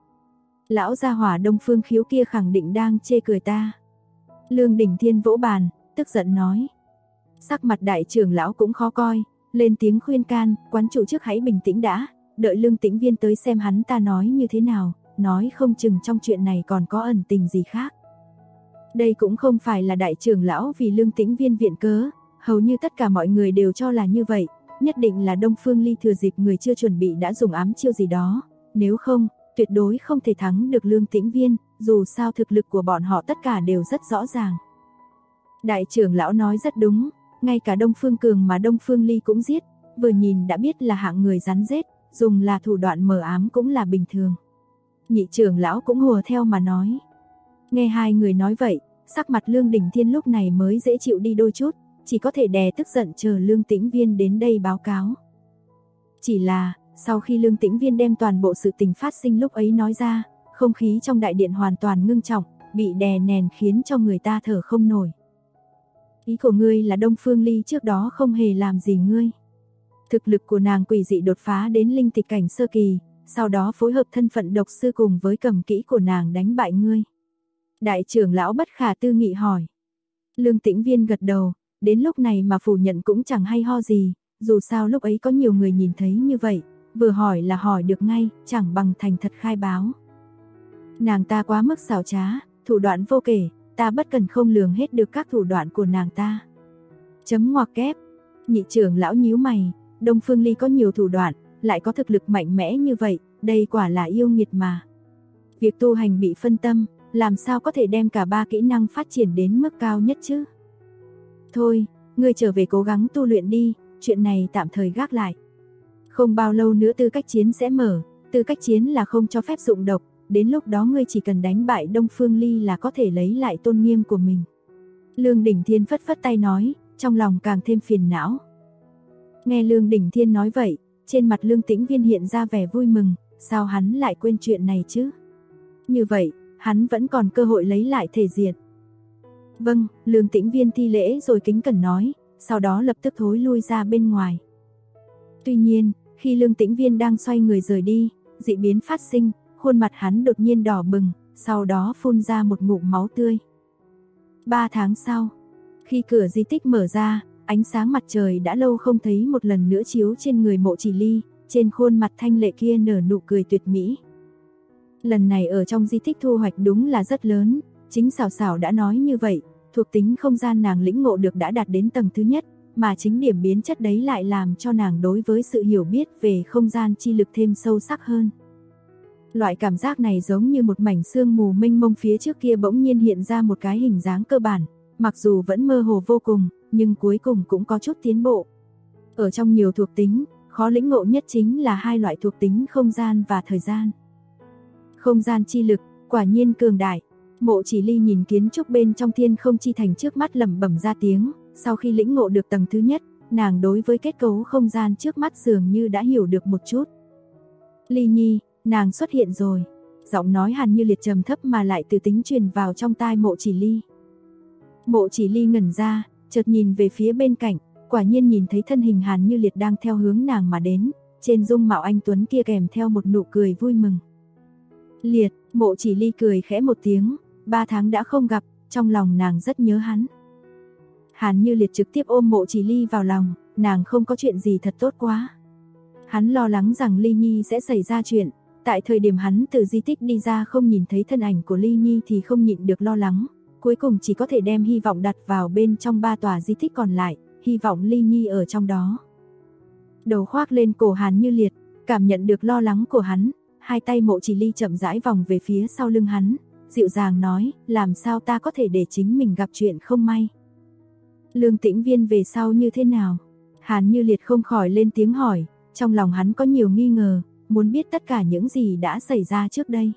Speaker 2: Lão gia hỏa Đông Phương Khiếu kia khẳng định đang chê cười ta. Lương Đình Thiên vỗ bàn, tức giận nói. Sắc mặt đại trưởng lão cũng khó coi, lên tiếng khuyên can, quán chủ trước hãy bình tĩnh đã, đợi Lương Tĩnh Viên tới xem hắn ta nói như thế nào, nói không chừng trong chuyện này còn có ẩn tình gì khác. Đây cũng không phải là đại trưởng lão vì Lương Tĩnh Viên viện cớ, hầu như tất cả mọi người đều cho là như vậy, nhất định là Đông Phương Ly thừa dịp người chưa chuẩn bị đã dùng ám chiêu gì đó, nếu không, tuyệt đối không thể thắng được Lương Tĩnh Viên, dù sao thực lực của bọn họ tất cả đều rất rõ ràng. Đại trưởng lão nói rất đúng, ngay cả Đông Phương Cường mà Đông Phương Ly cũng giết, vừa nhìn đã biết là hạng người rắn rết, dùng là thủ đoạn mờ ám cũng là bình thường. Nhị trưởng lão cũng hùa theo mà nói. Nghe hai người nói vậy, sắc mặt Lương Đình Thiên lúc này mới dễ chịu đi đôi chút, chỉ có thể đè tức giận chờ Lương Tĩnh Viên đến đây báo cáo. Chỉ là, sau khi Lương Tĩnh Viên đem toàn bộ sự tình phát sinh lúc ấy nói ra, không khí trong đại điện hoàn toàn ngưng trọng, bị đè nén khiến cho người ta thở không nổi. Ý của ngươi là Đông Phương Ly trước đó không hề làm gì ngươi. Thực lực của nàng quỷ dị đột phá đến linh tịch cảnh sơ kỳ, sau đó phối hợp thân phận độc sư cùng với cầm kỹ của nàng đánh bại ngươi. Đại trưởng lão bất khả tư nghị hỏi. Lương Tĩnh Viên gật đầu, đến lúc này mà phủ nhận cũng chẳng hay ho gì, dù sao lúc ấy có nhiều người nhìn thấy như vậy, vừa hỏi là hỏi được ngay, chẳng bằng thành thật khai báo. Nàng ta quá mức xảo trá, thủ đoạn vô kể, ta bất cần không lường hết được các thủ đoạn của nàng ta. Chấm ngoặc kép, nhị trưởng lão nhíu mày, Đông Phương Ly có nhiều thủ đoạn, lại có thực lực mạnh mẽ như vậy, đây quả là yêu nghiệt mà. Việc tu hành bị phân tâm, làm sao có thể đem cả ba kỹ năng phát triển đến mức cao nhất chứ? Thôi, ngươi trở về cố gắng tu luyện đi, chuyện này tạm thời gác lại. Không bao lâu nữa tư cách chiến sẽ mở, tư cách chiến là không cho phép dụng độc, đến lúc đó ngươi chỉ cần đánh bại Đông Phương Ly là có thể lấy lại tôn nghiêm của mình. Lương Đình Thiên phất phất tay nói, trong lòng càng thêm phiền não. Nghe Lương Đình Thiên nói vậy, trên mặt Lương Tĩnh Viên hiện ra vẻ vui mừng, sao hắn lại quên chuyện này chứ? Như vậy, hắn vẫn còn cơ hội lấy lại thể diện. Vâng, Lương Tĩnh Viên thi lễ rồi kính cẩn nói, sau đó lập tức thối lui ra bên ngoài. Tuy nhiên, khi Lương Tĩnh Viên đang xoay người rời đi, dị biến phát sinh, khuôn mặt hắn đột nhiên đỏ bừng, sau đó phun ra một ngụm máu tươi. 3 tháng sau, khi cửa di tích mở ra, ánh sáng mặt trời đã lâu không thấy một lần nữa chiếu trên người Mộ Chỉ Ly, trên khuôn mặt thanh lệ kia nở nụ cười tuyệt mỹ. Lần này ở trong di tích thu hoạch đúng là rất lớn, chính Sảo Sảo đã nói như vậy, thuộc tính không gian nàng lĩnh ngộ được đã đạt đến tầng thứ nhất, mà chính điểm biến chất đấy lại làm cho nàng đối với sự hiểu biết về không gian chi lực thêm sâu sắc hơn. Loại cảm giác này giống như một mảnh sương mù mênh mông phía trước kia bỗng nhiên hiện ra một cái hình dáng cơ bản, mặc dù vẫn mơ hồ vô cùng, nhưng cuối cùng cũng có chút tiến bộ. Ở trong nhiều thuộc tính, khó lĩnh ngộ nhất chính là hai loại thuộc tính không gian và thời gian. Không gian chi lực, quả nhiên cường đại. Mộ Chỉ Ly nhìn kiến trúc bên trong thiên không chi thành trước mắt lẩm bẩm ra tiếng, sau khi lĩnh ngộ được tầng thứ nhất, nàng đối với kết cấu không gian trước mắt dường như đã hiểu được một chút. Ly Nhi, nàng xuất hiện rồi. Giọng nói Hàn Như Liệt trầm thấp mà lại từ tính truyền vào trong tai Mộ Chỉ Ly. Mộ Chỉ Ly ngẩn ra, chợt nhìn về phía bên cạnh, quả nhiên nhìn thấy thân hình Hàn Như Liệt đang theo hướng nàng mà đến, trên dung mạo anh tuấn kia kèm theo một nụ cười vui mừng. Liệt, Mộ Chỉ Ly cười khẽ một tiếng, 3 tháng đã không gặp, trong lòng nàng rất nhớ hắn. Hàn Như Liệt trực tiếp ôm Mộ Chỉ Ly vào lòng, nàng không có chuyện gì thật tốt quá. Hắn lo lắng rằng Ly Nhi sẽ xảy ra chuyện, tại thời điểm hắn từ di tích đi ra không nhìn thấy thân ảnh của Ly Nhi thì không nhịn được lo lắng, cuối cùng chỉ có thể đem hy vọng đặt vào bên trong 3 tòa di tích còn lại, hy vọng Ly Nhi ở trong đó. Đầu khoác lên cổ Hàn Như Liệt, cảm nhận được lo lắng của hắn, hai tay Mộ Chỉ Ly chậm rãi vòng về phía sau lưng hắn, dịu dàng nói, làm sao ta có thể để chính mình gặp chuyện không may. Lương Tĩnh Viên về sau như thế nào? Hàn Như Liệt không khỏi lên tiếng hỏi, trong lòng hắn có nhiều nghi ngờ, muốn biết tất cả những gì đã xảy ra trước đây.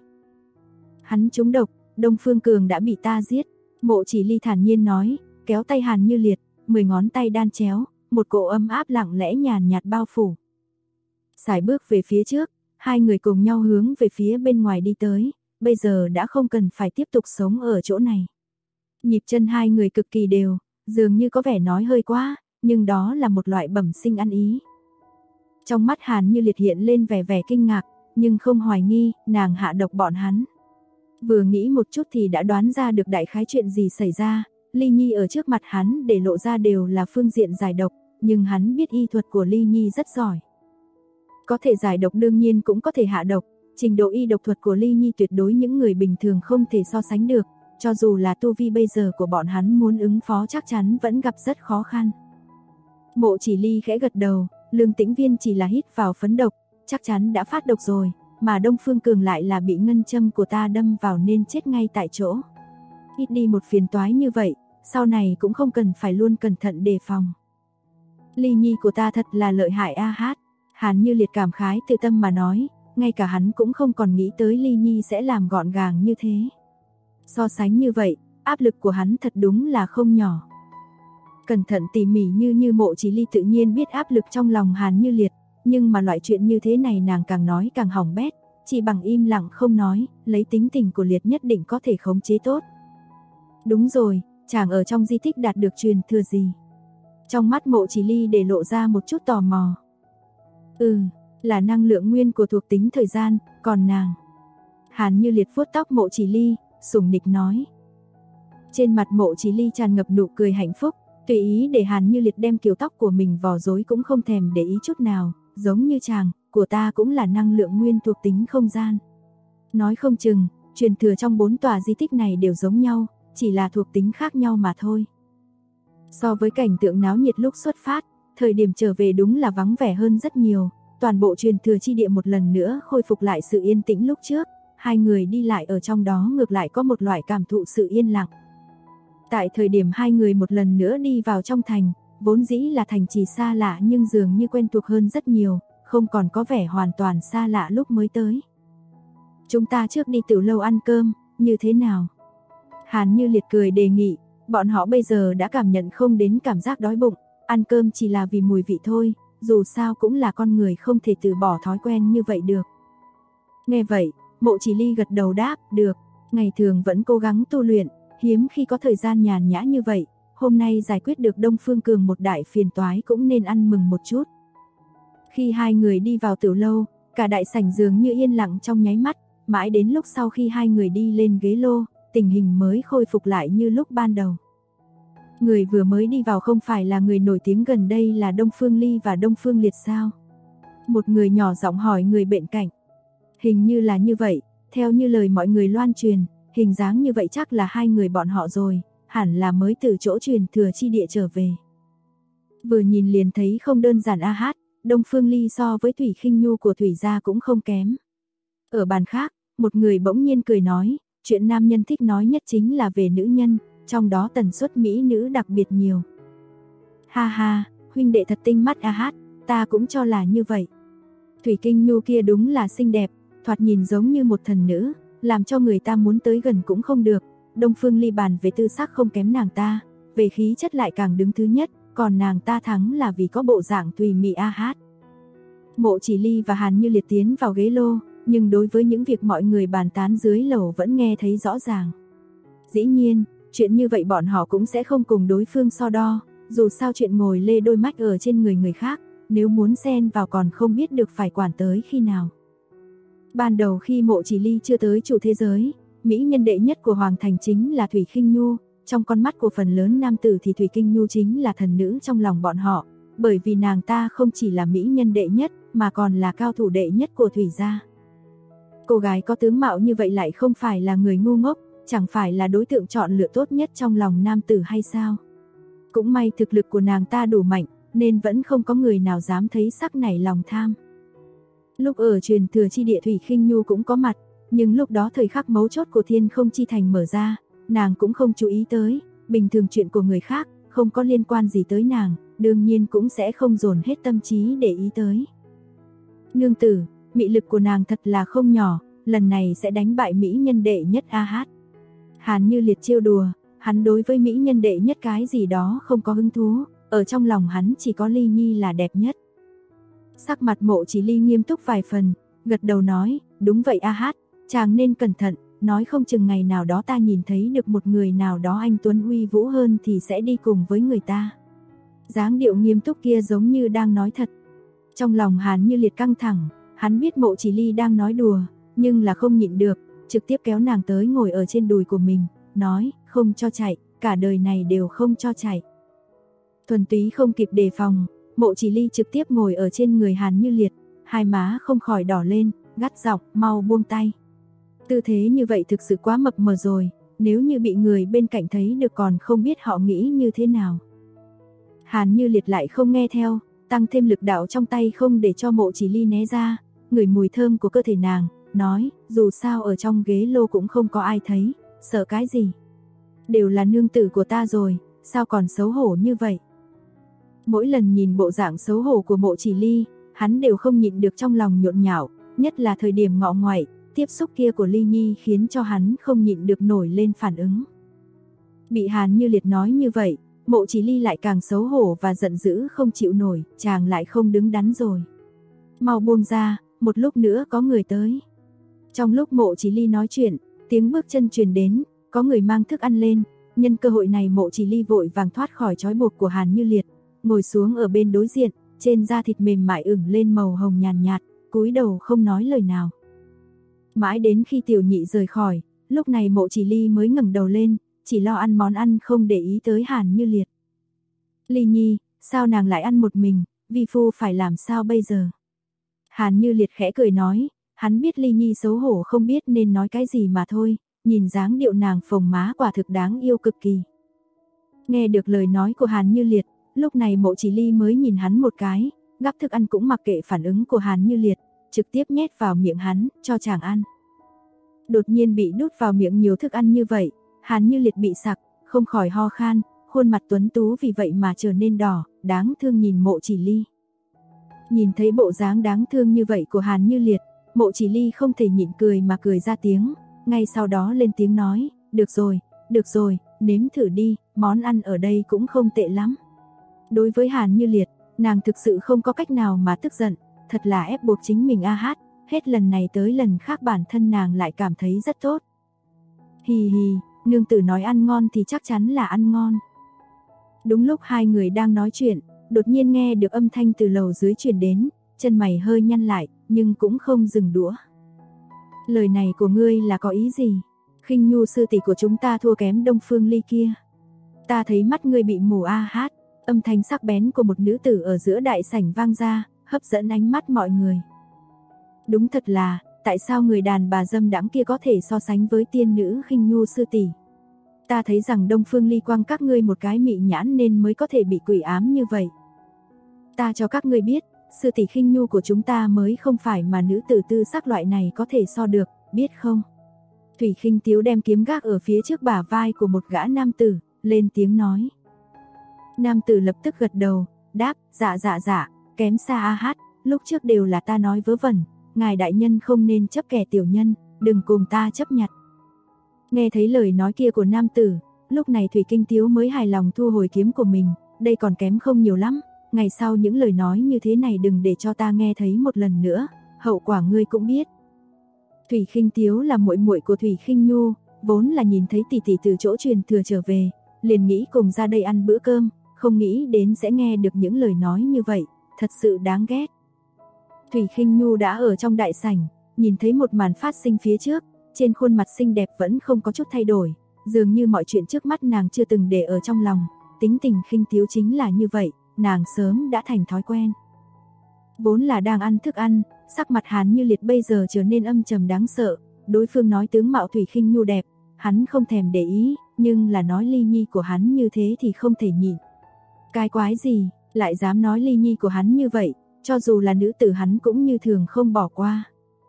Speaker 2: Hắn trúng độc, Đông Phương Cường đã bị ta giết. Mộ Chỉ Ly thản nhiên nói, kéo tay Hàn Như Liệt, 10 ngón tay đan chéo, một cỗ ấm áp lặng lẽ nhàn nhạt bao phủ. Sải bước về phía trước, Hai người cùng nhau hướng về phía bên ngoài đi tới, bây giờ đã không cần phải tiếp tục sống ở chỗ này. Nhịp chân hai người cực kỳ đều, dường như có vẻ nói hơi quá, nhưng đó là một loại bẩm sinh ăn ý. Trong mắt Hàn Như Liệt hiện lên vẻ kinh ngạc, nhưng không hoài nghi, nàng hạ độc bọn hắn. Vừa nghĩ một chút thì đã đoán ra được đại khái chuyện gì xảy ra, Ly Nhi ở trước mặt hắn để lộ ra đều là phương diện giải độc, nhưng hắn biết y thuật của Ly Nhi rất giỏi. Có thể giải độc đương nhiên cũng có thể hạ độc, trình độ y độc thuật của Ly Nhi tuyệt đối những người bình thường không thể so sánh được, cho dù là tu vi bây giờ của bọn hắn muốn ứng phó chắc chắn vẫn gặp rất khó khăn. Mộ Chỉ Ly khẽ gật đầu, Lương Tĩnh Viên chỉ là hít vào phấn độc, chắc chắn đã phát độc rồi, mà Đông Phương Cường lại là bị ngân châm của ta đâm vào nên chết ngay tại chỗ. Ít đi một phiền toái như vậy, sau này cũng không cần phải luôn cẩn thận đề phòng. Ly Nhi của ta thật là lợi hại a hát. Hàn Như Liệt cảm khái tự tâm mà nói, ngay cả hắn cũng không còn nghĩ tới Ly Nhi sẽ làm gọn gàng như thế. So sánh như vậy, áp lực của hắn thật đúng là không nhỏ. Cẩn thận tỉ mỉ như Mộ Chỉ Ly tự nhiên biết áp lực trong lòng Hàn Như Liệt, nhưng mà loại chuyện như thế này nàng càng nói càng hỏng bét, chỉ bằng im lặng không nói, lấy tính tình của Liệt nhất định có thể khống chế tốt. Đúng rồi, chàng ở trong di tích đạt được truyền thừa gì? Trong mắt Mộ Chỉ Ly để lộ ra một chút tò mò. Là năng lượng nguyên của thuộc tính thời gian, còn nàng. Hàn Như Liệt vuốt tóc Mộ Chỉ Ly, sủng nịch nói. Trên mặt Mộ Chỉ Ly tràn ngập nụ cười hạnh phúc, tùy ý để Hàn Như Liệt đem kiểu tóc của mình vò rối cũng không thèm để ý chút nào, giống như chàng, của ta cũng là năng lượng nguyên thuộc tính không gian. Nói không chừng, truyền thừa trong 4 tòa di tích này đều giống nhau, chỉ là thuộc tính khác nhau mà thôi. So với cảnh tượng náo nhiệt lúc xuất phát, thời điểm trở về đúng là vắng vẻ hơn rất nhiều, toàn bộ truyền thừa chi địa một lần nữa khôi phục lại sự yên tĩnh lúc trước, hai người đi lại ở trong đó ngược lại có một loại cảm thụ sự yên lặng. Tại thời điểm hai người một lần nữa đi vào trong thành, vốn dĩ là thành trì xa lạ nhưng dường như quen thuộc hơn rất nhiều, không còn có vẻ hoàn toàn xa lạ lúc mới tới. Chúng ta trước đi tiểu lâu ăn cơm, như thế nào? Hàn Như Liệt cười đề nghị, bọn họ bây giờ đã cảm nhận không đến cảm giác đói bụng, ăn cơm chỉ là vì mùi vị thôi, dù sao cũng là con người không thể từ bỏ thói quen như vậy được. Nghe vậy, Mộ Chỉ Ly gật đầu đáp, được, ngày thường vẫn cố gắng tu luyện, hiếm khi có thời gian nhàn nhã như vậy, hôm nay giải quyết được Đông Phương Cường một đại phiền toái cũng nên ăn mừng một chút. Khi hai người đi vào tiểu lâu, cả đại sảnh dường như yên lặng trong nháy mắt, mãi đến lúc sau khi hai người đi lên ghế lô, tình hình mới khôi phục lại như lúc ban đầu. Người vừa mới đi vào không phải là người nổi tiếng gần đây là Đông Phương Ly và Đông Phương Liệt sao? Một người nhỏ giọng hỏi người bên cạnh. Hình như là như vậy, theo như lời mọi người loan truyền, hình dáng như vậy chắc là hai người bọn họ rồi, hẳn là mới từ chỗ truyền thừa chi địa trở về. Vừa nhìn liền thấy không đơn giản a hát, Đông Phương Ly so với Thủy Khinh Nhu của Thủy gia cũng không kém. Ở bàn khác, một người bỗng nhiên cười nói, chuyện nam nhân thích nói nhất chính là về nữ nhân, trong đó tần suất mỹ nữ đặc biệt nhiều. Ha ha, huynh đệ thật tinh mắt a hát, ta cũng cho là như vậy. Thủy Kinh Nhu kia đúng là xinh đẹp, thoạt nhìn giống như một thần nữ, làm cho người ta muốn tới gần cũng không được. Đông Phương Ly bàn về tư sắc không kém nàng ta, về khí chất lại càng đứng thứ nhất, còn nàng ta thắng là vì có bộ dạng tùy mị a hát. Mộ Chỉ Ly và Hàn Như Liệt tiến vào ghế lô, nhưng đối với những việc mọi người bàn tán dưới lầu vẫn nghe thấy rõ ràng. Dĩ nhiên, chuyện như vậy bọn họ cũng sẽ không cùng đối phương so đo, dù sao chuyện ngồi lê đôi mắt ở trên người khác, nếu muốn xen vào còn không biết được phải quản tới khi nào. Ban đầu khi Mộ Chỉ Ly chưa tới chủ thế giới, mỹ nhân đệ nhất của Hoàng Thành chính là Thủy Khinh Nhu, trong con mắt của phần lớn nam tử thì Thủy Kinh Nhu chính là thần nữ trong lòng bọn họ, bởi vì nàng ta không chỉ là mỹ nhân đệ nhất, mà còn là cao thủ đệ nhất của Thủy gia. Cô gái có tướng mạo như vậy lại không phải là người ngu ngốc, chẳng phải là đối tượng chọn lựa tốt nhất trong lòng nam tử hay sao? Cũng may thực lực của nàng ta đủ mạnh, nên vẫn không có người nào dám thấy sắc nảy lòng tham. Lúc ở truyền thừa chi địa Thủy Khinh Nhu cũng có mặt, nhưng lúc đó thời khắc mấu chốt của Thiên Không Chi Thành mở ra, nàng cũng không chú ý tới, bình thường chuyện của người khác, không có liên quan gì tới nàng, đương nhiên cũng sẽ không dồn hết tâm trí để ý tới. Nương tử, mị lực của nàng thật là không nhỏ, lần này sẽ đánh bại mỹ nhân đệ nhất a hát. Hàn Như Liệt trêu đùa, hắn đối với mỹ nhân đệ nhất cái gì đó không có hứng thú, ở trong lòng hắn chỉ có Ly Nhi là đẹp nhất. Sắc mặt Mộ Chỉ Ly nghiêm túc vài phần, gật đầu nói, đúng vậy A Hát, chàng nên cẩn thận, nói không chừng ngày nào đó ta nhìn thấy được một người nào đó anh tuấn uy vũ hơn thì sẽ đi cùng với người ta. Dáng điệu nghiêm túc kia giống như đang nói thật. Trong lòng Hàn Như Liệt căng thẳng, hắn biết Mộ Chỉ Ly đang nói đùa, nhưng là không nhịn được, trực tiếp kéo nàng tới ngồi ở trên đùi của mình, nói, không cho chạy, cả đời này đều không cho chạy. Thuần túy không kịp đề phòng, Mộ Chỉ Ly trực tiếp ngồi ở trên người Hàn Như Liệt, hai má không khỏi đỏ lên, gắt giọng, mau buông tay. Tư thế như vậy thực sự quá mập mờ rồi, nếu như bị người bên cạnh thấy được còn không biết họ nghĩ như thế nào. Hàn Như Liệt lại không nghe theo, tăng thêm lực đạo trong tay không để cho Mộ Chỉ Ly né ra, ngửi mùi thơm của cơ thể nàng, nói, dù sao ở trong ghế lô cũng không có ai thấy, sợ cái gì. Đều là nương tử của ta rồi, sao còn xấu hổ như vậy. Mỗi lần nhìn bộ dạng xấu hổ của Mộ Chỉ Ly, hắn đều không nhịn được trong lòng nhộn nhạo, nhất là thời điểm ngọ ngoại, tiếp xúc kia của Ly Nhi khiến cho hắn không nhịn được nổi lên phản ứng. Bị Hàn Như Liệt nói như vậy, Mộ Chỉ Ly lại càng xấu hổ và giận dữ không chịu nổi, chàng lại không đứng đắn rồi. Mau buông ra, một lúc nữa có người tới. Trong lúc Mộ Chỉ Ly nói chuyện, tiếng bước chân truyền đến, có người mang thức ăn lên, nhân cơ hội này Mộ Chỉ Ly vội vàng thoát khỏi trói buộc của Hàn Như Liệt, ngồi xuống ở bên đối diện, trên da thịt mềm mại ửng lên màu hồng nhàn nhạt, cúi đầu không nói lời nào. Mãi đến khi Tiểu Nhị rời khỏi, lúc này Mộ Chỉ Ly mới ngẩng đầu lên, chỉ lo ăn món ăn không để ý tới Hàn Như Liệt. Ly Nhi, sao nàng lại ăn một mình, vi phu phải làm sao bây giờ? Hàn Như Liệt khẽ cười nói, hắn biết Ly Nhi xấu hổ không biết nên nói cái gì mà thôi, nhìn dáng điệu nàng phồng má quả thực đáng yêu cực kỳ. Nghe được lời nói của Hàn Như Liệt, lúc này Mộ Chỉ Ly mới nhìn hắn một cái, gắp thức ăn cũng mặc kệ phản ứng của Hàn Như Liệt, trực tiếp nhét vào miệng hắn, cho chàng ăn. Đột nhiên bị đút vào miệng nhiều thức ăn như vậy, Hàn Như Liệt bị sặc, không khỏi ho khan, khuôn mặt tuấn tú vì vậy mà trở nên đỏ, đáng thương nhìn Mộ Chỉ Ly. Nhìn thấy bộ dáng đáng thương như vậy của Hàn Như Liệt, Mộ Chỉ Ly không thể nhịn cười mà cười ra tiếng, ngay sau đó lên tiếng nói, được rồi, nếm thử đi, món ăn ở đây cũng không tệ lắm. Đối với Hàn Như Liệt, nàng thực sự không có cách nào mà tức giận, thật là ép buộc chính mình A Hát, hết lần này tới lần khác bản thân nàng lại cảm thấy rất tốt. Hì hì, nương tử nói ăn ngon thì chắc chắn là ăn ngon. Đúng lúc hai người đang nói chuyện, đột nhiên nghe được âm thanh từ lầu dưới truyền đến, chân mày hơi nhăn lại, nhưng cũng không dừng đũa. Lời này của ngươi là có ý gì? Khinh Nhu sư tỷ của chúng ta thua kém Đông Phương Ly kia. Ta thấy mắt ngươi bị mù A Hát, âm thanh sắc bén của một nữ tử ở giữa đại sảnh vang ra, hấp dẫn ánh mắt mọi người. Đúng thật là, tại sao người đàn bà dâm đãng kia có thể so sánh với tiên nữ Khinh Nhu sư tỷ? Ta thấy rằng Đông Phương Ly quăng các ngươi một cái mị nhãn nên mới có thể bị quỷ ám như vậy. Ta cho các ngươi biết, sư tỷ Khinh Nhu của chúng ta mới không phải mà nữ tử tư sắc loại này có thể so được, biết không? Thủy Khinh Tiếu đem kiếm gác ở phía trước bả vai của một gã nam tử, lên tiếng nói. Nam tử lập tức gật đầu, đáp, dạ, kém xa A Hát, lúc trước đều là ta nói vớ vẩn, ngài đại nhân không nên chấp kẻ tiểu nhân, đừng cùng ta chấp nhặt. Nghe thấy lời nói kia của nam tử, lúc này Thủy Kinh Tiếu mới hài lòng thu hồi kiếm của mình, đây còn kém không nhiều lắm, ngày sau những lời nói như thế này đừng để cho ta nghe thấy một lần nữa, hậu quả ngươi cũng biết. Thủy Khinh Tiếu là muội muội của Thủy Khinh Nhu, vốn là nhìn thấy tỷ tỷ từ chỗ truyền thừa trở về, liền nghĩ cùng ra đây ăn bữa cơm, không nghĩ đến sẽ nghe được những lời nói như vậy, thật sự đáng ghét. Thủy Khinh Nhu đã ở trong đại sảnh, nhìn thấy một màn phát sinh phía trước, trên khuôn mặt xinh đẹp vẫn không có chút thay đổi, dường như mọi chuyện trước mắt nàng chưa từng để ở trong lòng, tính tình Khinh Tiếu chính là như vậy, nàng sớm đã thành thói quen. Vốn là đang ăn thức ăn, sắc mặt Hàn Như Liệt bây giờ trở nên âm trầm đáng sợ, đối phương nói tướng mạo Thủy Khinh Nhu đẹp, hắn không thèm để ý, nhưng là nói Ly Nhi của hắn như thế thì không thể nhịn. Cái quái gì, lại dám nói Ly Nhi của hắn như vậy, cho dù là nữ tử hắn cũng như thường không bỏ qua.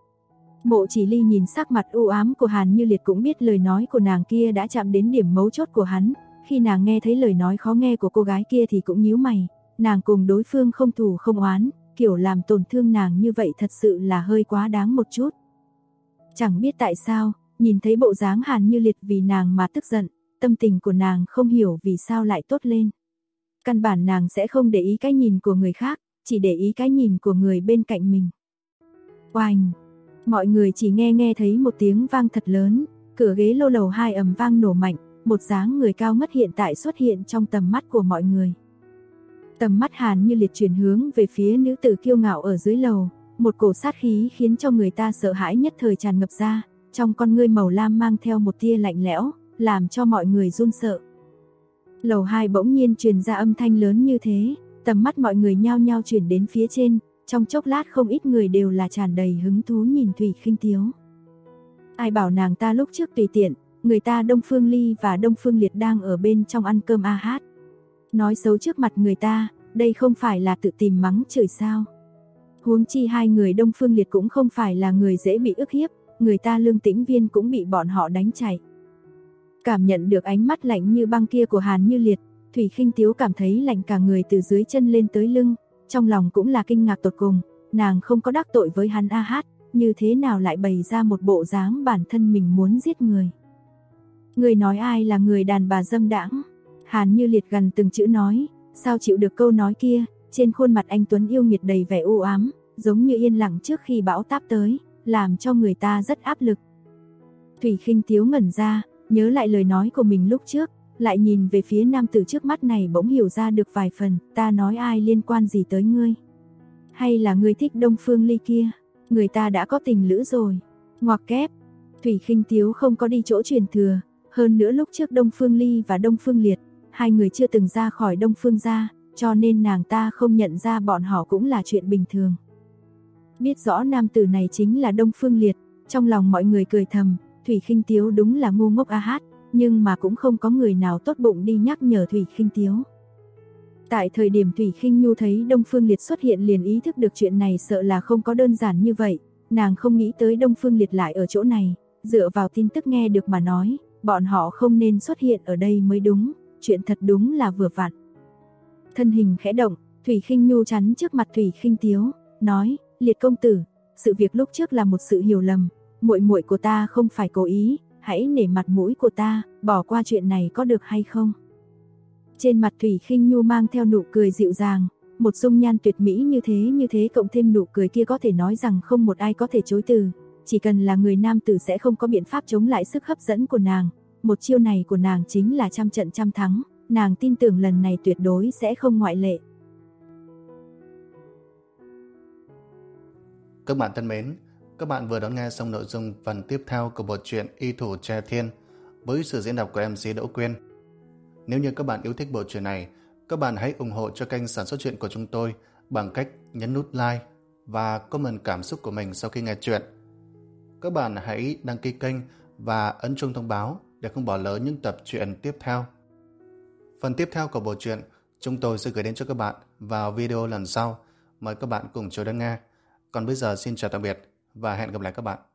Speaker 2: Mộ Chỉ Ly nhìn sắc mặt u ám của Hàn Như Liệt cũng biết lời nói của nàng kia đã chạm đến điểm mấu chốt của hắn, khi nàng nghe thấy lời nói khó nghe của cô gái kia thì cũng nhíu mày, nàng cùng đối phương không thù không oán, kiểu làm tổn thương nàng như vậy thật sự là hơi quá đáng một chút. Chẳng biết tại sao, nhìn thấy bộ dáng Hàn Như Liệt vì nàng mà tức giận, tâm tình của nàng không hiểu vì sao lại tốt lên. Căn bản nàng sẽ không để ý cái nhìn của người khác, chỉ để ý cái nhìn của người bên cạnh mình. Oanh! Mọi người chỉ nghe thấy một tiếng vang thật lớn, cửa ghế lô lầu 2 ầm vang nổ mạnh, một dáng người cao ngất hiện tại xuất hiện trong tầm mắt của mọi người. Tầm mắt Hàn Như Liệt chuyển hướng về phía nữ tử kiêu ngạo ở dưới lầu, một cổ sát khí khiến cho người ta sợ hãi nhất thời tràn ngập ra, trong con ngươi màu lam mang theo một tia lạnh lẽo, làm cho mọi người run sợ. Lầu 2 bỗng nhiên truyền ra âm thanh lớn như thế, tầm mắt mọi người nhao nhao chuyển đến phía trên, trong chốc lát không ít người đều là tràn đầy hứng thú nhìn Thủy Khinh Tiếu. Ai bảo nàng ta lúc trước tùy tiện, người ta Đông Phương Ly và Đông Phương Liệt đang ở bên trong ăn cơm a hát. Nói xấu trước mặt người ta, đây không phải là tự tìm mắng chửi sao. Huống chi hai người Đông Phương Liệt cũng không phải là người dễ bị ức hiếp, người ta Lương Tĩnh Viên cũng bị bọn họ đánh chạy. Cảm nhận được ánh mắt lạnh như băng kia của Hàn Như Liệt, Thủy Khinh Tiếu cảm thấy lạnh cả người từ dưới chân lên tới lưng, trong lòng cũng là kinh ngạc tột cùng, nàng không có đắc tội với hắn a hát, như thế nào lại bày ra một bộ dáng bản thân mình muốn giết người. Người nói ai là người đàn bà dâm đãng? Hàn Như Liệt gần từng chữ nói, sao chịu được câu nói kia, trên khuôn mặt anh tuấn yêu nghiệt đầy vẻ u ám, giống như yên lặng trước khi bão táp tới, làm cho người ta rất áp lực. Thủy Khinh Tiếu ngẩn ra, nhớ lại lời nói của mình lúc trước, lại nhìn về phía nam tử trước mắt này bỗng hiểu ra được vài phần, ta nói ai liên quan gì tới ngươi? Hay là ngươi thích Đông Phương Ly kia? Người ta đã có tình lữ rồi. Ngoặc kép, Thủy Khinh Tiếu không có đi chỗ truyền thừa, hơn nữa lúc trước Đông Phương Ly và Đông Phương Liệt, hai người chưa từng ra khỏi Đông Phương gia, cho nên nàng ta không nhận ra bọn họ cũng là chuyện bình thường. Biết rõ nam tử này chính là Đông Phương Liệt, trong lòng mọi người cười thầm, Thủy Khinh Tiếu đúng là ngu ngốc a hát, nhưng mà cũng không có người nào tốt bụng đi nhắc nhở Thủy Khinh Tiếu. Tại thời điểm Thủy Khinh Nhu thấy Đông Phương Liệt xuất hiện liền ý thức được chuyện này sợ là không có đơn giản như vậy, nàng không nghĩ tới Đông Phương Liệt lại ở chỗ này, dựa vào tin tức nghe được mà nói, bọn họ không nên xuất hiện ở đây mới đúng, chuyện thật đúng là vừa vặn. Thân hình khẽ động, Thủy Khinh Nhu chắn trước mặt Thủy Khinh Tiếu, nói, Liệt công tử, sự việc lúc trước là một sự hiểu lầm, muội muội của ta không phải cố ý, hãy nể mặt mũi của ta, bỏ qua chuyện này có được hay không? Trên mặt Thủy Khinh Nhu mang theo nụ cười dịu dàng, một dung nhan tuyệt mỹ như thế cộng thêm nụ cười kia có thể nói rằng không một ai có thể chối từ, chỉ cần là người nam tử sẽ không có biện pháp chống lại sức hấp dẫn của nàng, một chiêu này của nàng chính là trăm trận trăm thắng, nàng tin tưởng lần này tuyệt đối sẽ không ngoại lệ.
Speaker 1: Các bạn thân mến, các bạn vừa đón nghe xong nội dung phần tiếp theo của bộ truyện Y Thủ Tre Thiên với sự diễn đọc của MC Đỗ Quyên. Nếu như các bạn yêu thích bộ truyện này, các bạn hãy ủng hộ cho kênh sản xuất truyện của chúng tôi bằng cách nhấn nút like và comment cảm xúc của mình sau khi nghe truyện. Các bạn hãy đăng ký kênh và ấn chuông thông báo để không bỏ lỡ những tập truyện tiếp theo. Phần tiếp theo của bộ truyện chúng tôi sẽ gửi đến cho các bạn vào video lần sau. Mời các bạn cùng chờ đón nghe. Còn bây giờ xin chào tạm biệt và hẹn gặp lại các bạn.